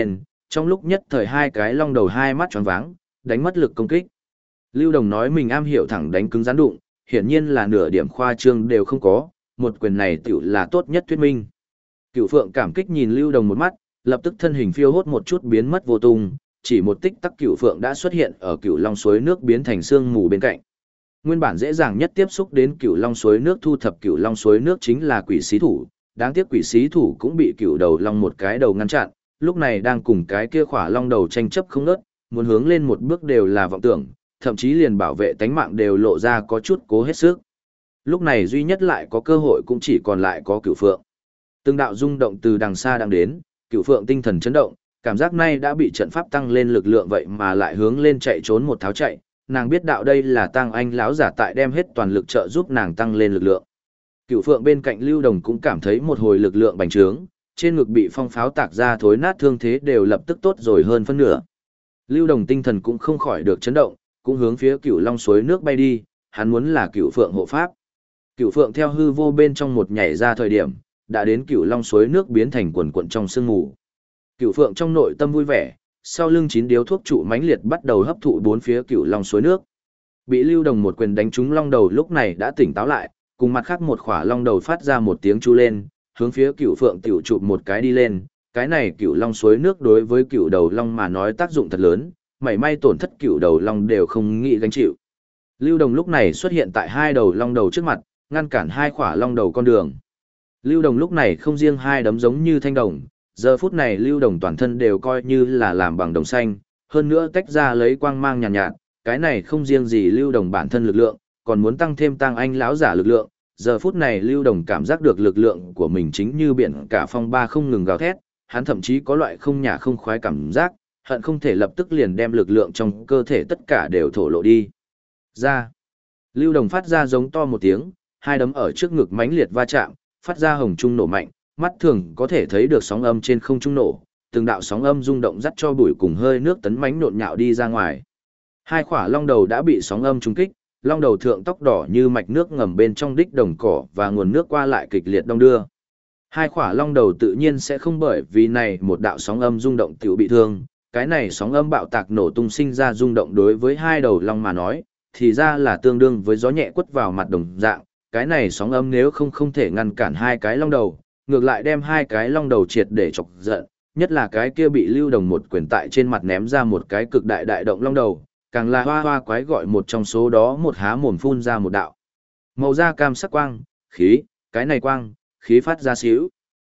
trong lúc nhất thời hai cái long đầu hai mắt tròn váng, đánh mất lực công kích. Lưu Đồng nói mình am hiểu thẳng đánh cứng rắn đụng, hiển nhiên là nửa điểm khoa trương đều không có, một quyền này tiểu là tốt nhất thuyết minh. Cửu Phượng cảm kích nhìn Lưu Đồng một mắt, lập tức thân hình phiêu hốt một chút biến mất vô tung, chỉ một tích tắc Cửu Phượng đã xuất hiện ở Cửu Long suối nước biến thành sương mù bên cạnh. Nguyên bản dễ dàng nhất tiếp xúc đến Cửu Long suối nước thu thập Cửu Long suối nước chính là Quỷ Xí Thủ, đáng tiếc Quỷ Xí Thủ cũng bị Cửu Đầu Long một cái đầu ngăn chặn, lúc này đang cùng cái kia khỏa long đầu tranh chấp không ngớt, muốn hướng lên một bước đều là vọng tưởng, thậm chí liền bảo vệ tánh mạng đều lộ ra có chút cố hết sức. Lúc này duy nhất lại có cơ hội cũng chỉ còn lại có Cửu Phượng. Từng đạo rung động từ đằng xa đang đến, Cửu Phượng tinh thần chấn động, cảm giác nay đã bị trận pháp tăng lên lực lượng vậy mà lại hướng lên chạy trốn một tháo chạy, nàng biết đạo đây là Tăng Anh lão giả tại đem hết toàn lực trợ giúp nàng tăng lên lực lượng. Cửu Phượng bên cạnh Lưu Đồng cũng cảm thấy một hồi lực lượng bành trướng, trên ngực bị phong pháo tạc ra thối nát thương thế đều lập tức tốt rồi hơn phân nửa. Lưu Đồng tinh thần cũng không khỏi được chấn động, cũng hướng phía Cửu Long suối nước bay đi, hắn muốn là Cửu Phượng hộ pháp. Cửu Phượng theo hư vô bên trong một nhảy ra thời điểm, đã đến Cửu Long suối nước biến thành quần quần trong sương mù. Cửu Phượng trong nội tâm vui vẻ, sau lưng 9 điếu thuốc trụ mãnh liệt bắt đầu hấp thụ bốn phía Cửu Long suối nước. Bị Lưu Đồng một quyền đánh trúng long đầu lúc này đã tỉnh táo lại, cùng mặt khác một khỏa long đầu phát ra một tiếng chu lên, hướng phía Cửu Phượng tiểu chụp một cái đi lên. Cái này Cửu Long suối nước đối với Cửu Đầu Long mà nói tác dụng thật lớn, mảy may tổn thất Cửu Đầu Long đều không nghĩ gánh chịu. Lưu Đồng lúc này xuất hiện tại hai đầu long đầu trước mặt, ngăn cản hai khỏa long đầu con đường. Lưu Đồng lúc này không riêng hai đấm giống như thanh đồng, giờ phút này Lưu Đồng toàn thân đều coi như là làm bằng đồng xanh, hơn nữa tách ra lấy quang mang nhàn nhạt, cái này không riêng gì Lưu Đồng bản thân lực lượng, còn muốn tăng thêm Tăng Anh lão giả lực lượng. Giờ phút này Lưu Đồng cảm giác được lực lượng của mình chính như biển cả phong ba không ngừng gào thét, hắn thậm chí có loại không nhả không khoái cảm giác, hận không thể lập tức liền đem lực lượng trong cơ thể tất cả đều thổ lộ đi. Ra. Lưu Đồng phát ra giống to một tiếng, hai đấm ở trước ngực mãnh liệt va chạm, phát ra hồng trung nổ mạnh, mắt thường có thể thấy được sóng âm trên không trung nổ, từng đạo sóng âm rung động dắt cho bụi cùng hơi nước tấn mãnh nộn nhạo đi ra ngoài. Hai khỏa long đầu đã bị sóng âm trúng kích, long đầu thượng tóc đỏ như mạch nước ngầm bên trong đích đồng cỏ và nguồn nước qua lại kịch liệt đong đưa. Hai khỏa long đầu tự nhiên sẽ không bởi vì này một đạo sóng âm rung động tiểu bị thương, cái này sóng âm bạo tạc nổ tung sinh ra rung động đối với hai đầu long mà nói, thì ra là tương đương với gió nhẹ quất vào mặt đồng dạng, cái này sóng âm nếu không thể ngăn cản hai cái long đầu, ngược lại đem hai cái long đầu triệt để chọc giận, nhất là cái kia bị Lưu Đồng một quyền tại trên mặt ném ra một cái cực đại đại động long đầu, càng là hoa hoa quái gọi một trong số đó một há mồm phun ra một đạo. Màu da cam sắc quang, khí, cái này quang, khí phát ra xíu.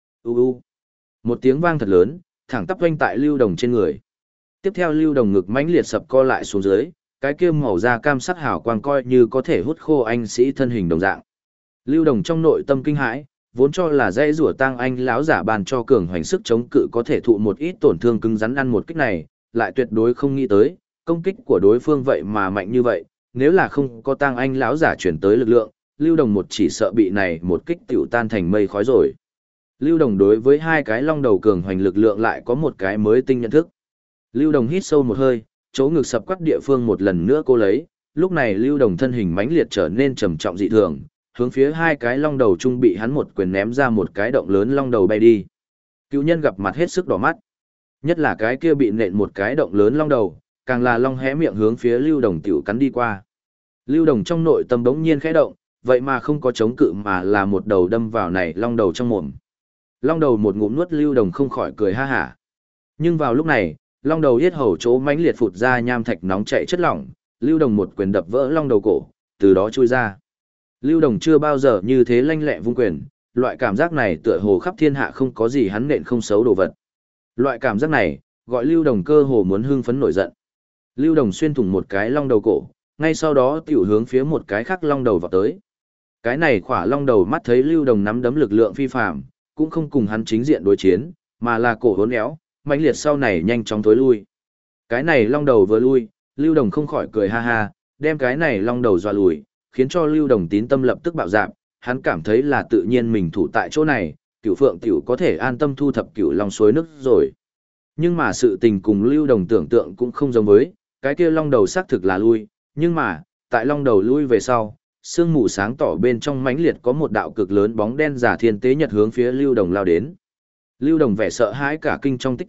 Một tiếng vang thật lớn, thẳng tắp vang tại Lưu Đồng trên người. Tiếp theo Lưu Đồng ngực mãnh liệt sập co lại xuống dưới, cái kia màu da cam sắc hào quang coi như có thể hút khô anh sĩ thân hình đồng dạng. Lưu Đồng trong nội tâm kinh hãi, vốn cho là dãy rủa Tăng Anh lão giả bàn cho cường hoành sức chống cự có thể thụ một ít tổn thương cứng rắn ăn một kích này, lại tuyệt đối không nghĩ tới, công kích của đối phương vậy mà mạnh như vậy, nếu là không có Tăng Anh lão giả chuyển tới lực lượng, Lưu Đồng một chỉ sợ bị này một kích tiểu tan thành mây khói rồi. Lưu Đồng đối với hai cái long đầu cường hoành lực lượng lại có một cái mới tinh nhận thức. Lưu Đồng hít sâu một hơi, chỗ ngực sập quắc địa phương một lần nữa cô lấy, lúc này Lưu Đồng thân hình mãnh liệt trở nên trầm trọng dị thường, hướng phía hai cái long đầu trung bị hắn một quyền ném ra một cái động lớn long đầu bay đi. Cựu nhân gặp mặt hết sức đỏ mắt, nhất là cái kia bị nện một cái động lớn long đầu, càng là long hé miệng hướng phía Lưu Đồng tiểu cắn đi qua. Lưu Đồng trong nội tâm bỗng nhiên khẽ động, vậy mà không có chống cự mà là một đầu đâm vào này long đầu trong mồm. Long đầu một ngụm nuốt Lưu Đồng không khỏi cười ha hả. Nhưng vào lúc này, long đầu yết hầu chỗ mãnh liệt phụt ra nham thạch nóng chảy chất lỏng, Lưu Đồng một quyền đập vỡ long đầu cổ, từ đó chui ra. Lưu Đồng chưa bao giờ như thế lanh lẹ vung quyền, loại cảm giác này tựa hồ khắp thiên hạ không có gì hắn nện không xấu đồ vật. Loại cảm giác này, gọi Lưu Đồng cơ hồ muốn hưng phấn nổi giận. Lưu Đồng xuyên thủng một cái long đầu cổ, ngay sau đó tiểu hướng phía một cái khác long đầu vào tới. Cái này khỏa long đầu mắt thấy Lưu Đồng nắm đấm lực lượng phi phàm, cũng không cùng hắn chính diện đối chiến, mà là cổ hốn éo, mãnh liệt sau này nhanh chóng tối lui. Cái này long đầu vừa lui, Lưu Đồng không khỏi cười ha ha, đem cái này long đầu dọa lùi, khiến cho Lưu Đồng tín tâm lập tức bạo dạn, hắn cảm thấy là tự nhiên mình thủ tại chỗ này, Cửu Phượng tiểu có thể an tâm thu thập Cửu Long suối nước rồi. Nhưng mà sự tình cùng Lưu Đồng tưởng tượng cũng không giống với, cái kia long đầu xác thực là lui, nhưng mà, tại long đầu lui về sau, sương mù sáng tỏ bên trong mãnh liệt có một đạo cực lớn bóng đen giả thiên tế nhật hướng phía Lưu Đồng lao đến. Lưu Đồng vẻ sợ hãi cả kinh trong tích tắc,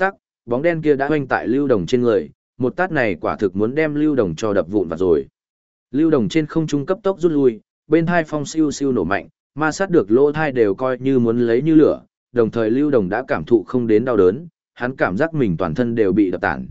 Bóng đen kia đã hoanh tại Lưu Đồng trên người, một tát này quả thực muốn đem Lưu Đồng cho đập vụn vặt rồi. Lưu Đồng trên không trung cấp tốc rút lui, bên hai phong siêu siêu nổ mạnh, ma sát được lỗ thai đều coi như muốn lấy như lửa, đồng thời Lưu Đồng đã cảm thụ không đến đau đớn, hắn cảm giác mình toàn thân đều bị đập tản,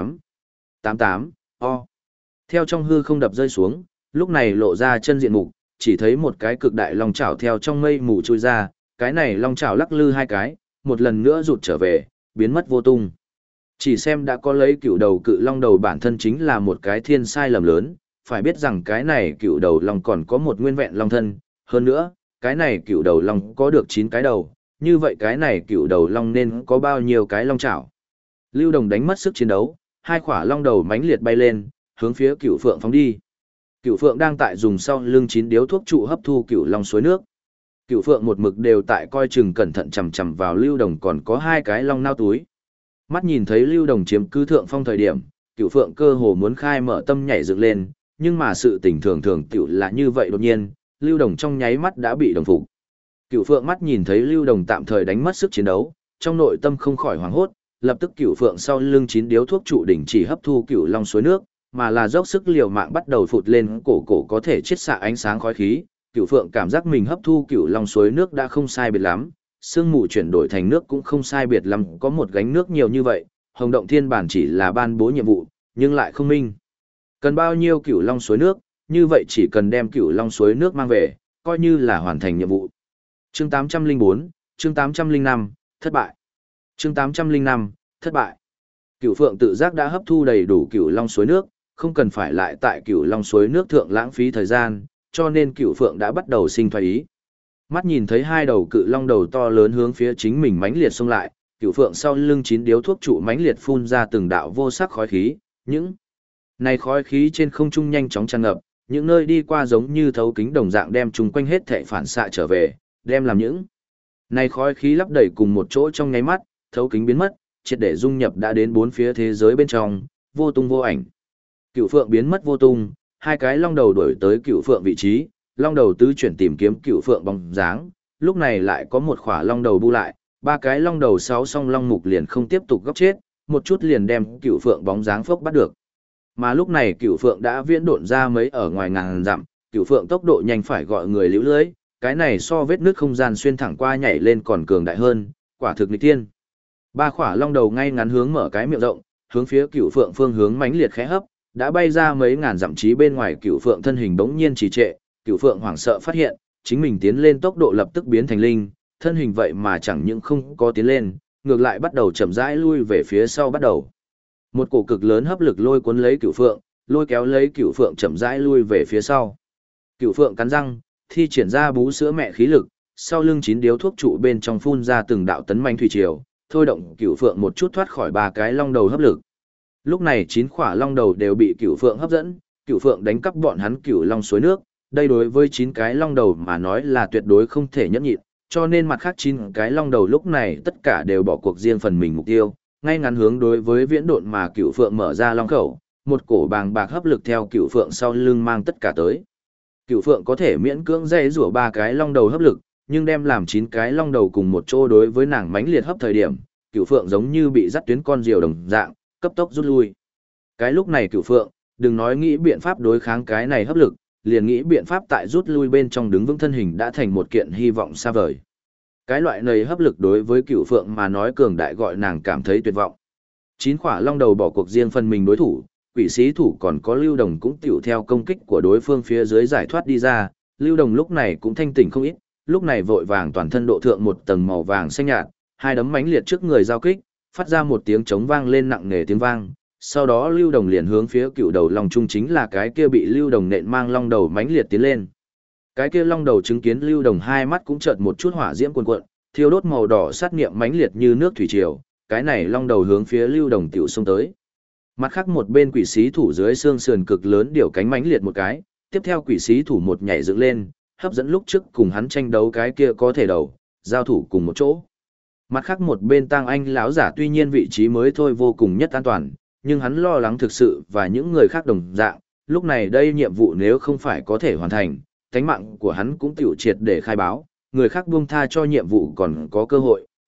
88, o. Theo trong hư không đập rơi xuống, lúc này lộ ra chân diện mục, chỉ thấy một cái cực đại long chảo theo trong mây mù trôi ra, cái này long chảo lắc lư hai cái, một lần nữa rụt trở về, biến mất vô tung. Chỉ xem đã có lấy cựu đầu cự long đầu bản thân chính là một cái thiên sai lầm lớn, phải biết rằng cái này cựu đầu long còn có một nguyên vẹn long thân, hơn nữa, cái này cựu đầu long có được 9 cái đầu, như vậy cái này cựu đầu long nên có bao nhiêu cái long chảo. Lưu Đồng đánh mất sức chiến đấu, hai khỏa long đầu mãnh liệt bay lên, hướng phía cựu phượng phóng đi. Cựu phượng đang tại dùng sau lưng 9 điếu thuốc trụ hấp thu cựu long suối nước. Cựu phượng một mực đều tại coi chừng cẩn thận chằm chằm vào Lưu Đồng còn có 2 cái long nao túi. Mắt nhìn thấy Lưu Đồng chiếm cứ thượng phong thời điểm, cựu phượng cơ hồ muốn khai mở tâm nhảy dựng lên, nhưng mà sự tình thường thường tiểu là như vậy đột nhiên, Lưu Đồng trong nháy mắt đã bị đồng phục. Cựu phượng mắt nhìn thấy Lưu Đồng tạm thời đánh mất sức chiến đấu, trong nội tâm không khỏi hoảng hốt, lập tức cựu phượng sau lưng 9 điếu thuốc trụ đỉnh chỉ hấp thu cựu long suối nước, mà là dốc sức liều mạng bắt đầu phụt lên cổ cổ có thể chiết xạ ánh sáng khói khí. Cựu phượng cảm giác mình hấp thu cựu long suối nước đã không sai biệt lắm, sương mù chuyển đổi thành nước cũng không sai biệt lắm, có một gánh nước nhiều như vậy, Hồng Động Thiên bản chỉ là ban bố nhiệm vụ, nhưng lại không minh. Cần bao nhiêu cựu long suối nước, như vậy chỉ cần đem cựu long suối nước mang về, coi như là hoàn thành nhiệm vụ. Chương 804, chương 805, thất bại. Chương 805, thất bại. Cựu phượng tự giác đã hấp thu đầy đủ cựu long suối nước, không cần phải lại tại cựu long suối nước thượng lãng phí thời gian, cho nên cựu phượng đã bắt đầu sinh thoái ý. Mắt nhìn thấy 2 đầu cự long đầu to lớn hướng phía chính mình mãnh liệt xông lại, cựu phượng sau lưng 9 điếu thuốc trụ mãnh liệt phun ra từng đạo vô sắc khói khí, những này khói khí trên không trung nhanh chóng tràn ngập, những nơi đi qua giống như thấu kính đồng dạng đem chung quanh hết thảy phản xạ trở về, đem làm những này khói khí lấp đầy cùng một chỗ trong nháy mắt, thấu kính biến mất, triệt để dung nhập đã đến 4 phía thế giới bên trong, vô tung vô ảnh. Cựu phượng biến mất vô tung, 2 cái long đầu đuổi tới cựu phượng vị trí, long đầu tứ chuyển tìm kiếm cựu phượng bóng dáng, lúc này lại có một khỏa long đầu bu lại, 3 cái long đầu 6 song long mục liền không tiếp tục góc chết, một chút liền đem cựu phượng bóng dáng phốc bắt được. Mà lúc này cựu phượng đã viễn độn ra mấy ở ngoài ngàn dặm, cựu phượng tốc độ nhanh phải gọi người liễu lưới, cái này so vết nước không gian xuyên thẳng qua nhảy lên còn cường đại hơn, quả thực nghịch tiên. 3 khỏa long đầu ngay ngắn hướng mở cái miệng rộng, hướng phía cựu phượng phương hướng mãnh liệt khẽ hấp, đã bay ra mấy ngàn dặm chí bên ngoài cựu phượng thân hình bỗng nhiên trì trệ, cựu phượng hoảng sợ phát hiện, chính mình tiến lên tốc độ lập tức biến thành linh, thân hình vậy mà chẳng những không có tiến lên, ngược lại bắt đầu chậm rãi lui về phía sau bắt đầu. Một cổ cực lớn hấp lực lôi cuốn lấy cựu phượng, lôi kéo lấy cựu phượng chậm rãi lui về phía sau. Cựu phượng cắn răng, thi triển ra bú sữa mẹ khí lực, sau lưng 9 điếu thuốc trụ bên trong phun ra từng đạo tấn manh thủy triều, thôi động cựu phượng một chút thoát khỏi 3 cái long đầu hấp lực. Lúc này 9 khỏa long đầu đều bị cựu phượng hấp dẫn, cựu phượng đánh cắp bọn hắn cựu long suối nước, đây đối với 9 cái long đầu mà nói là tuyệt đối không thể nhẫn nhịn, cho nên mặt khác 9 cái long đầu lúc này tất cả đều bỏ cuộc riêng phần mình mục tiêu, ngay ngắn hướng đối với viễn độn mà cựu phượng mở ra long khẩu, một cổ bàng bạc hấp lực theo cựu phượng sau lưng mang tất cả tới. Cựu phượng có thể miễn cưỡng dây rủa 3 cái long đầu hấp lực, nhưng đem làm 9 cái long đầu cùng một chỗ đối với nàng mãnh liệt hấp thời điểm, cựu phượng giống như bị dắt tuyến con diều đồng dạng, cấp tốc rút lui. Cái lúc này cựu phượng, đừng nói nghĩ biện pháp đối kháng cái này hấp lực, liền nghĩ biện pháp tại rút lui bên trong đứng vững thân hình đã thành một kiện hy vọng xa vời. Cái loại này hấp lực đối với cựu phượng mà nói cường đại gọi nàng cảm thấy tuyệt vọng. 9 khỏa long đầu bỏ cuộc riêng phần mình đối thủ, quỷ sĩ thủ còn có Lưu Đồng cũng tiểu theo công kích của đối phương phía dưới giải thoát đi ra, Lưu Đồng lúc này cũng thanh tỉnh không ít, lúc này vội vàng toàn thân độ thượng một tầng màu vàng xanh nhạt, 2 đấm mãnh liệt trước người giao kích, phát ra một tiếng trống vang lên nặng nề tiếng vang. Sau đó Lưu Đồng liền hướng phía cựu đầu long trung chính là cái kia bị Lưu Đồng nện mang long đầu mãnh liệt tiến lên. Cái kia long đầu chứng kiến Lưu Đồng hai mắt cũng chợt một chút hỏa diễm cuồn cuộn, thiêu đốt màu đỏ sát nghiệm mãnh liệt như nước thủy triều, cái này long đầu hướng phía Lưu Đồng tiểu xông tới. Mặt khác một bên quỷ sĩ thủ dưới xương sườn cực lớn điều cánh mãnh liệt một cái, tiếp theo quỷ sĩ thủ một nhảy dựng lên, hấp dẫn lúc trước cùng hắn tranh đấu cái kia có thể đầu, giao thủ cùng một chỗ. Mặt khác một bên Tang Anh lão giả tuy nhiên vị trí mới thôi vô cùng nhất an toàn, nhưng hắn lo lắng thực sự và những người khác đồng dạng, lúc này đây nhiệm vụ nếu không phải có thể hoàn thành, tánh mạng của hắn cũng tiểu triệt để khai báo, người khác buông tha cho nhiệm vụ còn có cơ hội,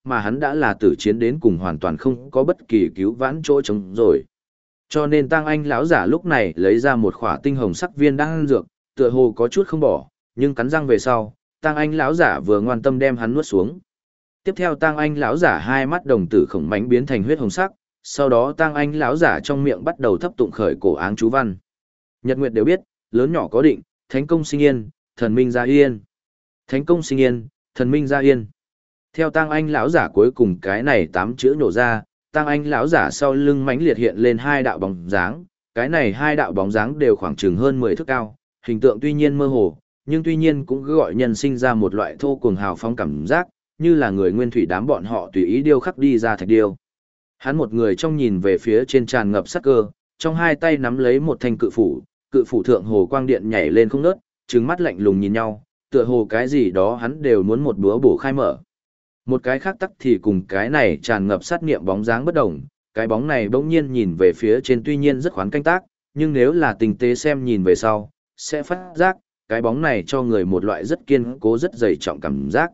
mà hắn đã là tử chiến đến cùng hoàn toàn không có bất kỳ cứu vãn chỗ trống rồi. Cho nên Tăng Anh lão giả lúc này lấy ra một khỏa tinh hồng sắc viên đan dược, tựa hồ có chút không bỏ, nhưng cắn răng về sau, Tăng Anh lão giả vừa ngoan tâm đem hắn nuốt xuống. Tiếp theo Tăng Anh lão giả hai mắt đồng tử khổng mãnh biến thành huyết hồng sắc, sau đó Tăng Anh lão giả trong miệng bắt đầu thấp tụng khởi cổ áng chú văn. Nhật Nguyệt đều biết, lớn nhỏ có định, thánh công sinh yên, thần minh gia yên. Thánh công sinh yên, thần minh gia yên. Theo Tăng Anh lão giả cuối cùng cái này 8 chữ nhổ ra, Tăng Anh lão giả sau lưng mãnh liệt hiện lên hai đạo bóng dáng, cái này hai đạo bóng dáng đều khoảng chừng hơn 10 thước cao, hình tượng tuy nhiên mơ hồ, nhưng tuy nhiên cũng gọi nhân sinh ra một loại thô cuồng hào phóng cảm giác, như là người nguyên thủy đám bọn họ tùy ý điêu khắc đi ra thạch điêu. Hắn một người trong nhìn về phía trên tràn ngập sắc cơ, trong hai tay nắm lấy một thanh cự phủ thượng hồ quang điện nhảy lên không ngớt, trừng mắt lạnh lùng nhìn nhau, tựa hồ cái gì đó hắn đều muốn một búa bổ khai mở. Một cái khác tắc thì cùng cái này tràn ngập sát niệm bóng dáng bất động, cái bóng này bỗng nhiên nhìn về phía trên tuy nhiên rất khoán canh tác, nhưng nếu là tình tế xem nhìn về sau, sẽ phát giác, cái bóng này cho người một loại rất kiên cố rất dày trọng cảm giác.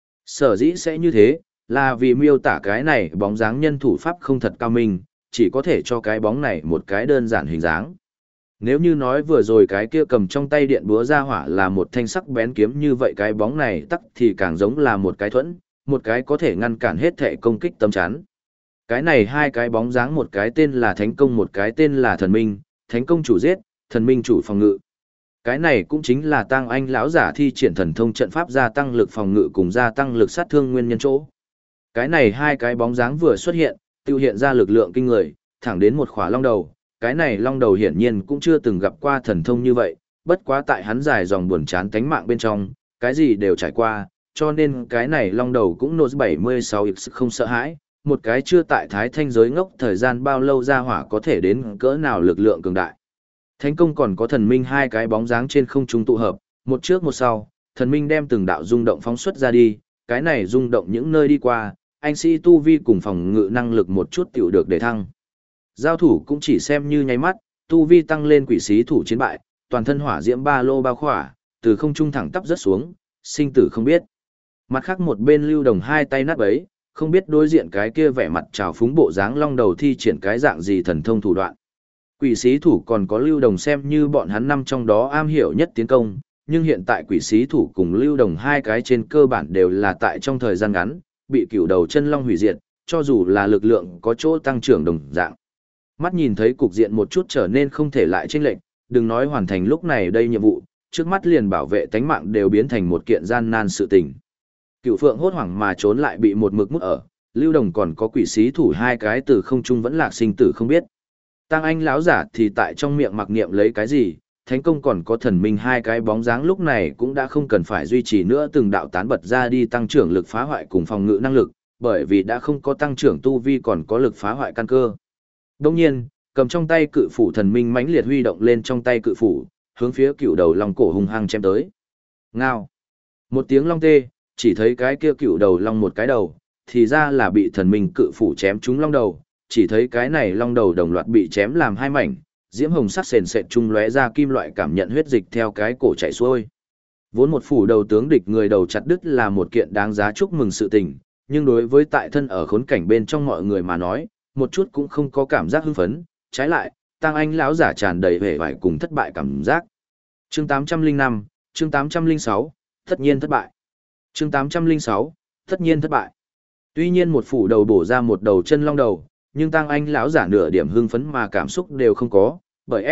Sở dĩ sẽ như thế, là vì miêu tả cái này bóng dáng nhân thủ pháp không thật cao minh, chỉ có thể cho cái bóng này một cái đơn giản hình dáng. Nếu như nói vừa rồi cái kia cầm trong tay điện búa ra hỏa là một thanh sắc bén kiếm như vậy cái bóng này tắc thì càng giống là một cái thuẫn, một cái có thể ngăn cản hết thể công kích tấm chắn. Cái này hai cái bóng dáng một cái tên là thánh công một cái tên là thần minh, thánh công chủ giết, thần minh chủ phòng ngự. Cái này cũng chính là Tăng Anh lão giả thi triển thần thông trận pháp gia tăng lực phòng ngự cùng gia tăng lực sát thương nguyên nhân chỗ. Cái này hai cái bóng dáng vừa xuất hiện, tiêu hiện ra lực lượng kinh người, thẳng đến một khỏa long đầu. Cái này long đầu hiển nhiên cũng chưa từng gặp qua thần thông như vậy, bất quá tại hắn dài dòng buồn chán tánh mạng bên trong, cái gì đều trải qua, cho nên cái này long đầu cũng nốt 76 không sợ hãi, một cái chưa tại thái thanh giới ngốc thời gian bao lâu ra hỏa có thể đến cỡ nào lực lượng cường đại. Thánh công còn có thần minh hai cái bóng dáng trên không trung tụ hợp, một trước một sau, thần minh đem từng đạo rung động phóng xuất ra đi, cái này rung động những nơi đi qua, anh sĩ tu vi cùng phòng ngự năng lực một chút tiểu được để thăng. Giao thủ cũng chỉ xem như nháy mắt, tu vi tăng lên quỷ sĩ thủ chiến bại, toàn thân hỏa diễm ba lô bao khỏa, từ không trung thẳng tắp rất xuống, sinh tử không biết. Mặt khác một bên Lưu Đồng hai tay nát bấy, không biết đối diện cái kia vẻ mặt trào phúng bộ dáng long đầu thi triển cái dạng gì thần thông thủ đoạn. Quỷ sĩ thủ còn có Lưu Đồng xem như bọn hắn năm trong đó am hiểu nhất tiến công, nhưng hiện tại quỷ sĩ thủ cùng Lưu Đồng hai cái trên cơ bản đều là tại trong thời gian ngắn, bị cửu đầu chân long hủy diệt, cho dù là lực lượng có chỗ tăng trưởng đồng dạng. Mắt nhìn thấy cục diện một chút trở nên không thể lại chênh lệch, đừng nói hoàn thành lúc này đây nhiệm vụ, trước mắt liền bảo vệ tánh mạng đều biến thành một kiện gian nan sự tình. Cửu Phượng hốt hoảng mà trốn lại bị một mực mút ở, Lưu Đồng còn có quỷ sĩ thủ hai cái từ không trung vẫn lạc sinh tử không biết. Tăng Anh lão giả thì tại trong miệng mặc niệm lấy cái gì, thánh công còn có thần minh hai cái bóng dáng lúc này cũng đã không cần phải duy trì nữa từng đạo tán bật ra đi tăng trưởng lực phá hoại cùng phòng ngự năng lực, bởi vì đã không có tăng trưởng tu vi còn có lực phá hoại căn cơ. Đồng nhiên, cầm trong tay cự phủ thần minh mãnh liệt huy động lên trong tay cự phủ, hướng phía cựu đầu long cổ hung hăng chém tới. Ngao. Một tiếng long tê, chỉ thấy cái kia cựu đầu long một cái đầu, thì ra là bị thần minh cự phủ chém trúng long đầu, chỉ thấy cái này long đầu đồng loạt bị chém làm hai mảnh, diễm hồng sắc sền sệt trung lóe ra kim loại cảm nhận huyết dịch theo cái cổ chảy xuôi. Vốn một phủ đầu tướng địch người đầu chặt đứt là một kiện đáng giá chúc mừng sự tình, nhưng đối với tại thân ở khốn cảnh bên trong mọi người mà nói, một chút cũng không có cảm giác hưng phấn, trái lại, Tăng Anh lão giả tràn đầy vẻ vải cùng thất bại cảm giác. Chương 805, chương 806, tất nhiên thất bại. Chương 806, tất nhiên thất bại. Tuy nhiên một phủ đầu bổ ra một đầu chân long đầu, nhưng Tăng Anh lão giả nửa điểm hưng phấn mà cảm xúc đều không có, bởi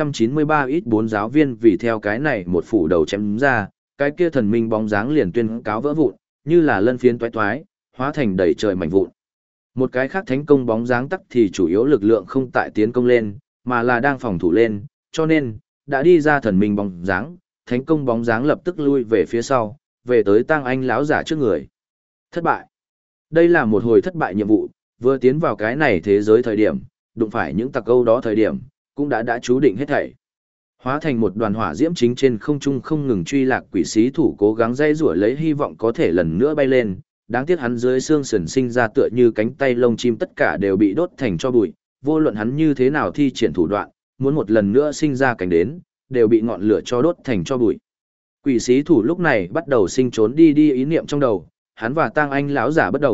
F993X4 giáo viên vì theo cái này một phủ đầu chém ra, cái kia thần minh bóng dáng liền tuyên cáo vỡ vụn, như là lân phiến toái toái, hóa thành đầy trời mảnh vụn. Một cái khác thánh công bóng dáng tắc thì chủ yếu lực lượng không tại tiến công lên, mà là đang phòng thủ lên, cho nên, đã đi ra thần minh bóng dáng, thánh công bóng dáng lập tức lui về phía sau, về tới Tăng Anh lão giả trước người. Thất bại. Đây là một hồi thất bại nhiệm vụ, vừa tiến vào cái này thế giới thời điểm, đụng phải những tặc câu đó thời điểm, cũng đã chú định hết thảy. Hóa thành một đoàn hỏa diễm chính trên không trung không ngừng truy lạc quỷ sĩ thủ cố gắng dây rủa lấy hy vọng có thể lần nữa bay lên, đáng tiếc hắn dưới xương sườn sinh ra tựa như cánh tay lông chim tất cả đều bị đốt thành cho bụi, vô luận hắn như thế nào thi triển thủ đoạn, muốn một lần nữa sinh ra cánh đến, đều bị ngọn lửa cho đốt thành cho bụi. Quỷ sĩ thủ lúc này bắt đầu sinh trốn đi ý niệm trong đầu, hắn và Tăng Anh lão giả bất đồng,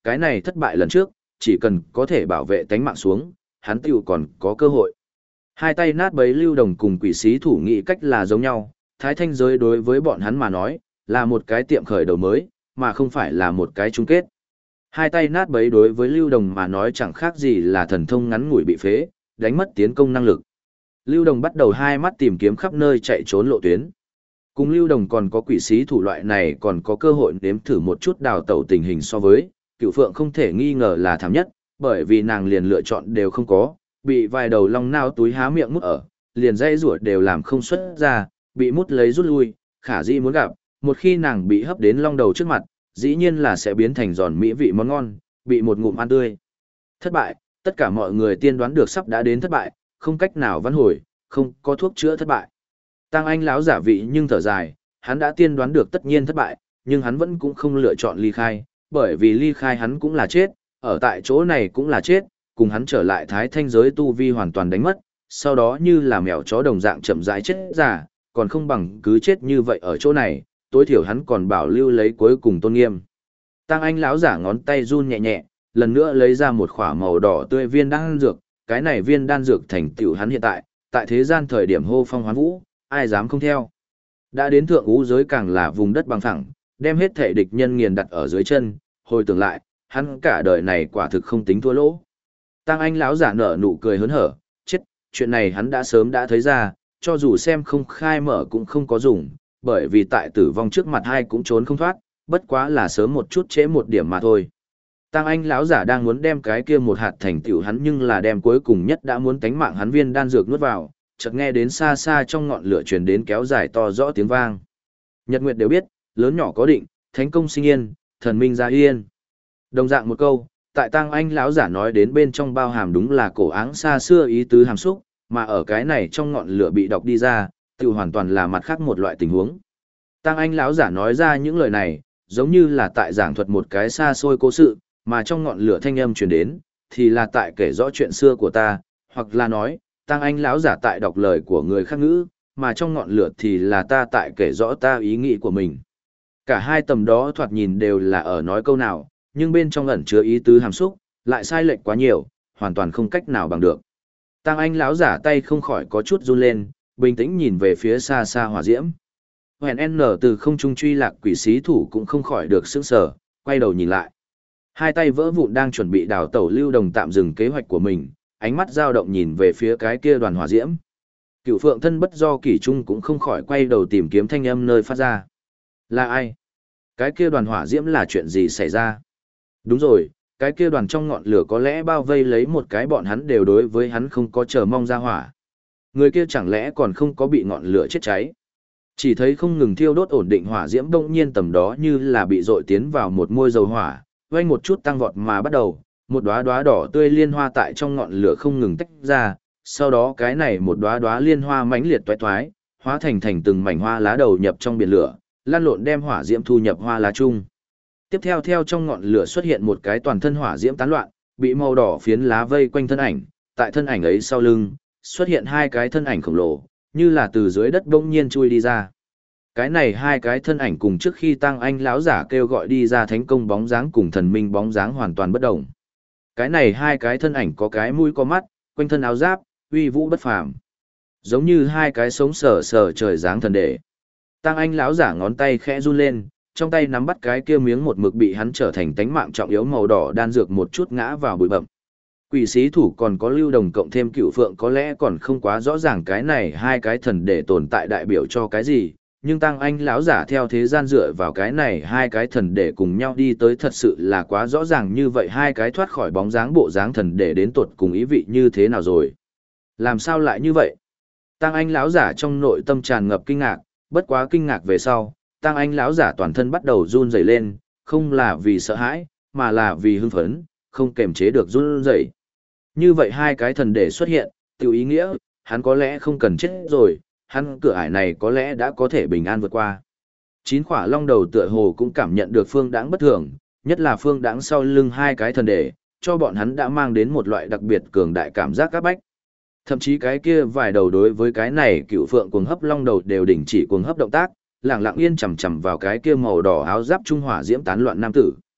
cái này thất bại lần trước, chỉ cần có thể bảo vệ tánh mạng xuống, hắn tiểu còn có cơ hội. Hai tay nát bấy Lưu Đồng cùng quỷ sĩ thủ nghị cách là giống nhau, thái thanh giới đối với bọn hắn mà nói, là một cái tiệm khởi đầu mới, mà không phải là một cái chung kết. Hai tay nát bấy đối với Lưu Đồng mà nói chẳng khác gì là thần thông ngắn ngủi bị phế, đánh mất tiến công năng lực. Lưu Đồng bắt đầu hai mắt tìm kiếm khắp nơi chạy trốn lộ tuyến. Cùng Lưu Đồng còn có quỷ sĩ thủ loại này còn có cơ hội nếm thử một chút đào tẩu tình hình so với, Cửu Phượng không thể nghi ngờ là thảm nhất, bởi vì nàng liền lựa chọn đều không có, bị vài đầu long nao túi há miệng mút ở, liền dây rủa đều làm không xuất ra, bị mút lấy rút lui, khả dĩ muốn gặp, một khi nàng bị hấp đến long đầu trước mặt, dĩ nhiên là sẽ biến thành giòn mỹ vị món ngon, bị một ngụm ăn tươi. Thất bại, tất cả mọi người tiên đoán được sắp đã đến thất bại, không cách nào vãn hồi, không có thuốc chữa thất bại. Tăng Anh lão giả vị nhưng thở dài, hắn đã tiên đoán được tất nhiên thất bại, nhưng hắn vẫn cũng không lựa chọn ly khai, bởi vì ly khai hắn cũng là chết, ở tại chỗ này cũng là chết, cùng hắn trở lại thái thanh giới tu vi hoàn toàn đánh mất, sau đó như là mèo chó đồng dạng chậm rãi chết giả, còn không bằng cứ chết như vậy ở chỗ này, tối thiểu hắn còn bảo lưu lấy cuối cùng tôn nghiêm. Tăng Anh lão giả ngón tay run nhẹ nhẹ, lần nữa lấy ra một khỏa màu đỏ tươi viên đan dược, cái này viên đan dược thành tựu hắn hiện tại thế gian thời điểm hô phong hoán vũ, ai dám không theo. Đã đến thượng ngũ giới càng là vùng đất bằng phẳng, đem hết thể địch nhân nghiền đặt ở dưới chân, hồi tưởng lại, hắn cả đời này quả thực không tính thua lỗ. Tăng Anh lão giả nở nụ cười hớn hở, chết, chuyện này hắn đã sớm đã thấy ra, cho dù xem không khai mở cũng không có dùng, bởi vì tại tử vong trước mặt hai cũng trốn không thoát, bất quá là sớm một chút trễ một điểm mà thôi. Tăng Anh lão giả đang muốn đem cái kia một hạt thành tựu hắn nhưng là đem cuối cùng nhất đã muốn tánh mạng hắn viên đan dược nuốt vào, chợt nghe đến xa xa trong ngọn lửa truyền đến kéo dài to rõ tiếng vang. Nhật Nguyệt đều biết, lớn nhỏ có định, thánh công sinh yên, thần minh gia yên. Đồng dạng một câu, tại Tăng Anh lão giả nói đến bên trong bao hàm đúng là cổ áng xa xưa ý tứ hàm xúc, mà ở cái này trong ngọn lửa bị đọc đi ra, tự hoàn toàn là mặt khác một loại tình huống. Tăng Anh lão giả nói ra những lời này, giống như là tại giảng thuật một cái xa xôi cố sự, mà trong ngọn lửa thanh âm truyền đến, thì là tại kể rõ chuyện xưa của ta, hoặc là nói, Tăng Anh lão giả tại đọc lời của người khác ngữ, mà trong ngọn lửa thì là ta tại kể rõ ta ý nghĩ của mình. Cả hai tầm đó thoạt nhìn đều là ở nói câu nào, nhưng bên trong ẩn chứa ý tứ hàm xúc, lại sai lệch quá nhiều, hoàn toàn không cách nào bằng được. Tăng Anh lão giả tay không khỏi có chút run lên, bình tĩnh nhìn về phía xa xa hỏa diễm. Hèn N từ không trung truy lạc quỷ sĩ thủ cũng không khỏi được sững sờ, quay đầu nhìn lại. Hai tay vỡ vụn đang chuẩn bị đào tẩu Lưu Đồng tạm dừng kế hoạch của mình, ánh mắt dao động nhìn về phía cái kia đoàn hỏa diễm. Cửu Phượng thân bất do kỷ trung cũng không khỏi quay đầu tìm kiếm thanh âm nơi phát ra. Là ai? Cái kia đoàn hỏa diễm là chuyện gì xảy ra? Đúng rồi, cái kia đoàn trong ngọn lửa có lẽ bao vây lấy một cái bọn hắn đều đối với hắn không có chờ mong ra hỏa. Người kia chẳng lẽ còn không có bị ngọn lửa chết cháy? Chỉ thấy không ngừng thiêu đốt ổn định hỏa diễm đông nhiên tầm đó như là bị dội tiến vào một môi dầu hỏa, vang một chút tăng vọt mà bắt đầu, một đóa đóa đỏ tươi liên hoa tại trong ngọn lửa không ngừng tách ra, sau đó cái này một đóa đóa liên hoa mãnh liệt toái toái, hóa thành từng mảnh hoa lá đầu nhập trong biển lửa, lan lộn đem hỏa diễm thu nhập hoa lá chung. Tiếp theo theo trong ngọn lửa xuất hiện một cái toàn thân hỏa diễm tán loạn, bị màu đỏ phiến lá vây quanh thân ảnh, tại thân ảnh ấy sau lưng, xuất hiện hai cái thân ảnh khổng lồ, như là từ dưới đất bỗng nhiên chui đi ra. Cái này hai cái thân ảnh cùng trước khi Tăng Anh lão giả kêu gọi đi ra thánh công bóng dáng cùng thần minh bóng dáng hoàn toàn bất động. Cái này hai cái thân ảnh có cái mũi có mắt, quanh thân áo giáp, uy vũ bất phàm, giống như hai cái sống sờ sờ trời dáng thần đệ. Tăng Anh lão giả ngón tay khẽ run lên, trong tay nắm bắt cái kia miếng một mực bị hắn trở thành tánh mạng trọng yếu màu đỏ đan dược một chút ngã vào bụi bậm. Quỷ sĩ thủ còn có Lưu Đồng cộng thêm Cửu Phượng có lẽ còn không quá rõ ràng cái này hai cái thần để tồn tại đại biểu cho cái gì, nhưng Tăng Anh lão giả theo thế gian dựa vào cái này hai cái thần để cùng nhau đi tới thật sự là quá rõ ràng như vậy hai cái thoát khỏi bóng dáng bộ dáng thần để đến tột cùng ý vị như thế nào rồi. Làm sao lại như vậy? Tăng Anh lão giả trong nội tâm tràn ngập kinh ngạc, bất quá kinh ngạc về sau, Tăng Anh lão giả toàn thân bắt đầu run rẩy lên, không là vì sợ hãi, mà là vì hưng phấn, không kềm chế được run rẩy. Như vậy hai cái thần để xuất hiện, tiểu ý nghĩa, hắn có lẽ không cần chết rồi, hắn cửa ải này có lẽ đã có thể bình an vượt qua. Chín khỏa long đầu tựa hồ cũng cảm nhận được phương đãng bất thường, nhất là phương đãng sau lưng hai cái thần để, cho bọn hắn đã mang đến một loại đặc biệt cường đại cảm giác áp bách. Thậm chí cái kia vài đầu đối với cái này Cửu Phượng cuồng hấp long đầu đều đình chỉ cuồng hấp động tác, lặng lặng yên chằm chằm vào cái kia màu đỏ áo giáp trung hỏa diễm tán loạn nam tử.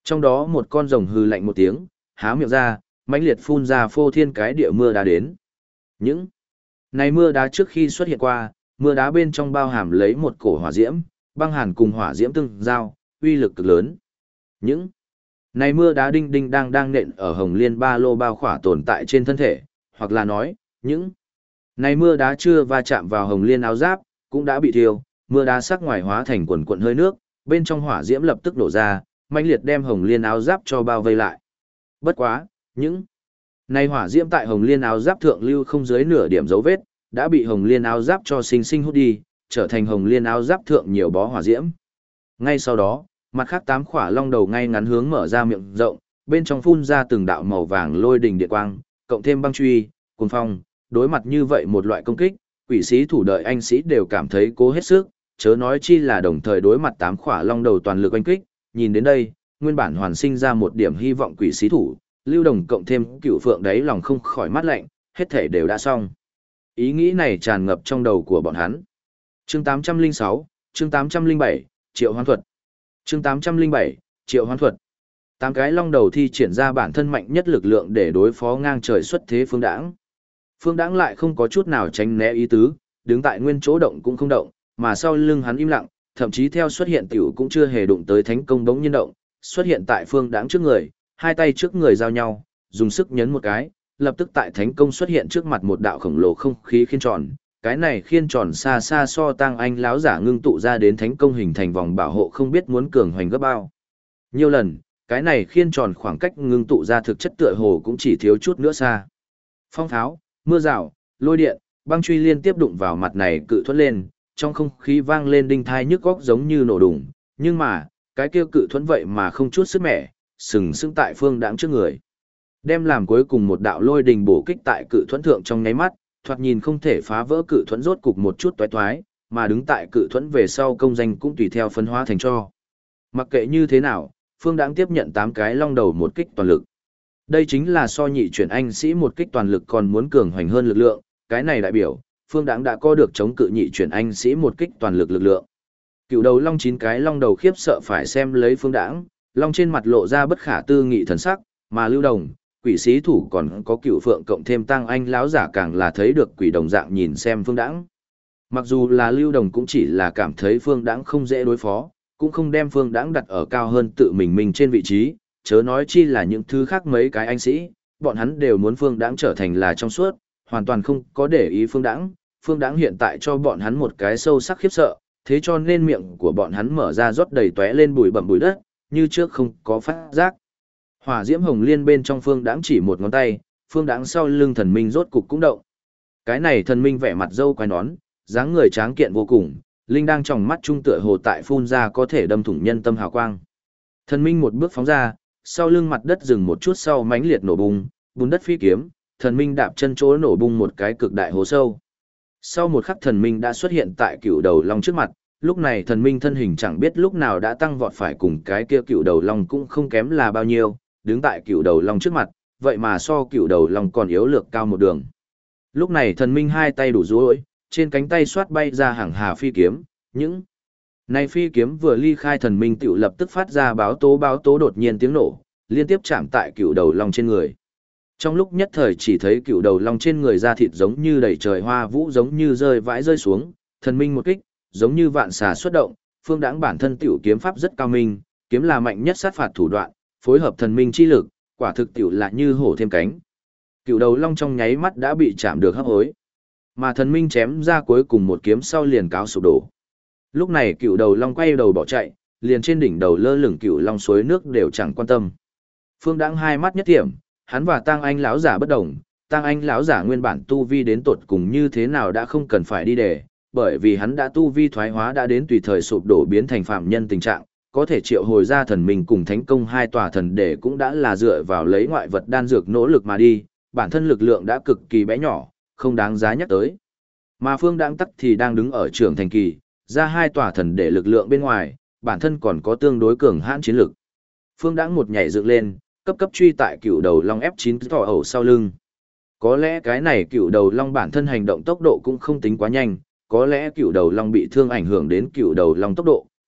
Trong đó một con rồng hừ lạnh một tiếng, há miệng ra, mãnh liệt phun ra phô thiên cái địa mưa đá đến. Những này mưa đá trước khi xuất hiện qua, mưa đá bên trong bao hàm lấy một cổ hỏa diễm, băng hàn cùng hỏa diễm tương giao, uy lực cực lớn. Những này mưa đá đinh đinh đang nện ở Hồng Liên ba lô bao khỏa tồn tại trên thân thể, hoặc là nói, những này mưa đá chưa va chạm vào Hồng Liên áo giáp, cũng đã bị thiêu, mưa đá sắc ngoài hóa thành quần quần hơi nước, bên trong hỏa diễm lập tức nổ ra, mãnh liệt đem Hồng Liên áo giáp cho bao vây lại. Bất quá, những này hỏa diễm tại Hồng Liên áo giáp thượng lưu không dưới nửa điểm dấu vết, đã bị Hồng Liên áo giáp cho sinh sinh hút đi, trở thành Hồng Liên áo giáp thượng nhiều bó hỏa diễm. Ngay sau đó, mặt khác 8 khỏa long đầu ngay ngắn hướng mở ra miệng rộng, bên trong phun ra từng đạo màu vàng lôi đình điện quang, cộng thêm băng truy, cuồng phong, đối mặt như vậy một loại công kích, quỷ sĩ thủ đợi anh sĩ đều cảm thấy cố hết sức, chớ nói chi là đồng thời đối mặt 8 khỏa long đầu toàn lực oanh kích, nhìn đến đây, nguyên bản hoàn sinh ra một điểm hy vọng quỷ sĩ thủ, Lưu Đồng cộng thêm Cửu Phượng đấy lòng không khỏi mát lạnh, hết thể đều đã xong. Ý nghĩ này tràn ngập trong đầu của bọn hắn. Chương 806, chương 807, Triệu Hoán thuật. Chương 807, Triệu Hoán thuật. 8 cái long đầu thi triển ra bản thân mạnh nhất lực lượng để đối phó ngang trời xuất thế Phương Đãng. Phương Đãng lại không có chút nào tránh né ý tứ, đứng tại nguyên chỗ động cũng không động, mà sau lưng hắn im lặng, thậm chí theo xuất hiện tiểu cũng chưa hề đụng tới thánh công bỗng nhiên động, xuất hiện tại Phương Đãng trước người, hai tay trước người giao nhau, dùng sức nhấn một cái, lập tức tại thánh công xuất hiện trước mặt một đạo khổng lồ không khí khiên tròn, cái này khiên tròn xa xa so Tăng Anh láo giả ngưng tụ ra đến thánh công hình thành vòng bảo hộ không biết muốn cường hoành gấp bao. Nhiều lần, cái này khiên tròn khoảng cách ngưng tụ ra thực chất tựa hồ cũng chỉ thiếu chút nữa xa. Phong tháo, mưa rào, lôi điện, băng truy liên tiếp đụng vào mặt này cự thuẫn lên, trong không khí vang lên đinh thai nhức góc giống như nổ đùng, nhưng mà, cái kia cự thuẫn vậy mà không chút sức mẻ, sừng sững tại Phương Đãng trước người. Đem làm cuối cùng một đạo lôi đình bổ kích tại cự thuẫn thượng trong nháy mắt, thoạt nhìn không thể phá vỡ cự thuẫn rốt cục một chút toái toái, mà đứng tại cự thuẫn về sau công danh cũng tùy theo phân hóa thành cho. Mặc kệ như thế nào, Phương Đãng tiếp nhận 8 cái long đầu một kích toàn lực. Đây chính là so nhị chuyển anh sĩ một kích toàn lực còn muốn cường hoành hơn lực lượng, cái này đại biểu, Phương Đãng đã có được chống cự nhị chuyển anh sĩ một kích toàn lực lực lượng. Cựu đầu long 9 cái long đầu khiếp sợ phải xem lấy Phương Đãng, long trên mặt lộ ra bất khả tư nghị thần sắc, mà Lưu Đồng, quỷ sĩ thủ còn có Cửu Phượng cộng thêm Tăng Anh láo giả càng là thấy được quỷ đồng dạng nhìn xem Phương Đãng. Mặc dù là Lưu Đồng cũng chỉ là cảm thấy Phương Đãng không dễ đối phó, cũng không đem Phương Đãng đặt ở cao hơn tự mình trên vị trí, chớ nói chi là những thứ khác mấy cái anh sĩ, bọn hắn đều muốn Phương Đãng trở thành là trong suốt, hoàn toàn không có để ý Phương Đãng. Phương Đãng hiện tại cho bọn hắn một cái sâu sắc khiếp sợ, thế cho nên miệng của bọn hắn mở ra rót đầy tóe lên bụi bặm bụi đất, như trước không có phát giác. Hỏa diễm hồng liên bên trong Phương Đãng chỉ một ngón tay, Phương Đãng sau lưng thần minh rốt cục cũng động. Cái này thần minh vẻ mặt râu quai nón, dáng người tráng kiện vô cùng, linh đang trong mắt trung tựa hồ tại phun ra có thể đâm thủng nhân tâm hào quang. Thần minh một bước phóng ra, sau lưng mặt đất dừng một chút sau mãnh liệt nổ bung, bùn đất phi kiếm, thần minh đạp chân chỗ nổ bung một cái cực đại hố sâu. Sau một khắc thần minh đã xuất hiện tại cựu đầu long trước mặt, lúc này thần minh thân hình chẳng biết lúc nào đã tăng vọt phải cùng cái kia cựu đầu long cũng không kém là bao nhiêu, đứng tại cựu đầu long trước mặt, vậy mà so cựu đầu long còn yếu lược cao một đường. Lúc này thần minh hai tay đủ duỗi, trên cánh tay xoát bay ra hàng hà phi kiếm, những này phi kiếm vừa ly khai thần minh tiểu lập tức phát ra báo tố đột nhiên tiếng nổ, liên tiếp chạm tại cựu đầu long trên người. Trong lúc nhất thời chỉ thấy cựu đầu long trên người da thịt giống như đầy trời hoa vũ giống như rơi vãi rơi xuống, thần minh một kích, giống như vạn xà xuất động, Phương Đãng bản thân tiểu kiếm pháp rất cao minh, kiếm là mạnh nhất sát phạt thủ đoạn, phối hợp thần minh chi lực, quả thực tiểu là như hổ thêm cánh. Cựu đầu long trong nháy mắt đã bị chạm được hấp hối, mà thần minh chém ra cuối cùng một kiếm sau liền cáo sụp đổ. Lúc này cựu đầu long quay đầu bỏ chạy, liền trên đỉnh đầu lơ lửng cựu long suối nước đều chẳng quan tâm. Phương Đãng hai mắt nhất thiểm, hắn và Tăng Anh lão giả bất đồng, Tăng Anh lão giả nguyên bản tu vi đến tột cùng như thế nào đã không cần phải đi để, bởi vì hắn đã tu vi thoái hóa đã đến tùy thời sụp đổ biến thành phạm nhân tình trạng, có thể triệu hồi ra thần minh cùng thánh công hai tòa thần để cũng đã là dựa vào lấy ngoại vật đan dược nỗ lực mà đi, bản thân lực lượng đã cực kỳ bé nhỏ, không đáng giá nhắc tới. Mà Phương Đãng tắc thì đang đứng ở trưởng thành kỳ, ra hai tòa thần để lực lượng bên ngoài, bản thân còn có tương đối cường hãn chiến lực. Phương Đãng một nhảy dựng lên, cấp truy tại cựu đầu long F9 thỏ ẩu sau lưng. Có lẽ cái này cựu đầu long bản thân hành động tốc độ cũng không tính quá nhanh, có lẽ cựu đầu long bị thương ảnh hưởng đến cựu đầu long tốc độ,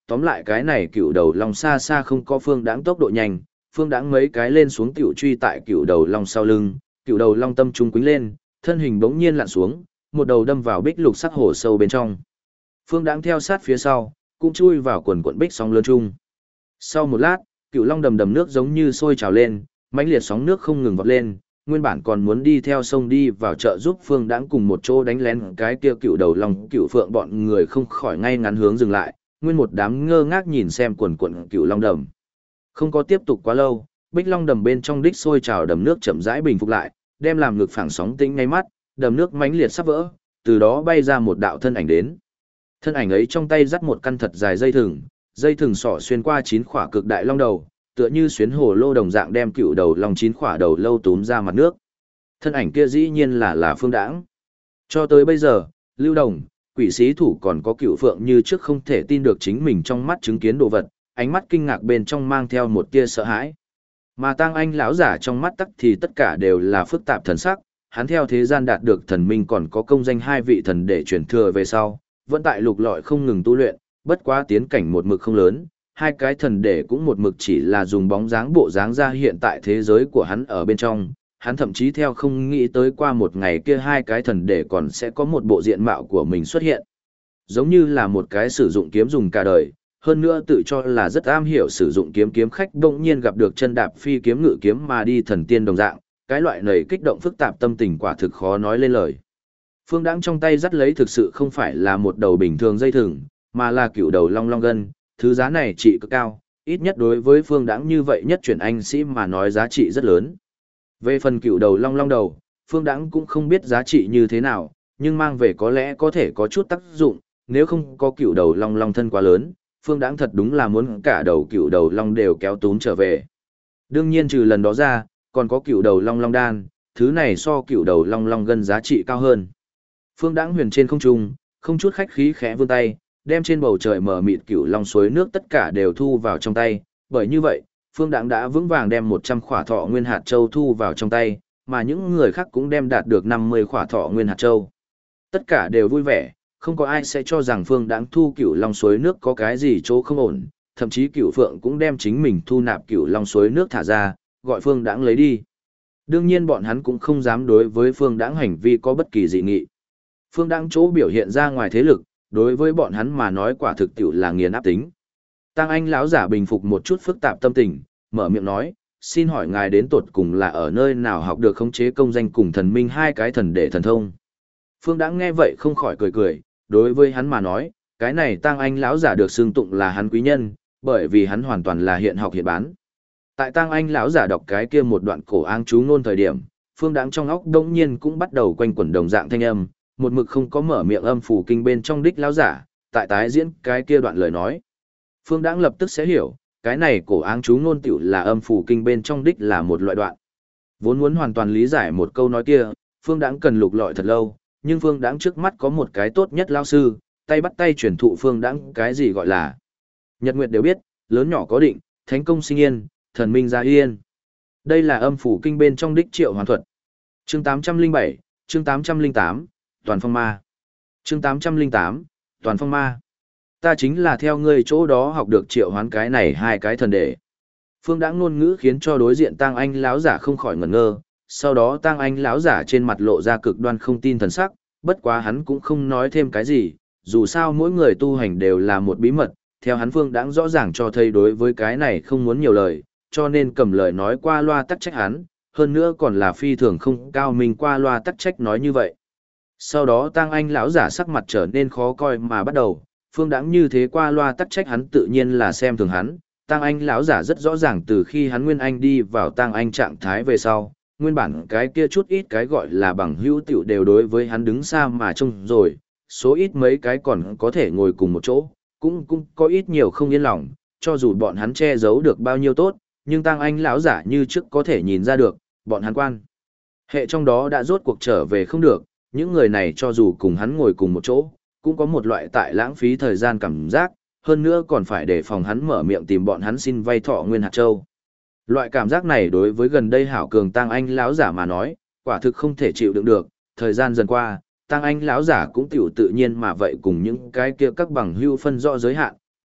tóm lại cái này cựu đầu long xa xa không có Phương Đãng tốc độ nhanh, Phương Đãng mấy cái lên xuống tiểu truy tại cựu đầu long sau lưng, cựu đầu long tâm trung quýnh lên, thân hình bỗng nhiên lặn xuống, một đầu đâm vào bích lục sắc hồ sâu bên trong. Phương Đãng theo sát phía sau, cũng chui vào quần quần bích sóng lớn chung. Sau một lát, cựu long đầm đầm nước giống như sôi trào lên, mãnh liệt sóng nước không ngừng vọt lên, nguyên bản còn muốn đi theo sông đi vào chợ giúp Phương Đãng cùng một chỗ đánh lén cái kia cựu đầu long cựu phượng bọn người không khỏi ngay ngắn hướng dừng lại, nguyên một đám ngơ ngác nhìn xem quần quần cựu long đầm. Không có tiếp tục quá lâu, bích long đầm bên trong đích sôi trào đầm nước chậm rãi bình phục lại, đem làm ngực phẳng sóng tĩnh ngay mắt, đầm nước mãnh liệt sắp vỡ, từ đó bay ra một đạo thân ảnh đến. Thân ảnh ấy trong tay dắt một căn thật dài dây thừng sỏ xuyên qua 9 khỏa cực đại long đầu, tựa như xuyến hồ lô đồng dạng đem cựu đầu long 9 khỏa đầu lâu túm ra mặt nước. Thân ảnh kia dĩ nhiên là Phương Đãng. Cho tới bây giờ, Lưu Đồng, quỷ sĩ thủ còn có cựu phượng như trước không thể tin được chính mình trong mắt chứng kiến đồ vật, ánh mắt kinh ngạc bên trong mang theo một tia sợ hãi. Mà Tang Anh lão giả trong mắt tắc thì tất cả đều là phức tạp thần sắc, hắn theo thế gian đạt được thần minh còn có công danh 2 vị thần để chuyển thừa về sau, vẫn tại lục lọi không ngừng tu luyện, bất quá tiến cảnh một mực không lớn, 2 cái thần để cũng một mực chỉ là dùng bóng dáng bộ dáng ra hiện tại thế giới của hắn ở bên trong, hắn thậm chí theo không nghĩ tới qua một ngày kia 2 cái thần để còn sẽ có một bộ diện mạo của mình xuất hiện. Giống như là một cái sử dụng kiếm dùng cả đời, hơn nữa tự cho là rất am hiểu sử dụng kiếm khách bỗng nhiên gặp được chân đạp phi kiếm ngự kiếm mà đi thần tiên đồng dạng, cái loại này kích động phức tạp tâm tình quả thực khó nói lên lời. Phương Đãng trong tay dắt lấy thực sự không phải là một đầu bình thường dây thừng, mà là cựu đầu long long gân, thứ giá này trị cực cao, ít nhất đối với Phương Đãng như vậy nhất chuyển anh sĩ mà nói giá trị rất lớn. Về phần cựu đầu long long đầu, Phương Đãng cũng không biết giá trị như thế nào, nhưng mang về có lẽ có thể có chút tác dụng, nếu không có cựu đầu long long thân quá lớn, Phương Đãng thật đúng là muốn cả đầu cựu đầu long đều kéo túm trở về. Đương nhiên trừ lần đó ra, còn có cựu đầu long long đan, thứ này so cựu đầu long long gân giá trị cao hơn. Phương Đãng huyền trên không trung, không chút khách khí khẽ vươn tay, đem trên bầu trời mờ mịt cựu long suối nước tất cả đều thu vào trong tay, bởi như vậy, Phương Đãng đã vững vàng đem 100 khỏa thọ nguyên hạt châu thu vào trong tay, mà những người khác cũng đem đạt được 50 khỏa thọ nguyên hạt châu. Tất cả đều vui vẻ, không có ai sẽ cho rằng Phương Đãng thu cựu long suối nước có cái gì chỗ không ổn, thậm chí cựu phượng cũng đem chính mình thu nạp cựu long suối nước thả ra, gọi Phương Đãng lấy đi. Đương nhiên bọn hắn cũng không dám đối với Phương Đãng hành vi có bất kỳ dị nghị. Phương Đãng chỗ biểu hiện ra ngoài thế lực, đối với bọn hắn mà nói quả thực tiểu là nghiền áp tính. Tang Anh lão giả bình phục một chút phức tạp tâm tình, mở miệng nói, xin hỏi ngài đến tột cùng là ở nơi nào học được khống chế công danh cùng thần minh 2 cái thần để thần thông. Phương Đãng nghe vậy không khỏi cười cười, đối với hắn mà nói, cái này Tang Anh lão giả được xưng tụng là hắn quý nhân, bởi vì hắn hoàn toàn là hiện học hiện bán. Tại Tang Anh lão giả đọc cái kia một đoạn cổ áng chú ngôn thời điểm, Phương Đãng trong óc đống nhiên cũng bắt đầu quanh quẩn đồng dạng thanh âm, một mực không có mở miệng âm phủ kinh bên trong đích lão giả, tại tái diễn cái kia đoạn lời nói. Phương Đãng lập tức sẽ hiểu, cái này cổ áng chú ngôn tiểu là âm phủ kinh bên trong đích là một loại đoạn. Vốn muốn hoàn toàn lý giải một câu nói kia, Phương Đãng cần lục lọi thật lâu, nhưng Phương Đãng trước mắt có một cái tốt nhất lão sư, tay bắt tay truyền thụ Phương Đãng cái gì gọi là Nhật Nguyệt đều biết, lớn nhỏ có định, thánh công sinh yên, thần minh gia yên. Đây là âm phủ kinh bên trong đích triệu hoàn thuật. Chương 807, chương 808, Toàn phong ma. Chương 808, Toàn phong ma. Ta chính là theo ngươi chỗ đó học được triệu hoán cái này 2 cái thần đệ. Phương Đãng ngôn ngữ khiến cho đối diện Tang Anh lão giả không khỏi ngẩn ngơ, sau đó Tang Anh lão giả trên mặt lộ ra cực đoan không tin thần sắc, bất quá hắn cũng không nói thêm cái gì, dù sao mỗi người tu hành đều là một bí mật, theo hắn Phương Đãng rõ ràng cho thấy đối với cái này không muốn nhiều lời, cho nên cầm lời nói qua loa tắc trách hắn, hơn nữa còn là phi thường không cao minh qua loa tắc trách nói như vậy. Sau đó Tang Anh lão giả sắc mặt trở nên khó coi mà bắt đầu, Phương Đãng như thế qua loa tắc trách hắn tự nhiên là xem thường hắn. Tang Anh lão giả rất rõ ràng từ khi hắn Nguyên Anh đi vào Tang Anh trạng thái về sau, nguyên bản cái kia chút ít cái gọi là bằng hữu tiểu đều đối với hắn đứng xa mà trông rồi, số ít mấy cái còn có thể ngồi cùng một chỗ, cũng có ít nhiều không yên lòng, cho dù bọn hắn che giấu được bao nhiêu tốt, nhưng Tang Anh lão giả như trước có thể nhìn ra được, bọn hắn quan hệ trong đó đã rốt cuộc trở về không được, những người này cho dù cùng hắn ngồi cùng một chỗ, cũng có một loại tại lãng phí thời gian cảm giác, hơn nữa còn phải đề phòng hắn mở miệng tìm bọn hắn xin vay thọ nguyên hạt châu. Loại cảm giác này đối với gần đây hảo cường Tang Anh lão giả mà nói, quả thực không thể chịu đựng được, thời gian dần qua, Tang Anh lão giả cũng tiểu tự nhiên mà vậy cùng những cái kia các bằng hữu phân rõ giới hạn,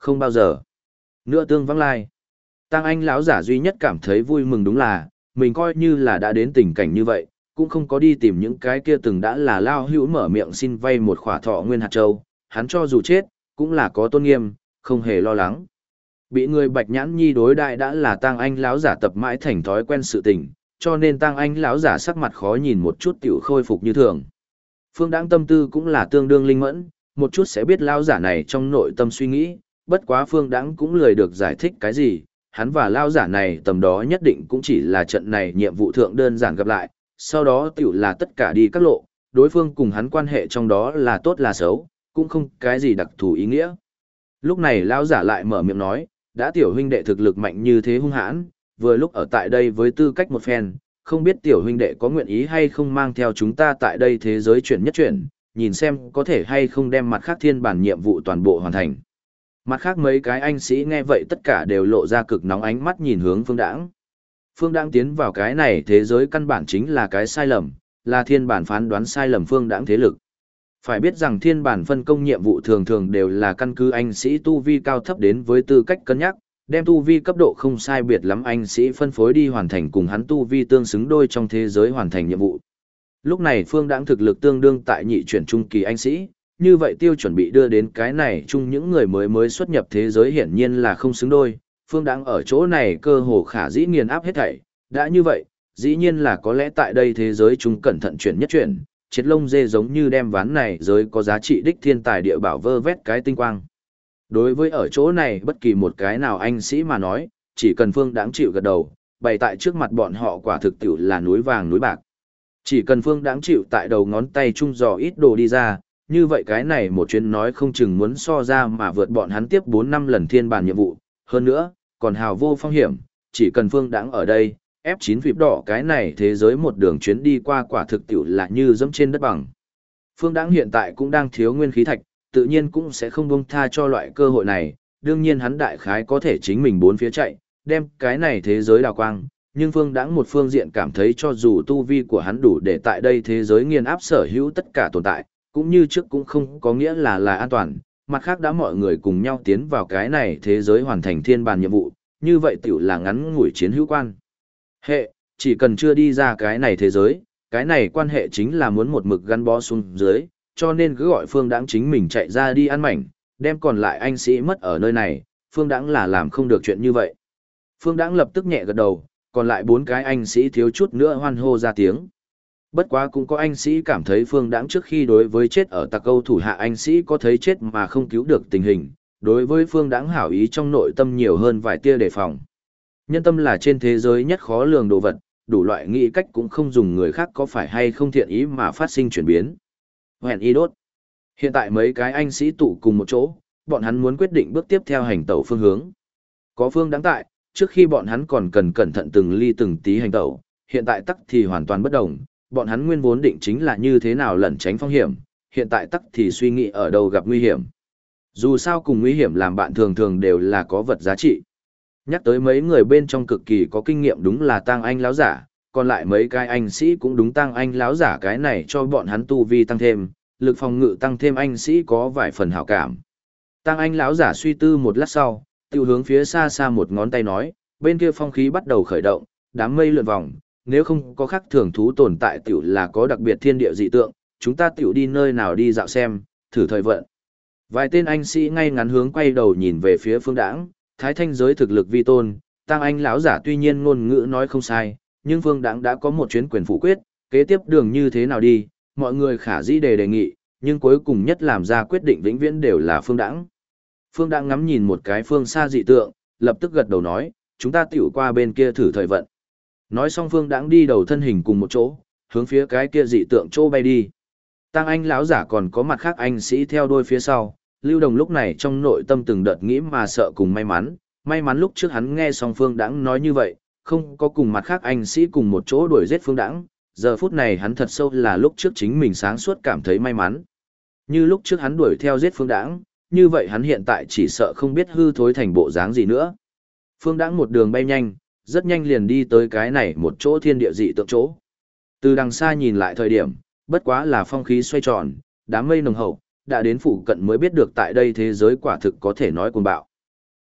không bao giờ nữa tương vắng lai. Tăng Anh lão giả duy nhất cảm thấy vui mừng đúng là, mình coi như là đã đến tình cảnh như vậy, cũng không có đi tìm những cái kia từng đã là lao hữu mở miệng xin vay một khỏa thọ nguyên hạt châu, hắn cho dù chết, cũng là có tôn nghiêm, không hề lo lắng. Bị người Bạch Nhãn Nhi đối đại đã là Tăng Anh lão giả tập mãi thành thói quen sự tình, cho nên Tăng Anh lão giả sắc mặt khó nhìn một chút tiểu khôi phục như thường. Phương Đãng tâm tư cũng là tương đương linh mẫn, một chút sẽ biết lão giả này trong nội tâm suy nghĩ, bất quá Phương Đãng cũng lười được giải thích cái gì, hắn và lão giả này tầm đó nhất định cũng chỉ là trận này nhiệm vụ thượng đơn giản gặp lại, sau đó tiểu là tất cả đi các lộ, đối phương cùng hắn quan hệ trong đó là tốt là xấu, cũng không cái gì đặc thù ý nghĩa. Lúc này lão giả lại mở miệng nói, đã tiểu huynh đệ thực lực mạnh như thế hung hãn, vừa lúc ở tại đây với tư cách một phen, không biết tiểu huynh đệ có nguyện ý hay không mang theo chúng ta tại đây thế giới chuyển nhất chuyển, nhìn xem có thể hay không đem mặt khác thiên bản nhiệm vụ toàn bộ hoàn thành. Mặt khác mấy cái anh sĩ nghe vậy tất cả đều lộ ra cực nóng ánh mắt nhìn hướng Phương Đãng. Phương Đãng tiến vào cái này thế giới căn bản chính là cái sai lầm, là thiên bản phán đoán sai lầm Phương Đãng thế lực. Phải biết rằng thiên bản phân công nhiệm vụ thường thường đều là căn cứ anh sĩ tu vi cao thấp đến với tư cách cân nhắc, đem tu vi cấp độ không sai biệt lắm anh sĩ phân phối đi hoàn thành cùng hắn tu vi tương xứng đôi trong thế giới hoàn thành nhiệm vụ. Lúc này Phương Đãng thực lực tương đương tại nhị chuyển trung kỳ anh sĩ, như vậy tiêu chuẩn bị đưa đến cái này chung những người mới xuất nhập thế giới hiển nhiên là không xứng đôi, Phương Đãng ở chỗ này cơ hồ khả dĩ nghiền áp hết thảy, đã như vậy, dĩ nhiên là có lẽ tại đây thế giới chúng cẩn thận chuyển nhất chuyển, chết lông dê giống như đem ván này giới có giá trị đích thiên tài địa bảo vơ vét cái tinh quang. Đối với ở chỗ này bất kỳ một cái nào anh sĩ mà nói, chỉ cần Phương Đãng chịu gật đầu, bày tại trước mặt bọn họ quả thực tiểu là núi vàng núi bạc. Chỉ cần Phương Đãng chịu tại đầu ngón tay trung dò ít đồ đi ra, như vậy cái này một chuyến nói không chừng muốn so ra mà vượt bọn hắn tiếp 4-5 lần thiên bản nhiệm vụ, hơn nữa, còn hào vô phong hiểm, chỉ cần Phương Đãng ở đây, F9 vịp đỏ cái này thế giới một đường chuyến đi qua quả thực tiểu là như dẫm trên đất bằng. Phương Đãng hiện tại cũng đang thiếu nguyên khí thạch, tự nhiên cũng sẽ không buông tha cho loại cơ hội này, đương nhiên hắn đại khái có thể chính mình bốn phía chạy, đem cái này thế giới đào quang, nhưng Phương Đãng một phương diện cảm thấy cho dù tu vi của hắn đủ để tại đây thế giới nghiền áp sở hữu tất cả tồn tại, cũng như trước cũng không có nghĩa là an toàn, mặt khác đã mọi người cùng nhau tiến vào cái này thế giới hoàn thành thiên bản nhiệm vụ, như vậy tiểu là ngắn ngủi chiến hữu quan. Hệ, chỉ cần chưa đi ra cái này thế giới, cái này quan hệ chính là muốn một mực gắn bó xuống dưới, cho nên cứ gọi Phương Đãng chính mình chạy ra đi ăn mảnh, đem còn lại anh sĩ mất ở nơi này, Phương Đãng là làm không được chuyện như vậy. Phương Đãng lập tức nhẹ gật đầu, còn lại 4 cái anh sĩ thiếu chút nữa hoan hô ra tiếng. Bất quá cũng có anh sĩ cảm thấy Phương Đãng trước khi đối với chết ở Tạc Câu thủ hạ anh sĩ có thấy chết mà không cứu được tình hình, đối với Phương Đãng hảo ý trong nội tâm nhiều hơn vài tia đề phòng. Nhân tâm là trên thế giới nhất khó lường đồ vật, đủ loại nghĩ cách cũng không dùng người khác có phải hay không thiện ý mà phát sinh chuyển biến. Hẹn y đốt. Hiện tại mấy cái anh sĩ tụ cùng một chỗ, bọn hắn muốn quyết định bước tiếp theo hành tẩu phương hướng. Có Phương Đãng tại, trước khi bọn hắn còn cần cẩn thận từng ly từng tí hành tẩu, hiện tại tắc thì hoàn toàn bất đồng, bọn hắn nguyên vốn định chính là như thế nào lẩn tránh phong hiểm, hiện tại tắc thì suy nghĩ ở đâu gặp nguy hiểm. Dù sao cùng nguy hiểm làm bạn thường thường đều là có vật giá trị. Nhắc tới mấy người bên trong cực kỳ có kinh nghiệm đúng là Tang Anh láo giả, còn lại mấy cái anh sĩ cũng đúng Tang Anh láo giả cái này cho bọn hắn tu vi tăng thêm, lực phòng ngự tăng thêm anh sĩ có vài phần hảo cảm. Tang Anh láo giả suy tư một lát sau, tiêu hướng phía xa xa một ngón tay nói, bên kia phong khí bắt đầu khởi động, đám mây lượn vòng, nếu không có khác thường thú tồn tại tiểu là có đặc biệt thiên địa dị tượng, chúng ta tiểu đi nơi nào đi dạo xem, thử thời vận. Vài tên anh sĩ ngay ngắn hướng quay đầu nhìn về phía Phương Đãng, thái thanh giới thực lực vi tôn, Tang Anh lão giả tuy nhiên ngôn ngữ nói không sai, nhưng Phương Đãng đã có một chuyến quyền phủ quyết, kế tiếp đường như thế nào đi, mọi người khả dĩ đề nghị, nhưng cuối cùng nhất làm ra quyết định vĩnh viễn đều là Phương Đãng. Phương Đãng ngắm nhìn một cái phương xa dị tượng, lập tức gật đầu nói, chúng ta tiểu qua bên kia thử thời vận. Nói xong Phương Đãng đi đầu thân hình cùng một chỗ, hướng phía cái kia dị tượng chỗ bay đi. Tang Anh lão giả còn có mặt khác anh sĩ theo đuôi phía sau, Lưu Đồng lúc này trong nội tâm từng đợt nghĩ mà sợ cùng may mắn lúc trước hắn nghe xong Phương Đãng nói như vậy, không có cùng mặt khác anh sĩ cùng một chỗ đuổi giết Phương Đãng, giờ phút này hắn thật sâu là lúc trước chính mình sáng suốt cảm thấy may mắn. Như lúc trước hắn đuổi theo giết Phương Đãng, như vậy hắn hiện tại chỉ sợ không biết hư thối thành bộ dáng gì nữa. Phương Đãng một đường bay nhanh, rất nhanh liền đi tới cái này một chỗ thiên địa dị tượng chỗ. Từ đằng xa nhìn lại thời điểm, bất quá là phong khí xoay tròn, đám mây nồng hậu, đã đến phụ cận mới biết được tại đây thế giới quả thực có thể nói cuồng bạo.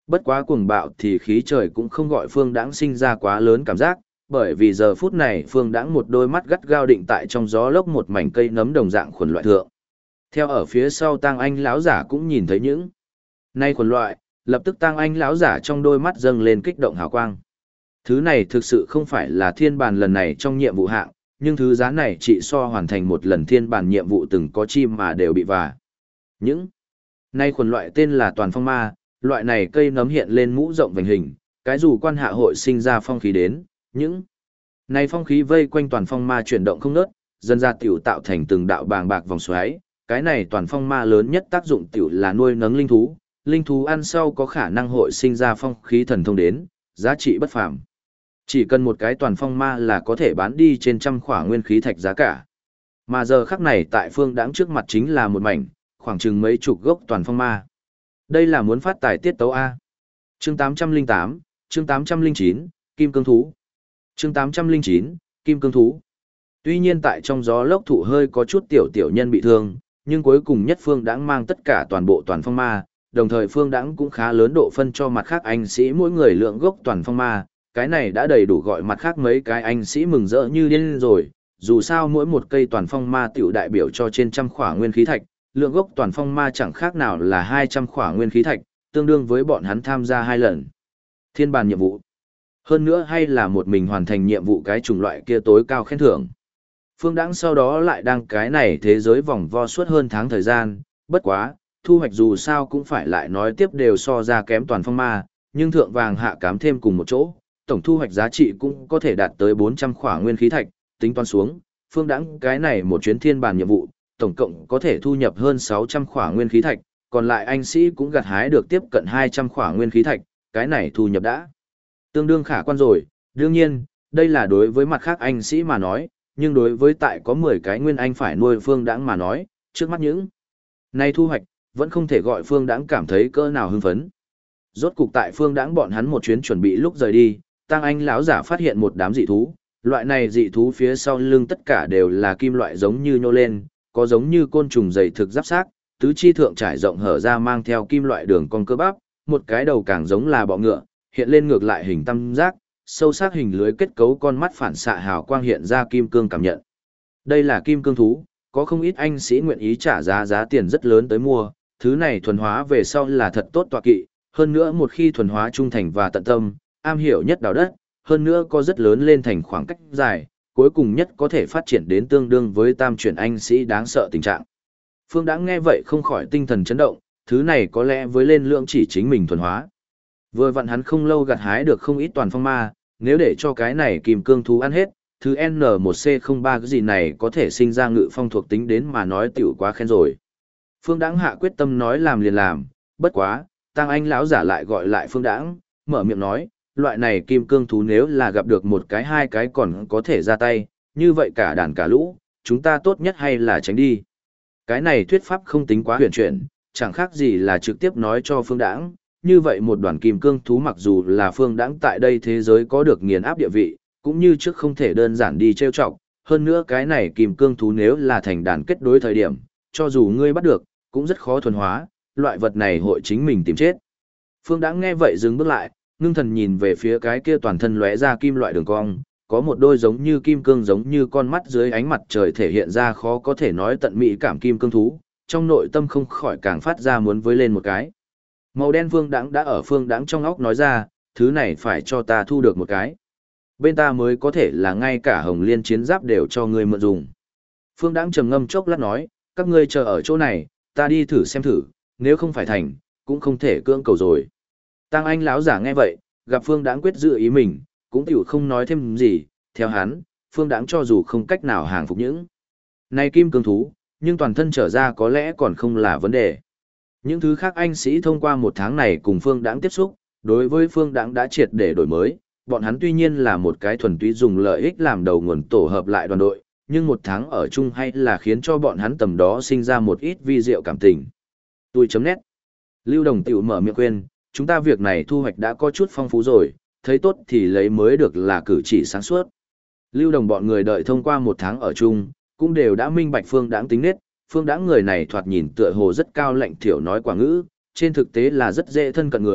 Bất quá cuồng bạo thì khí trời cũng không gọi Phương Đãng sinh ra quá lớn cảm giác, bởi vì giờ phút này Phương Đãng một đôi mắt gắt gao định tại trong gió lốc một mảnh cây nấm đồng dạng khuẩn loại thượng. Theo ở phía sau Tang Anh lão giả cũng nhìn thấy những nay khuẩn loại, lập tức Tang Anh lão giả trong đôi mắt dâng lên kích động hào quang. Thứ này thực sự không phải là thiên bàn lần này trong nhiệm vụ hạng, nhưng thứ giá này chỉ so hoàn thành một lần thiên bàn nhiệm vụ từng có chim mà đều bị vả. Những nay khuẩn loại tên là toàn phong ma, loại này cây nấm hiện lên mũ rộng vành hình, cái dù quan hạ hội sinh ra phong khí đến, những này phong khí vây quanh toàn phong ma chuyển động không ngớt, dần ra tiểu tạo thành từng đạo bàng bạc vòng xoáy, cái này toàn phong ma lớn nhất tác dụng tiểu là nuôi nấng linh thú ăn sau có khả năng hội sinh ra phong khí thần thông đến, giá trị bất phàm. Chỉ cần một cái toàn phong ma là có thể bán đi trên trăm khỏa nguyên khí thạch giá cả. Mà giờ khắc này tại Phương Đãng trước mặt chính là một mảnh, khoảng chừng mấy chục gốc toàn phong ma. Đây là muốn phát tài tiết tấu A. Chương 808, chương 809, Kim Cương Thú. Chương 809, Kim Cương Thú. Tuy nhiên tại trong gió lốc thụ hơi có chút tiểu nhân bị thương, nhưng cuối cùng nhất Phương Đãng mang tất cả toàn bộ toàn phong ma, đồng thời Phương Đãng cũng khá lớn độ phân cho mặt khác anh sĩ mỗi người lượng gốc toàn phong ma, cái này đã đầy đủ gọi mặt khác mấy cái anh sĩ mừng rỡ như điên rồi, dù sao mỗi một cây toàn phong ma tiểu đại biểu cho trên trăm khỏa nguyên khí thạch, lượng gốc toàn phong ma chẳng khác nào là 200 khỏa nguyên khí thạch, tương đương với bọn hắn tham gia 2 lần thiên bàn nhiệm vụ. Hơn nữa hay là một mình hoàn thành nhiệm vụ cái chủng loại kia tối cao khen thưởng. Phương Đãng sau đó lại đăng cái này thế giới vòng vo suốt hơn tháng thời gian, bất quá, thu hoạch dù sao cũng phải lại nói tiếp đều so ra kém toàn phong ma, nhưng thượng vàng hạ cám thêm cùng một chỗ, tổng thu hoạch giá trị cũng có thể đạt tới 400 khỏa nguyên khí thạch, tính toán xuống, Phương Đãng cái này một chuyến thiên bàn nhiệm vụ, tổng cộng có thể thu nhập hơn 600 khỏa nguyên khí thạch, còn lại anh sĩ cũng gặt hái được tiếp cận 200 khỏa nguyên khí thạch, cái này thu nhập đã tương đương khả quan rồi. Đương nhiên, đây là đối với mặt khác anh sĩ mà nói, nhưng đối với tại có 10 cái nguyên anh phải nuôi Phương Đãng mà nói, trước mắt những này thu hoạch, vẫn không thể gọi Phương Đãng cảm thấy cỡ nào hưng phấn. Rốt cục tại Phương Đãng bọn hắn một chuyến chuẩn bị lúc rời đi, Tang Anh lão giả phát hiện một đám dị thú, loại này dị thú phía sau lưng tất cả đều là kim loại giống như nhô lên, có giống như côn trùng dày thực giáp xác, tứ chi thượng trải rộng hở ra mang theo kim loại đường cong cơ bắp, một cái đầu càng giống là bọ ngựa, hiện lên ngược lại hình tam giác, sâu sắc hình lưới kết cấu con mắt phản xạ hào quang hiện ra kim cương cảm nhận. Đây là kim cương thú, có không ít anh sĩ nguyện ý trả giá tiền rất lớn tới mua, thứ này thuần hóa về sau là thật tốt tọa kỵ, hơn nữa một khi thuần hóa trung thành và tận tâm, am hiểu nhất đào đất, hơn nữa có rất lớn lên thành khoảng cách dài, cuối cùng nhất có thể phát triển đến tương đương với tam chuyển anh sĩ đáng sợ tình trạng. Phương Đãng nghe vậy không khỏi tinh thần chấn động, thứ này có lẽ với lên lượng chỉ chính mình thuần hóa. Vừa vặn hắn không lâu gặt hái được không ít toàn phong ma, nếu để cho cái này kim cương thú ăn hết, thứ N1C03 cái gì này có thể sinh ra ngự phong thuộc tính đến mà nói tiểu quá khen rồi. Phương Đãng hạ quyết tâm nói làm liền làm, bất quá, Tang Anh lão giả lại gọi lại Phương Đãng, mở miệng nói, loại này kim cương thú nếu là gặp được một cái hai cái còn có thể ra tay, như vậy cả đàn cả lũ, chúng ta tốt nhất hay là tránh đi. Cái này thuyết pháp không tính quá huyền chuyển, chẳng khác gì là trực tiếp nói cho Phương Đãng, như vậy một đoàn kim cương thú mặc dù là Phương Đãng tại đây thế giới có được nghiền áp địa vị, cũng như trước không thể đơn giản đi trêu chọc, hơn nữa cái này kim cương thú nếu là thành đàn kết đối thời điểm, cho dù ngươi bắt được, cũng rất khó thuần hóa, loại vật này hội chính mình tìm chết. Phương Đãng nghe vậy dừng bước lại, ngưng thần nhìn về phía cái kia toàn thân lóe ra kim loại đường cong, có một đôi giống như kim cương giống như con mắt dưới ánh mặt trời thể hiện ra khó có thể nói tận mỹ cảm kim cương thú, trong nội tâm không khỏi càng phát ra muốn với lên một cái. Màu đen Phương Đãng đã ở Phương Đãng trong óc nói ra, thứ này phải cho ta thu được một cái. Bên ta mới có thể là ngay cả hồng liên chiến giáp đều cho ngươi mượn dùng. Phương Đãng trầm ngâm chốc lát nói, các ngươi chờ ở chỗ này, ta đi thử xem thử, nếu không phải thành, cũng không thể cưỡng cầu rồi. Tang Anh lão giả nghe vậy, gặp Phương Đãng quyết giữ ý mình, cũng tiểu không nói thêm gì, theo hắn, Phương Đãng cho dù không cách nào hàng phục những này kim cương thú, nhưng toàn thân trở ra có lẽ còn không là vấn đề. Những thứ khác anh sĩ thông qua một tháng này cùng Phương Đãng tiếp xúc, đối với Phương Đãng đã triệt để đổi mới, bọn hắn tuy nhiên là một cái thuần túy dùng lợi ích làm đầu nguồn tổ hợp lại đoàn đội, nhưng một tháng ở chung hay là khiến cho bọn hắn tầm đó sinh ra một ít vi diệu cảm tình. Tôi.net Lưu Đồng tiểu mở miệng khuyên, chúng ta việc này thu hoạch đã có chút phong phú rồi, thấy tốt thì lấy mới được là cử chỉ sáng suốt. Lưu Đồng bọn người đợi thông qua một tháng ở chung, cũng đều đã minh bạch Phương Đãng tính nết, Phương Đãng người này thoạt nhìn tựa hồ rất cao lạnh thiểu nói quả ngữ, trên thực tế là rất dễ thân cận người,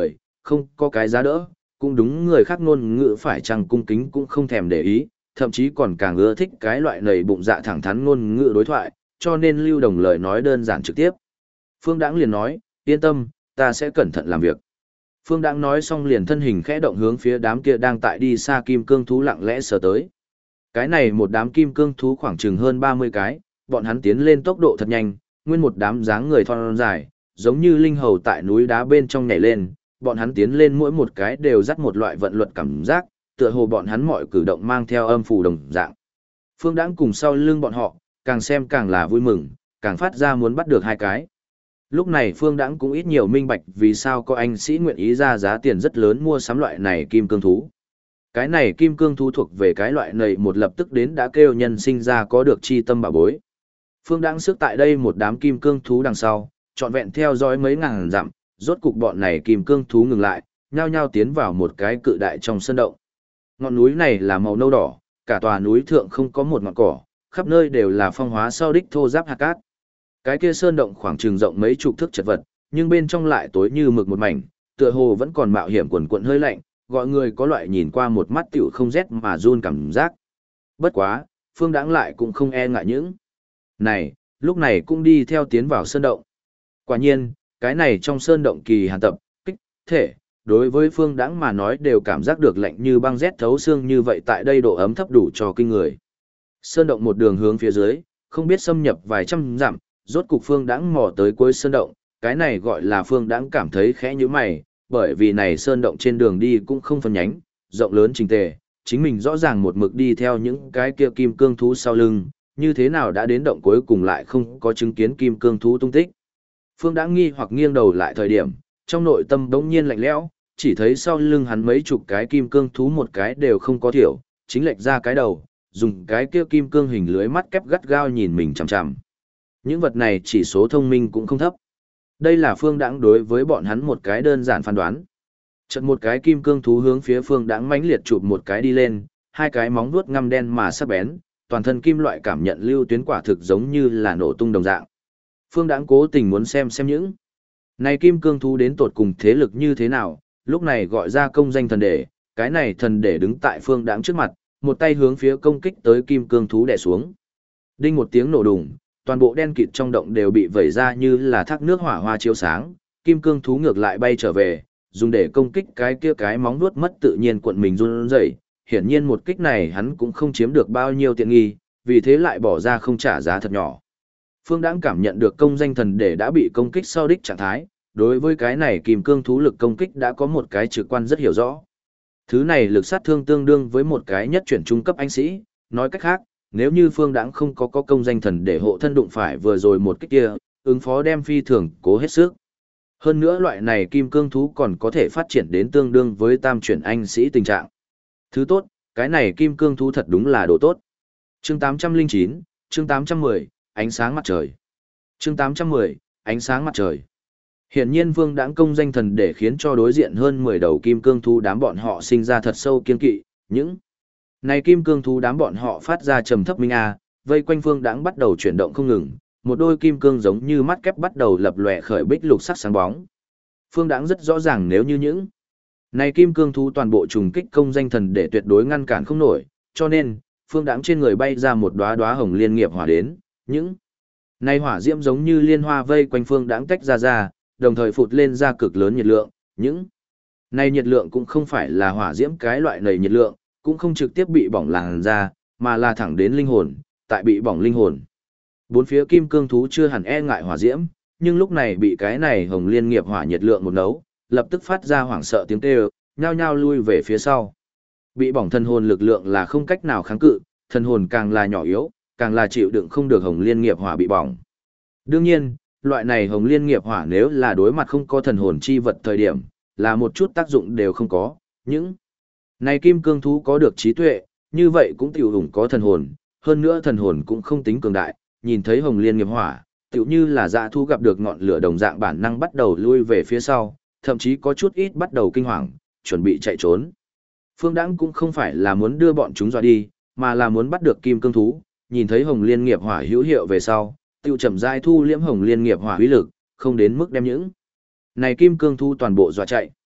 không có cái giá đỡ, cũng đúng người khác ngôn ngữ phải chăng cung kính cũng không thèm để ý, thậm chí còn càng ưa thích cái loại nầy bụng dạ thẳng thắn ngôn ngữ đối thoại, cho nên Lưu Đồng lời nói đơn giản trực tiếp. Phương Đãng liền nói, yên tâm, ta sẽ cẩn thận làm việc. Phương Đãng nói xong liền thân hình khẽ động hướng phía đám kia đang tại đi xa kim cương thú lặng lẽ sờ tới. Cái này một đám kim cương thú khoảng chừng hơn 30 cái, bọn hắn tiến lên tốc độ thật nhanh, nguyên một đám dáng người thon dài, giống như linh hầu tại núi đá bên trong nhảy lên, bọn hắn tiến lên mỗi một cái đều dắt một loại vận luật cảm giác, tựa hồ bọn hắn mọi cử động mang theo âm phù đồng dạng. Phương Đãng cùng sau lưng bọn họ, càng xem càng là vui mừng, càng phát ra muốn bắt được hai cái. Lúc này Phương Đãng cũng ít nhiều minh bạch vì sao có anh sĩ nguyện ý ra giá tiền rất lớn mua sắm loại này kim cương thú. Cái này kim cương thú thuộc về cái loại này một lập tức đến đã kêu nhân sinh ra có được chi tâm bảo bối. Phương Đãng sức tại đây một đám kim cương thú đằng sau, trọn vẹn theo dõi mấy ngàn dặm, rốt cục bọn này kim cương thú ngừng lại, nhao nhao tiến vào một cái cự đại trong sơn động. Ngọn núi này là màu nâu đỏ, cả tòa núi thượng không có một ngọn cỏ, khắp nơi đều là phong hóa sau đích thô ráp hạt cát. Cái kia sơn động khoảng chừng rộng mấy chục thước chật vật, nhưng bên trong lại tối như mực một mảnh, tựa hồ vẫn còn mạo hiểm quần quần hơi lạnh, gọi người có loại nhìn qua một mắt tiểu không rét mà run cảm giác. Bất quá, Phương Đãng lại cũng không e ngại những này, lúc này cũng đi theo tiến vào sơn động. Quả nhiên, cái này trong sơn động kỳ hàn tập, kích, thể, đối với Phương Đãng mà nói đều cảm giác được lạnh như băng rét thấu xương như vậy tại đây độ ấm thấp đủ cho kinh người. Sơn động một đường hướng phía dưới, không biết xâm nhập vài trăm dặm, rốt cục Phương Đãng mò tới cuối sơn động, cái này gọi là Phương Đãng cảm thấy khẽ như mày, bởi vì này sơn động trên đường đi cũng không phân nhánh, rộng lớn trình tề, chính mình rõ ràng một mực đi theo những cái kia kim cương thú sau lưng, như thế nào đã đến động cuối cùng lại không có chứng kiến kim cương thú tung tích. Phương Đãng nghi hoặc nghiêng đầu lại thời điểm, trong nội tâm đống nhiên lạnh lẽo, chỉ thấy sau lưng hắn mấy chục cái kim cương thú một cái đều không có thiểu, chính lệch ra cái đầu, dùng cái kia kim cương hình lưới mắt kép gắt gao nhìn mình chằm chằm. Những vật này chỉ số thông minh cũng không thấp. Đây là Phương Đãng đối với bọn hắn một cái đơn giản phán đoán. Chợt một cái kim cương thú hướng phía Phương Đãng mãnh liệt chụp một cái đi lên, hai cái móng vuốt ngăm đen mà sắc bén, toàn thân kim loại cảm nhận lưu tuyến quả thực giống như là nổ tung đồng dạng. Phương Đãng cố tình muốn xem những này kim cương thú đến tột cùng thế lực như thế nào, lúc này gọi ra công danh thần đệ, cái này thần đệ đứng tại Phương Đãng trước mặt, một tay hướng phía công kích tới kim cương thú đè xuống. Đinh một tiếng nổ đùng, toàn bộ đen kịt trong động đều bị vẩy ra như là thác nước hỏa hoa chiếu sáng, kim cương thú ngược lại bay trở về, dùng để công kích cái kia cái móng vuốt mất tự nhiên cuộn mình run rẩy. Hiển nhiên một kích này hắn cũng không chiếm được bao nhiêu tiện nghi, vì thế lại bỏ ra không trả giá thật nhỏ. Phương Đãng cảm nhận được công danh thần để đã bị công kích sau đích trạng thái, đối với cái này kim cương thú lực công kích đã có một cái trực quan rất hiểu rõ. Thứ này lực sát thương tương đương với một cái nhất chuyển trung cấp anh sĩ, nói cách khác, nếu như Phương Đãng không có công danh thần để hộ thân đụng phải vừa rồi một kích kia, ứng phó đem phi thường cố hết sức. Hơn nữa loại này kim cương thú còn có thể phát triển đến tương đương với tam chuyển anh sĩ tình trạng. Thứ tốt, cái này kim cương thú thật đúng là đồ tốt. Chương 809, chương 810, ánh sáng mặt trời. Chương 810, ánh sáng mặt trời. Hiển nhiên Vương Đãng công danh thần để khiến cho đối diện hơn 10 đầu kim cương thú đám bọn họ sinh ra thật sâu kiên kỵ, những này kim cương thú đám bọn họ phát ra trầm thấp minh a, vây quanh Vương Đãng bắt đầu chuyển động không ngừng, một đôi kim cương giống như mắt kép bắt đầu lập lòe khởi bích lục sắc sáng bóng. Phương Đãng rất rõ ràng nếu như những này kim cương thú toàn bộ trùng kích công danh thần để tuyệt đối ngăn cản không nổi, cho nên Phương Đãng trên người bay ra một đóa đóa hồng liên nghiệp hỏa đến, những này hỏa diễm giống như liên hoa vây quanh Phương Đãng tách ra, đồng thời phụt lên ra cực lớn nhiệt lượng, những này nhiệt lượng cũng không phải là hỏa diễm cái loại nầy nhiệt lượng, cũng không trực tiếp bị bỏng làn da, mà là thẳng đến linh hồn, tại bị bỏng linh hồn. Bốn phía kim cương thú chưa hẳn e ngại hỏa diễm, nhưng lúc này bị cái này hồng liên nghiệp hỏa nhiệt lượng một nấu, lập tức phát ra hoảng sợ tiếng kêu, nhao nhao lui về phía sau. Bị bỏng thần hồn lực lượng là không cách nào kháng cự, thần hồn càng là nhỏ yếu, càng là chịu đựng không được hồng liên nghiệp hỏa bị bỏng. Đương nhiên, loại này hồng liên nghiệp hỏa nếu là đối mặt không có thần hồn chi vật thời điểm, là một chút tác dụng đều không có. Những này kim cương thú có được trí tuệ, như vậy cũng tiểu hùng có thần hồn, hơn nữa thần hồn cũng không tính cường đại, nhìn thấy hồng liên nghiệp hỏa, tiểu như là dã thú gặp được ngọn lửa đồng dạng bản năng bắt đầu lui về phía sau, thậm chí có chút ít bắt đầu kinh hoàng, chuẩn bị chạy trốn. Phương Đãng cũng không phải là muốn đưa bọn chúng dọa đi, mà là muốn bắt được kim cương thú, nhìn thấy hồng liên nghiệp hỏa hữu hiệu về sau, tiêu chậm rãi thu liễm hồng liên nghiệp hỏa uy lực, không đến mức đem những này kim cương thú toàn bộ dọa chạy.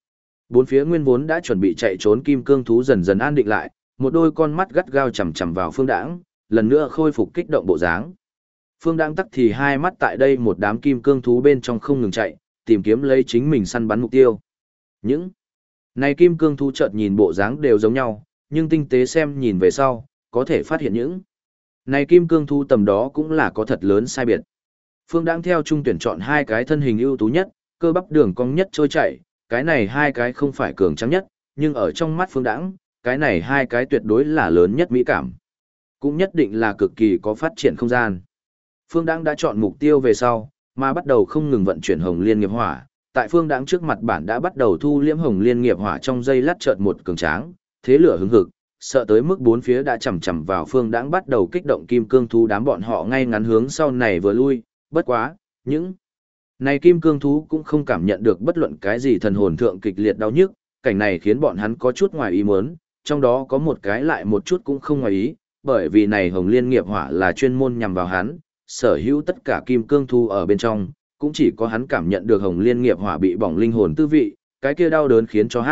Bốn phía nguyên vốn đã chuẩn bị chạy trốn kim cương thú dần dần an định lại, một đôi con mắt gắt gao chằm chằm vào Phương Đãng, lần nữa khôi phục kích động bộ dáng. Phương Đãng tắc thì hai mắt tại đây một đám kim cương thú bên trong không ngừng chạy, tìm kiếm lấy chính mình săn bắn mục tiêu. Những này kim cương thú chợt nhìn bộ dáng đều giống nhau, nhưng tinh tế xem nhìn về sau, có thể phát hiện những này kim cương thú tầm đó cũng là có thật lớn sai biệt. Phương Đãng theo trung tuyển chọn hai cái thân hình ưu tú nhất, cơ bắp đường cong nhất trôi chảy, cái này hai cái không phải cường tráng nhất, nhưng ở trong mắt Phương Đãng, cái này hai cái tuyệt đối là lớn nhất mỹ cảm. Cũng nhất định là cực kỳ có phát triển không gian. Phương Đãng đã chọn mục tiêu về sau, mà bắt đầu không ngừng vận chuyển Hồng Liên Nghiệp Hỏa. Tại Phương Đãng trước mặt bản đã bắt đầu thu liễm Hồng Liên Nghiệp Hỏa trong giây lát chợt một cường tráng, thế lửa hứng hực, sợ tới mức bốn phía đã chầm chầm vào Phương Đãng bắt đầu kích động kim cương thú đám bọn họ ngay ngắn hướng sau này vừa lui, bất quá, những này kim cương thú cũng không cảm nhận được bất luận cái gì thần hồn thượng kịch liệt đau nhức, cảnh này khiến bọn hắn có chút ngoài ý muốn, trong đó có một cái lại một chút cũng không ngoài ý, bởi vì này Hồng Liên Nghiệp Hỏa là chuyên môn nhằm vào hắn, sở hữu tất cả kim cương thú ở bên trong, cũng chỉ có hắn cảm nhận được Hồng Liên Nghiệp Hỏa bị bỏng linh hồn tư vị, cái kia đau đớn khiến cho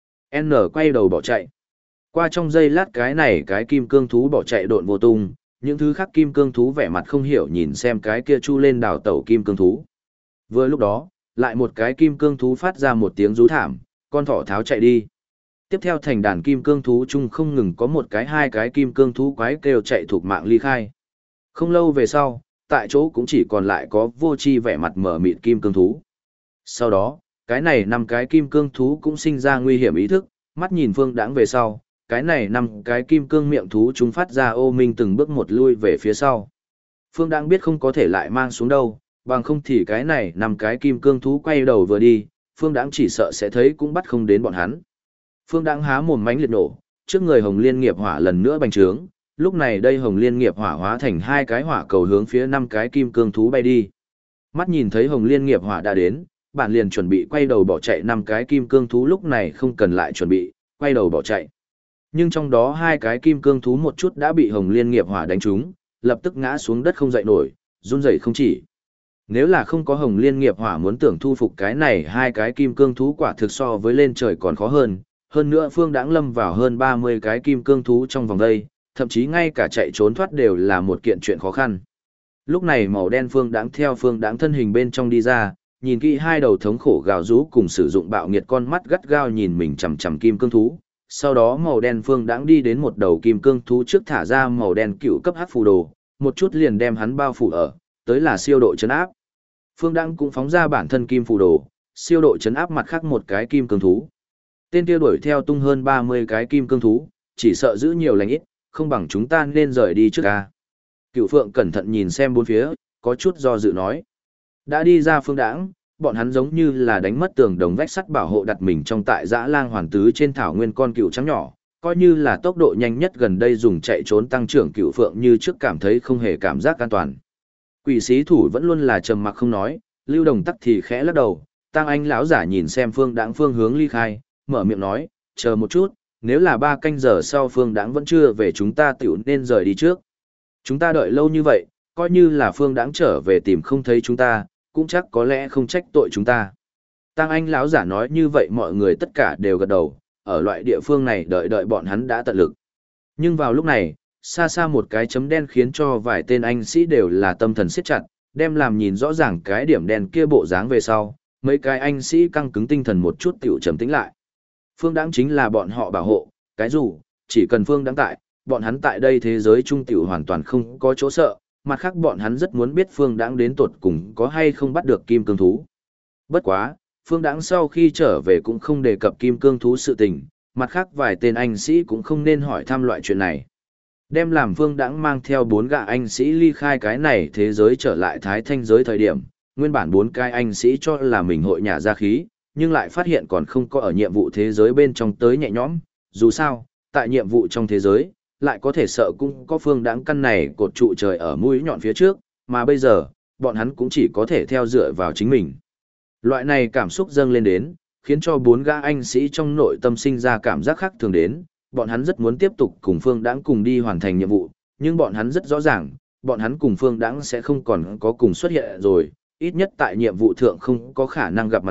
N quay đầu bỏ chạy. Qua trong giây lát cái này cái kim cương thú bỏ chạy độn vô tung, những thứ khác kim cương thú vẻ mặt không hiểu nhìn xem cái kia chu lên đảo tẩu kim cương thú. Vừa lúc đó, lại một cái kim cương thú phát ra một tiếng rú thảm, con thỏ tháo chạy đi. Tiếp theo thành đàn kim cương thú chung không ngừng có một cái hai cái kim cương thú quái kêu chạy thuộc mạng ly khai. Không lâu về sau, tại chỗ cũng chỉ còn lại có vô tri vẻ mặt mở mịt kim cương thú. Sau đó, cái này năm cái kim cương thú cũng sinh ra nguy hiểm ý thức, mắt nhìn Phương Đãng về sau, cái này năm cái kim cương miệng thú chúng phát ra ô minh từng bước một lui về phía sau. Phương Đãng biết không có thể lại mang xuống đâu, bằng không thì cái này năm cái kim cương thú quay đầu vừa đi, Phương Đãng chỉ sợ sẽ thấy cũng bắt không đến bọn hắn. Phương Đãng há mồm mánh liệt nổ, trước người Hồng Liên Nghiệp Hỏa lần nữa bành trướng, lúc này đây Hồng Liên Nghiệp Hỏa hóa thành hai cái hỏa cầu hướng phía năm cái kim cương thú bay đi. Mắt nhìn thấy Hồng Liên Nghiệp Hỏa đã đến, bạn liền chuẩn bị quay đầu bỏ chạy, năm cái kim cương thú lúc này không cần lại chuẩn bị, quay đầu bỏ chạy. Nhưng trong đó hai cái kim cương thú một chút đã bị Hồng Liên Nghiệp Hỏa đánh trúng, lập tức ngã xuống đất không dậy nổi, run rẩy không chỉ. Nếu là không có Hồng Liên Nghiệp Hỏa muốn tưởng thu phục cái này hai cái kim cương thú quả thực so với lên trời còn khó hơn nữa Phương Đãng lâm vào hơn 30 cái kim cương thú trong vòng đây, thậm chí ngay cả chạy trốn thoát đều là một kiện chuyện khó khăn. Lúc này màu đen Phương Đãng theo Phương Đãng thân hình bên trong đi ra, nhìn kỹ hai đầu thống khổ gào rú cùng sử dụng bạo nghiệt con mắt gắt gao nhìn mình chằm chằm kim cương thú. Sau đó màu đen Phương Đãng đi đến một đầu kim cương thú trước thả ra màu đen cựu cấp hắc phù đồ, một chút liền đem hắn bao phủ ở, tới là siêu độ chấn áp. Phương Đãng cũng phóng ra bản thân kim phù đồ, siêu độ chấn áp mặt khác một cái kim cương thú. Tên kia đuổi theo tung hơn 30 cái kim cương thú, chỉ sợ giữ nhiều lành ít, không bằng chúng ta nên rời đi trước ca. Cửu Phượng cẩn thận nhìn xem bốn phía, có chút do dự nói. Đã đi ra Phương Đãng, bọn hắn giống như là đánh mất tường đồng vách sắt bảo hộ đặt mình trong tại dã lang hoàn tứ trên thảo nguyên con cựu trắng nhỏ, coi như là tốc độ nhanh nhất gần đây dùng chạy trốn tăng trưởng. Cửu Phượng như trước cảm thấy không hề cảm giác an toàn. Quỷ sĩ thủ vẫn luôn là trầm mặc không nói, Lưu Đồng tắc thì khẽ lắc đầu. Tăng Anh lão giả nhìn xem Phương Đãng phương hướng ly khai, mở miệng nói, chờ một chút, nếu là 3 canh giờ sau Phương Đãng vẫn chưa về chúng ta tiểu nên rời đi trước. Chúng ta đợi lâu như vậy, coi như là Phương Đãng trở về tìm không thấy chúng ta, cũng chắc có lẽ không trách tội chúng ta. Tăng Anh lão giả nói như vậy mọi người tất cả đều gật đầu, ở loại địa phương này đợi bọn hắn đã tận lực. Nhưng vào lúc này, xa xa một cái chấm đen khiến cho vài tên anh sĩ đều là tâm thần siết chặt, đem làm nhìn rõ ràng cái điểm đen kia bộ dáng về sau, mấy cái anh sĩ căng cứng tinh thần một chút tiểu trầm tĩnh lại. Phương Đãng chính là bọn họ bảo hộ, cái dù, chỉ cần Phương Đãng tại, bọn hắn tại đây thế giới trung tiểu hoàn toàn không có chỗ sợ, mặt khác bọn hắn rất muốn biết Phương Đãng đến tột cùng có hay không bắt được kim cương thú. Bất quá, Phương Đãng sau khi trở về cũng không đề cập kim cương thú sự tình, mặt khác vài tên anh sĩ cũng không nên hỏi thăm loại chuyện này. Đem làm Phương Đãng mang theo 4 gã anh sĩ ly khai cái này thế giới trở lại Thái Thanh giới thời điểm, nguyên bản 4 cái anh sĩ cho là mình hội nhả ra khí, nhưng lại phát hiện còn không có ở nhiệm vụ thế giới bên trong tới nhẹ nhõm, dù sao, tại nhiệm vụ trong thế giới, lại có thể sợ cũng có Phương Đãng căn này cột trụ trời ở mũi nhọn phía trước, mà bây giờ, bọn hắn cũng chỉ có thể theo dựa vào chính mình. Loại này cảm xúc dâng lên đến, khiến cho 4 gã anh sĩ trong nội tâm sinh ra cảm giác khác thường đến, bọn hắn rất muốn tiếp tục cùng Phương Đãng cùng đi hoàn thành nhiệm vụ, nhưng bọn hắn rất rõ ràng, bọn hắn cùng Phương Đãng sẽ không còn có cùng xuất hiện rồi, ít nhất tại nhiệm vụ thượng không có khả năng gặp mặt,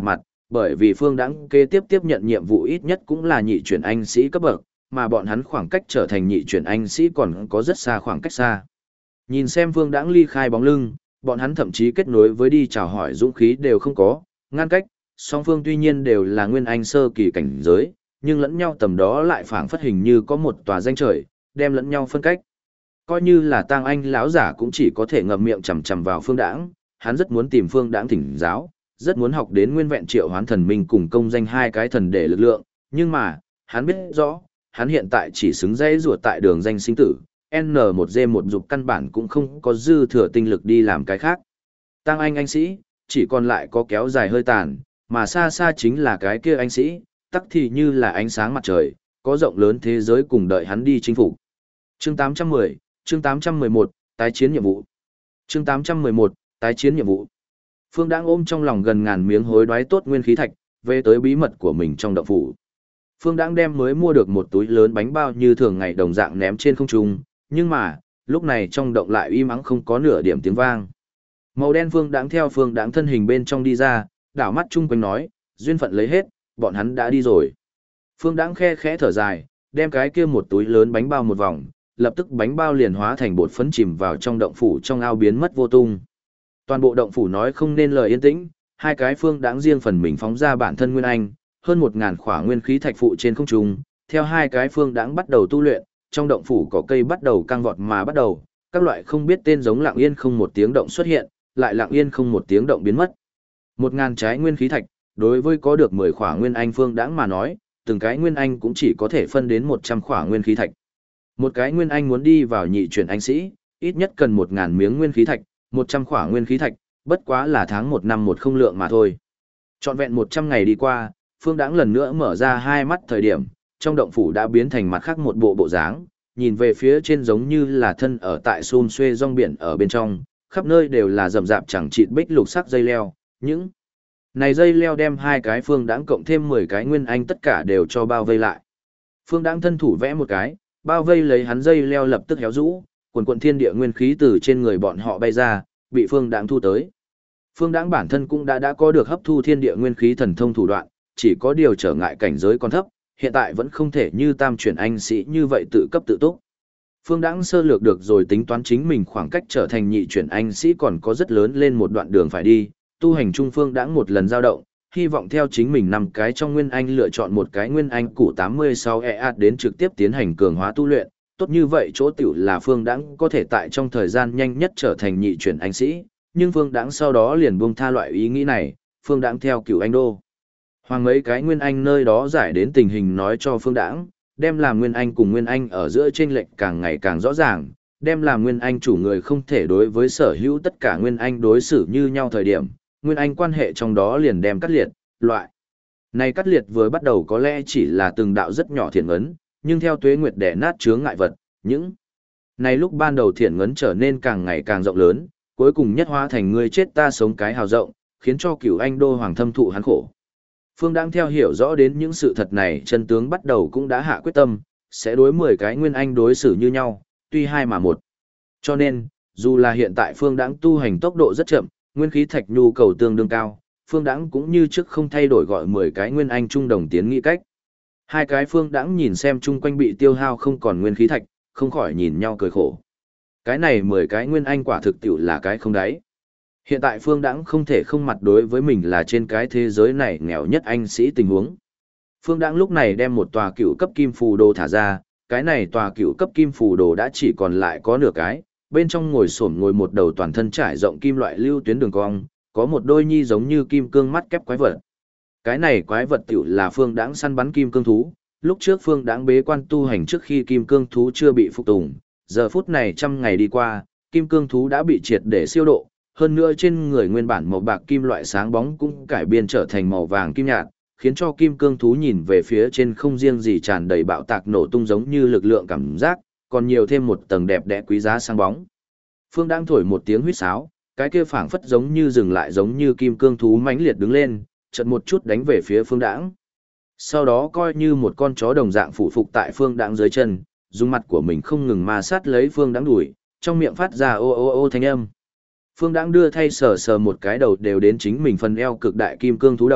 Bởi vì Phương Đãng kế tiếp tiếp nhận nhiệm vụ ít nhất cũng là nhị chuyển anh sĩ cấp bậc, mà bọn hắn khoảng cách trở thành nhị chuyển anh sĩ còn có rất xa khoảng cách xa. Nhìn xem Phương Đãng ly khai bóng lưng, bọn hắn thậm chí kết nối với đi chào hỏi dũng khí đều không có, ngăn cách, song phương tuy nhiên đều là nguyên anh sơ kỳ cảnh giới, nhưng lẫn nhau tầm đó lại phảng phất hình như có một tòa danh trời, đem lẫn nhau phân cách. Coi như là Tang Anh lão giả cũng chỉ có thể ngậm miệng chằm chằm vào Phương Đãng, hắn rất muốn tìm Phương Đãng thỉnh giáo, rất muốn học đến nguyên vẹn triệu hoán thần minh cùng công danh hai cái thần để lực lượng, nhưng mà, hắn biết rõ, hắn hiện tại chỉ xứng dây rùa tại đường danh sinh tử, N1G1 dục căn bản cũng không có dư thừa tinh lực đi làm cái khác. Tang anh sĩ, chỉ còn lại có kéo dài hơi tàn, mà xa xa chính là cái kia anh sĩ, tắc thì như là ánh sáng mặt trời, có rộng lớn thế giới cùng đợi hắn đi chinh phục. Chương 810, chương 811, tái chiến nhiệm vụ. Chương 811, tái chiến nhiệm vụ. Phương Đãng ôm trong lòng gần ngàn miếng hối đoái tốt nguyên khí thạch, về tới bí mật của mình trong động phủ. Phương Đãng đem mới mua được một túi lớn bánh bao như thường ngày đồng dạng ném trên không trung, nhưng mà, lúc này trong động lại im ắng không có nửa điểm tiếng vang. Màu đen Phương Đãng theo Phương Đãng thân hình bên trong đi ra, đảo mắt chung quanh nói, duyên phận lấy hết, bọn hắn đã đi rồi. Phương Đãng khe khẽ thở dài, đem cái kia một túi lớn bánh bao một vòng, lập tức bánh bao liền hóa thành bột phấn chìm vào trong động phủ trong ao biến mất vô tung. Toàn bộ động phủ nói không nên lời yên tĩnh, hai cái Phương Đãng riêng phần mình phóng ra bản thân nguyên anh, hơn 1000 khỏa nguyên khí thạch phụ trên không trung, theo hai cái Phương Đãng bắt đầu tu luyện, trong động phủ có cây bắt đầu căng vọt mà bắt đầu, các loại không biết tên giống lặng yên không một tiếng động xuất hiện, lại lặng yên không một tiếng động biến mất. 1000 trái nguyên khí thạch, đối với có được 10 khỏa nguyên anh Phương Đãng mà nói, từng cái nguyên anh cũng chỉ có thể phân đến 100 khỏa nguyên khí thạch. Một cái nguyên anh muốn đi vào nhị chuyển anh sĩ, ít nhất cần 1000 miếng nguyên khí thạch, 100 khỏa nguyên khí thạch, bất quá là tháng 1 năm một không lượng mà thôi. Trọn vẹn 100 ngày đi qua, Phương Đãng lần nữa mở ra hai mắt thời điểm, trong động phủ đã biến thành mặt khác một bộ bộ dáng, nhìn về phía trên giống như là thân ở tại xôn xuê rong biển ở bên trong, khắp nơi đều là rậm rạp chẳng chịt bích lục sắc dây leo, những này dây leo đem hai cái Phương Đãng cộng thêm 10 cái nguyên anh tất cả đều cho bao vây lại. Phương Đãng thân thủ vẽ một cái, bao vây lấy hắn dây leo lập tức héo rũ, quần quần thiên địa nguyên khí từ trên người bọn họ bay ra, bị Phương Đãng thu tới. Phương Đãng bản thân cũng đã có được hấp thu thiên địa nguyên khí thần thông thủ đoạn, chỉ có điều trở ngại cảnh giới còn thấp, hiện tại vẫn không thể như tam chuyển anh sĩ như vậy tự cấp tự túc. Phương Đãng sơ lược được rồi tính toán chính mình khoảng cách trở thành nhị chuyển anh sĩ còn có rất lớn lên một đoạn đường phải đi, tu hành trung Phương Đãng một lần dao động, hy vọng theo chính mình 5 cái trong nguyên anh lựa chọn một cái nguyên anh cũ 86EA đến trực tiếp tiến hành cường hóa tu luyện, tốt như vậy chỗ tiểu là Phương Đãng có thể tại trong thời gian nhanh nhất trở thành nhị chuyển anh sĩ, nhưng Phương Đãng sau đó liền buông tha loại ý nghĩ này, Phương Đãng theo cửu anh đô. Hoàng mấy cái nguyên anh nơi đó giải đến tình hình nói cho Phương Đãng, đem làm nguyên anh cùng nguyên anh ở giữa chênh lệch càng ngày càng rõ ràng, đem làm nguyên anh chủ người không thể đối với sở hữu tất cả nguyên anh đối xử như nhau thời điểm, nguyên anh quan hệ trong đó liền đem cắt liệt, loại. Này cắt liệt vừa bắt đầu có lẽ chỉ là từng đạo rất nhỏ thiện ấn, nhưng theo tuế nguyệt đẻ nát chướng ngại vật, những này lúc ban đầu thiện ấn trở nên càng ngày càng rộng lớn, cuối cùng nhất hóa thành người chết ta sống cái hào rộng, khiến cho cửu anh đô hoàng thâm thụ hắn khổ. Phương Đãng theo hiểu rõ đến những sự thật này chân tướng bắt đầu cũng đã hạ quyết tâm, sẽ đối 10 cái nguyên anh đối xử như nhau, tuy hai mà một. Cho nên, dù là hiện tại Phương Đãng tu hành tốc độ rất chậm, nguyên khí thạch nhu cầu tương đương cao, Phương Đãng cũng như trước không thay đổi gọi 10 cái nguyên anh chung đồng tiến nghĩ cách. Hai cái Phương Đãng nhìn xem chung quanh bị tiêu hao không còn nguyên khí thạch, không khỏi nhìn nhau cười khổ. Cái này 10 cái nguyên anh quả thực tiểu là cái không đáy. Hiện tại Phương Đãng không thể không mặt đối với mình là trên cái thế giới này nghèo nhất anh sĩ tình huống. Phương Đãng lúc này đem một tòa cựu cấp kim phù đồ thả ra, cái này tòa cựu cấp kim phù đồ đã chỉ còn lại có nửa cái, bên trong ngồi một đầu toàn thân trải rộng kim loại lưu tuyến đường cong, có một đôi nhi giống như kim cương mắt kép quái vật. Cái này quái vật tiểu là Phương Đãng săn bắn kim cương thú, lúc trước Phương Đãng bế quan tu hành trước khi kim cương thú chưa bị phục tùng, giờ phút này trăm ngày đi qua, kim cương thú đã bị triệt để siêu độ, hơn nữa trên người nguyên bản màu bạc kim loại sáng bóng cũng cải biên trở thành màu vàng kim nhạt, khiến cho kim cương thú nhìn về phía trên không riêng gì tràn đầy bạo tạc nổ tung giống như lực lượng cảm giác, còn nhiều thêm một tầng đẹp đẽ quý giá sáng bóng. Phương Đãng thổi một tiếng huýt sáo, cái kia phảng phất giống như dừng lại giống như kim cương thú mãnh liệt đứng lên, chợt một chút đánh về phía Phương Đãng. Sau đó coi như một con chó đồng dạng phụ phục tại Phương Đãng dưới chân, dùng mặt của mình không ngừng ma sát lấy Phương Đãng đuổi, trong miệng phát ra ô ô ô thanh âm. Phương Đãng đưa thay sờ sờ một cái đầu đều đến chính mình phần eo cực đại kim cương thú đầu,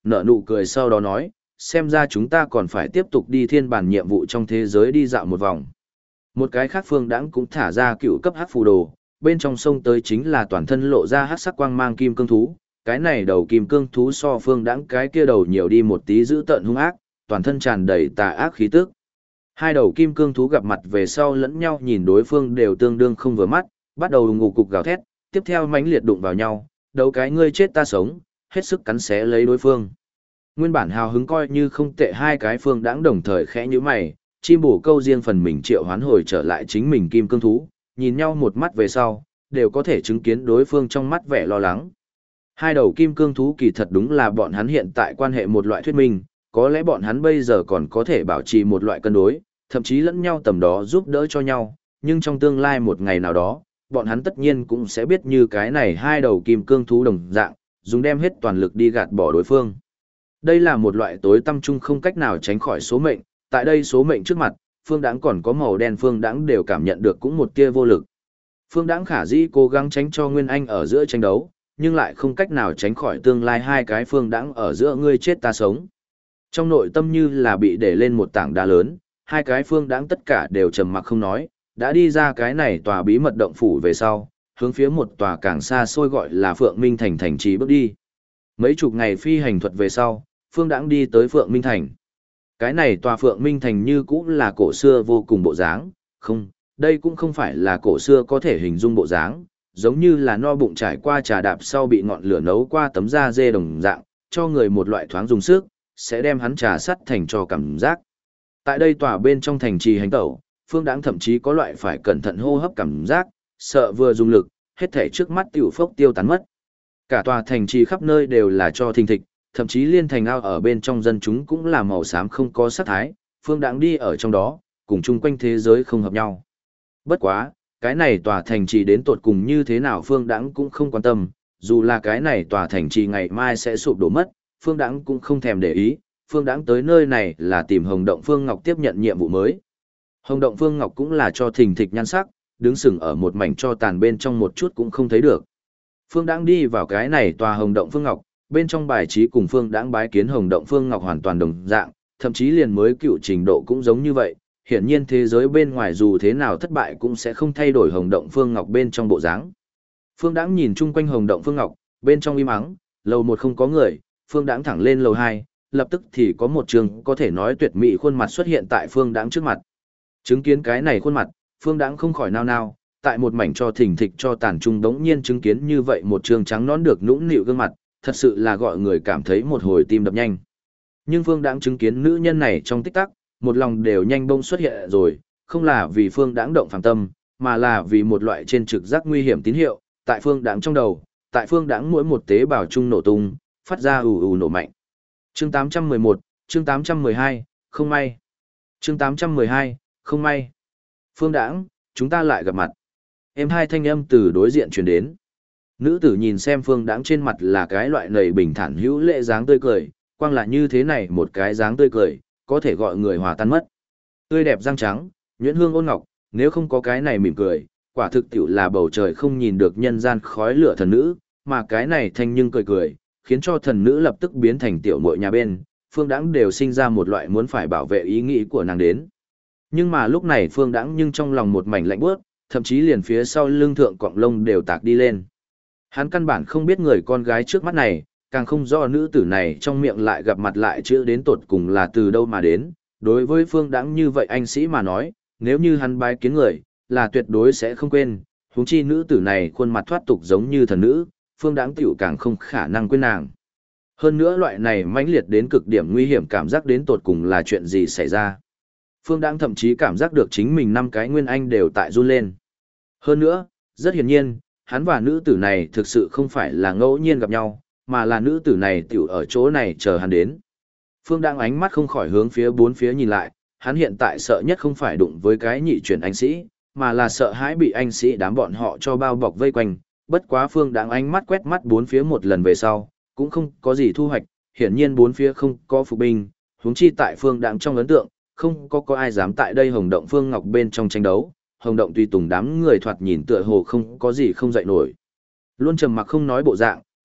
nở nụ cười sau đó nói, xem ra chúng ta còn phải tiếp tục đi thiên bản nhiệm vụ trong thế giới đi dạo một vòng. Một cái khác Phương Đãng cũng thả ra cựu cấp hắc phù đồ, bên trong sông tới chính là toàn thân lộ ra hắc sắc quang mang kim cương thú. Cái này đầu kim cương thú so Phương Đãng cái kia đầu nhiều đi một tí dữ tợn hung ác, toàn thân tràn đầy tà ác khí tức. Hai đầu kim cương thú gặp mặt về sau lẫn nhau nhìn đối phương đều tương đương không vừa mắt, bắt đầu ngủ cục gào thét, tiếp theo mãnh liệt đụng vào nhau, đấu cái ngươi chết ta sống, hết sức cắn xé lấy đối phương. Nguyên bản hào hứng coi như không tệ hai cái Phương Đãng đồng thời khẽ nhíu mày, chim bổ câu riêng phần mình triệu hoán hồi trở lại chính mình kim cương thú, nhìn nhau một mắt về sau, đều có thể chứng kiến đối phương trong mắt vẻ lo lắng. Hai đầu kim cương thú kỳ thật đúng là bọn hắn hiện tại quan hệ một loại thuyết minh, có lẽ bọn hắn bây giờ còn có thể bảo trì một loại cân đối, thậm chí lẫn nhau tầm đó giúp đỡ cho nhau, nhưng trong tương lai một ngày nào đó, bọn hắn tất nhiên cũng sẽ biết như cái này hai đầu kim cương thú đồng dạng, dùng đem hết toàn lực đi gạt bỏ đối phương. Đây là một loại tối tâm trung không cách nào tránh khỏi số mệnh, tại đây số mệnh trước mặt, Phương Đãng còn có màu đen Phương Đãng đều cảm nhận được cũng một tia vô lực. Phương Đãng khả dĩ cố gắng tránh cho Nguyên Anh ở giữa tranh đấu, nhưng lại không cách nào tránh khỏi tương lai hai cái Phương Đãng ở giữa ngươi chết ta sống. Trong nội tâm như là bị để lên một tảng đá lớn, hai cái Phương Đãng tất cả đều trầm mặc không nói, đã đi ra cái này tòa bí mật động phủ về sau, hướng phía một tòa càng xa xôi gọi là Phượng Minh Thành thành trì bước đi. Mấy chục ngày phi hành thuật về sau, Phương Đãng đi tới Phượng Minh Thành. Cái này tòa Phượng Minh Thành như cũng là cổ xưa vô cùng bộ dáng, không, đây cũng không phải là cổ xưa có thể hình dung bộ dáng, giống như là no bụng trải qua trà đạp sau bị ngọn lửa nấu qua tấm da dê đồng dạng, cho người một loại thoáng dùng sức, sẽ đem hắn trà sắt thành cho cảm giác. Tại đây tòa bên trong thành trì hành tẩu, Phương Đãng thậm chí có loại phải cẩn thận hô hấp cảm giác, sợ vừa dùng lực, hết thể trước mắt tiểu phốc tiêu tán mất. Cả tòa thành trì khắp nơi đều là cho thình thịch, thậm chí liên thành ao ở bên trong dân chúng cũng là màu xám không có sắc thái, Phương Đãng đi ở trong đó, cùng chung quanh thế giới không hợp nhau. Bất quá, cái này tòa thành trì đến tột cùng như thế nào Phương Đãng cũng không quan tâm, dù là cái này tòa thành trì ngày mai sẽ sụp đổ mất, Phương Đãng cũng không thèm để ý, Phương Đãng tới nơi này là tìm Hồng Động Phương Ngọc tiếp nhận nhiệm vụ mới. Hồng Động Phương Ngọc cũng là cho thình thịch nhan sắc, đứng sừng ở một mảnh cho tàn bên trong một chút cũng không thấy được. Phương Đãng đi vào cái này tòa Hồng Động Phương Ngọc, bên trong bài trí cùng Phương Đãng bái kiến Hồng Động Phương Ngọc hoàn toàn đồng dạng, thậm chí liền mới cựu trình độ cũng giống như vậy. Hiển nhiên thế giới bên ngoài dù thế nào thất bại cũng sẽ không thay đổi Hồng Động Phương Ngọc bên trong bộ dáng. Phương Đãng nhìn chung quanh Hồng Động Phương Ngọc, bên trong im ắng, lầu 1 không có người, Phương Đãng thẳng lên lầu 2, lập tức thì có một trường có thể nói tuyệt mỹ khuôn mặt xuất hiện tại Phương Đãng trước mặt. Chứng kiến cái này khuôn mặt, Phương Đãng không khỏi nao nao, tại một mảnh cho thình thịch cho tàn trung đống nhiên chứng kiến như vậy một trường trắng nón được nũng nịu gương mặt, thật sự là gọi người cảm thấy một hồi tim đập nhanh. Nhưng Phương Đãng chứng kiến nữ nhân này trong tích tắc, một lòng đều nhanh bông xuất hiện rồi, không là vì Phương Đãng động phàm tâm, mà là vì một loại trên trực giác nguy hiểm tín hiệu, tại Phương Đãng trong đầu, tại Phương Đãng mỗi một tế bào trung nổ tung, phát ra ù ù nổ mạnh. Chương 811, chương 812, không may. Chương 812, không may. Phương Đãng, chúng ta lại gặp mặt. Em hai thanh âm từ đối diện truyền đến. Nữ tử nhìn xem Phương Đãng trên mặt là cái loại nầy bình thản hữu lệ dáng tươi cười, quang là như thế này một cái dáng tươi cười, có thể gọi người hòa tan mất. Tươi đẹp răng trắng, nhuyễn hương ôn ngọc, nếu không có cái này mỉm cười, quả thực tiểu là bầu trời không nhìn được nhân gian khói lửa thần nữ, mà cái này thanh nhưng cười cười, khiến cho thần nữ lập tức biến thành tiểu muội nhà bên, Phương Đãng đều sinh ra một loại muốn phải bảo vệ ý nghĩ của nàng đến. Nhưng mà lúc này Phương Đãng nhưng trong lòng một mảnh lạnh buốt, thậm chí liền phía sau lưng thượng cọng lông đều tạc đi lên. Hắn căn bản không biết người con gái trước mắt này, càng không rõ nữ tử này trong miệng lại gặp mặt lại chữ đến tột cùng là từ đâu mà đến. Đối với Phương Đãng như vậy anh sĩ mà nói, nếu như hắn bái kiến người, là tuyệt đối sẽ không quên, huống chi nữ tử này khuôn mặt thoát tục giống như thần nữ, Phương Đãng tiểu càng không khả năng quên nàng. Hơn nữa loại này mãnh liệt đến cực điểm nguy hiểm cảm giác đến tột cùng là chuyện gì xảy ra. Phương Đãng thậm chí cảm giác được chính mình 5 cái nguyên anh đều tại run lên. Hơn nữa, rất hiển nhiên, hắn và nữ tử này thực sự không phải là ngẫu nhiên gặp nhau, mà là nữ tử này tiểu ở chỗ này chờ hắn đến. Phương Đãng ánh mắt không khỏi hướng phía bốn phía nhìn lại, hắn hiện tại sợ nhất không phải đụng với cái nhị chuyển anh sĩ, mà là sợ hãi bị anh sĩ đám bọn họ cho bao bọc vây quanh. Bất quá Phương Đãng ánh mắt quét mắt bốn phía một lần về sau, cũng không có gì thu hoạch, hiển nhiên bốn phía không có phục binh, huống chi tại Phương Đãng trong ấn tượng, không có ai dám tại đây Hồng Động Phương Ngọc bên trong tranh đấu. Hồng Động tùy tùng đám người thoạt nhìn tựa hồ không có gì không dậy nổi. Luôn trầm mặc không nói bộ dạng,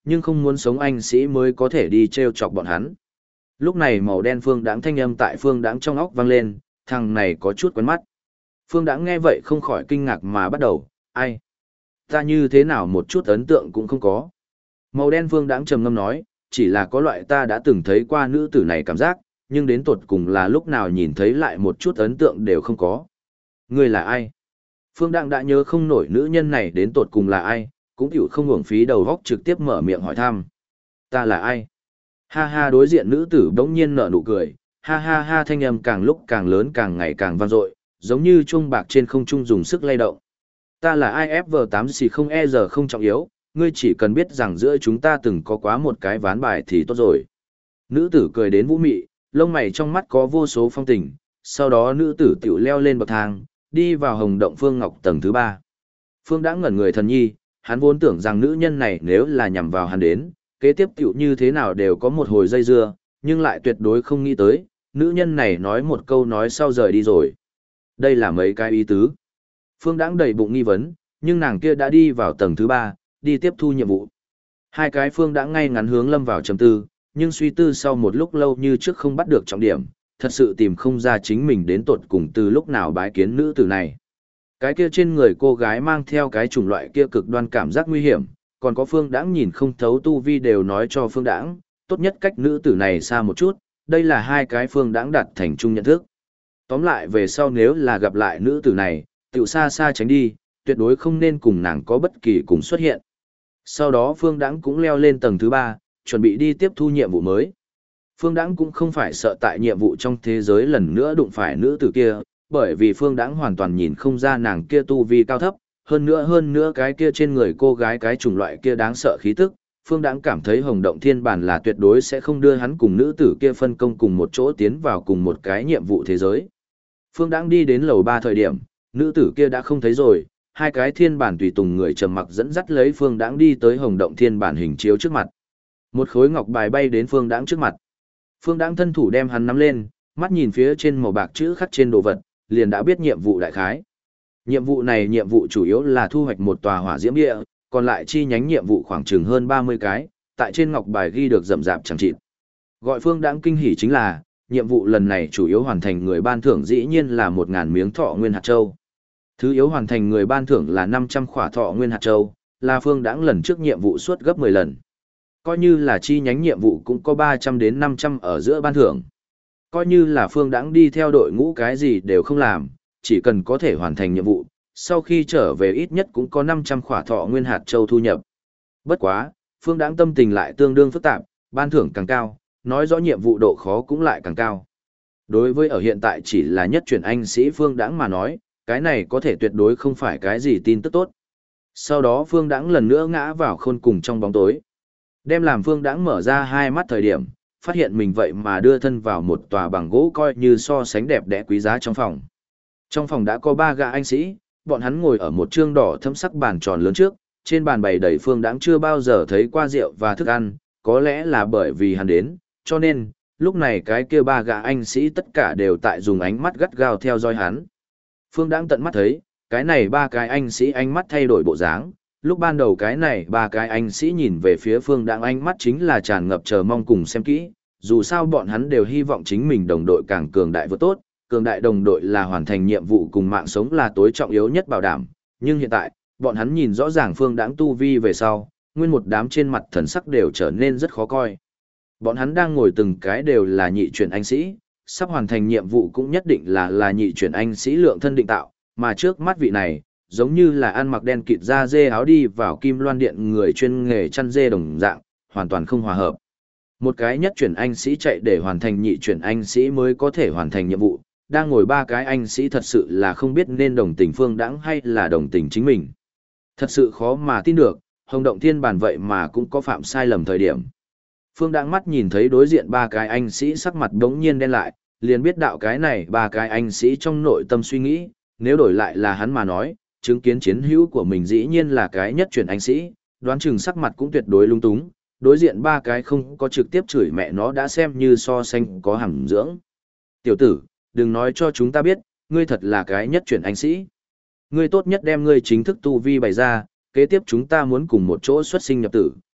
nhưng không muốn sống anh sĩ mới có thể đi treo chọc bọn hắn. Lúc này màu đen Phương Đãng thanh âm tại Phương Đãng trong óc vang lên, thằng này có chút quen mắt. Phương Đãng nghe vậy không khỏi kinh ngạc mà bắt đầu, ai? Ta như thế nào một chút ấn tượng cũng không có. Màu đen Phương Đãng trầm ngâm nói, chỉ là có loại ta đã từng thấy qua nữ tử này cảm giác, nhưng đến tột cùng là lúc nào nhìn thấy lại một chút ấn tượng đều không có. Ngươi là ai? Phương Đãng đã nhớ không nổi nữ nhân này đến tột cùng là ai, cũng hiểu không uổng phí đầu óc trực tiếp mở miệng hỏi thăm. Ta là ai? Ha ha, đối diện nữ tử bỗng nhiên nở nụ cười, ha ha ha, thanh âm càng lúc càng lớn càng ngày càng vang dội, giống như chuông bạc trên không trung dùng sức lay động. Ta là IFV8C0E giờ không trọng yếu, ngươi chỉ cần biết rằng giữa chúng ta từng có quá một cái ván bài thì tốt rồi. Nữ tử cười đến vũ mị, lông mày trong mắt có vô số phong tình, sau đó nữ tử tiểu leo lên bậc thang, đi vào hồng động Phương Ngọc tầng thứ 3. Phương đã ngẩn người thần nhi, hắn vốn tưởng rằng nữ nhân này nếu là nhằm vào hắn đến, kế tiếp tiểu như thế nào đều có một hồi dây dưa, nhưng lại tuyệt đối không nghĩ tới, nữ nhân này nói một câu nói sau rời đi rồi. Đây là mấy cái ý tứ. Phương Đãng đầy bụng nghi vấn, nhưng nàng kia đã đi vào tầng thứ 3, đi tiếp thu nhiệm vụ. Hai cái Phương Đãng ngay ngắn hướng lâm vào trầm tư, nhưng suy tư sau một lúc lâu như trước không bắt được trọng điểm, thật sự tìm không ra chính mình đến tột cùng từ lúc nào bái kiến nữ tử này. Cái kia trên người cô gái mang theo cái chủng loại kia cực đoan cảm giác nguy hiểm, còn có Phương Đãng nhìn không thấu tu vi đều nói cho Phương Đãng, tốt nhất cách nữ tử này xa một chút, đây là hai cái Phương Đãng đặt thành chung nhận thức. Tóm lại về sau nếu là gặp lại nữ tử này, tiểu xa xa tránh đi, tuyệt đối không nên cùng nàng có bất kỳ cùng xuất hiện. Sau đó Phương Đãng cũng leo lên tầng thứ 3, chuẩn bị đi tiếp thu nhiệm vụ mới. Phương Đãng cũng không phải sợ tại nhiệm vụ trong thế giới lần nữa đụng phải nữ tử kia, bởi vì Phương Đãng hoàn toàn nhìn không ra nàng kia tu vi cao thấp, hơn nữa cái kia trên người cô gái cái chủng loại kia đáng sợ khí tức, Phương Đãng cảm thấy Hồng Động Thiên Bản là tuyệt đối sẽ không đưa hắn cùng nữ tử kia phân công cùng một chỗ tiến vào cùng một cái nhiệm vụ thế giới. Phương Đãng đi đến lầu 3 thời điểm, nữ tử kia đã không thấy rồi, hai cái thiên bản tùy tùng người trầm mặc dẫn dắt lấy Phương Đãng đi tới Hồng Động Thiên Bản hình chiếu trước mặt. Một khối ngọc bài bay đến Phương Đãng trước mặt. Phương Đãng thân thủ đem hắn nắm lên, mắt nhìn phía trên màu bạc chữ khắc trên đồ vật, liền đã biết nhiệm vụ đại khái. Nhiệm vụ này nhiệm vụ chủ yếu là thu hoạch một tòa hỏa diễm địa, còn lại chi nhánh nhiệm vụ khoảng chừng hơn 30 cái, tại trên ngọc bài ghi được rậm rạp chẳng chịt. Gọi Phương Đãng kinh hỉ chính là, nhiệm vụ lần này chủ yếu hoàn thành người ban thưởng dĩ nhiên là 1000 miếng thọ nguyên hạt châu. Thứ yếu hoàn thành người ban thưởng là 500 khỏa thọ nguyên hạt châu, là Phương Đãng lần trước nhiệm vụ suốt gấp 10 lần. Coi như là chi nhánh nhiệm vụ cũng có 300 đến 500 ở giữa ban thưởng. Coi như là Phương Đãng đi theo đội ngũ cái gì đều không làm, chỉ cần có thể hoàn thành nhiệm vụ, sau khi trở về ít nhất cũng có 500 khỏa thọ nguyên hạt châu thu nhập. Bất quá, Phương Đãng tâm tình lại tương đương phức tạp, ban thưởng càng cao, nói rõ nhiệm vụ độ khó cũng lại càng cao. Đối với ở hiện tại chỉ là nhất chuyển anh sĩ Phương Đãng mà nói, cái này có thể tuyệt đối không phải cái gì tin tức tốt. Sau đó Phương Đãng lần nữa ngã vào khôn cùng trong bóng tối. Đem làm Phương Đãng mở ra hai mắt thời điểm, phát hiện mình vậy mà đưa thân vào một tòa bằng gỗ coi như so sánh đẹp đẽ quý giá trong phòng. Trong phòng đã có 3 gã anh sĩ, bọn hắn ngồi ở một trương đỏ thâm sắc bàn tròn lớn trước, trên bàn bày đầy Phương Đãng chưa bao giờ thấy qua rượu và thức ăn, có lẽ là bởi vì hắn đến, cho nên, lúc này cái kia 3 gã anh sĩ tất cả đều tại dùng ánh mắt gắt gao theo dõi hắn. Phương Đãng tận mắt thấy, cái này 3 cái anh sĩ ánh mắt thay đổi bộ dáng, lúc ban đầu cái này 3 cái anh sĩ nhìn về phía Phương Đãng ánh mắt chính là tràn ngập chờ mong cùng xem kỹ, dù sao bọn hắn đều hy vọng chính mình đồng đội càng cường đại vượt tốt, cường đại đồng đội là hoàn thành nhiệm vụ cùng mạng sống là tối trọng yếu nhất bảo đảm, nhưng hiện tại, bọn hắn nhìn rõ ràng Phương Đãng tu vi về sau, nguyên một đám trên mặt thần sắc đều trở nên rất khó coi. Bọn hắn đang ngồi từng cái đều là nhị chuyển anh sĩ, sắp hoàn thành nhiệm vụ cũng nhất định là nhị chuyển anh sĩ lượng thân định tạo, mà trước mắt vị này, giống như là ăn mặc đen kịt da dê áo đi vào Kim Loan Điện người chuyên nghề chăn dê đồng dạng, hoàn toàn không hòa hợp. Một cái nhất chuyển anh sĩ chạy để hoàn thành nhị chuyển anh sĩ mới có thể hoàn thành nhiệm vụ, đang ngồi 3 cái anh sĩ thật sự là không biết nên đồng tình Phương Đãng hay là đồng tình chính mình. Thật sự khó mà tin được, Hồng Động Thiên Bản vậy mà cũng có phạm sai lầm thời điểm. Phương Đãng mắt nhìn thấy đối diện 3 cái anh sĩ sắc mặt đống nhiên đen lại, liền biết đạo cái này 3 cái anh sĩ trong nội tâm suy nghĩ, nếu đổi lại là hắn mà nói, chứng kiến chiến hữu của mình dĩ nhiên là cái nhất chuyển anh sĩ, đoán chừng sắc mặt cũng tuyệt đối lung túng, đối diện 3 cái không có trực tiếp chửi mẹ nó đã xem như so sánh có hàm dưỡng. Tiểu tử, đừng nói cho chúng ta biết, ngươi thật là cái nhất chuyển anh sĩ. Ngươi tốt nhất đem ngươi chính thức tu vi bày ra, kế tiếp chúng ta muốn cùng một chỗ xuất sinh nhập tử,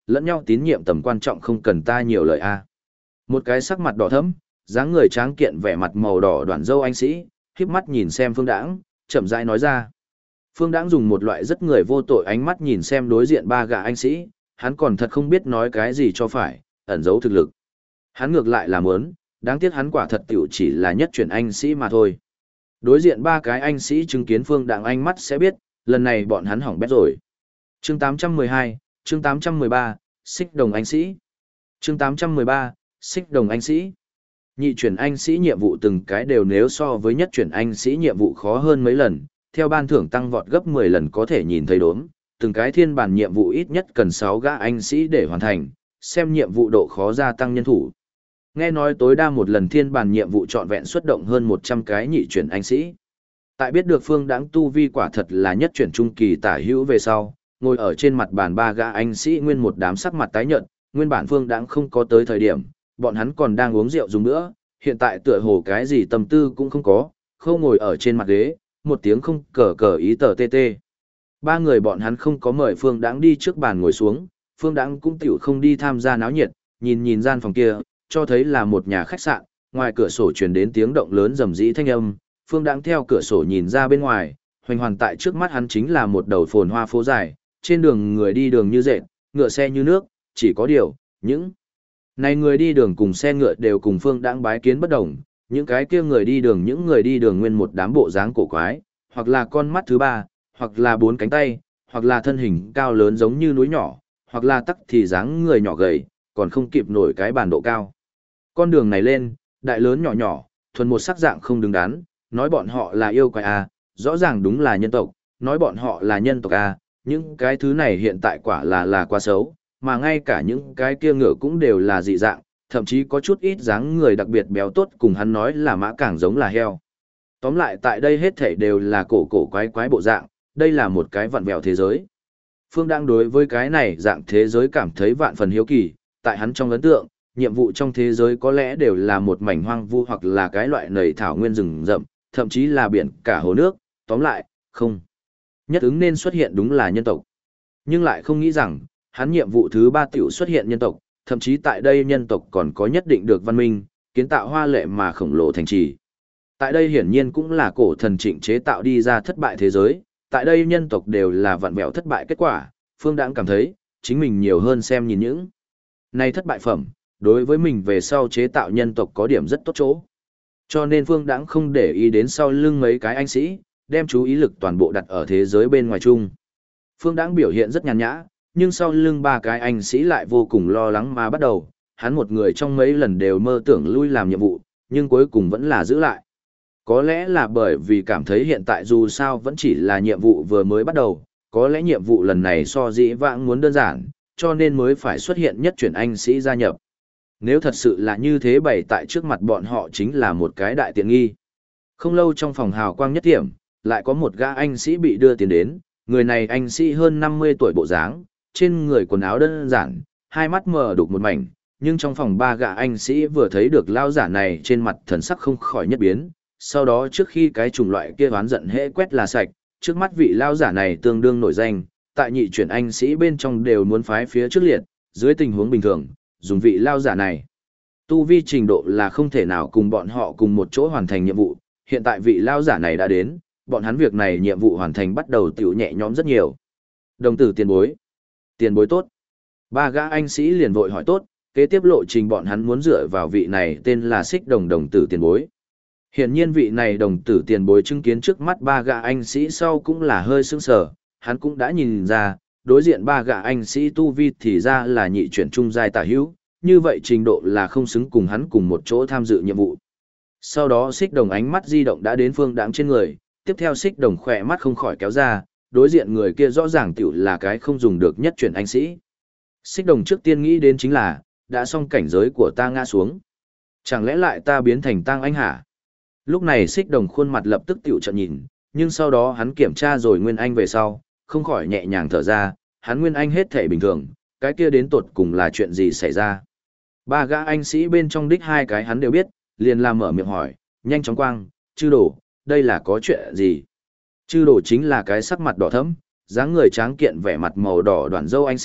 lẫn nhau tín nhiệm tầm quan trọng không cần ta nhiều lời a. Một cái sắc mặt đỏ thẫm, dáng người tráng kiện vẻ mặt màu đỏ đoạn râu anh sĩ, híp mắt nhìn xem Phương Đãng, chậm rãi nói ra. Phương Đãng dùng một loại rất người vô tội ánh mắt nhìn xem đối diện ba gã anh sĩ, hắn còn thật không biết nói cái gì cho phải, ẩn giấu thực lực. Hắn ngược lại là muốn, đáng tiếc hắn quả thật tiểu chỉ là nhất chuyển anh sĩ mà thôi. Đối diện ba cái anh sĩ chứng kiến Phương Đãng ánh mắt sẽ biết, lần này bọn hắn hỏng bét rồi. Chương 812, chương 813, xích đồng anh sĩ. Chương 813, xích đồng anh sĩ. Nhị chuyển anh sĩ nhiệm vụ từng cái đều nếu so với nhất chuyển anh sĩ nhiệm vụ khó hơn mấy lần, theo ban thưởng tăng vọt gấp 10 lần có thể nhìn thấy đốm, từng cái thiên bản nhiệm vụ ít nhất cần 6 gã anh sĩ để hoàn thành, xem nhiệm vụ độ khó gia tăng nhân thủ. Nghe nói tối đa một lần thiên bản nhiệm vụ trọn vẹn xuất động hơn 100 cái nhị chuyển anh sĩ. Tại biết được Phương Đãng tu vi quả thật là nhất chuyển trung kỳ tả hữu về sau, ngồi ở trên mặt bàn ba gã anh sĩ nguyên một đám sắc mặt tái nhợt, nguyên bản Phương Đãng không có tới thời điểm, bọn hắn còn đang uống rượu dùng nữa, hiện tại tựa hồ cái gì tâm tư cũng không có, khâu ngồi ở trên mặt ghế, một tiếng không cờ cờ ý tờ tê tê. Ba người bọn hắn không có mời Phương Đãng đi trước bàn ngồi xuống, Phương Đãng cũng tiểu không đi tham gia náo nhiệt, nhìn gian phòng kia, cho thấy là một nhà khách sạn, ngoài cửa sổ truyền đến tiếng động lớn rầm rĩ thanh âm, Phương Đãng theo cửa sổ nhìn ra bên ngoài, hoành hoàn tại trước mắt hắn chính là một đầu phồn hoa phố dài, trên đường người đi đường như dệt, ngựa xe như nước, chỉ có điều, những này người đi đường cùng xe ngựa đều cùng Phương Đãng bái kiến bất đồng, những cái kia người đi đường những người đi đường nguyên một đám bộ dáng cổ quái, hoặc là con mắt thứ ba, hoặc là bốn cánh tay, hoặc là thân hình cao lớn giống như núi nhỏ, hoặc là tắc thì dáng người nhỏ gầy, còn không kịp nổi cái bàn độ cao. Con đường này lên, đại lớn nhỏ nhỏ, thuần một sắc dạng không đứng đắn, nói bọn họ là yêu quái a, rõ ràng đúng là nhân tộc, nói bọn họ là nhân tộc a, những cái thứ này hiện tại quả là quá xấu, mà ngay cả những cái kia ngựa cũng đều là dị dạng, thậm chí có chút ít dáng người đặc biệt béo tốt cùng hắn nói là mã càng giống là heo. Tóm lại tại đây hết thảy đều là cổ quái quái bộ dạng, đây là một cái vặn vẹo thế giới. Phương đang đối với cái này dạng thế giới cảm thấy vạn phần hiếu kỳ, tại hắn trong ấn tượng, nhiệm vụ trong thế giới có lẽ đều là một mảnh hoang vu hoặc là cái loại nầy thảo nguyên rừng rậm, thậm chí là biển cả hồ nước, tóm lại, không. Nhất ứng nên xuất hiện đúng là nhân tộc. Nhưng lại không nghĩ rằng, hắn nhiệm vụ thứ 3 tiểu xuất hiện nhân tộc, thậm chí tại đây nhân tộc còn có nhất định được văn minh, kiến tạo hoa lệ mà khổng lồ thành trì. Tại đây hiển nhiên cũng là cổ thần trịnh chế tạo đi ra thất bại thế giới, tại đây nhân tộc đều là vặn vẹo thất bại kết quả, Phương Đãng cảm thấy, chính mình nhiều hơn xem nhìn những này thất bại phẩm, đối với mình về sau chế tạo nhân tộc có điểm rất tốt chỗ. Cho nên Phương Đãng không để ý đến sau lưng mấy cái anh sĩ, đem chú ý lực toàn bộ đặt ở thế giới bên ngoài chung. Phương Đãng biểu hiện rất nhàn nhã, nhưng sau lưng ba cái anh sĩ lại vô cùng lo lắng mà bắt đầu, hắn một người trong mấy lần đều mơ tưởng lui làm nhiệm vụ, nhưng cuối cùng vẫn là giữ lại. Có lẽ là bởi vì cảm thấy hiện tại dù sao vẫn chỉ là nhiệm vụ vừa mới bắt đầu, có lẽ nhiệm vụ lần này so dĩ vãng muốn đơn giản, cho nên mới phải xuất hiện nhất chuyển anh sĩ gia nhập. Nếu thật sự là như thế bày tại trước mặt bọn họ chính là một cái đại tiện nghi. Không lâu trong phòng hào quang nhất điểm, lại có một gã anh sĩ bị đưa tiền đến, người này anh sĩ hơn 50 tuổi bộ dáng, trên người quần áo đơn giản, hai mắt mờ đục một mảnh, nhưng trong phòng ba gã anh sĩ vừa thấy được lao giả này trên mặt thần sắc không khỏi nhất biến, sau đó trước khi cái chủng loại kia oán giận hễ quét là sạch, trước mắt vị lao giả này tương đương nổi danh, tại nhị chuyển anh sĩ bên trong đều muốn phái phía trước liệt, dưới tình huống bình thường, dùng vị lao giả này. Tu vi trình độ là không thể nào cùng bọn họ cùng một chỗ hoàn thành nhiệm vụ, hiện tại vị lao giả này đã đến, bọn hắn việc này nhiệm vụ hoàn thành bắt đầu tiểu nhẹ nhõm rất nhiều. Đồng tử tiền bối. Tiền bối tốt. Ba gã anh sĩ liền vội hỏi tốt, kế tiếp lộ trình bọn hắn muốn dựa vào vị này tên là Xích Đồng tử tiền bối. Hiển nhiên vị này đồng tử tiền bối chứng kiến trước mắt ba gã anh sĩ sau cũng là hơi sững sờ, hắn cũng đã nhìn ra, đối diện ba gã anh sĩ tu vi thì ra là nhị chuyển trung giai tả hữu, như vậy trình độ là không xứng cùng hắn cùng một chỗ tham dự nhiệm vụ. Sau đó Xích Đồng ánh mắt di động đã đến Phương Đãng trên người, tiếp theo Xích Đồng khỏe mắt không khỏi kéo ra, đối diện người kia rõ ràng tiểu là cái không dùng được nhất chuyển anh sĩ. Xích Đồng trước tiên nghĩ đến chính là, đã xong cảnh giới của ta ngã xuống. Chẳng lẽ lại ta biến thành tang anh hả? Lúc này Xích Đồng khuôn mặt lập tức tiểu trợn nhìn, nhưng sau đó hắn kiểm tra rồi Nguyên Anh về sau, không khỏi nhẹ nhàng thở ra, hắn Nguyên Anh hết thể bình thường, cái kia đến tột cùng là chuyện gì xảy ra. Ba gã anh sĩ bên trong đích hai cái hắn đều biết, liền làm mở miệng hỏi, nhanh chóng quang, chư đổ, đây là có chuyện gì? Chư đổ chính là cái sắc mặt đỏ thẫm, dáng người tráng kiện vẻ mặt màu đỏ đoạn râu anh sĩ,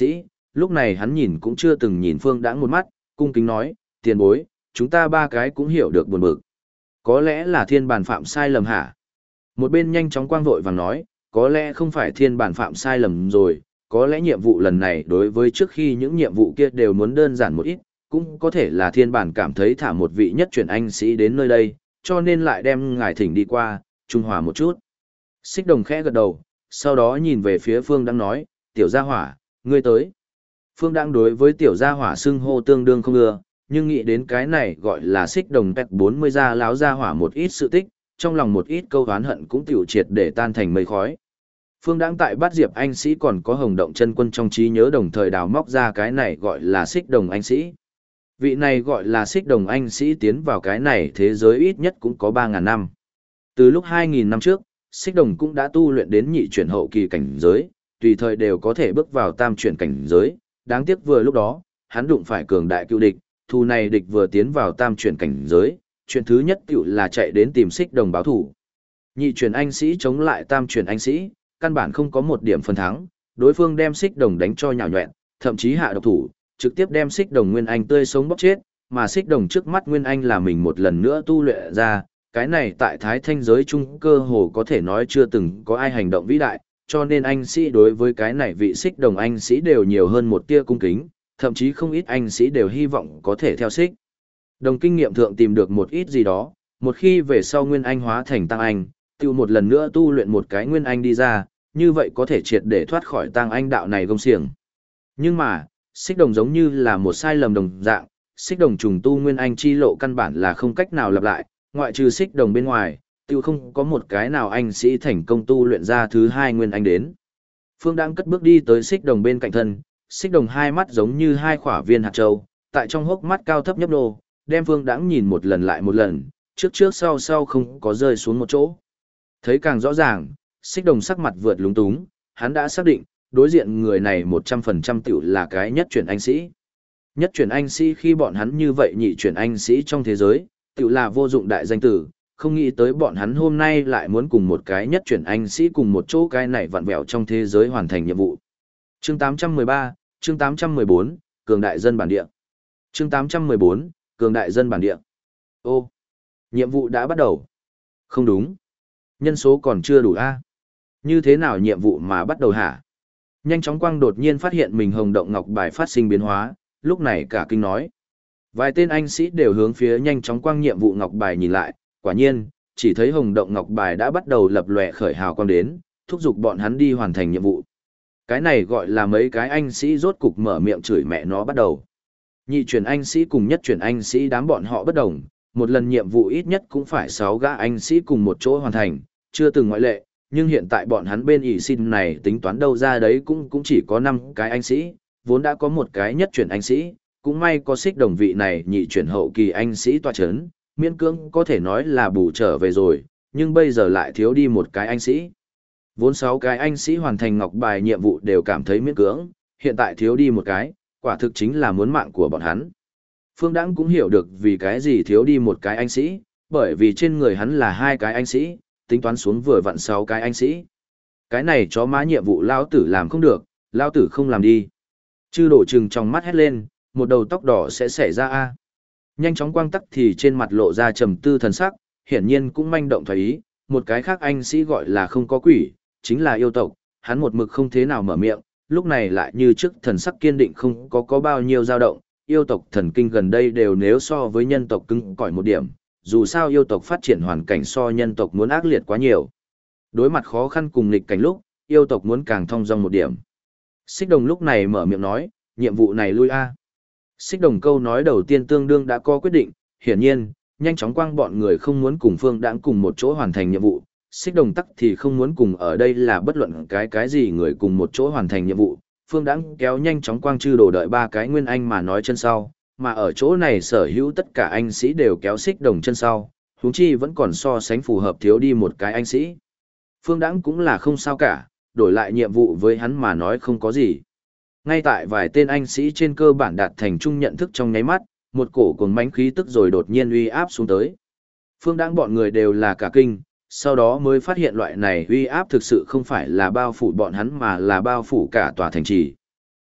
lúc này hắn nhìn cũng chưa từng nhìn Phương Đãng một mắt, cung kính nói, tiền bối, chúng ta ba cái cũng hiểu được buồn bực. Có lẽ là thiên bản phạm sai lầm hả? Một bên nhanh chóng quang vội vàng nói, có lẽ không phải thiên bản phạm sai lầm rồi, có lẽ nhiệm vụ lần này đối với trước khi những nhiệm vụ kia đều muốn đơn giản một ít, cũng có thể là thiên bản cảm thấy thả một vị nhất chuyển anh sĩ đến nơi đây, cho nên lại đem ngài thỉnh đi qua, trung hòa một chút. Xích Đồng khẽ gật đầu, sau đó nhìn về phía Phương Đãng nói, tiểu gia hỏa, ngươi tới. Phương Đãng đối với tiểu gia hỏa xưng hô tương đương không ưa, nhưng nghĩ đến cái này gọi là Xích Đồng pet 40 gia láo gia hỏa một ít sự tích, trong lòng một ít câu oán hận cũng tiểu triệt để tan thành mây khói. Phương Đãng tại Bát Diệp anh sĩ còn có Hồng Động chân quân trong trí nhớ đồng thời đào móc ra cái này gọi là Xích Đồng anh sĩ. Vị này gọi là Xích Đồng anh sĩ tiến vào cái này thế giới ít nhất cũng có 3.000 năm. Từ lúc 2.000 năm trước, Xích Đồng cũng đã tu luyện đến nhị chuyển hậu kỳ cảnh giới, tùy thời đều có thể bước vào tam chuyển cảnh giới, đáng tiếc vừa lúc đó, hắn đụng phải cường đại cựu địch, thù này địch vừa tiến vào tam chuyển cảnh giới, chuyện thứ nhất tiểu là chạy đến tìm Xích Đồng báo thù. Nhị chuyển anh sĩ chống lại tam chuyển anh sĩ, căn bản không có một điểm phần thắng, đối phương đem Xích Đồng đánh cho nhào nhọẹn, thậm chí hạ độc thủ, trực tiếp đem Xích Đồng Nguyên Anh tươi sống bóc chết, mà Xích Đồng trước mắt Nguyên Anh là mình một lần nữa tu luyện ra, cái này tại Thái Thanh giới chung cơ hồ có thể nói chưa từng có ai hành động vĩ đại, cho nên anh sĩ đối với cái này vị Xích Đồng anh sĩ đều nhiều hơn một tia cung kính, thậm chí không ít anh sĩ đều hy vọng có thể theo Xích Đồng kinh nghiệm thượng tìm được một ít gì đó, một khi về sau Nguyên Anh hóa thành Tăng Anh, tiêu một lần nữa tu luyện một cái Nguyên Anh đi ra, như vậy có thể triệt để thoát khỏi Tăng Anh đạo này gông xiềng. Nhưng mà, Xích Đồng giống như là một sai lầm đồng dạng, Xích Đồng trùng tu Nguyên Anh chi lộ căn bản là không cách nào lặp lại, ngoại trừ Xích Đồng bên ngoài, tiêu không có một cái nào anh sĩ thành công tu luyện ra thứ hai Nguyên Anh đến. Phương đang cất bước đi tới Xích Đồng bên cạnh thân, Xích Đồng hai mắt giống như hai quả viên hạt châu, tại trong hốc mắt cao thấp nhấp nô, đem Phương Đãng nhìn một lần lại một lần, trước trước sau sau không có rơi xuống một chỗ. Thấy càng rõ ràng, Xích Đồng sắc mặt vượt lúng túng, hắn đã xác định, đối diện người này 100% tiểu là cái nhất chuyển anh sĩ. Nhất chuyển anh sĩ khi bọn hắn như vậy nhị chuyển anh sĩ trong thế giới, tiểu là vô dụng đại danh tử, không nghĩ tới bọn hắn hôm nay lại muốn cùng một cái nhất chuyển anh sĩ cùng một chỗ cái này vặn vẹo trong thế giới hoàn thành nhiệm vụ. Chương 813, chương 814, Cường đại dân bản địa. Chương 814, Cường đại dân bản địa. Ô, nhiệm vụ đã bắt đầu. Không đúng. Nhân số còn chưa đủ a. Như thế nào nhiệm vụ mà bắt đầu hả? Nhanh chóng quang đột nhiên phát hiện mình Hồng Động ngọc bài phát sinh biến hóa, lúc này cả kinh nói. Vài tên anh sĩ đều hướng phía nhanh chóng quang nhiệm vụ ngọc bài nhìn lại, quả nhiên, chỉ thấy Hồng Động ngọc bài đã bắt đầu lập lòe khởi hào quang đến, thúc giục bọn hắn đi hoàn thành nhiệm vụ. Cái này gọi là mấy cái anh sĩ rốt cục mở miệng chửi mẹ nó bắt đầu. Nhị chuyển anh sĩ cùng nhất chuyển anh sĩ đám bọn họ bất đồng, một lần nhiệm vụ ít nhất cũng phải 6 gã anh sĩ cùng một chỗ hoàn thành, chưa từng ngoại lệ, nhưng hiện tại bọn hắn bên ỷ xin này tính toán đâu ra đấy cũng chỉ có 5 cái anh sĩ, vốn đã có một cái nhất chuyển anh sĩ, cũng may có Xích Đồng vị này nhị chuyển hậu kỳ anh sĩ tọa chấn, miễn cưỡng có thể nói là bù trở về rồi, nhưng bây giờ lại thiếu đi một cái anh sĩ. Vốn 6 cái anh sĩ hoàn thành ngọc bài nhiệm vụ đều cảm thấy miễn cưỡng, hiện tại thiếu đi một cái, quả thực chính là muốn mạng của bọn hắn. Phương Đãng cũng hiểu được vì cái gì thiếu đi một cái anh sĩ, bởi vì trên người hắn là 2 cái anh sĩ, tính toán xuống vừa vặn 6 cái anh sĩ. Cái này chó má nhiệm vụ lao tử làm không được, lao tử không làm đi. Chư đổ trừng trong mắt hét lên, một đầu tóc đỏ sẽ xảy ra a. Nhanh chóng quang tắc thì trên mặt lộ ra trầm tư thần sắc, hiển nhiên cũng manh động thoái ý, một cái khác anh sĩ gọi là không có quỷ, chính là yêu tộc, hắn một mực không thế nào mở miệng, lúc này lại như trước thần sắc kiên định không có bao nhiêu dao động, yêu tộc thần kinh gần đây đều nếu so với nhân tộc cứng cỏi một điểm, dù sao yêu tộc phát triển hoàn cảnh so nhân tộc muốn ác liệt quá nhiều. Đối mặt khó khăn cùng nghịch cảnh lúc, yêu tộc muốn càng thong dong một điểm. Xích Đồng lúc này mở miệng nói, nhiệm vụ này lui a. Xích Đồng câu nói đầu tiên tương đương đã có quyết định, hiển nhiên, nhanh chóng quang bọn người không muốn cùng Phương Đãng cùng một chỗ hoàn thành nhiệm vụ, Xích Đồng tắc thì không muốn cùng ở đây là bất luận cái gì người cùng một chỗ hoàn thành nhiệm vụ. Phương Đãng kéo nhanh chóng quang chư đồ đợi 3 cái nguyên anh mà nói chân sau, mà ở chỗ này sở hữu tất cả anh sĩ đều kéo Xích Đồng chân sau, huống chi vẫn còn so sánh phù hợp thiếu đi một cái anh sĩ. Phương Đãng cũng là không sao cả, đổi lại nhiệm vụ với hắn mà nói không có gì. Ngay tại vài tên anh sĩ trên cơ bản đạt thành chung nhận thức trong nháy mắt, một cổ cuồng mãnh khí tức rồi đột nhiên uy áp xuống tới. Phương Đãng bọn người đều là cả kinh, sau đó mới phát hiện loại này uy áp thực sự không phải là bao phủ bọn hắn mà là bao phủ cả tòa thành trì.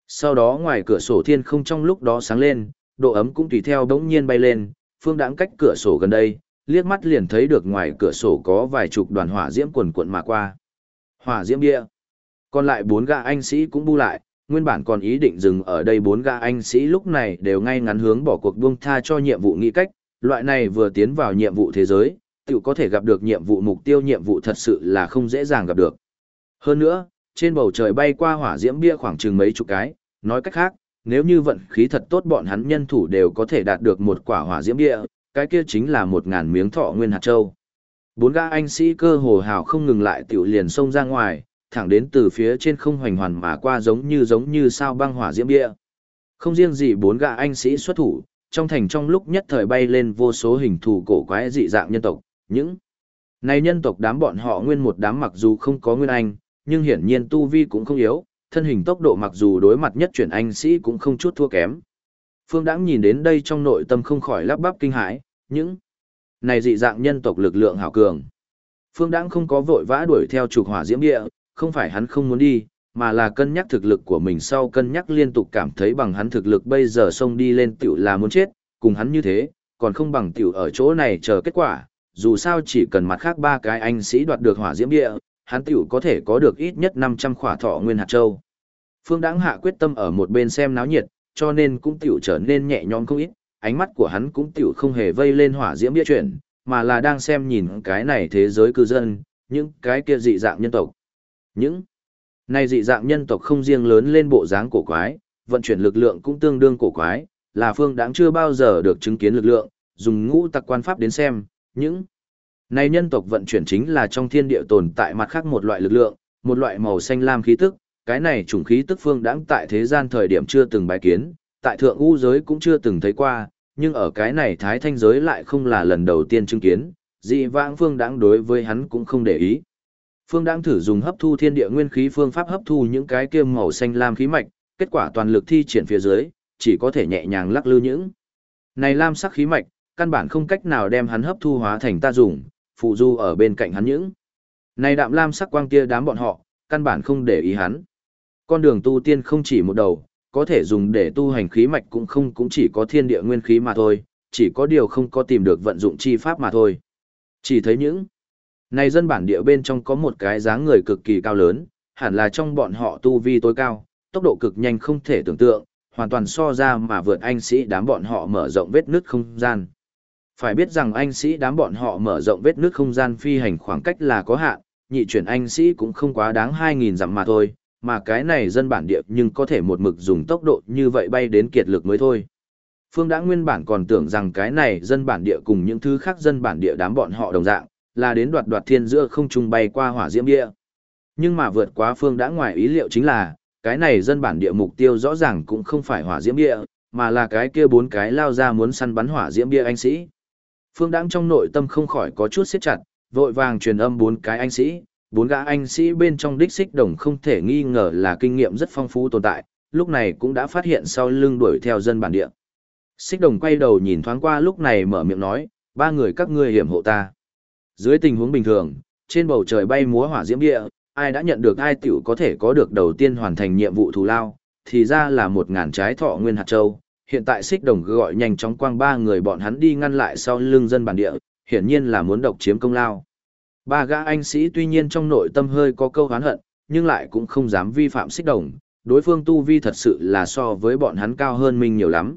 Sau đó ngoài cửa sổ thiên không trong lúc đó sáng lên, độ ấm cũng tùy theo đống nhiên bay lên, Phương Đãng cách cửa sổ gần đây, liếc mắt liền thấy được ngoài cửa sổ có vài chục đoàn hỏa diễm quần quận mà qua. Hỏa diễm bia. Còn lại 4 gã anh sĩ cũng bu lại, nguyên bản còn ý định dừng ở đây 4 gã anh sĩ lúc này đều ngay ngắn hướng bỏ cuộc buông tha cho nhiệm vụ nghĩ cách, loại này vừa tiến vào nhiệm vụ thế giới, tự có thể gặp được nhiệm vụ mục tiêu nhiệm vụ thật sự là không dễ dàng gặp được. Hơn nữa, trên bầu trời bay qua hỏa diễm bia khoảng chừng mấy chục cái, nói cách khác, nếu như vận khí thật tốt bọn hắn nhân thủ đều có thể đạt được một quả hỏa diễm bia, cái kia chính là 1000 miếng thọ nguyên hạt châu. 4 gã anh sĩ cơ hồ hào không ngừng lại tiểu liền xông ra ngoài, thẳng đến từ phía trên không hoành hoàn mà qua giống như sao băng hỏa diễm bia. Không riêng gì 4 gã anh sĩ xuất thủ, trong thành trong lúc nhất thời bay lên vô số hình thù cổ quái dị dạng nhân tộc, những này nhân tộc đám bọn họ nguyên một đám mặc dù không có nguyên anh, nhưng hiển nhiên tu vi cũng không yếu, thân hình tốc độ mặc dù đối mặt nhất chuyển anh sĩ cũng không chút thua kém. Phương Đãng nhìn đến đây trong nội tâm không khỏi lắp bắp kinh hãi, những này dị dạng nhân tộc lực lượng hảo cường. Phương Đãng không có vội vã đuổi theo trục hỏa diễm địa, không phải hắn không muốn đi, mà là cân nhắc thực lực của mình sau cân nhắc liên tục cảm thấy bằng hắn thực lực bây giờ xông đi lên tiểu là muốn chết, cùng hắn như thế, còn không bằng tiểu ở chỗ này chờ kết quả, dù sao chỉ cần mặt khác 3 cái anh sĩ đoạt được hỏa diễm địa, hắn tiểu có thể có được ít nhất 500 khỏa thọ nguyên hạt châu. Phương Đãng hạ quyết tâm ở một bên xem náo nhiệt, cho nên cũng tiểu trở nên nhẹ nhõm không ít, ánh mắt của hắn cũng tiểu không hề vây lên hỏa diễm bia chuyển, mà là đang xem nhìn cái này thế giới cư dân, những cái kia dị dạng nhân tộc. Những này dị dạng nhân tộc không riêng lớn lên bộ dáng cổ quái, vận chuyển lực lượng cũng tương đương cổ quái, là Phương Đãng chưa bao giờ được chứng kiến lực lượng, dùng ngũ tặc quan pháp đến xem, những này nhân tộc vận chuyển chính là trong thiên địa tồn tại mặt khác một loại lực lượng, một loại màu xanh lam khí tức, cái này chủng khí tức Phương Đãng tại thế gian thời điểm chưa từng bái kiến, tại thượng u giới cũng chưa từng thấy qua, nhưng ở cái này thái thanh giới lại không là lần đầu tiên chứng kiến, dị vãng Phương Đãng đối với hắn cũng không để ý. Phương Đãng thử dùng hấp thu thiên địa nguyên khí phương pháp hấp thu những cái kia màu xanh lam khí mạch, kết quả toàn lực thi triển phía dưới, chỉ có thể nhẹ nhàng lắc lư những này lam sắc khí mạch, căn bản không cách nào đem hắn hấp thu hóa thành ta dùng, phụ du ở bên cạnh hắn những này đạm lam sắc quang kia đám bọn họ, căn bản không để ý hắn. Con đường tu tiên không chỉ một đầu, có thể dùng để tu hành khí mạch cũng chỉ có thiên địa nguyên khí mà thôi, chỉ có điều không có tìm được vận dụng chi pháp mà thôi. Chỉ thấy những này dân bản địa bên trong có một cái dáng người cực kỳ cao lớn, hẳn là trong bọn họ tu vi tối cao, tốc độ cực nhanh không thể tưởng tượng, hoàn toàn so ra mà vượt anh sĩ đám bọn họ mở rộng vết nứt không gian. Phải biết rằng anh sĩ đám bọn họ mở rộng vết nứt không gian phi hành khoảng cách là có hạn, nhị chuyển anh sĩ cũng không quá đáng 2000 dặm mà thôi, mà cái này dân bản địa nhưng có thể một mực dùng tốc độ như vậy bay đến kiệt lực mới thôi. Phương Đãng nguyên bản còn tưởng rằng cái này dân bản địa cùng những thứ khác dân bản địa đám bọn họ đồng dạng, là đến đoạt thiên giữa không trung bay qua hỏa diễm địa. Nhưng mà vượt quá Phương Đãng ngoài ý liệu chính là, cái này dân bản địa mục tiêu rõ ràng cũng không phải hỏa diễm địa, mà là cái kia 4 cái lao ra muốn săn bắn hỏa diễm địa anh sĩ. Phương Đãng trong nội tâm không khỏi có chút siết chặt, vội vàng truyền âm 4 cái anh sĩ, 4 gã anh sĩ bên trong đích xích đồng không thể nghi ngờ là kinh nghiệm rất phong phú tồn tại, lúc này cũng đã phát hiện sau lưng đuổi theo dân bản địa. Xích đồng quay đầu nhìn thoáng qua lúc này mở miệng nói, 3 người các ngươi hiểm hộ ta. Dưới tình huống bình thường, trên bầu trời bay múa hỏa diễm địa, ai đã nhận được ai tiểu có thể có được đầu tiên hoàn thành nhiệm vụ thù lao, thì ra là 1000 trái thọ nguyên hạt châu. Hiện tại xích đồng gọi nhanh chóng quang 3 người bọn hắn đi ngăn lại sau lưng dân bản địa, hiển nhiên là muốn độc chiếm công lao. 3 gã anh sĩ tuy nhiên trong nội tâm hơi có câu oán hận, nhưng lại cũng không dám vi phạm xích đồng, đối phương tu vi thật sự là so với bọn hắn cao hơn mình nhiều lắm.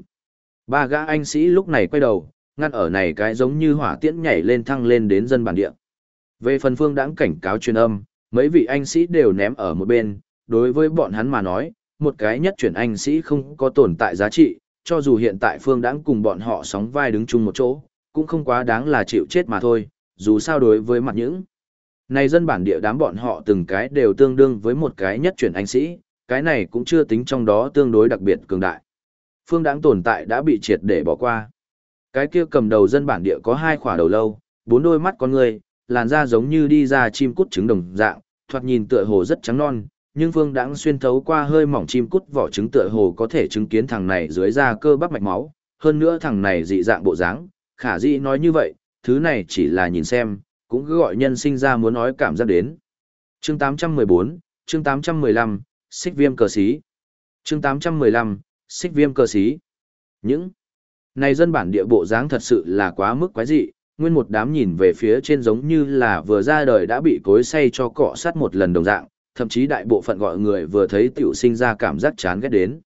3 gã anh sĩ lúc này quay đầu, ngăn ở này cái giống như hỏa tiễn nhảy lên thăng lên đến dân bản địa. Về phần Phương Đãng cảnh cáo truyền âm, mấy vị anh sĩ đều ném ở một bên, đối với bọn hắn mà nói, một cái nhất chuyển anh sĩ không có tồn tại giá trị, cho dù hiện tại Phương Đãng cùng bọn họ sóng vai đứng chung một chỗ, cũng không quá đáng là chịu chết mà thôi, dù sao đối với mặt những này dân bản địa đám bọn họ từng cái đều tương đương với một cái nhất chuyển anh sĩ, cái này cũng chưa tính trong đó tương đối đặc biệt cường đại. Phương Đãng tồn tại đã bị triệt để bỏ qua. Cái kia cầm đầu dân bản địa có 2 khỏa đầu lâu, 4 đôi mắt con người, làn da giống như đi ra chim cút trứng đồng dạng, thoạt nhìn tựa hồ rất trắng non, nhưng Phương Đãng xuyên thấu qua hơi mỏng chim cút vỏ trứng tựa hồ có thể chứng kiến thằng này dưới da cơ bắp mạch máu, hơn nữa thằng này dị dạng bộ dáng, khả dĩ nói như vậy, thứ này chỉ là nhìn xem, cũng cứ gọi nhân sinh ra muốn nói cảm giác đến. Chương 814, chương 815, xích viêm cờ xí. chương 815, xích viêm cơ sĩ. Những này dân bản địa bộ dáng thật sự là quá mức quái dị, nguyên một đám nhìn về phía trên giống như là vừa ra đời đã bị cối xay cho cọ sát một lần đồng dạng, thậm chí đại bộ phận gọi người vừa thấy tiểu sinh ra cảm giác chán ghét đến.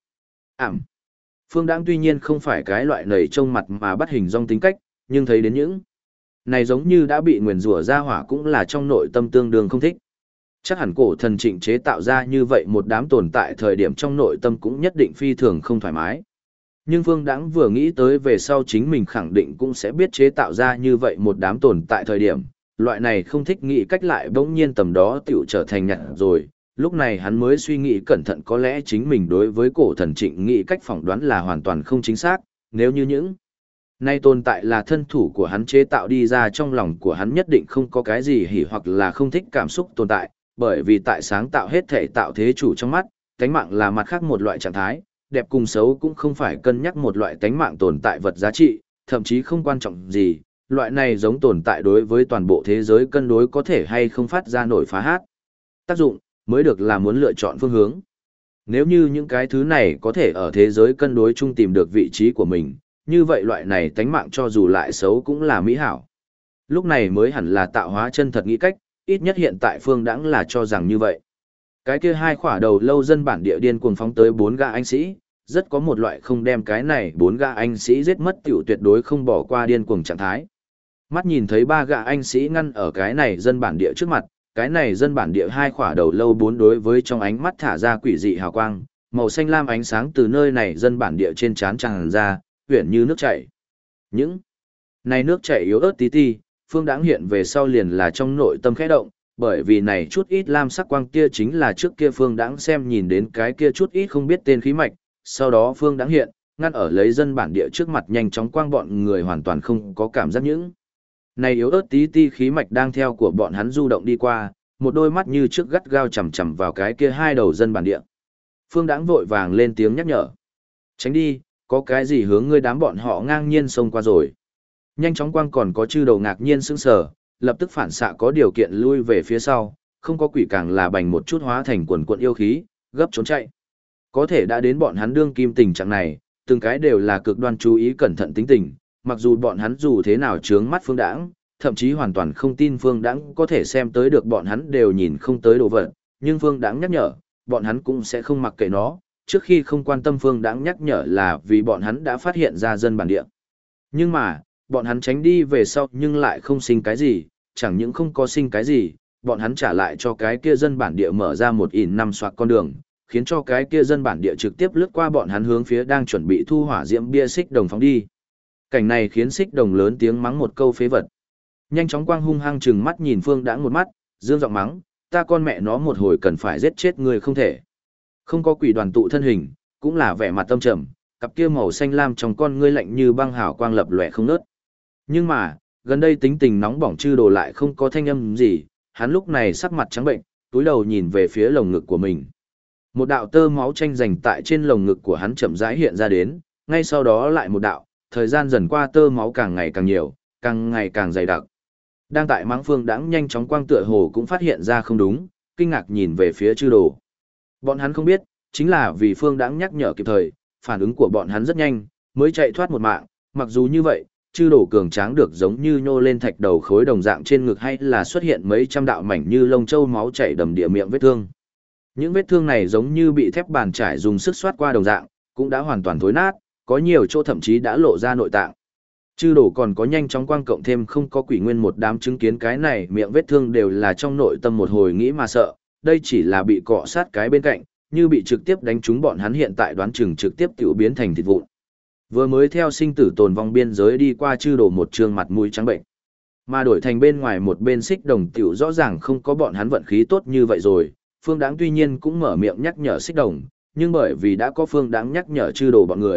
Phương Đãng tuy nhiên không phải cái loại nầy trông mặt mà bắt hình dong tính cách, nhưng thấy đến những này giống như đã bị nguyền rủa ra hỏa cũng là trong nội tâm tương đương không thích. Chắc hẳn cổ thần Trịnh chế tạo ra như vậy một đám tồn tại thời điểm trong nội tâm cũng nhất định phi thường không thoải mái. Nhưng Phương Đãng vừa nghĩ tới về sau chính mình khẳng định cũng sẽ biết chế tạo ra như vậy một đám tồn tại thời điểm, loại này không thích nghĩ cách lại bỗng nhiên tầm đó tiểu trở thành nhặt rồi, lúc này hắn mới suy nghĩ cẩn thận có lẽ chính mình đối với cổ thần Trịnh nghĩ cách phỏng đoán là hoàn toàn không chính xác, nếu như những nay tồn tại là thân thủ của hắn chế tạo đi ra trong lòng của hắn nhất định không có cái gì hỉ hoặc là không thích cảm xúc tồn tại, bởi vì tại sáng tạo hết thể tạo thế chủ trong mắt, tánh mạng là mặt khác một loại trạng thái, đẹp cùng xấu cũng không phải cân nhắc một loại tánh mạng tồn tại vật giá trị, thậm chí không quan trọng gì, loại này giống tồn tại đối với toàn bộ thế giới cân đối có thể hay không phát ra nổi phá hát. Tác dụng, mới được là muốn lựa chọn phương hướng. Nếu như những cái thứ này có thể ở thế giới cân đối chung tìm được vị trí của mình, như vậy loại này tánh mạng cho dù lại xấu cũng là mỹ hảo. Lúc này mới hẳn là tạo hóa chân thật nghĩ cách, ít nhất hiện tại Phương Đãng là cho rằng như vậy. Cái kia hai khỏa đầu lâu dân bản địa điên cuồng phóng tới 4 gã anh sĩ, rất có một loại không đem cái này 4 gã anh sĩ giết mất tiểu tuyệt đối không bỏ qua điên cuồng trạng thái. Mắt nhìn thấy 3 gã anh sĩ ngăn ở cái này dân bản địa trước mặt, cái này dân bản địa hai khỏa đầu lâu bốn đối với trong ánh mắt thả ra quỷ dị hào quang, màu xanh lam ánh sáng từ nơi này dân bản địa trên trán tràn ra, uyển như nước chảy. Những này nước chảy yếu ớt tí ti, Phương Đãng hiện về sau liền là trong nội tâm khẽ động, bởi vì này chút ít lam sắc quang kia chính là trước kia Phương Đãng xem nhìn đến cái kia chút ít không biết tên khí mạch, sau đó Phương Đãng hiện, ngăn ở lấy dân bản địa trước mặt nhanh chóng quang bọn người hoàn toàn không có cảm giác những. Này yếu ớt tí ti khí mạch đang theo của bọn hắn du động đi qua, một đôi mắt như trước gắt gao chằm chằm vào cái kia hai đầu dân bản địa. Phương Đãng vội vàng lên tiếng nhắc nhở. Tránh đi, có cái gì hướng ngươi đám bọn họ ngang nhiên xông qua rồi. Nhanh chóng quang còn có chư đầu ngạc nhiên sững sờ, lập tức phản xạ có điều kiện lui về phía sau, không có quỷ càng là bành một chút hóa thành quần cuộn yêu khí, gấp trốn chạy. Có thể đã đến bọn hắn đương kim tình trạng này, từng cái đều là cực đoan chú ý cẩn thận tính tình, mặc dù bọn hắn dù thế nào trướng mắt Phương Đãng, thậm chí hoàn toàn không tin Phương Đãng có thể xem tới được bọn hắn đều nhìn không tới đồ vật, nhưng Phương Đãng nhắc nhở, bọn hắn cũng sẽ không mặc kệ nó, trước khi không quan tâm Phương Đãng nhắc nhở là vì bọn hắn đã phát hiện ra dân bản địa. Nhưng mà, bọn hắn tránh đi về sau nhưng lại không sinh cái gì, chẳng những không có sinh cái gì, bọn hắn trả lại cho cái kia dân bản địa mở ra một ỉn năm xoạc con đường, khiến cho cái kia dân bản địa trực tiếp lướt qua bọn hắn hướng phía đang chuẩn bị thu hỏa diễm bia xích đồng phóng đi. Cảnh này khiến xích đồng lớn tiếng mắng một câu phế vật. Nhanh chóng quang hung hăng chừng mắt nhìn Phương Đãng một mắt, dương giọng mắng, ta con mẹ nó một hồi cần phải giết chết người không thể. Không có quỷ đoàn tụ thân hình, cũng là vẻ mặt tâm trầm, cặp kia màu xanh lam trong con ngươi lạnh như băng hào quang lập lòe không ngớt. Nhưng mà, gần đây tính tình nóng bỏng chư đồ lại không có thanh âm gì, hắn lúc này sắc mặt trắng bệnh, túi đầu nhìn về phía lồng ngực của mình. Một đạo tơ máu tranh giành tại trên lồng ngực của hắn chậm rãi hiện ra đến, ngay sau đó lại một đạo, thời gian dần qua tơ máu càng ngày càng nhiều, càng ngày càng dày đặc. Đang tại mắng Phương Đãng nhanh chóng quang tựa hồ cũng phát hiện ra không đúng, kinh ngạc nhìn về phía chư đồ. Bọn hắn không biết, chính là vì Phương Đãng nhắc nhở kịp thời, phản ứng của bọn hắn rất nhanh, mới chạy thoát một mạng, mặc dù như vậy, chư đồ cường tráng được giống như nhô lên thạch đầu khối đồng dạng trên ngực hay là xuất hiện mấy trăm đạo mảnh như lông châu máu chảy đầm địa miệng vết thương. Những vết thương này giống như bị thép bàn trải dùng sức xoát qua đồng dạng, cũng đã hoàn toàn thối nát, có nhiều chỗ thậm chí đã lộ ra nội tạng. Chư đổ còn có nhanh chóng quang cộng thêm không có quỷ nguyên một đám chứng kiến cái này miệng vết thương đều là trong nội tâm một hồi nghĩ mà sợ, đây chỉ là bị cọ sát cái bên cạnh, như bị trực tiếp đánh trúng bọn hắn hiện tại đoán chừng trực tiếp tiểu biến thành thịt vụn. Vừa mới theo sinh tử tồn vong biên giới đi qua chư đổ một trương mặt mũi trắng bệnh. Mà đổi thành bên ngoài một bên xích đồng tiểu rõ ràng không có bọn hắn vận khí tốt như vậy rồi, Phương Đãng tuy nhiên cũng mở miệng nhắc nhở xích đồng, nhưng bởi vì đã có Phương Đãng nhắc nhở chư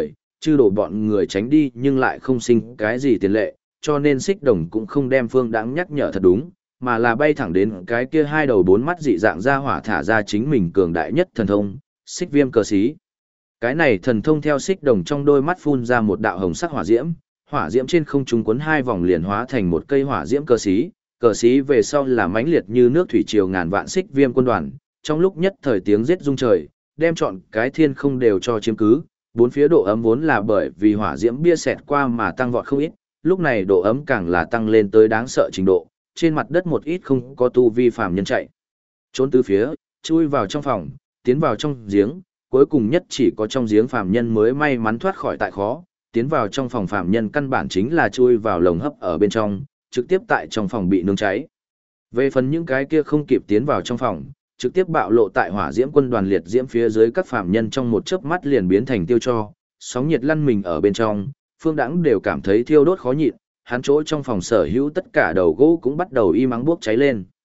đồ bọn người tránh đi nhưng lại không sinh cái gì tiền lệ, cho nên xích đồng cũng không đem Phương Đãng nhắc nhở thật đúng, mà là bay thẳng đến cái kia hai đầu bốn mắt dị dạng ra hỏa thả ra chính mình cường đại nhất thần thông, xích viêm cờ xí. Cái này thần thông theo xích đồng trong đôi mắt phun ra một đạo hồng sắc hỏa diễm trên không trung cuốn hai vòng liền hóa thành một cây hỏa diễm cờ xí về sau là mãnh liệt như nước thủy triều ngàn vạn xích viêm quân đoàn, trong lúc nhất thời tiếng giết rung trời, đem chọn cái thiên không đều cho chiếm cứ, bốn phía độ ấm vốn là bởi vì hỏa diễm bia xẹt qua mà tăng vọt không ít, lúc này độ ấm càng là tăng lên tới đáng sợ trình độ, trên mặt đất một ít không có tu vi phàm nhân chạy. Trốn từ phía, chui vào trong phòng, tiến vào trong giếng, cuối cùng nhất chỉ có trong giếng phàm nhân mới may mắn thoát khỏi tại khó, tiến vào trong phòng phàm nhân căn bản chính là chui vào lồng hấp ở bên trong, trực tiếp tại trong phòng bị nướng cháy. Về phần những cái kia không kịp tiến vào trong phòng, trực tiếp bạo lộ tại hỏa diễm quân đoàn liệt diễm phía dưới các phàm nhân trong một chớp mắt liền biến thành tiêu tro, sóng nhiệt lăn mình ở bên trong, Phương Đãng đều cảm thấy thiêu đốt khó nhịn, hắn chỗ trong phòng sở hữu tất cả đầu gỗ cũng bắt đầu y mắng bốc cháy lên.